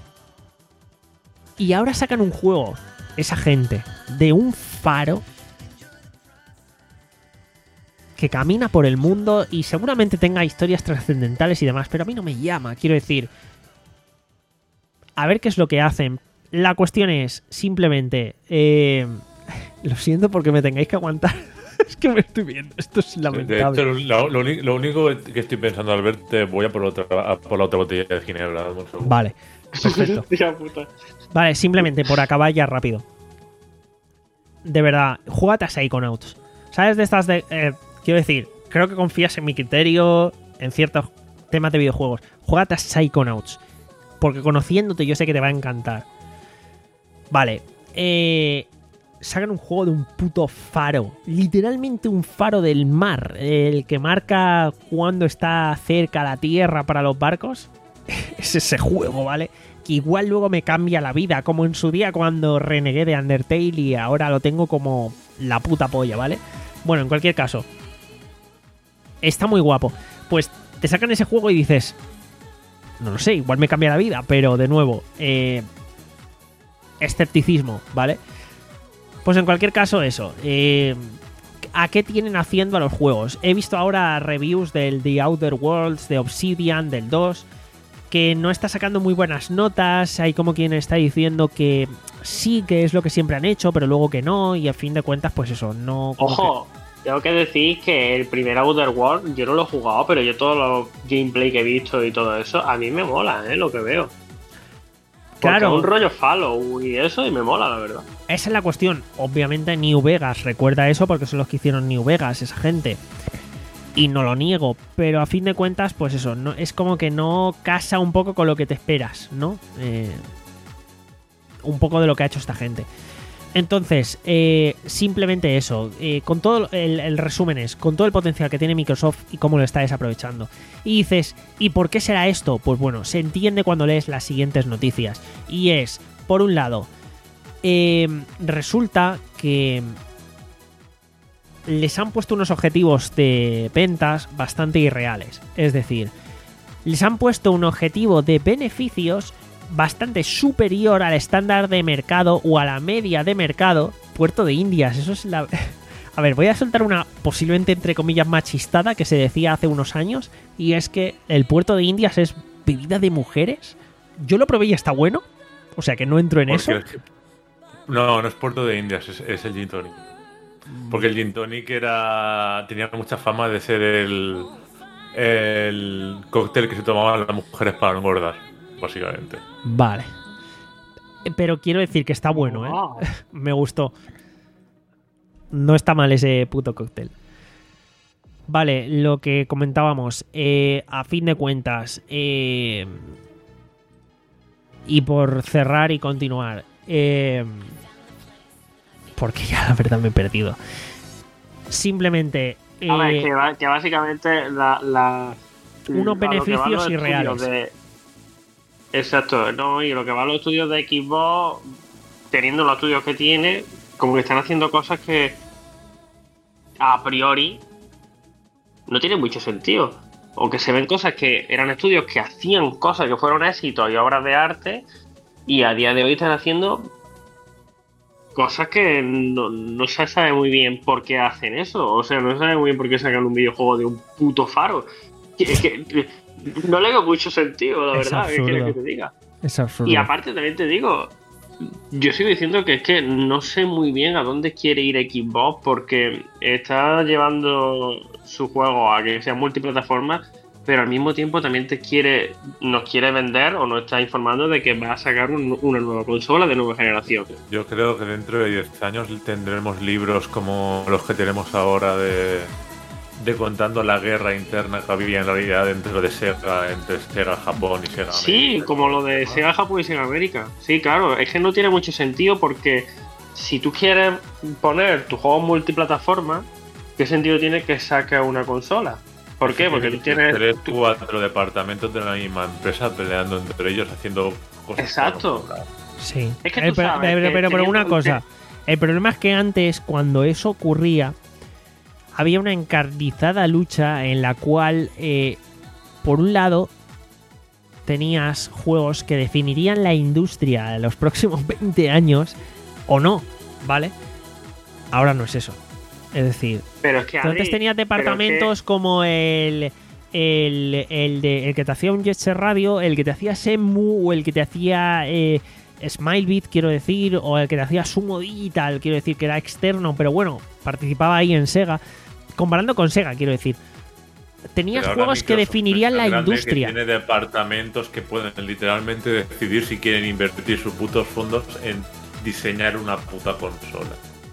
Y ahora sacan un juego, esa gente, de un faro que camina por el mundo y seguramente tenga historias trascendentales y demás, pero a mí no me llama. Quiero decir, a ver qué es lo que hacen. La cuestión es, simplemente, eh, lo siento porque me tengáis que aguantar. Es que me estoy viendo, esto es
De
lamentable.
hecho, lo, lo uni- lo único que estoy pensando al verte, voy a por, otra, a por la otra botella de ginebra. dame un segundo.
Vale, perfecto.
Hostia puta.
Vale, simplemente por acabar ya rápido. De verdad, júgate a Psychonauts. ¿Sabes de estas de...? eh, quiero decir, creo que confías en mi criterio en ciertos temas de videojuegos. Júgate a Psychonauts. Porque conociéndote yo sé que te va a encantar. Vale. Eh... Sacan un juego de un puto faro. Literalmente un faro del mar. El que marca cuando está cerca la tierra para los barcos. Es ese juego, ¿vale? Que igual luego me cambia la vida. Como en su día cuando renegué de Undertale y ahora lo tengo como la puta polla, ¿vale? Bueno, en cualquier caso. Está muy guapo. Pues te sacan ese juego y dices... No lo sé, igual me cambia la vida. Pero de nuevo... Eh, escepticismo, ¿vale? Pues en cualquier caso, eso. Eh, ¿A qué tienen haciendo a los juegos? He visto ahora reviews del The Outer Worlds, de Obsidian, del dos, que no está sacando muy buenas notas. Hay como quien está diciendo que sí, que es lo que siempre han hecho, pero luego que no. Y a fin de cuentas, pues eso, no... como
Ojo, tengo que decir que el primer Outer World yo no lo he jugado, pero yo todos los gameplay que he visto y todo eso, a mí me mola, ¿eh? Lo que veo. Porque
Claro.
es un rollo Fallout y eso, y me mola, la verdad.
Esa es la cuestión. Obviamente New Vegas recuerda eso porque son los que hicieron New Vegas, esa gente. Y no lo niego, pero a fin de cuentas, pues eso, no, es como que no casa un poco con lo que te esperas, ¿no? Eh, un poco de lo que ha hecho esta gente. Entonces, eh, simplemente eso. Eh, con todo el, el resumen es, con todo el potencial que tiene Microsoft y cómo lo está desaprovechando. Y dices, ¿y por qué será esto? Pues bueno, se entiende cuando lees las siguientes noticias. Y es, por un lado, eh, resulta que les han puesto unos objetivos de ventas bastante irreales. Es decir, les han puesto un objetivo de beneficios bastante superior al estándar de mercado o a la media de mercado puerto de Indias. Eso es la... A ver, voy a soltar una posiblemente entre comillas machistada que se decía hace unos años, y es que el puerto de Indias es bebida de mujeres. Yo lo probé y está bueno, o sea que no entro en eso.
Porque- No, no es puerto de Indias, es, es el gin tonic. Porque el gin tonic era tenía mucha fama de ser el, el cóctel que se tomaban las mujeres para no engordar, básicamente.
Vale. Pero quiero decir que está bueno, ¿eh?
Wow.
Me gustó. No está mal ese puto cóctel. Vale, lo que comentábamos. eh, a fin de cuentas. eh, y por cerrar y continuar. eh, porque ya la verdad me he perdido. Simplemente.
A ver,
eh,
que, ba- que básicamente la, la-
Unos
a lo que van
beneficios
los
irreales.
estudios de- Exacto, no, y lo que van los estudios de Xbox, teniendo los estudios que tiene, como que están haciendo cosas que a priori no tienen mucho sentido. O que se ven cosas que eran estudios que hacían cosas que fueron éxitos y obras de arte, y a día de hoy están haciendo cosas que no, no se sabe muy bien por qué hacen eso. O sea, no se sabe muy bien por qué sacan un videojuego de un puto faro. Que- que- que no le veo mucho sentido, la
Es
verdad. ¿Qué
absurdo.
quieres que te diga?
es absurdo.
Y aparte también te digo, yo sigo diciendo que es que no sé muy bien a dónde quiere ir Xbox, porque está llevando su juego a que sea multiplataforma, pero al mismo tiempo también te quiere, nos quiere vender o nos está informando de que va a sacar un- una nueva consola de nueva generación.
Yo creo que dentro de diez años tendremos libros como los que tenemos ahora de, de contando la guerra interna que había en realidad dentro de Sega, entre Sega Japón y Sega
Sí,
América.
como lo de Sega Japón y Sega América. Sí, claro, es que no tiene mucho sentido porque si tú quieres poner tu juego multiplataforma, ¿qué sentido tiene que saque una consola? ¿Por qué? Porque tú tienes...
tres,
tú-
cuatro departamentos de la misma empresa peleando entre ellos haciendo cosas.
Exacto.
para no cobrar.
Sí.
Es que
Eh,
tú
pero,
sabes
pero,
que
pero- pero una
teniendo-
cosa. El problema es que antes, cuando eso ocurría, había una encarnizada lucha en la cual, eh, por un lado, tenías juegos que definirían la industria de los próximos veinte años, o no, ¿vale? Ahora no es eso. Es decir,
Pero es que
tú antes
Adri,
tenías
pero es que-
departamentos como el el, el, de, el que te hacía un Jet Set Radio, el que te hacía Shenmue, o el que te hacía eh, Smilebit, quiero decir, o el que te hacía Sumo Digital, quiero decir, que era externo, pero bueno, participaba ahí en Sega. Comparando con Sega, quiero decir. Tenías
Pero ahora
juegos que
Microsoft
definirían
es
la
tan grande
industria.
Que tiene departamentos que pueden literalmente decidir si quieren invertir sus putos fondos en diseñar una puta consola.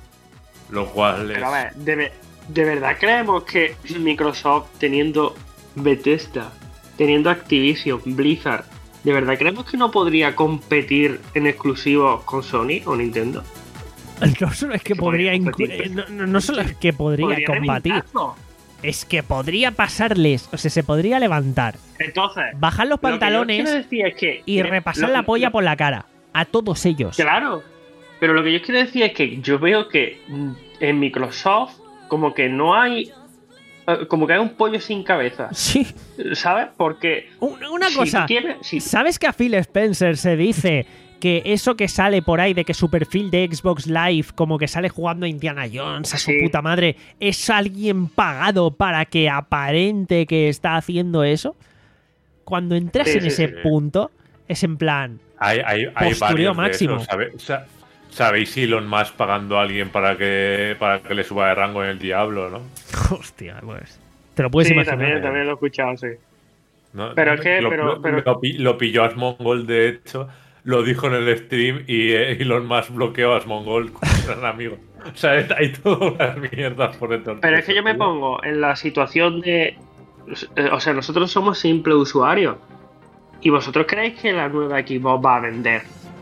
Lo cual es...
Pero a ver, ¿de, ve- ¿de verdad creemos que Microsoft, teniendo Bethesda, teniendo Activision, Blizzard, ¿de verdad creemos que no podría competir en exclusivos con Sony o Nintendo?
No solo es que
Que
podría
podría
inclu-
competir.
eh, no, no- no solo es que podría
Podría
combatir,
reventarlo.
es que podría pasarles, o sea, se podría levantar,
Entonces,
bajar los
lo que yo
pantalones
quiero decir es que-
y repasar
lo-
la polla
lo-
por la cara a todos ellos.
Claro, pero lo que yo quiero decir es que yo veo que mm, en Microsoft como que no hay, eh, como que hay un pollo sin cabeza,
Sí.
¿sabes? Porque
Un- Una
si
cosa,
tú tienes- si-
¿sabes que a Phil Spencer se dice que eso que sale por ahí de que su perfil de Xbox Live, como que sale jugando a Indiana Jones, a su
Sí.
puta madre, es alguien pagado para que aparente que está haciendo eso? Cuando entras
Sí,
en
sí,
ese
sí.
punto, es en plan,
Hay, hay, hay
Postureo
varios
máximo.
de esos, ¿sabe- sa- ¿Sabéis Elon Musk pagando a alguien para que para que le suba de rango en el Diablo, no?
hostia, pues, te lo puedes
sí,
imaginar.
también, también lo he escuchado, sí.
¿No?
Pero es que-
lo,
pero-
lo-
pero-
lo pi- lo pilló Asmongold, de hecho, lo dijo en el stream y eh, Elon Musk bloqueó a Asmongold con un gran amigo. O sea, hay todas unas mierdas por dentro.
Pero es que yo me pongo en la situación de... eh, O sea, nosotros somos simples usuarios. ¿Y vosotros creéis que la nueva Xbox va a vender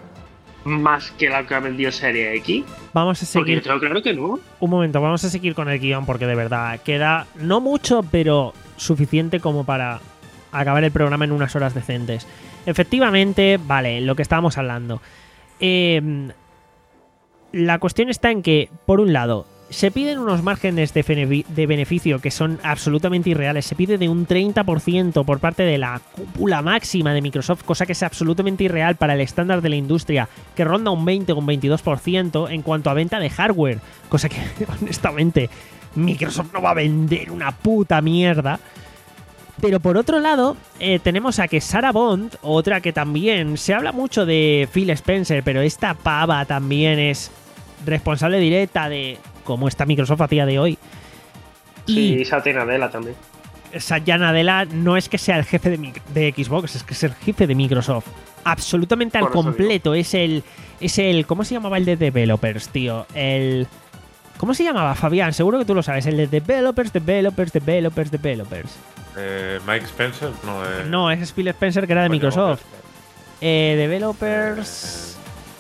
más que la que ha vendido Serie X?
Vamos a
Porque yo
seguir.
tengo claro que no.
Un momento, vamos a seguir con el guión porque de verdad queda no mucho, pero suficiente como para acabar el programa en unas horas decentes. Efectivamente, vale, lo que estábamos hablando. Eh, la cuestión está en que, por un lado, se piden unos márgenes de, benefi- de beneficio que son absolutamente irreales. Se pide de un treinta por ciento por parte de la cúpula máxima de Microsoft, cosa que es absolutamente irreal para el estándar de la industria, que ronda un veinte o un veintidós por ciento en cuanto a venta de hardware, cosa que honestamente Microsoft no va a vender una puta mierda. Pero por otro lado, eh, tenemos a que Sarah Bond, otra que también se habla mucho de Phil Spencer, pero esta pava también es responsable directa de cómo está Microsoft a día de hoy.
Sí,
Y
Satya Nadella también.
Satya Nadella no es que sea el jefe de, mic- de Xbox, es que es el jefe de Microsoft. Absolutamente al
Por eso
completo. Es el, es el. ¿Cómo se llamaba el de developers, tío? El. ¿Cómo se llamaba, Fabián? Seguro que tú lo sabes. El de developers, developers, developers, developers.
Eh, Mike Spencer, no eh,
No, es Phil Spencer, que era de
coño,
Microsoft. Eh, developers.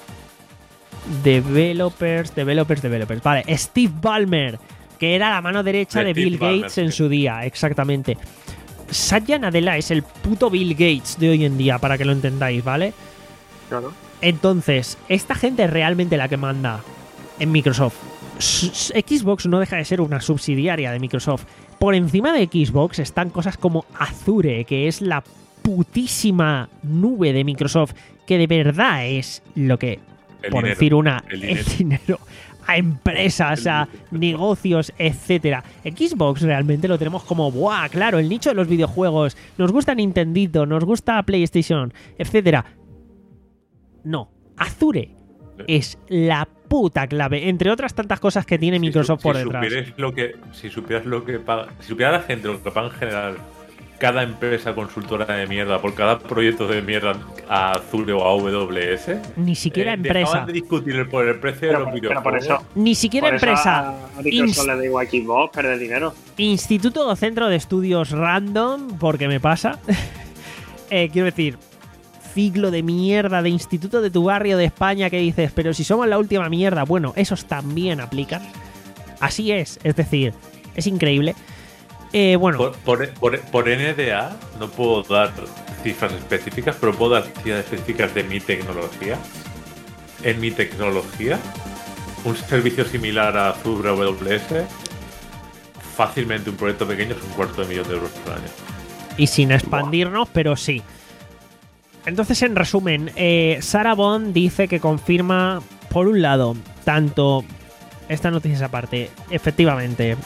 Developers, developers, developers. Vale, Steve Ballmer, que era la mano derecha
De
de
Steve
Bill
Ballmer,
Gates en
sí.
su día, exactamente. Satya Nadella es el puto Bill Gates de hoy en día, para que lo entendáis, ¿vale?
Claro.
Entonces, esta gente es realmente la que manda en Microsoft. S- s- Xbox no deja de ser una subsidiaria de Microsoft. Por encima de Xbox están cosas como Azure, que es la putísima nube de Microsoft, que de verdad es lo que,
El
por
dinero,
decir una,
el
el
dinero.
dinero a empresas,
El
a
dinero.
negocios, etcétera. Xbox realmente lo tenemos como, ¡buah! Claro, el nicho de los videojuegos. Nos gusta Nintendito, nos gusta PlayStation, etcétera. No, Azure es la puta clave, entre otras tantas cosas que tiene
Si
Microsoft
su-
por
si
detrás.
supierais lo que, si supieras lo que paga, si supiera la gente lo que paga en general cada empresa consultora de mierda por cada proyecto de mierda a Azure o a A W S,
Ni siquiera
eh,
empresa.
dejaban de discutir el- por el precio
Pero,
de los
pero
videojuegos.
por eso,
Ni siquiera
por eso
empresa.
a, a Microsoft
Inst-
le da igual Xbox, perder dinero.
Instituto o Centro de Estudios Random, porque me pasa. Eh, quiero decir, ciclo de mierda de instituto de tu barrio de España que dices, pero si somos la última mierda, bueno, esos también aplican. Así es, es decir, es increíble. Eh, bueno,
Por, por, por- por N D A no puedo dar cifras específicas, pero puedo dar cifras específicas de mi tecnología. En mi tecnología, un servicio similar a Azure A W S, fácilmente un proyecto pequeño es un cuarto de millón de euros por año.
y sin expandirnos, pero sí. Entonces, en resumen, eh, Sarah Bond dice que confirma, por un lado, tanto esta noticia es aparte, efectivamente,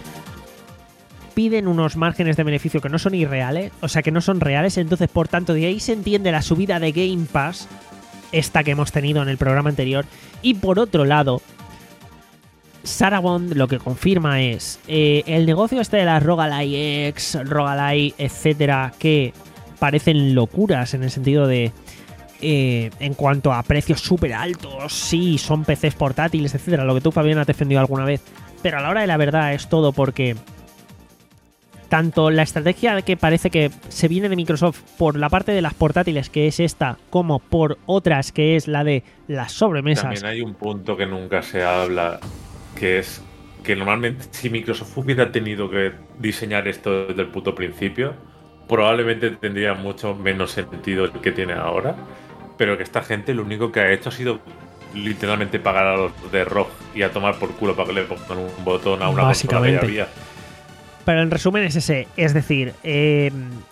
piden unos márgenes de beneficio que no son irreales, o sea, que no son reales, entonces, por tanto, de ahí se entiende la subida de Game Pass, esta que hemos tenido en el programa anterior, y por otro lado, Sarah Bond lo que confirma es eh, el negocio este de las roguelikes, roguelike, etcétera, que parecen locuras en el sentido de eh, en cuanto a precios súper altos, sí, son P Cs portátiles, etcétera, lo que tú, Fabián, has defendido alguna vez, pero a la hora de la verdad es todo porque tanto la estrategia que parece que se viene de Microsoft por la parte de las portátiles, que es esta, como por otras, que es la de las sobremesas.
También hay un punto que nunca se habla, que es que normalmente si Microsoft hubiera tenido que diseñar esto desde el puto principio, probablemente tendría mucho menos sentido el que tiene ahora, pero que esta gente lo único que ha hecho ha sido literalmente pagar a los de R O G y a tomar por culo para que le pongan un botón a una consola que ya
Básicamente.
había.
Pero en resumen es ese, es decir, eh,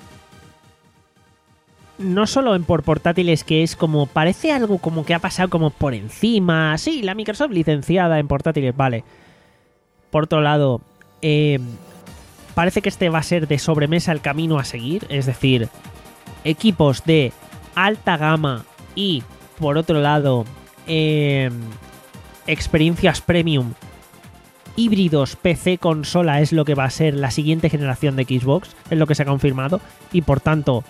no solo en por portátiles, que es como, parece algo como que ha pasado como por encima, sí, la Microsoft licenciada en portátiles, vale. Por otro lado, eh, parece que este va a ser de sobremesa el camino a seguir, es decir, equipos de alta gama y, por otro lado, eh, experiencias premium híbridos P C consola es lo que va a ser la siguiente generación de Xbox, es lo que se ha confirmado, y por tanto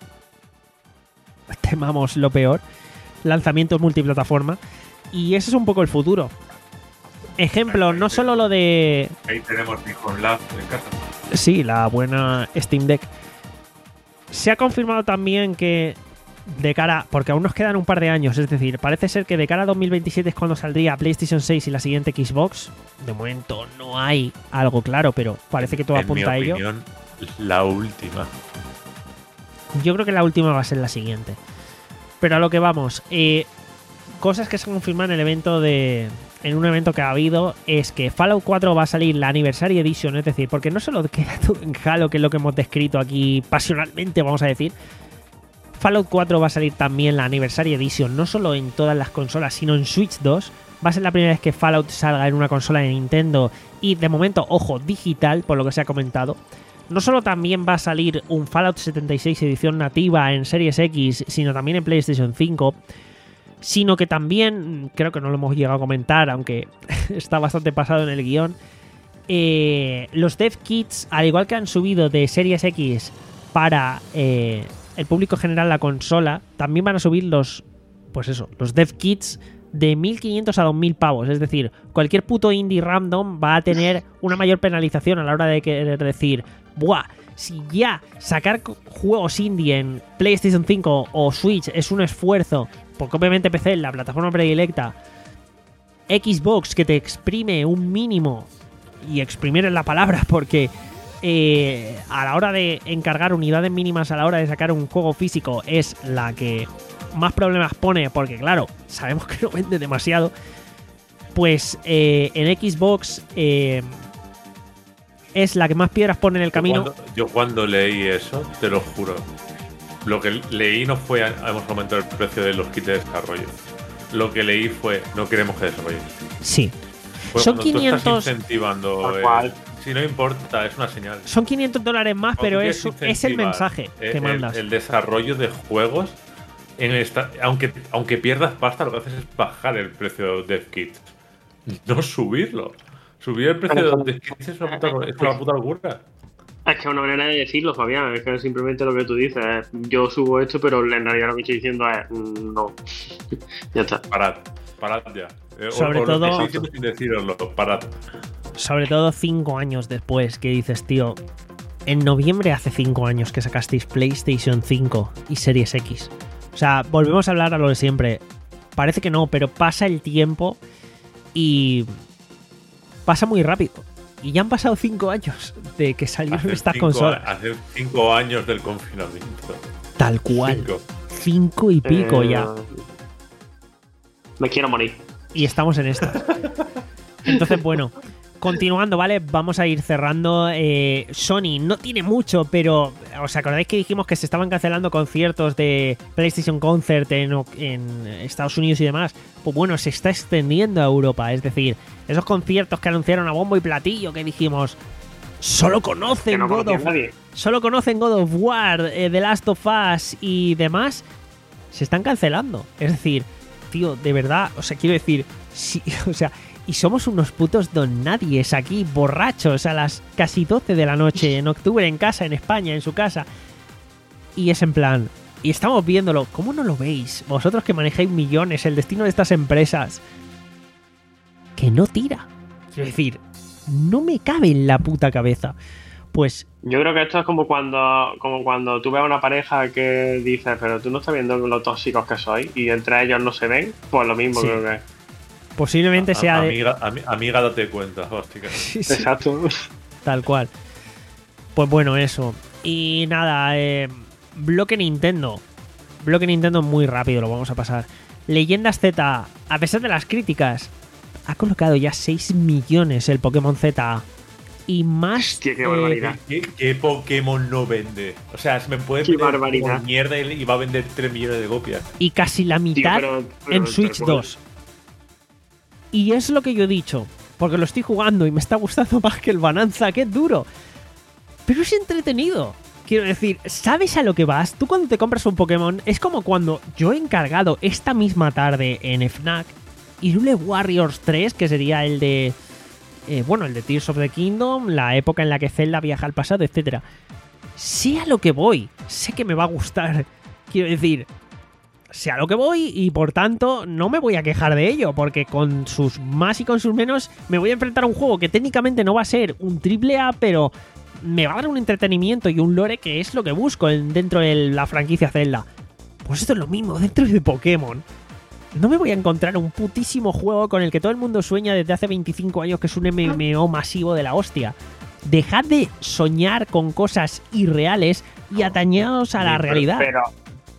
temamos lo peor, lanzamientos multiplataforma, y ese es un poco el futuro. Ejemplo, no solo lo de
Ahí tenemos Nihon Lab en casa.
sí, la buena Steam Deck, se ha confirmado también que de cara, porque aún nos quedan un par de años, es decir, parece ser que de cara a dos mil veintisiete es cuando saldría PlayStation seis y la siguiente Xbox. De momento no hay algo claro, pero parece que todo
En
apunta a
mi
ello.
opinión, la última.
Yo creo que la última va a ser la siguiente. Pero a lo que vamos, eh, cosas que se confirman en el evento de en un evento que ha habido es que Fallout cuatro va a salir la Anniversary Edition, es decir, porque no solo queda todo en Halo, que es lo que hemos descrito aquí pasionalmente, vamos a decir. Fallout cuatro va a salir también la Anniversary Edition, no solo en todas las consolas, sino en Switch dos. Va a ser la primera vez que Fallout salga en una consola de Nintendo y, de momento, ojo, digital, por lo que se ha comentado. No solo también va a salir un Fallout setenta y seis edición nativa en Series X, sino también en PlayStation cinco, sino que también, creo que no lo hemos llegado a comentar, aunque está bastante pasado en el guión, eh, los dev kits, al igual que han subido de Series X para eh, el público general la consola, también van a subir los, pues eso, los dev kits de mil quinientos a dos mil pavos. Es decir, cualquier puto indie random va a tener una mayor penalización a la hora de querer decir, buah, si ya sacar juegos indie en PlayStation cinco o Switch es un esfuerzo, porque obviamente P C es la plataforma predilecta, Xbox que te exprime un mínimo, y exprimir es la palabra porque eh, a la hora de encargar unidades mínimas a la hora de sacar un juego físico es la que más problemas pone, porque claro, sabemos que no vende demasiado, pues eh, en Xbox eh, es la que más piedras pone en el camino.
Yo cuando, yo cuando leí eso, te lo juro, lo que leí no fue, hemos aumentado el precio de los kits de desarrollo. Lo que leí fue, no queremos que desarrollen.
Sí.
Pues
son
cuando
quinientos.
Tú estás incentivando, eh, si no importa, es una señal.
Son quinientos dólares más,
Cuando
pero
tú
es,
quieres
es el mensaje
el,
que mandas.
El, el desarrollo de juegos, en esta, aunque, aunque pierdas pasta, lo que haces es bajar el precio de DevKit, no subirlo. Subir el precio de los DevKits es una puta, es una puta locura.
Es que es una manera de decirlo, Fabián. Es que simplemente lo que tú dices es, yo subo esto, pero en realidad lo que estoy diciendo es no. Ya está.
Parad, parad ya. Eh,
Sobre
o, o
todo,
lo que estoy diciendo sin deciroslo, parad.
Sobre todo cinco años después, que dices, tío, en noviembre hace cinco años que sacasteis PlayStation cinco y Series X. O sea, volvemos a hablar a lo de siempre. Parece que no, pero pasa el tiempo y pasa muy rápido. Y ya han pasado cinco años de que salieron
Hace
estas
cinco,
consolas.
Hace cinco años del confinamiento.
Tal cual.
Cinco.
Cinco y pico
Eh,
ya.
Me quiero morir.
Y estamos en estas. Entonces, bueno, continuando, ¿vale? Vamos a ir cerrando. Eh, Sony no tiene mucho, pero ¿os acordáis que dijimos que se estaban cancelando conciertos de PlayStation Concert en, en Estados Unidos y demás? Pues bueno, se está extendiendo a Europa. Es decir, esos conciertos que anunciaron a bombo y platillo, que dijimos, solo conocen
Que no
God
conocía
of
a nadie.
Solo conocen God of War, eh, The Last of Us y demás, se están cancelando. Es decir, tío, de verdad, o sea, quiero decir, sí, o sea, y somos unos putos don nadies aquí, borrachos, a las casi doce de la noche, en octubre, en casa, en España, en su casa. Y es en plan, y estamos viéndolo, ¿cómo no lo veis? Vosotros que manejáis millones, el destino de estas empresas, que no tira. Quiero decir, no me cabe en la puta cabeza. Pues
Yo creo que esto es como cuando como cuando tú ves a una pareja que dices, pero tú no estás viendo lo tóxicos que sois y entre ellos no se ven, pues lo mismo
Sí.
creo que.
posiblemente sea de...
Amiga, ami- amiga, date cuenta, hostia.
Sí, sí.
Exacto.
Tal cual. Pues bueno, eso. Y nada, eh, bloque Nintendo. Bloque Nintendo muy rápido, lo vamos a pasar. Leyendas Z, a pesar de las críticas, ha colocado ya seis millones el Pokémon Z. Y más...
Hostia, qué
eh,
barbaridad.
¿Qué, qué Pokémon no vende? O sea, se me puede
Qué
vender
barbaridad.
como mierda y y va a vender tres millones de copias.
y casi la mitad
pero- pero
en
tal
Switch
cual.
dos. Y es lo que yo he dicho, porque lo estoy jugando y me está gustando más que el Bonanza, que es duro. Pero es entretenido. Quiero decir, ¿sabes a lo que vas? Tú cuando te compras un Pokémon, es como cuando yo he encargado esta misma tarde en Fnac Hyrule Warriors tres, que sería el de... Eh, bueno, el de Tears of the Kingdom, la época en la que Zelda viaja al pasado, etcétera. Sé a lo que voy, sé que me va a gustar. Quiero decir, sé a lo que voy y por tanto no me voy a quejar de ello, porque con sus más y con sus menos me voy a enfrentar a un juego que técnicamente no va a ser un triple A, pero me va a dar un entretenimiento y un lore que es lo que busco en- dentro de la franquicia Zelda. Pues esto es lo mismo dentro de Pokémon. No me voy a encontrar un putísimo juego con el que todo el mundo sueña desde hace veinticinco años, que es un M M O masivo de la hostia. Dejad de soñar con cosas irreales y atañados a la
Sí, pero-
realidad.
Pero,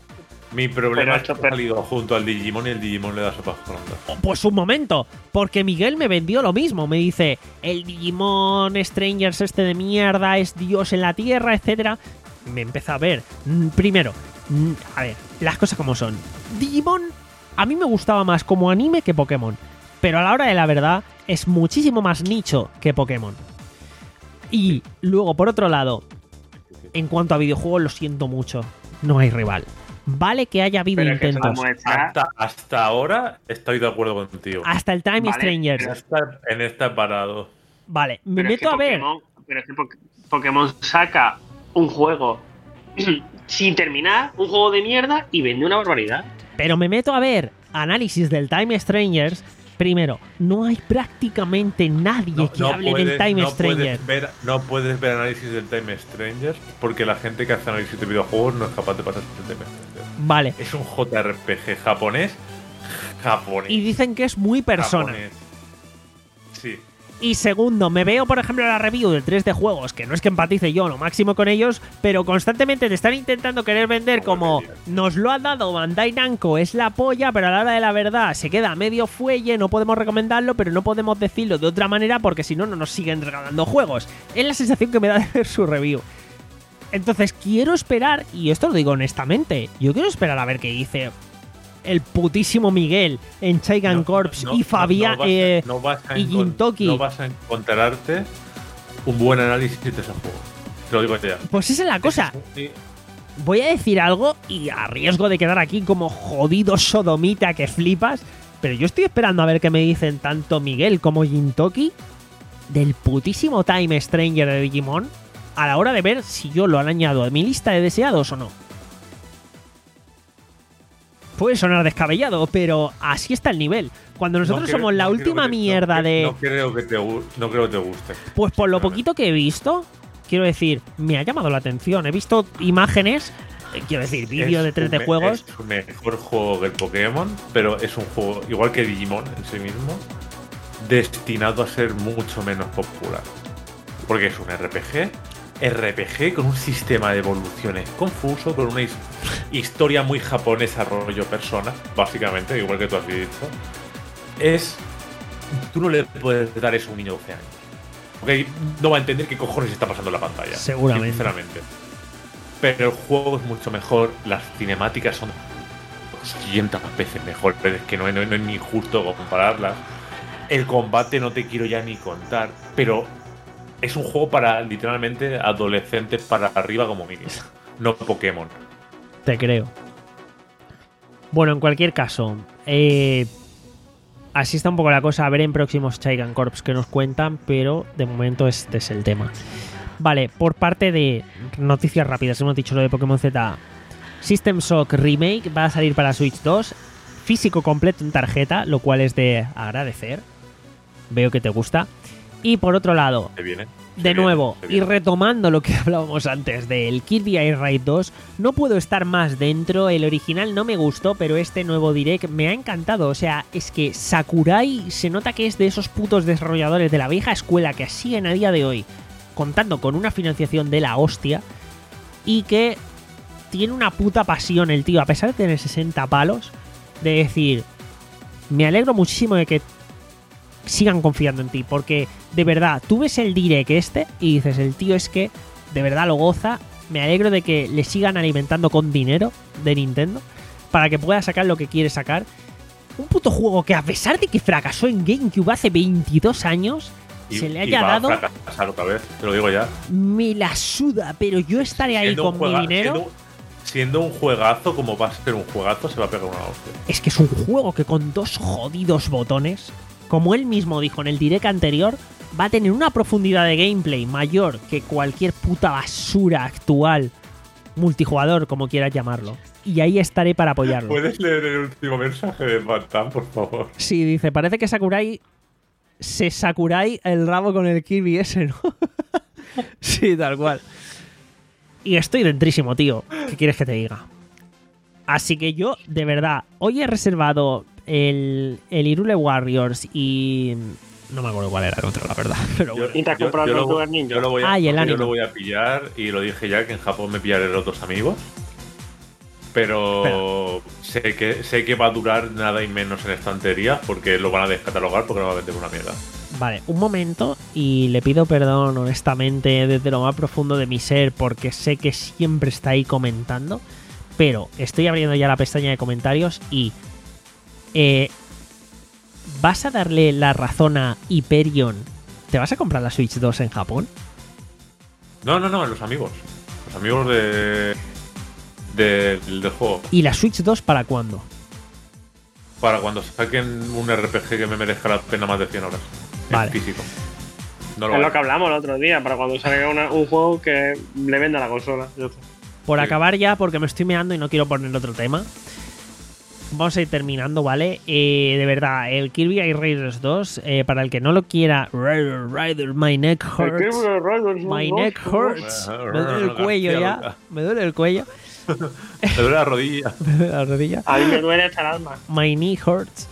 Mi problema
Pero
es
esto-
que ha
pero-
salido junto al Digimon y el Digimon le da sopas frondas.
Pues un momento, porque Miguel me vendió lo mismo. Me dice, el Digimon Strangers este de mierda es Dios en la Tierra, etcétera. Me empieza a ver. Mm, Primero, mm, a ver, las cosas como son. Digimon a mí me gustaba más como anime que Pokémon. Pero a la hora de la verdad es muchísimo más nicho que Pokémon. Y luego, por otro lado, en cuanto a videojuegos, lo siento mucho. No hay rival. Vale que haya habido
Pero es que eso
intentos.
demuestra-
Hasta, hasta ahora estoy de acuerdo contigo.
Hasta el Time
Vale,
Strangers.
En esta, en esta parado.
Vale, me
Pero es
meto
que
a ver.
Pokémon- Pero es que Poké- Pokémon saca un juego sin terminar, un juego de mierda y vende una barbaridad.
Pero me meto a ver análisis del Time Strangers. Primero, no hay prácticamente nadie que hable del Time
no
Stranger.
puedes ver, no puedes ver análisis del Time Stranger porque la gente que hace análisis de videojuegos no es capaz de pasarse el Time Stranger.
Vale.
Es un J R P G japonés. Japonés.
Y dicen que es muy persona.
japonés. Sí.
Y segundo, me veo, por ejemplo, la review de tres D Juegos, que no es que empatice yo lo máximo con ellos, pero constantemente te están intentando querer vender como nos lo ha dado Bandai Namco, es la polla, pero a la hora de la verdad se queda a medio fuelle, no podemos recomendarlo, pero no podemos decirlo de otra manera porque si no, no nos siguen regalando juegos. Es la sensación que me da de ver su review. Entonces quiero esperar, y esto lo digo honestamente, yo quiero esperar a ver qué dice el putísimo Miguel en Chaigan
No,
Corps
no,
y
no,
Fabián
no vas a-
eh,
no vas a
y
encon-
Gintoki.
No vas a encontrarte un buen análisis de ese juego. Te lo digo ya.
Pues esa es la cosa.
Sí.
Voy a decir algo y a riesgo de quedar aquí como jodido sodomita que flipas, pero yo estoy esperando a ver qué me dicen tanto Miguel como Gintoki del putísimo Time Stranger de Digimon a la hora de ver si yo lo han añadido a mi lista de deseados o no. Puede sonar descabellado, pero así está el nivel. Cuando nosotros
No creo-
somos la
no creo
última
que te-
mierda
no,
de...
No creo que te, gu- no creo que te guste.
Pues por lo
sinceramente.
poquito que he visto, quiero decir, me ha llamado la atención. He visto imágenes, eh, quiero decir, vídeo
Es
de tres
un
D
me-
juegos.
Es un mejor juego que el Pokémon, pero es un juego, igual que Digimon en sí mismo, destinado a ser mucho menos popular. Porque es un R P G, R P G con un sistema de evoluciones confuso, con una his- historia muy japonesa, rollo persona, básicamente, igual que tú has dicho. Es. Tú no le puedes dar eso a un niño de doce años. Porque no va a entender qué cojones está pasando en la pantalla.
Seguramente.
Sinceramente. Pero el juego es mucho mejor, las cinemáticas son doscientas veces mejores, es que no, no, no es ni justo compararlas. El combate no te quiero ya ni contar, pero es un juego para literalmente adolescentes para arriba como mínimo, no Pokémon.
Te creo. Bueno, en cualquier caso, eh, así está un poco la cosa. A ver en próximos Chaigan Corps que nos cuentan, pero de momento este es el tema. Vale, por parte de noticias rápidas, hemos dicho lo de Pokémon Z. System Shock Remake va a salir para Switch dos, físico completo en tarjeta, lo cual es de agradecer. Veo que te gusta. Y por otro lado,
Se viene. se
de
viene,
nuevo,
se
y
viene.
retomando lo que hablábamos antes del Kirby Air Ride dos, no puedo estar más dentro. El original no me gustó, pero este nuevo Direct me ha encantado. O sea, es que Sakurai se nota que es de esos putos desarrolladores de la vieja escuela que siguen a día de hoy, contando con una financiación de la hostia, y que tiene una puta pasión el tío, a pesar de tener sesenta palos, de decir, me alegro muchísimo de que sigan confiando en ti, porque de verdad, tú ves el direct este y dices, el tío es que de verdad lo goza. Me alegro de que le sigan alimentando con dinero de Nintendo para que pueda sacar lo que quiere sacar. Un puto juego que, a pesar de que fracasó en GameCube hace veintidós años,
Y-
se le
y
haya
va a
dado,
fracasar otra vez, te lo digo ya.
me la suda, pero yo estaré ahí
Siendo un
con mi
juega-
dinero.
Siendo, siendo un juegazo, como va a ser un juegazo, se va a pegar una hostia.
Es que es un juego que con dos jodidos botones, como él mismo dijo en el direct anterior, va a tener una profundidad de gameplay mayor que cualquier puta basura actual, multijugador, como quieras llamarlo. Y ahí estaré para apoyarlo.
¿Puedes leer el último mensaje de Bantam, por favor?
Sí, dice, parece que Sakurai se Sakurai el rabo con el Kirby ese, ¿no? Sí, tal cual. Y estoy dentrísimo, tío. ¿Qué quieres que te diga? Así que yo, de verdad, hoy he reservado el, el Hyrule Warriors y... no me acuerdo cuál era el otro, la verdad. Pero bueno.
¿Y te has comprado
yo
el
lo,
Tortugas Ninja?
yo lo voy a,
Ah, y el
yo
anime.
lo voy a pillar, y lo dije ya, que en Japón me pillaré los dos amigos. Pero,
pero
sé que sé que va a durar nada y menos en estantería porque lo van a descatalogar porque no va a vender una mierda.
Vale, un momento y le pido perdón honestamente desde lo más profundo de mi ser porque sé que siempre está ahí comentando, pero estoy abriendo ya la pestaña de comentarios y eh, ¿vas a darle la razón a Hyperion? ¿Te vas a comprar la Switch dos en Japón?
No, no, no, los amigos. Los amigos de, de del juego.
¿Y la Switch dos para cuándo?
Para cuando saquen un R P G que me merezca la pena más de cien horas.
Vale.
En físico. No lo
Es
hay.
lo que hablamos el otro día, para cuando salga una- un juego que le venda la consola. Ya está.
Por
Sí.
acabar ya, porque me estoy meando y no quiero poner otro tema. Vamos a ir terminando, ¿vale? Eh, de verdad, el Kirby Air Raiders dos, eh, para el que no lo quiera, Rider, Rider, my neck hurts. My neck hurts. Me duele el cuello ya. Me duele el cuello.
Me duele la rodilla.
Me duele la rodilla.
A mí me duele hasta el alma.
My knee hurts.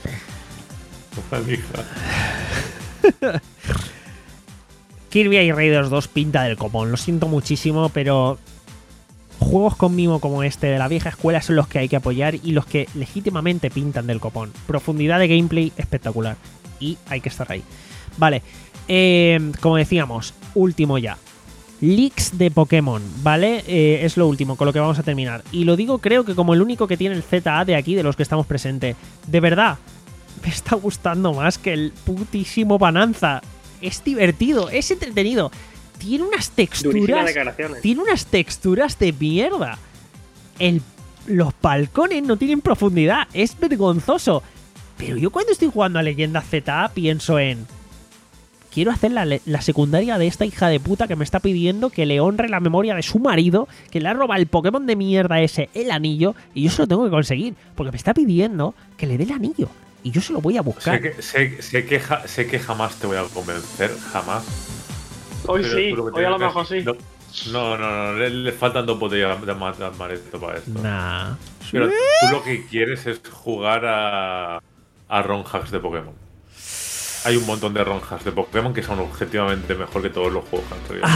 Kirby Air Raiders dos pinta del copón. Lo siento muchísimo, pero juegos con mimo como este de la vieja escuela son los que hay que apoyar y los que legítimamente pintan del copón. Profundidad de gameplay espectacular. Y hay que estar ahí. Vale. Eh, como decíamos, último ya. Leaks de Pokémon, ¿vale? Eh, es lo último con lo que vamos a terminar. Y lo digo creo que como el único que tiene el Z A de aquí, de los que estamos presentes. De verdad, me está gustando más que el putísimo Bonanza. Es divertido, es entretenido. Tiene unas
Durísimas
texturas.
declaraciones.
Tiene unas texturas de mierda. El, los balcones no tienen profundidad. Es vergonzoso. Pero yo cuando estoy jugando a Leyenda Z A pienso en... Quiero hacer la, la secundaria de esta hija de puta que me está pidiendo que le honre la memoria de su marido, que le ha robado el Pokémon de mierda ese, el anillo, y yo se lo tengo que conseguir, porque me está pidiendo que le dé el anillo, y yo se lo voy a buscar.
Sé que, sé, sé, que ja- sé que jamás te voy a convencer, jamás.
Hoy
Pero
sí,
tú lo que
hoy a lo
tienes
mejor
es-
sí.
No, no, no, no, le, le faltan dos botellas de ma- de amaretto para esto.
Nah.
Pero tú lo que quieres es jugar a, a ROM hacks de Pokémon. Hay un montón de ROM hacks de Pokémon que son objetivamente mejor que todos los juegos que han salido.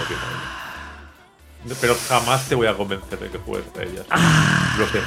Pero jamás te voy a convencer de que juegues a ellas. Lo sé.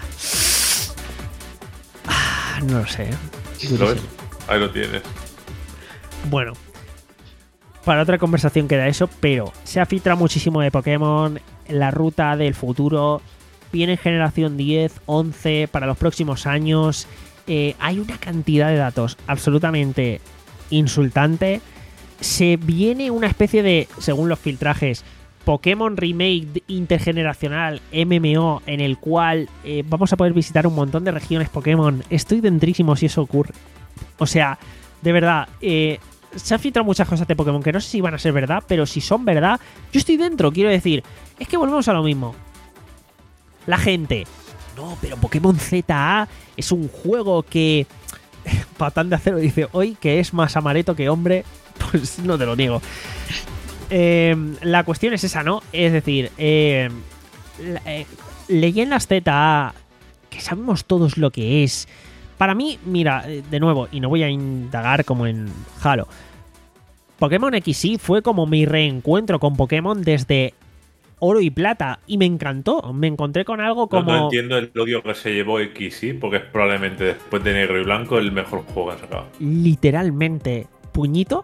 Ah, no lo sé.
¿Lo ves? Ahí lo tienes.
Bueno, para otra conversación queda eso, pero se ha filtrado muchísimo de Pokémon, la ruta del futuro, viene en generación diez, once, para los próximos años. Eh, hay una cantidad de datos absolutamente insultante. Se viene una especie de, según los filtrajes, Pokémon Remake intergeneracional M M O en el cual eh, vamos a poder visitar un montón de regiones Pokémon. Estoy dentrísimo si eso ocurre. O sea, de verdad, eh, se han filtrado muchas cosas de Pokémon que no sé si van a ser verdad, pero si son verdad, yo estoy dentro. Quiero decir, es que volvemos a lo mismo. La gente, no, pero Pokémon Z A es un juego que... Patán de Acero dice, hoy que es más amaretto que hombre, pues no te lo niego. Eh, la cuestión es esa, ¿no? Es decir, eh, la- eh, Leyendas Z A, que sabemos todos lo que es. Para mí, mira, eh, de nuevo, y no voy a indagar como en Halo, Pokémon X Y fue como mi reencuentro con Pokémon desde Oro y Plata, y me encantó. Me encontré con algo
No,
como...
no entiendo el odio que se llevó X Y, porque es probablemente después de Negro y Blanco el mejor juego que han sacado.
literalmente, puñito.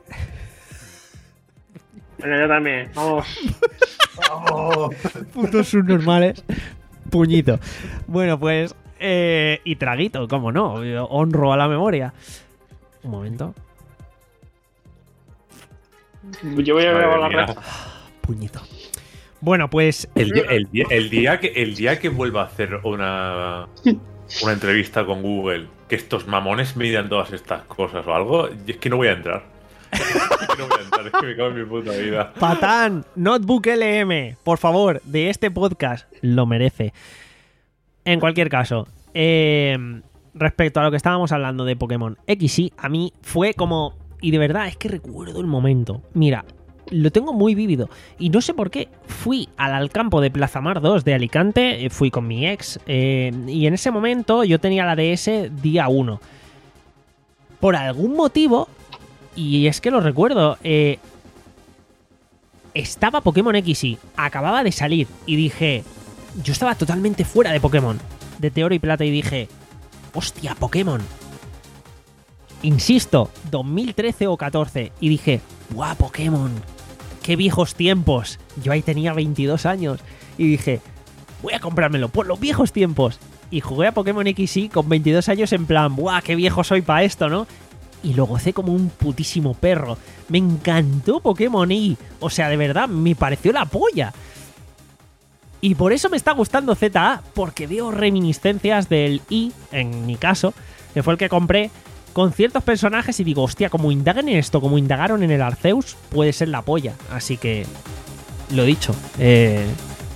Bueno, yo también. Vamos.
Putos subnormales. Puñito. Bueno, pues... Eh, y traguito, cómo no. Yo honro a la memoria. Un momento.
Yo voy a
Madre
grabar la
mía.
red.
Puñito. Bueno, pues...
El día, el, día, el, día que, el día que vuelva a hacer una, una entrevista con Google, que estos mamones me digan todas estas cosas o algo, es que no voy a entrar. Es que no voy a entrar, es que me cago en mi puta vida.
Patán, Notebook L M, por favor, de este podcast, lo merece. En cualquier caso, eh, respecto a lo que estábamos hablando de Pokémon X Y, a mí fue como... Y de verdad, es que recuerdo el momento. Mira, lo tengo muy vívido. Y no sé por qué. Fui al, al campo de Plaza Mar dos de Alicante, eh, fui con mi ex, eh, y en ese momento yo tenía la D S día uno. Por algún motivo, y es que lo recuerdo, eh, estaba Pokémon X Y, acababa de salir, y dije, yo estaba totalmente fuera de Pokémon, de Te Oro y Plata, y dije, hostia, Pokémon. Insisto, dos mil trece o catorce, y dije, ¡guau, Pokémon! ¡Qué viejos tiempos! Yo ahí tenía veintidós años, y dije, voy a comprármelo por los viejos tiempos. Y jugué a Pokémon X y con veintidós años en plan, ¡buah, qué viejo soy para esto!, ¿no? Y lo gocé como un putísimo perro. Me encantó Pokémon Y. O sea, de verdad, me pareció la polla. Y por eso me está gustando Z A, porque veo reminiscencias del Y, en mi caso, que fue el que compré, con ciertos personajes, y digo, hostia, como indagan en esto, como indagaron en el Arceus, puede ser la polla. Así que, lo dicho, eh...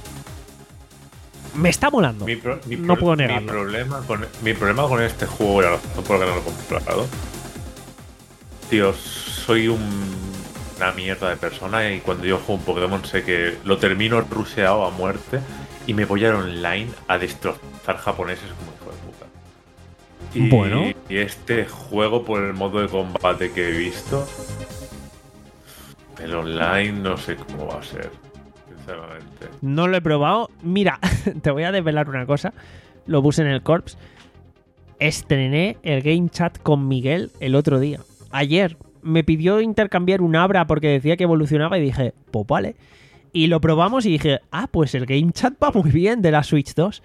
me está molando.
Mi pro, mi
no
pro,
puedo negarlo.
Mi problema con, mi problema con este juego, la razón por la que no lo he comprado, tío, soy un, una mierda de persona, y cuando yo juego un Pokémon sé que lo termino rusheado a muerte y me voy a online a destrozar japoneses como hijo de puta. Y,
bueno.
y este juego, por el modo de combate que he visto, el online no sé cómo va a ser. Sinceramente.
No lo he probado. Mira, te voy a desvelar una cosa. Lo puse en el Corps. Estrené el Game Chat con Miguel el otro día. Ayer me pidió intercambiar un Abra porque decía que evolucionaba y dije, pues vale. Y lo probamos y dije, ah, pues el Game Chat va muy bien de la Switch dos.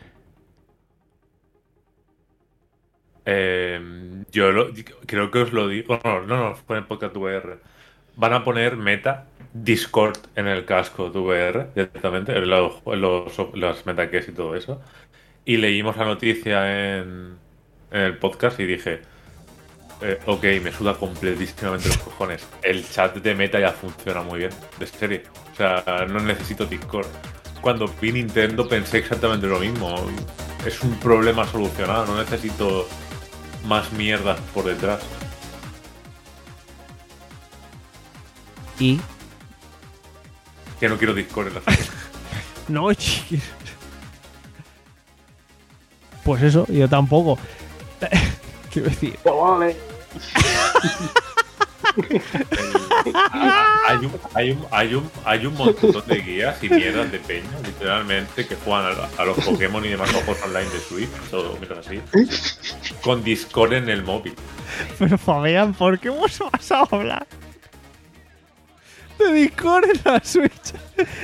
Eh, yo lo, creo que os lo digo. No, no, no, fue en Podcast V R. Van a poner meta Discord en el casco de V R directamente, en los, en los, las metakeys y todo eso. Y leímos la noticia en, en el podcast y dije, eh, ok, me suda completísimamente los cojones. El chat de meta ya funciona muy bien, de serie. O sea, no necesito Discord. Cuando vi Nintendo pensé exactamente lo mismo. Es un problema solucionado, no necesito más mierda por detrás.
Y...
que no quiero Discord en la serie.
no, ch- pues eso, yo tampoco. Quiero decir...
Vale.
hay, un, hay, un, hay, un, hay un montón de guías y mierdas de peña, literalmente, que juegan a, a los Pokémon y demás juegos online de Switch, todo mientras así, con Discord en el móvil.
Pero Fabián, ¿por qué vos vas a hablar de Discord en la Switch?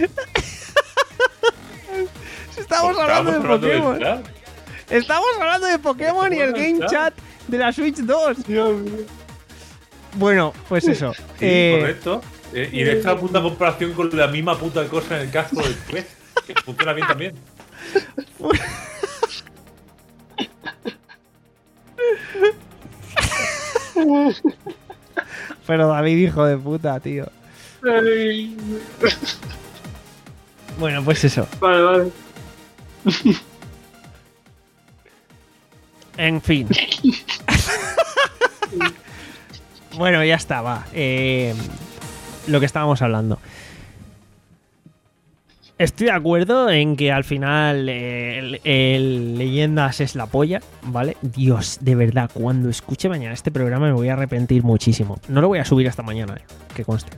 Si estamos
Pues
hablando de
hablando del
Pokémon.
chat.
Estamos hablando de Pokémon y el Game Chat de la Switch dos. Bueno, pues eso.
Sí,
eh,
correcto. Eh, y de esta puta comparación con la misma puta cosa en el casco del Quest, que funciona bien también.
Pero David, hijo de puta, tío.
Ay.
Bueno, pues eso.
Vale, vale.
En fin. Bueno, ya está, va. Eh, lo que estábamos hablando. Estoy de acuerdo en que al final eh, el, el Leyendas es la polla, ¿vale? Dios, de verdad, cuando escuche mañana este programa me voy a arrepentir muchísimo. No lo voy a subir hasta mañana, eh, que conste.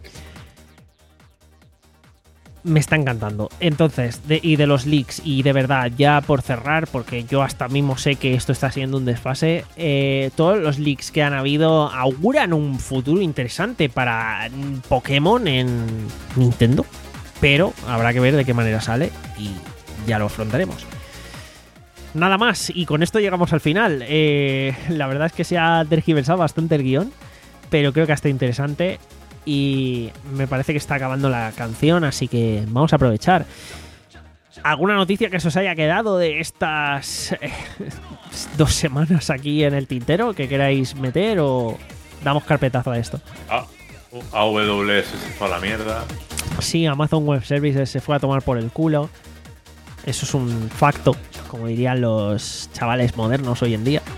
Me está encantando. Entonces, de, y de los leaks, y de verdad, ya por cerrar, porque yo hasta mismo sé que esto está siendo un desfase, eh, todos los leaks que han habido auguran un futuro interesante para Pokémon en Nintendo, pero habrá que ver de qué manera sale y ya lo afrontaremos. Nada más, y con esto llegamos al final. Eh, la verdad es que se ha tergiversado bastante el guión, pero creo que ha estado interesante. Y me parece que está acabando la canción, así que vamos a aprovechar. ¿Alguna noticia que se os haya quedado de estas eh, dos semanas aquí en el tintero que queráis meter o damos carpetazo a esto?
Ah, A W S se fue a la mierda.
Sí, Amazon Web Services se fue a tomar por el culo. Eso es un facto, como dirían los chavales modernos hoy en día.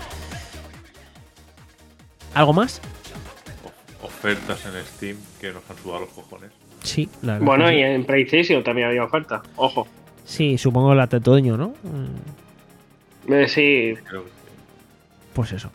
¿Algo más?
Ofertas en Steam que nos han sudado los cojones.
Sí, la verdad.
Bueno,
que sí.
y en PlayStation también había oferta. Ojo.
Sí, supongo la de otoño, ¿no?
Eh, sí.
Creo que sí.
Pues eso.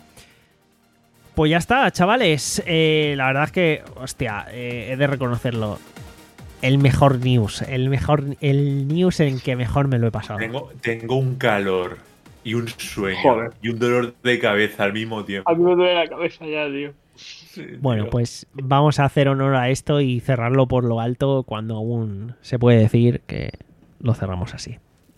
Pues ya está, chavales. Eh, la verdad es que, hostia, eh, he de reconocerlo. el mejor news, el mejor, el news en que mejor me lo he pasado.
Tengo, tengo un calor y un sueño
Joder.
y un dolor de cabeza al mismo tiempo.
A mí me duele la cabeza ya, tío.
Sí,
Bueno,
tío.
pues vamos a hacer honor a esto y cerrarlo por lo alto cuando aún se puede decir que lo cerramos así.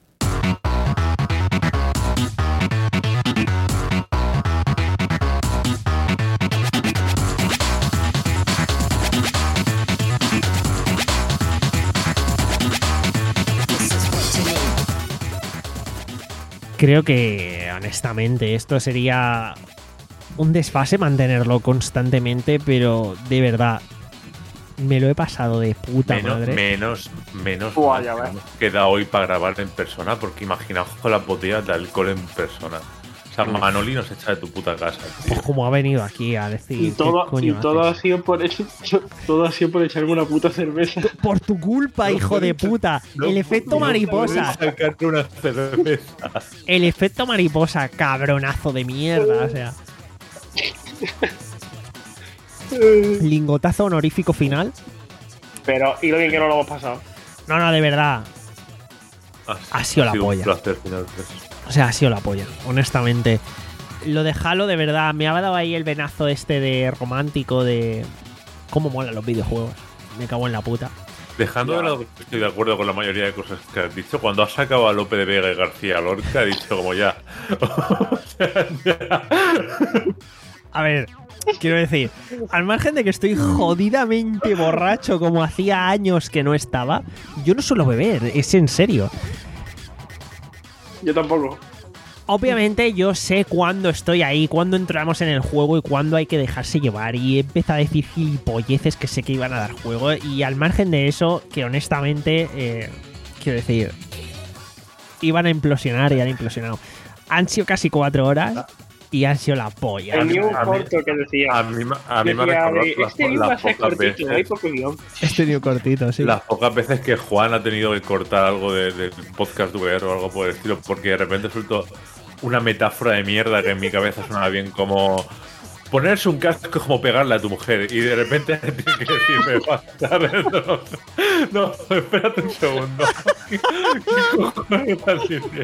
Creo que, honestamente, esto sería un desfase mantenerlo constantemente, pero de verdad, me lo he pasado de puta
menos,
madre.
menos, menos
Buah,
mal
ya
que
ves.
hemos quedado hoy para grabar en persona, porque imaginaos con las botellas de alcohol en persona. O sea, Manoli nos echa de tu puta casa, tío.
Pues como ha venido aquí a decir.
Y todo,
¿qué coño
y todo ha
haces?
sido por todo ha sido por echarme una puta cerveza.
Por tu culpa,
No
hijo de
puedes-
puta.
No
El efecto
no
mariposa.
puedes sacarte una cerveza.
El efecto mariposa, cabronazo de mierda. O sea. Lingotazo honorífico final.
Pero, y lo bien que no lo hemos pasado.
No, no, de verdad. Ha sido la
un
polla.
placer, final.
O sea, ha sido la polla, honestamente. Lo de Halo, de verdad, me ha dado ahí el venazo este de romántico de cómo molan los videojuegos. Me cago en la puta.
Dejando de lado que estoy de acuerdo con la mayoría de cosas que has dicho, cuando has sacado a Lope de Vega y García Lorca, he dicho como ya. O sea, ya.
A ver, quiero decir, al margen de que estoy jodidamente borracho como hacía años que no estaba, yo no suelo beber, es en serio.
Yo tampoco.
Obviamente yo sé cuándo estoy ahí, cuándo entramos en el juego y cuándo hay que dejarse llevar. Y he empezado a decir gilipolleces que sé que iban a dar juego. Y al margen de eso, que honestamente, eh, quiero decir, iban a implosionar y han implosionado. Han sido casi cuatro horas y han sido la polla.
El new
a mí-
corto que decía.
A mí, a mí me ha
decía
recordado
de,
las,
este new va a
las
ser
pocas
cortito, hay
veces,
poco guión.
Este new cortito, sí.
las pocas veces que Juan ha tenido que cortar algo de, de podcast V R o algo por el estilo, porque de repente suelto una metáfora de mierda que en mi cabeza suena bien como ponerse un casco es como pegarle a tu mujer y de repente tiene que decirme basta, no, no, espérate un segundo. ¿Qué cojones estás diciendo?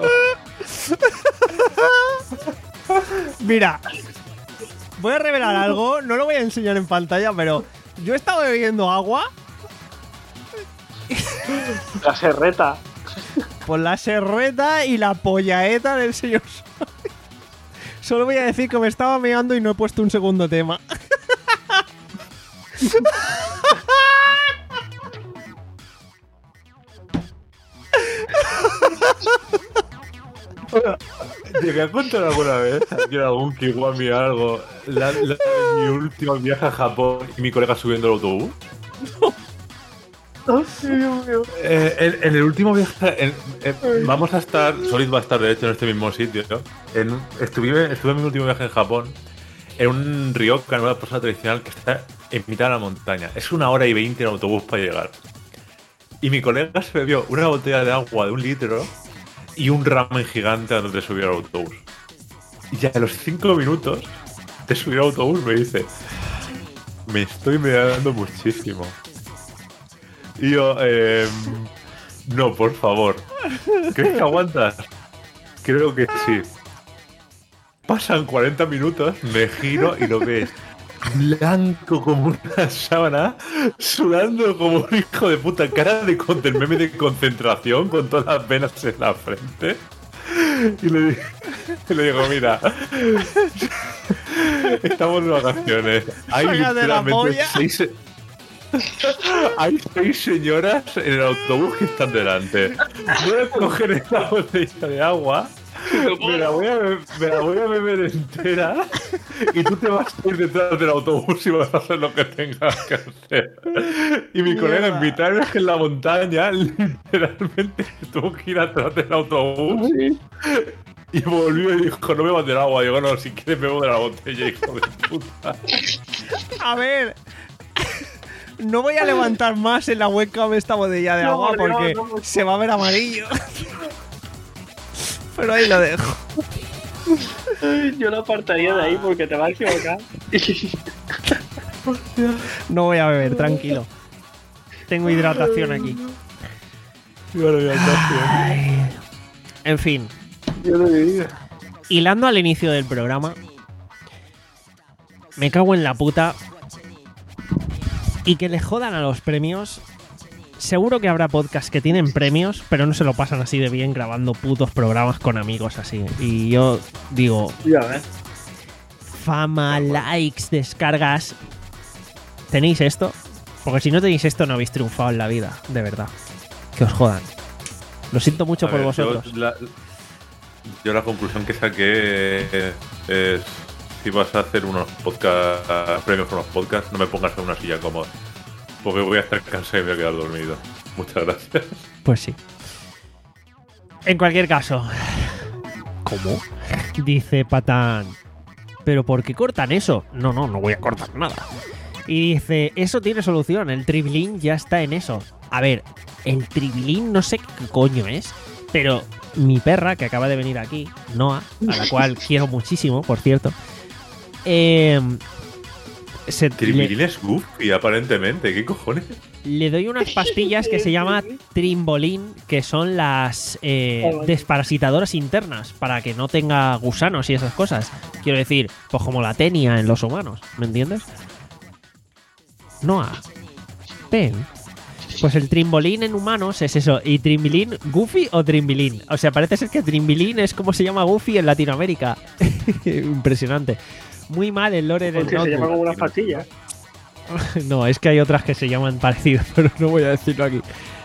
Mira, voy a revelar algo, no lo voy a enseñar en pantalla, pero yo he estado bebiendo agua
La serreta.
por la serreta y la pollaeta del señor Soy. Solo voy a decir que me estaba meando y no he puesto un segundo tema.
Llegué a contar alguna vez aquí en algún Kiwami algo la, la- mi último viaje a Japón y mi colega subiendo el autobús. Eh, en, en el último viaje en- en- vamos a estar, Solid va a estar de hecho en este mismo sitio, ¿no? En, estuve, estuve en mi último viaje en Japón en un ryokan, una posada tradicional que está en mitad de la montaña. Es una hora y veinte en autobús para llegar. Y mi colega se bebió una botella de agua de un litro y un ramen gigante antes de subir al autobús. Y ya a los cinco minutos de subir al autobús me dice: me estoy meando muchísimo. Y yo, eh, no, por favor. ¿Crees que aguantas? Creo que sí. Pasan cuarenta minutos, me giro y lo ves blanco como una sábana, sudando como un hijo de puta, cara de, con- del meme de concentración con todas las venas en la frente. Y le, di- y le digo, mira, estamos de vacaciones. Hay
Sácate la
literalmente
polla.
seis, hay seis señoras en el autobús que están delante. Voy a coger esta botella de agua, me la voy a, be- me la voy a beber entera y tú te vas a ir detrás del autobús y vas a hacer lo que tengas que hacer. Y mi colega en mitad de viaje en la montaña literalmente tuvo que ir atrás del autobús y volvió y dijo, no bebas del agua. Digo, no, si quieres bebo de la botella, hijo de puta.
A ver, no voy a levantar más en la webcam esta botella de
No,
agua
no,
porque
no, no.
se va a ver amarillo. Pero ahí lo dejo.
Yo lo apartaría de ahí porque te vas a equivocar.
No voy a beber, tranquilo. tengo hidratación aquí. Ay. En fin. Hilando al inicio del programa, me cago en la puta. Y que le jodan a los premios. Seguro que habrá podcasts que tienen premios, pero no se lo pasan así de bien grabando putos programas con amigos así. Y yo digo...
Ya ves.
Fama, likes, descargas... ¿Tenéis esto? Porque si no tenéis esto no habéis triunfado en la vida, de verdad. Que os jodan. Lo siento mucho
A
por
ver,
vosotros.
Yo la, yo la conclusión que saqué es... Si vas a hacer unos podcasts, premios con unos podcasts, no me pongas en una silla cómoda. Porque voy a estar cansado y me voy a quedar dormido. Muchas gracias.
Pues sí. En cualquier caso. ¿Cómo? Dice Patán. ¿Pero por qué cortan eso? No, no, no voy a cortar nada. Y dice, eso tiene solución. El tribilín ya está en eso. A ver, el tribilín no sé qué coño es. Pero mi perra, que acaba de venir aquí, Noah, a la cual quiero muchísimo, por cierto. Eh... Se,
Tribilín
le,
es Goofy, aparentemente. ¿Qué cojones?
le doy unas pastillas que se llama Trimbolín, que son las eh, desparasitadoras internas, para que no tenga gusanos y esas cosas. Quiero decir, pues como la tenia en los humanos, ¿me entiendes? Noah, ven. Pues el Trimbolín en humanos es eso. ¿Y Trimbilín, Goofy o Trimbilín? O sea, parece ser que Trimbilín es como se llama Goofy en Latinoamérica. Impresionante. Muy mal el lore del
Porque se llama como
notebook.
unas pastillas.
No, es que hay otras que se llaman parecido, pero no voy a decirlo aquí.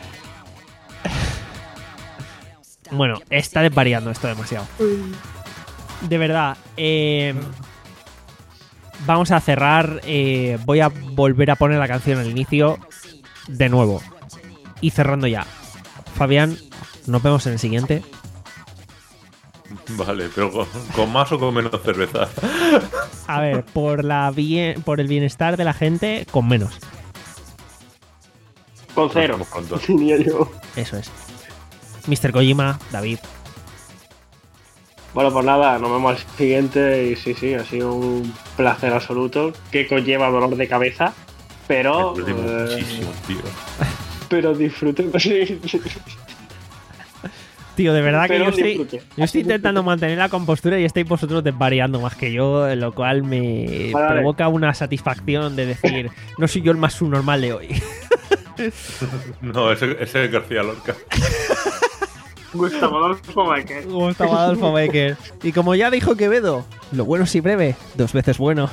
Bueno, está desvariando esto demasiado. De verdad, eh, vamos a cerrar. eh, Voy a volver a poner la canción al inicio de nuevo. Y cerrando ya. Fabián, nos vemos en el siguiente.
Vale, pero con, con más o con menos cerveza.
A ver, por la bien, por el bienestar de la gente, con menos.
Con cero.
Nos vemos pronto.
Tenía yo.
Eso es. mister Kojima, David.
Bueno, pues nada, nos vemos al siguiente. Y sí, sí, ha sido un placer absoluto. Que conlleva dolor de cabeza. Pero.
Me divertí
eh,
muchísimo, tío.
pero disfruten.
Tío, de verdad que
Pero
yo estoy,
disfrute.
yo estoy intentando mantener la compostura y estáis vosotros desvariando más que yo, lo cual me
Vale.
provoca una satisfacción de decir, no soy yo el más subnormal de hoy.
No, ese, ese es García Lorca.
Gustavo Adolfo Becker.
Gustavo Adolfo Becker. Y como ya dijo Quevedo, lo bueno si breve, dos veces bueno.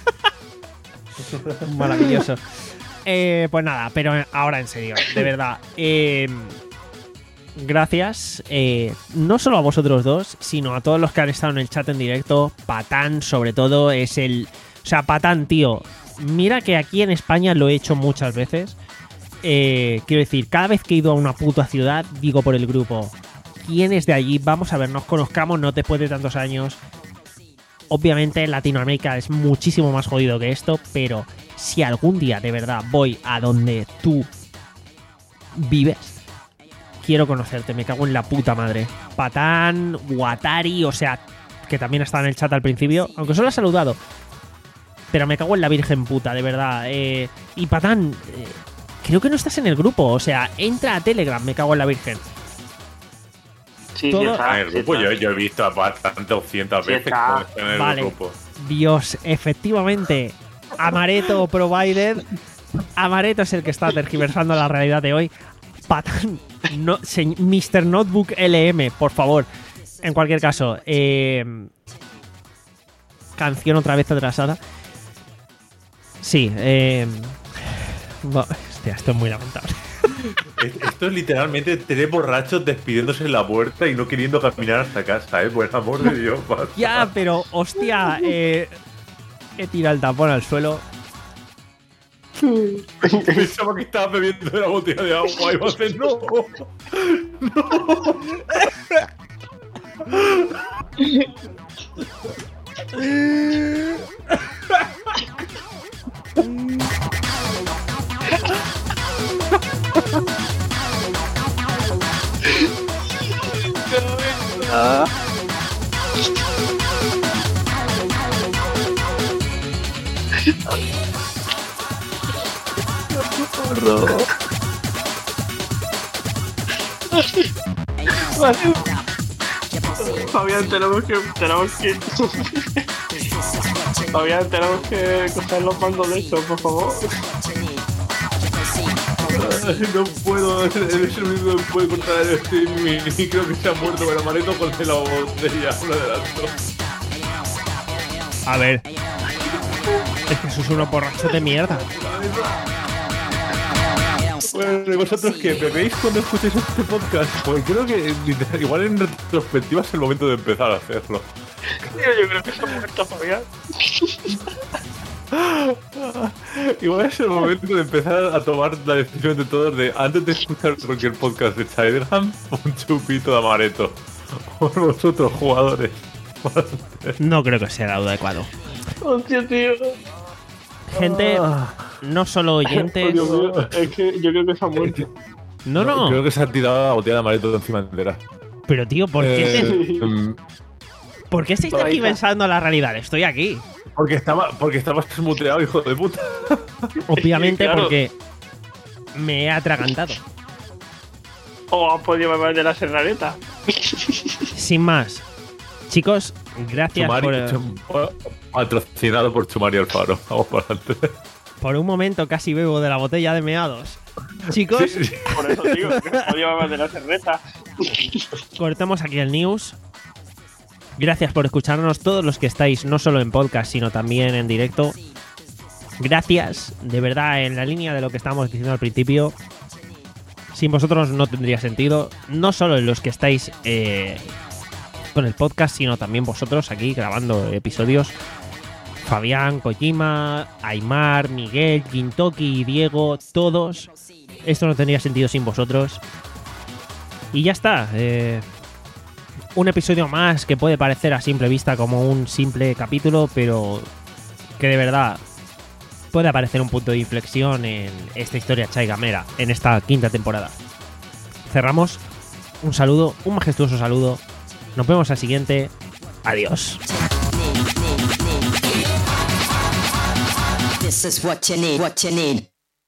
Maravilloso. Eh, pues nada, pero ahora en serio, de verdad. Eh, gracias, eh, no solo a vosotros dos, sino a todos los que han estado en el chat en directo. Patán, sobre todo, es el... O sea, Patán, tío, mira que aquí en España lo he hecho muchas veces. Eh, quiero decir, cada vez que he ido a una puta ciudad, digo por el grupo, ¿quién es de allí? Vamos a ver, nos conozcamos, no después de tantos años. Obviamente Latinoamérica es muchísimo más jodido que esto, pero si algún día de verdad voy a donde tú vives, quiero conocerte, me cago en la puta madre. Patán, Watari, o sea, que también estaba en el chat al principio, aunque solo ha saludado. Pero me cago en la virgen puta, de verdad. Eh, y Patán, eh, creo que no estás en el grupo, o sea, entra a Telegram, me cago en la virgen.
Sí,
Todo-
sí
En
está,
el
sí
grupo
está.
yo, yo he visto a bastante doscientas
Sí
veces
está.
que en el
Vale.
grupo.
Dios, efectivamente, Amaretto Provided. Amaretto es el que está tergiversando la realidad de hoy. Patán, no, se- mister Notebook L M, por favor. En cualquier caso, eh, canción otra vez atrasada. Sí, eh, bo- hostia, esto es muy lamentable.
Es- Esto es literalmente tres borrachos despidiéndose en la puerta y no queriendo caminar hasta casa, ¿eh? Por el amor de Dios, basta.
Ya, pero hostia, eh, he tirado el tapón al suelo.
Pensaba que estaba bebiendo de la botella de agua y va a hacer no.
Horror.
Fabián, tenemos que. Tenemos que. Fabián, tenemos que coger los mandos de esto, por favor.
No puedo, es el único que puede cortar el streaming y creo que se ha muerto con el amareto con la botella, una de las dos.
A ver. Es que sos uno borracho de mierda.
Bueno, ¿y vosotros qué? ¿Bebéis cuando escucháis este podcast? Pues creo que igual en retrospectiva es el momento de empezar a hacerlo.
Tío, yo creo que se ha muerto Fabián.
Igual es el momento de empezar a tomar la decisión de todos de antes de escuchar cualquier podcast de Spider-Man, un chupito de amaretto. Por vosotros, jugadores.
No creo que sea lo adecuado.
Hostia, tío.
Gente, no solo oyentes.
Oh, Dios mío, es que yo creo que se ha muerto.
No, no.
Creo que se ha tirado la botella de amaretto de encima entera.
Pero tío, ¿por qué,
Eh,
te-
mm,
¿por qué estáis aquí pensando en la realidad? Estoy aquí.
Porque estaba, porque estabas muteado, hijo de puta.
Obviamente
Claro.
porque me he atragantado.
O has podido beber de la serraneta.
Sin más. Chicos, gracias
Chumari,
por,
Chum- patrocinado por Chumari Alfaro. Vamos para adelante.
por un momento casi bebo de la botella de meados. Chicos,
Sí, sí.
Por eso digo que has podido beber de la serraneta.
cortamos aquí el news. Gracias por escucharnos, todos los que estáis no solo en podcast, sino también en directo. Gracias, de verdad, en la línea de lo que estábamos diciendo al principio. Sin vosotros no tendría sentido. No solo en los que estáis eh, con el podcast, sino también vosotros aquí grabando episodios. Fabián, Kojima, Aymar, Miguel, Gintoki, Diego, todos. Esto no tendría sentido sin vosotros. Y ya está. Eh, un episodio más que puede parecer a simple vista como un simple capítulo, pero que de verdad puede aparecer un punto de inflexión en esta historia chaigamera, en esta quinta temporada. Cerramos. Un saludo, un majestuoso saludo. Nos vemos al siguiente. Adiós.
This is what you need, what you need.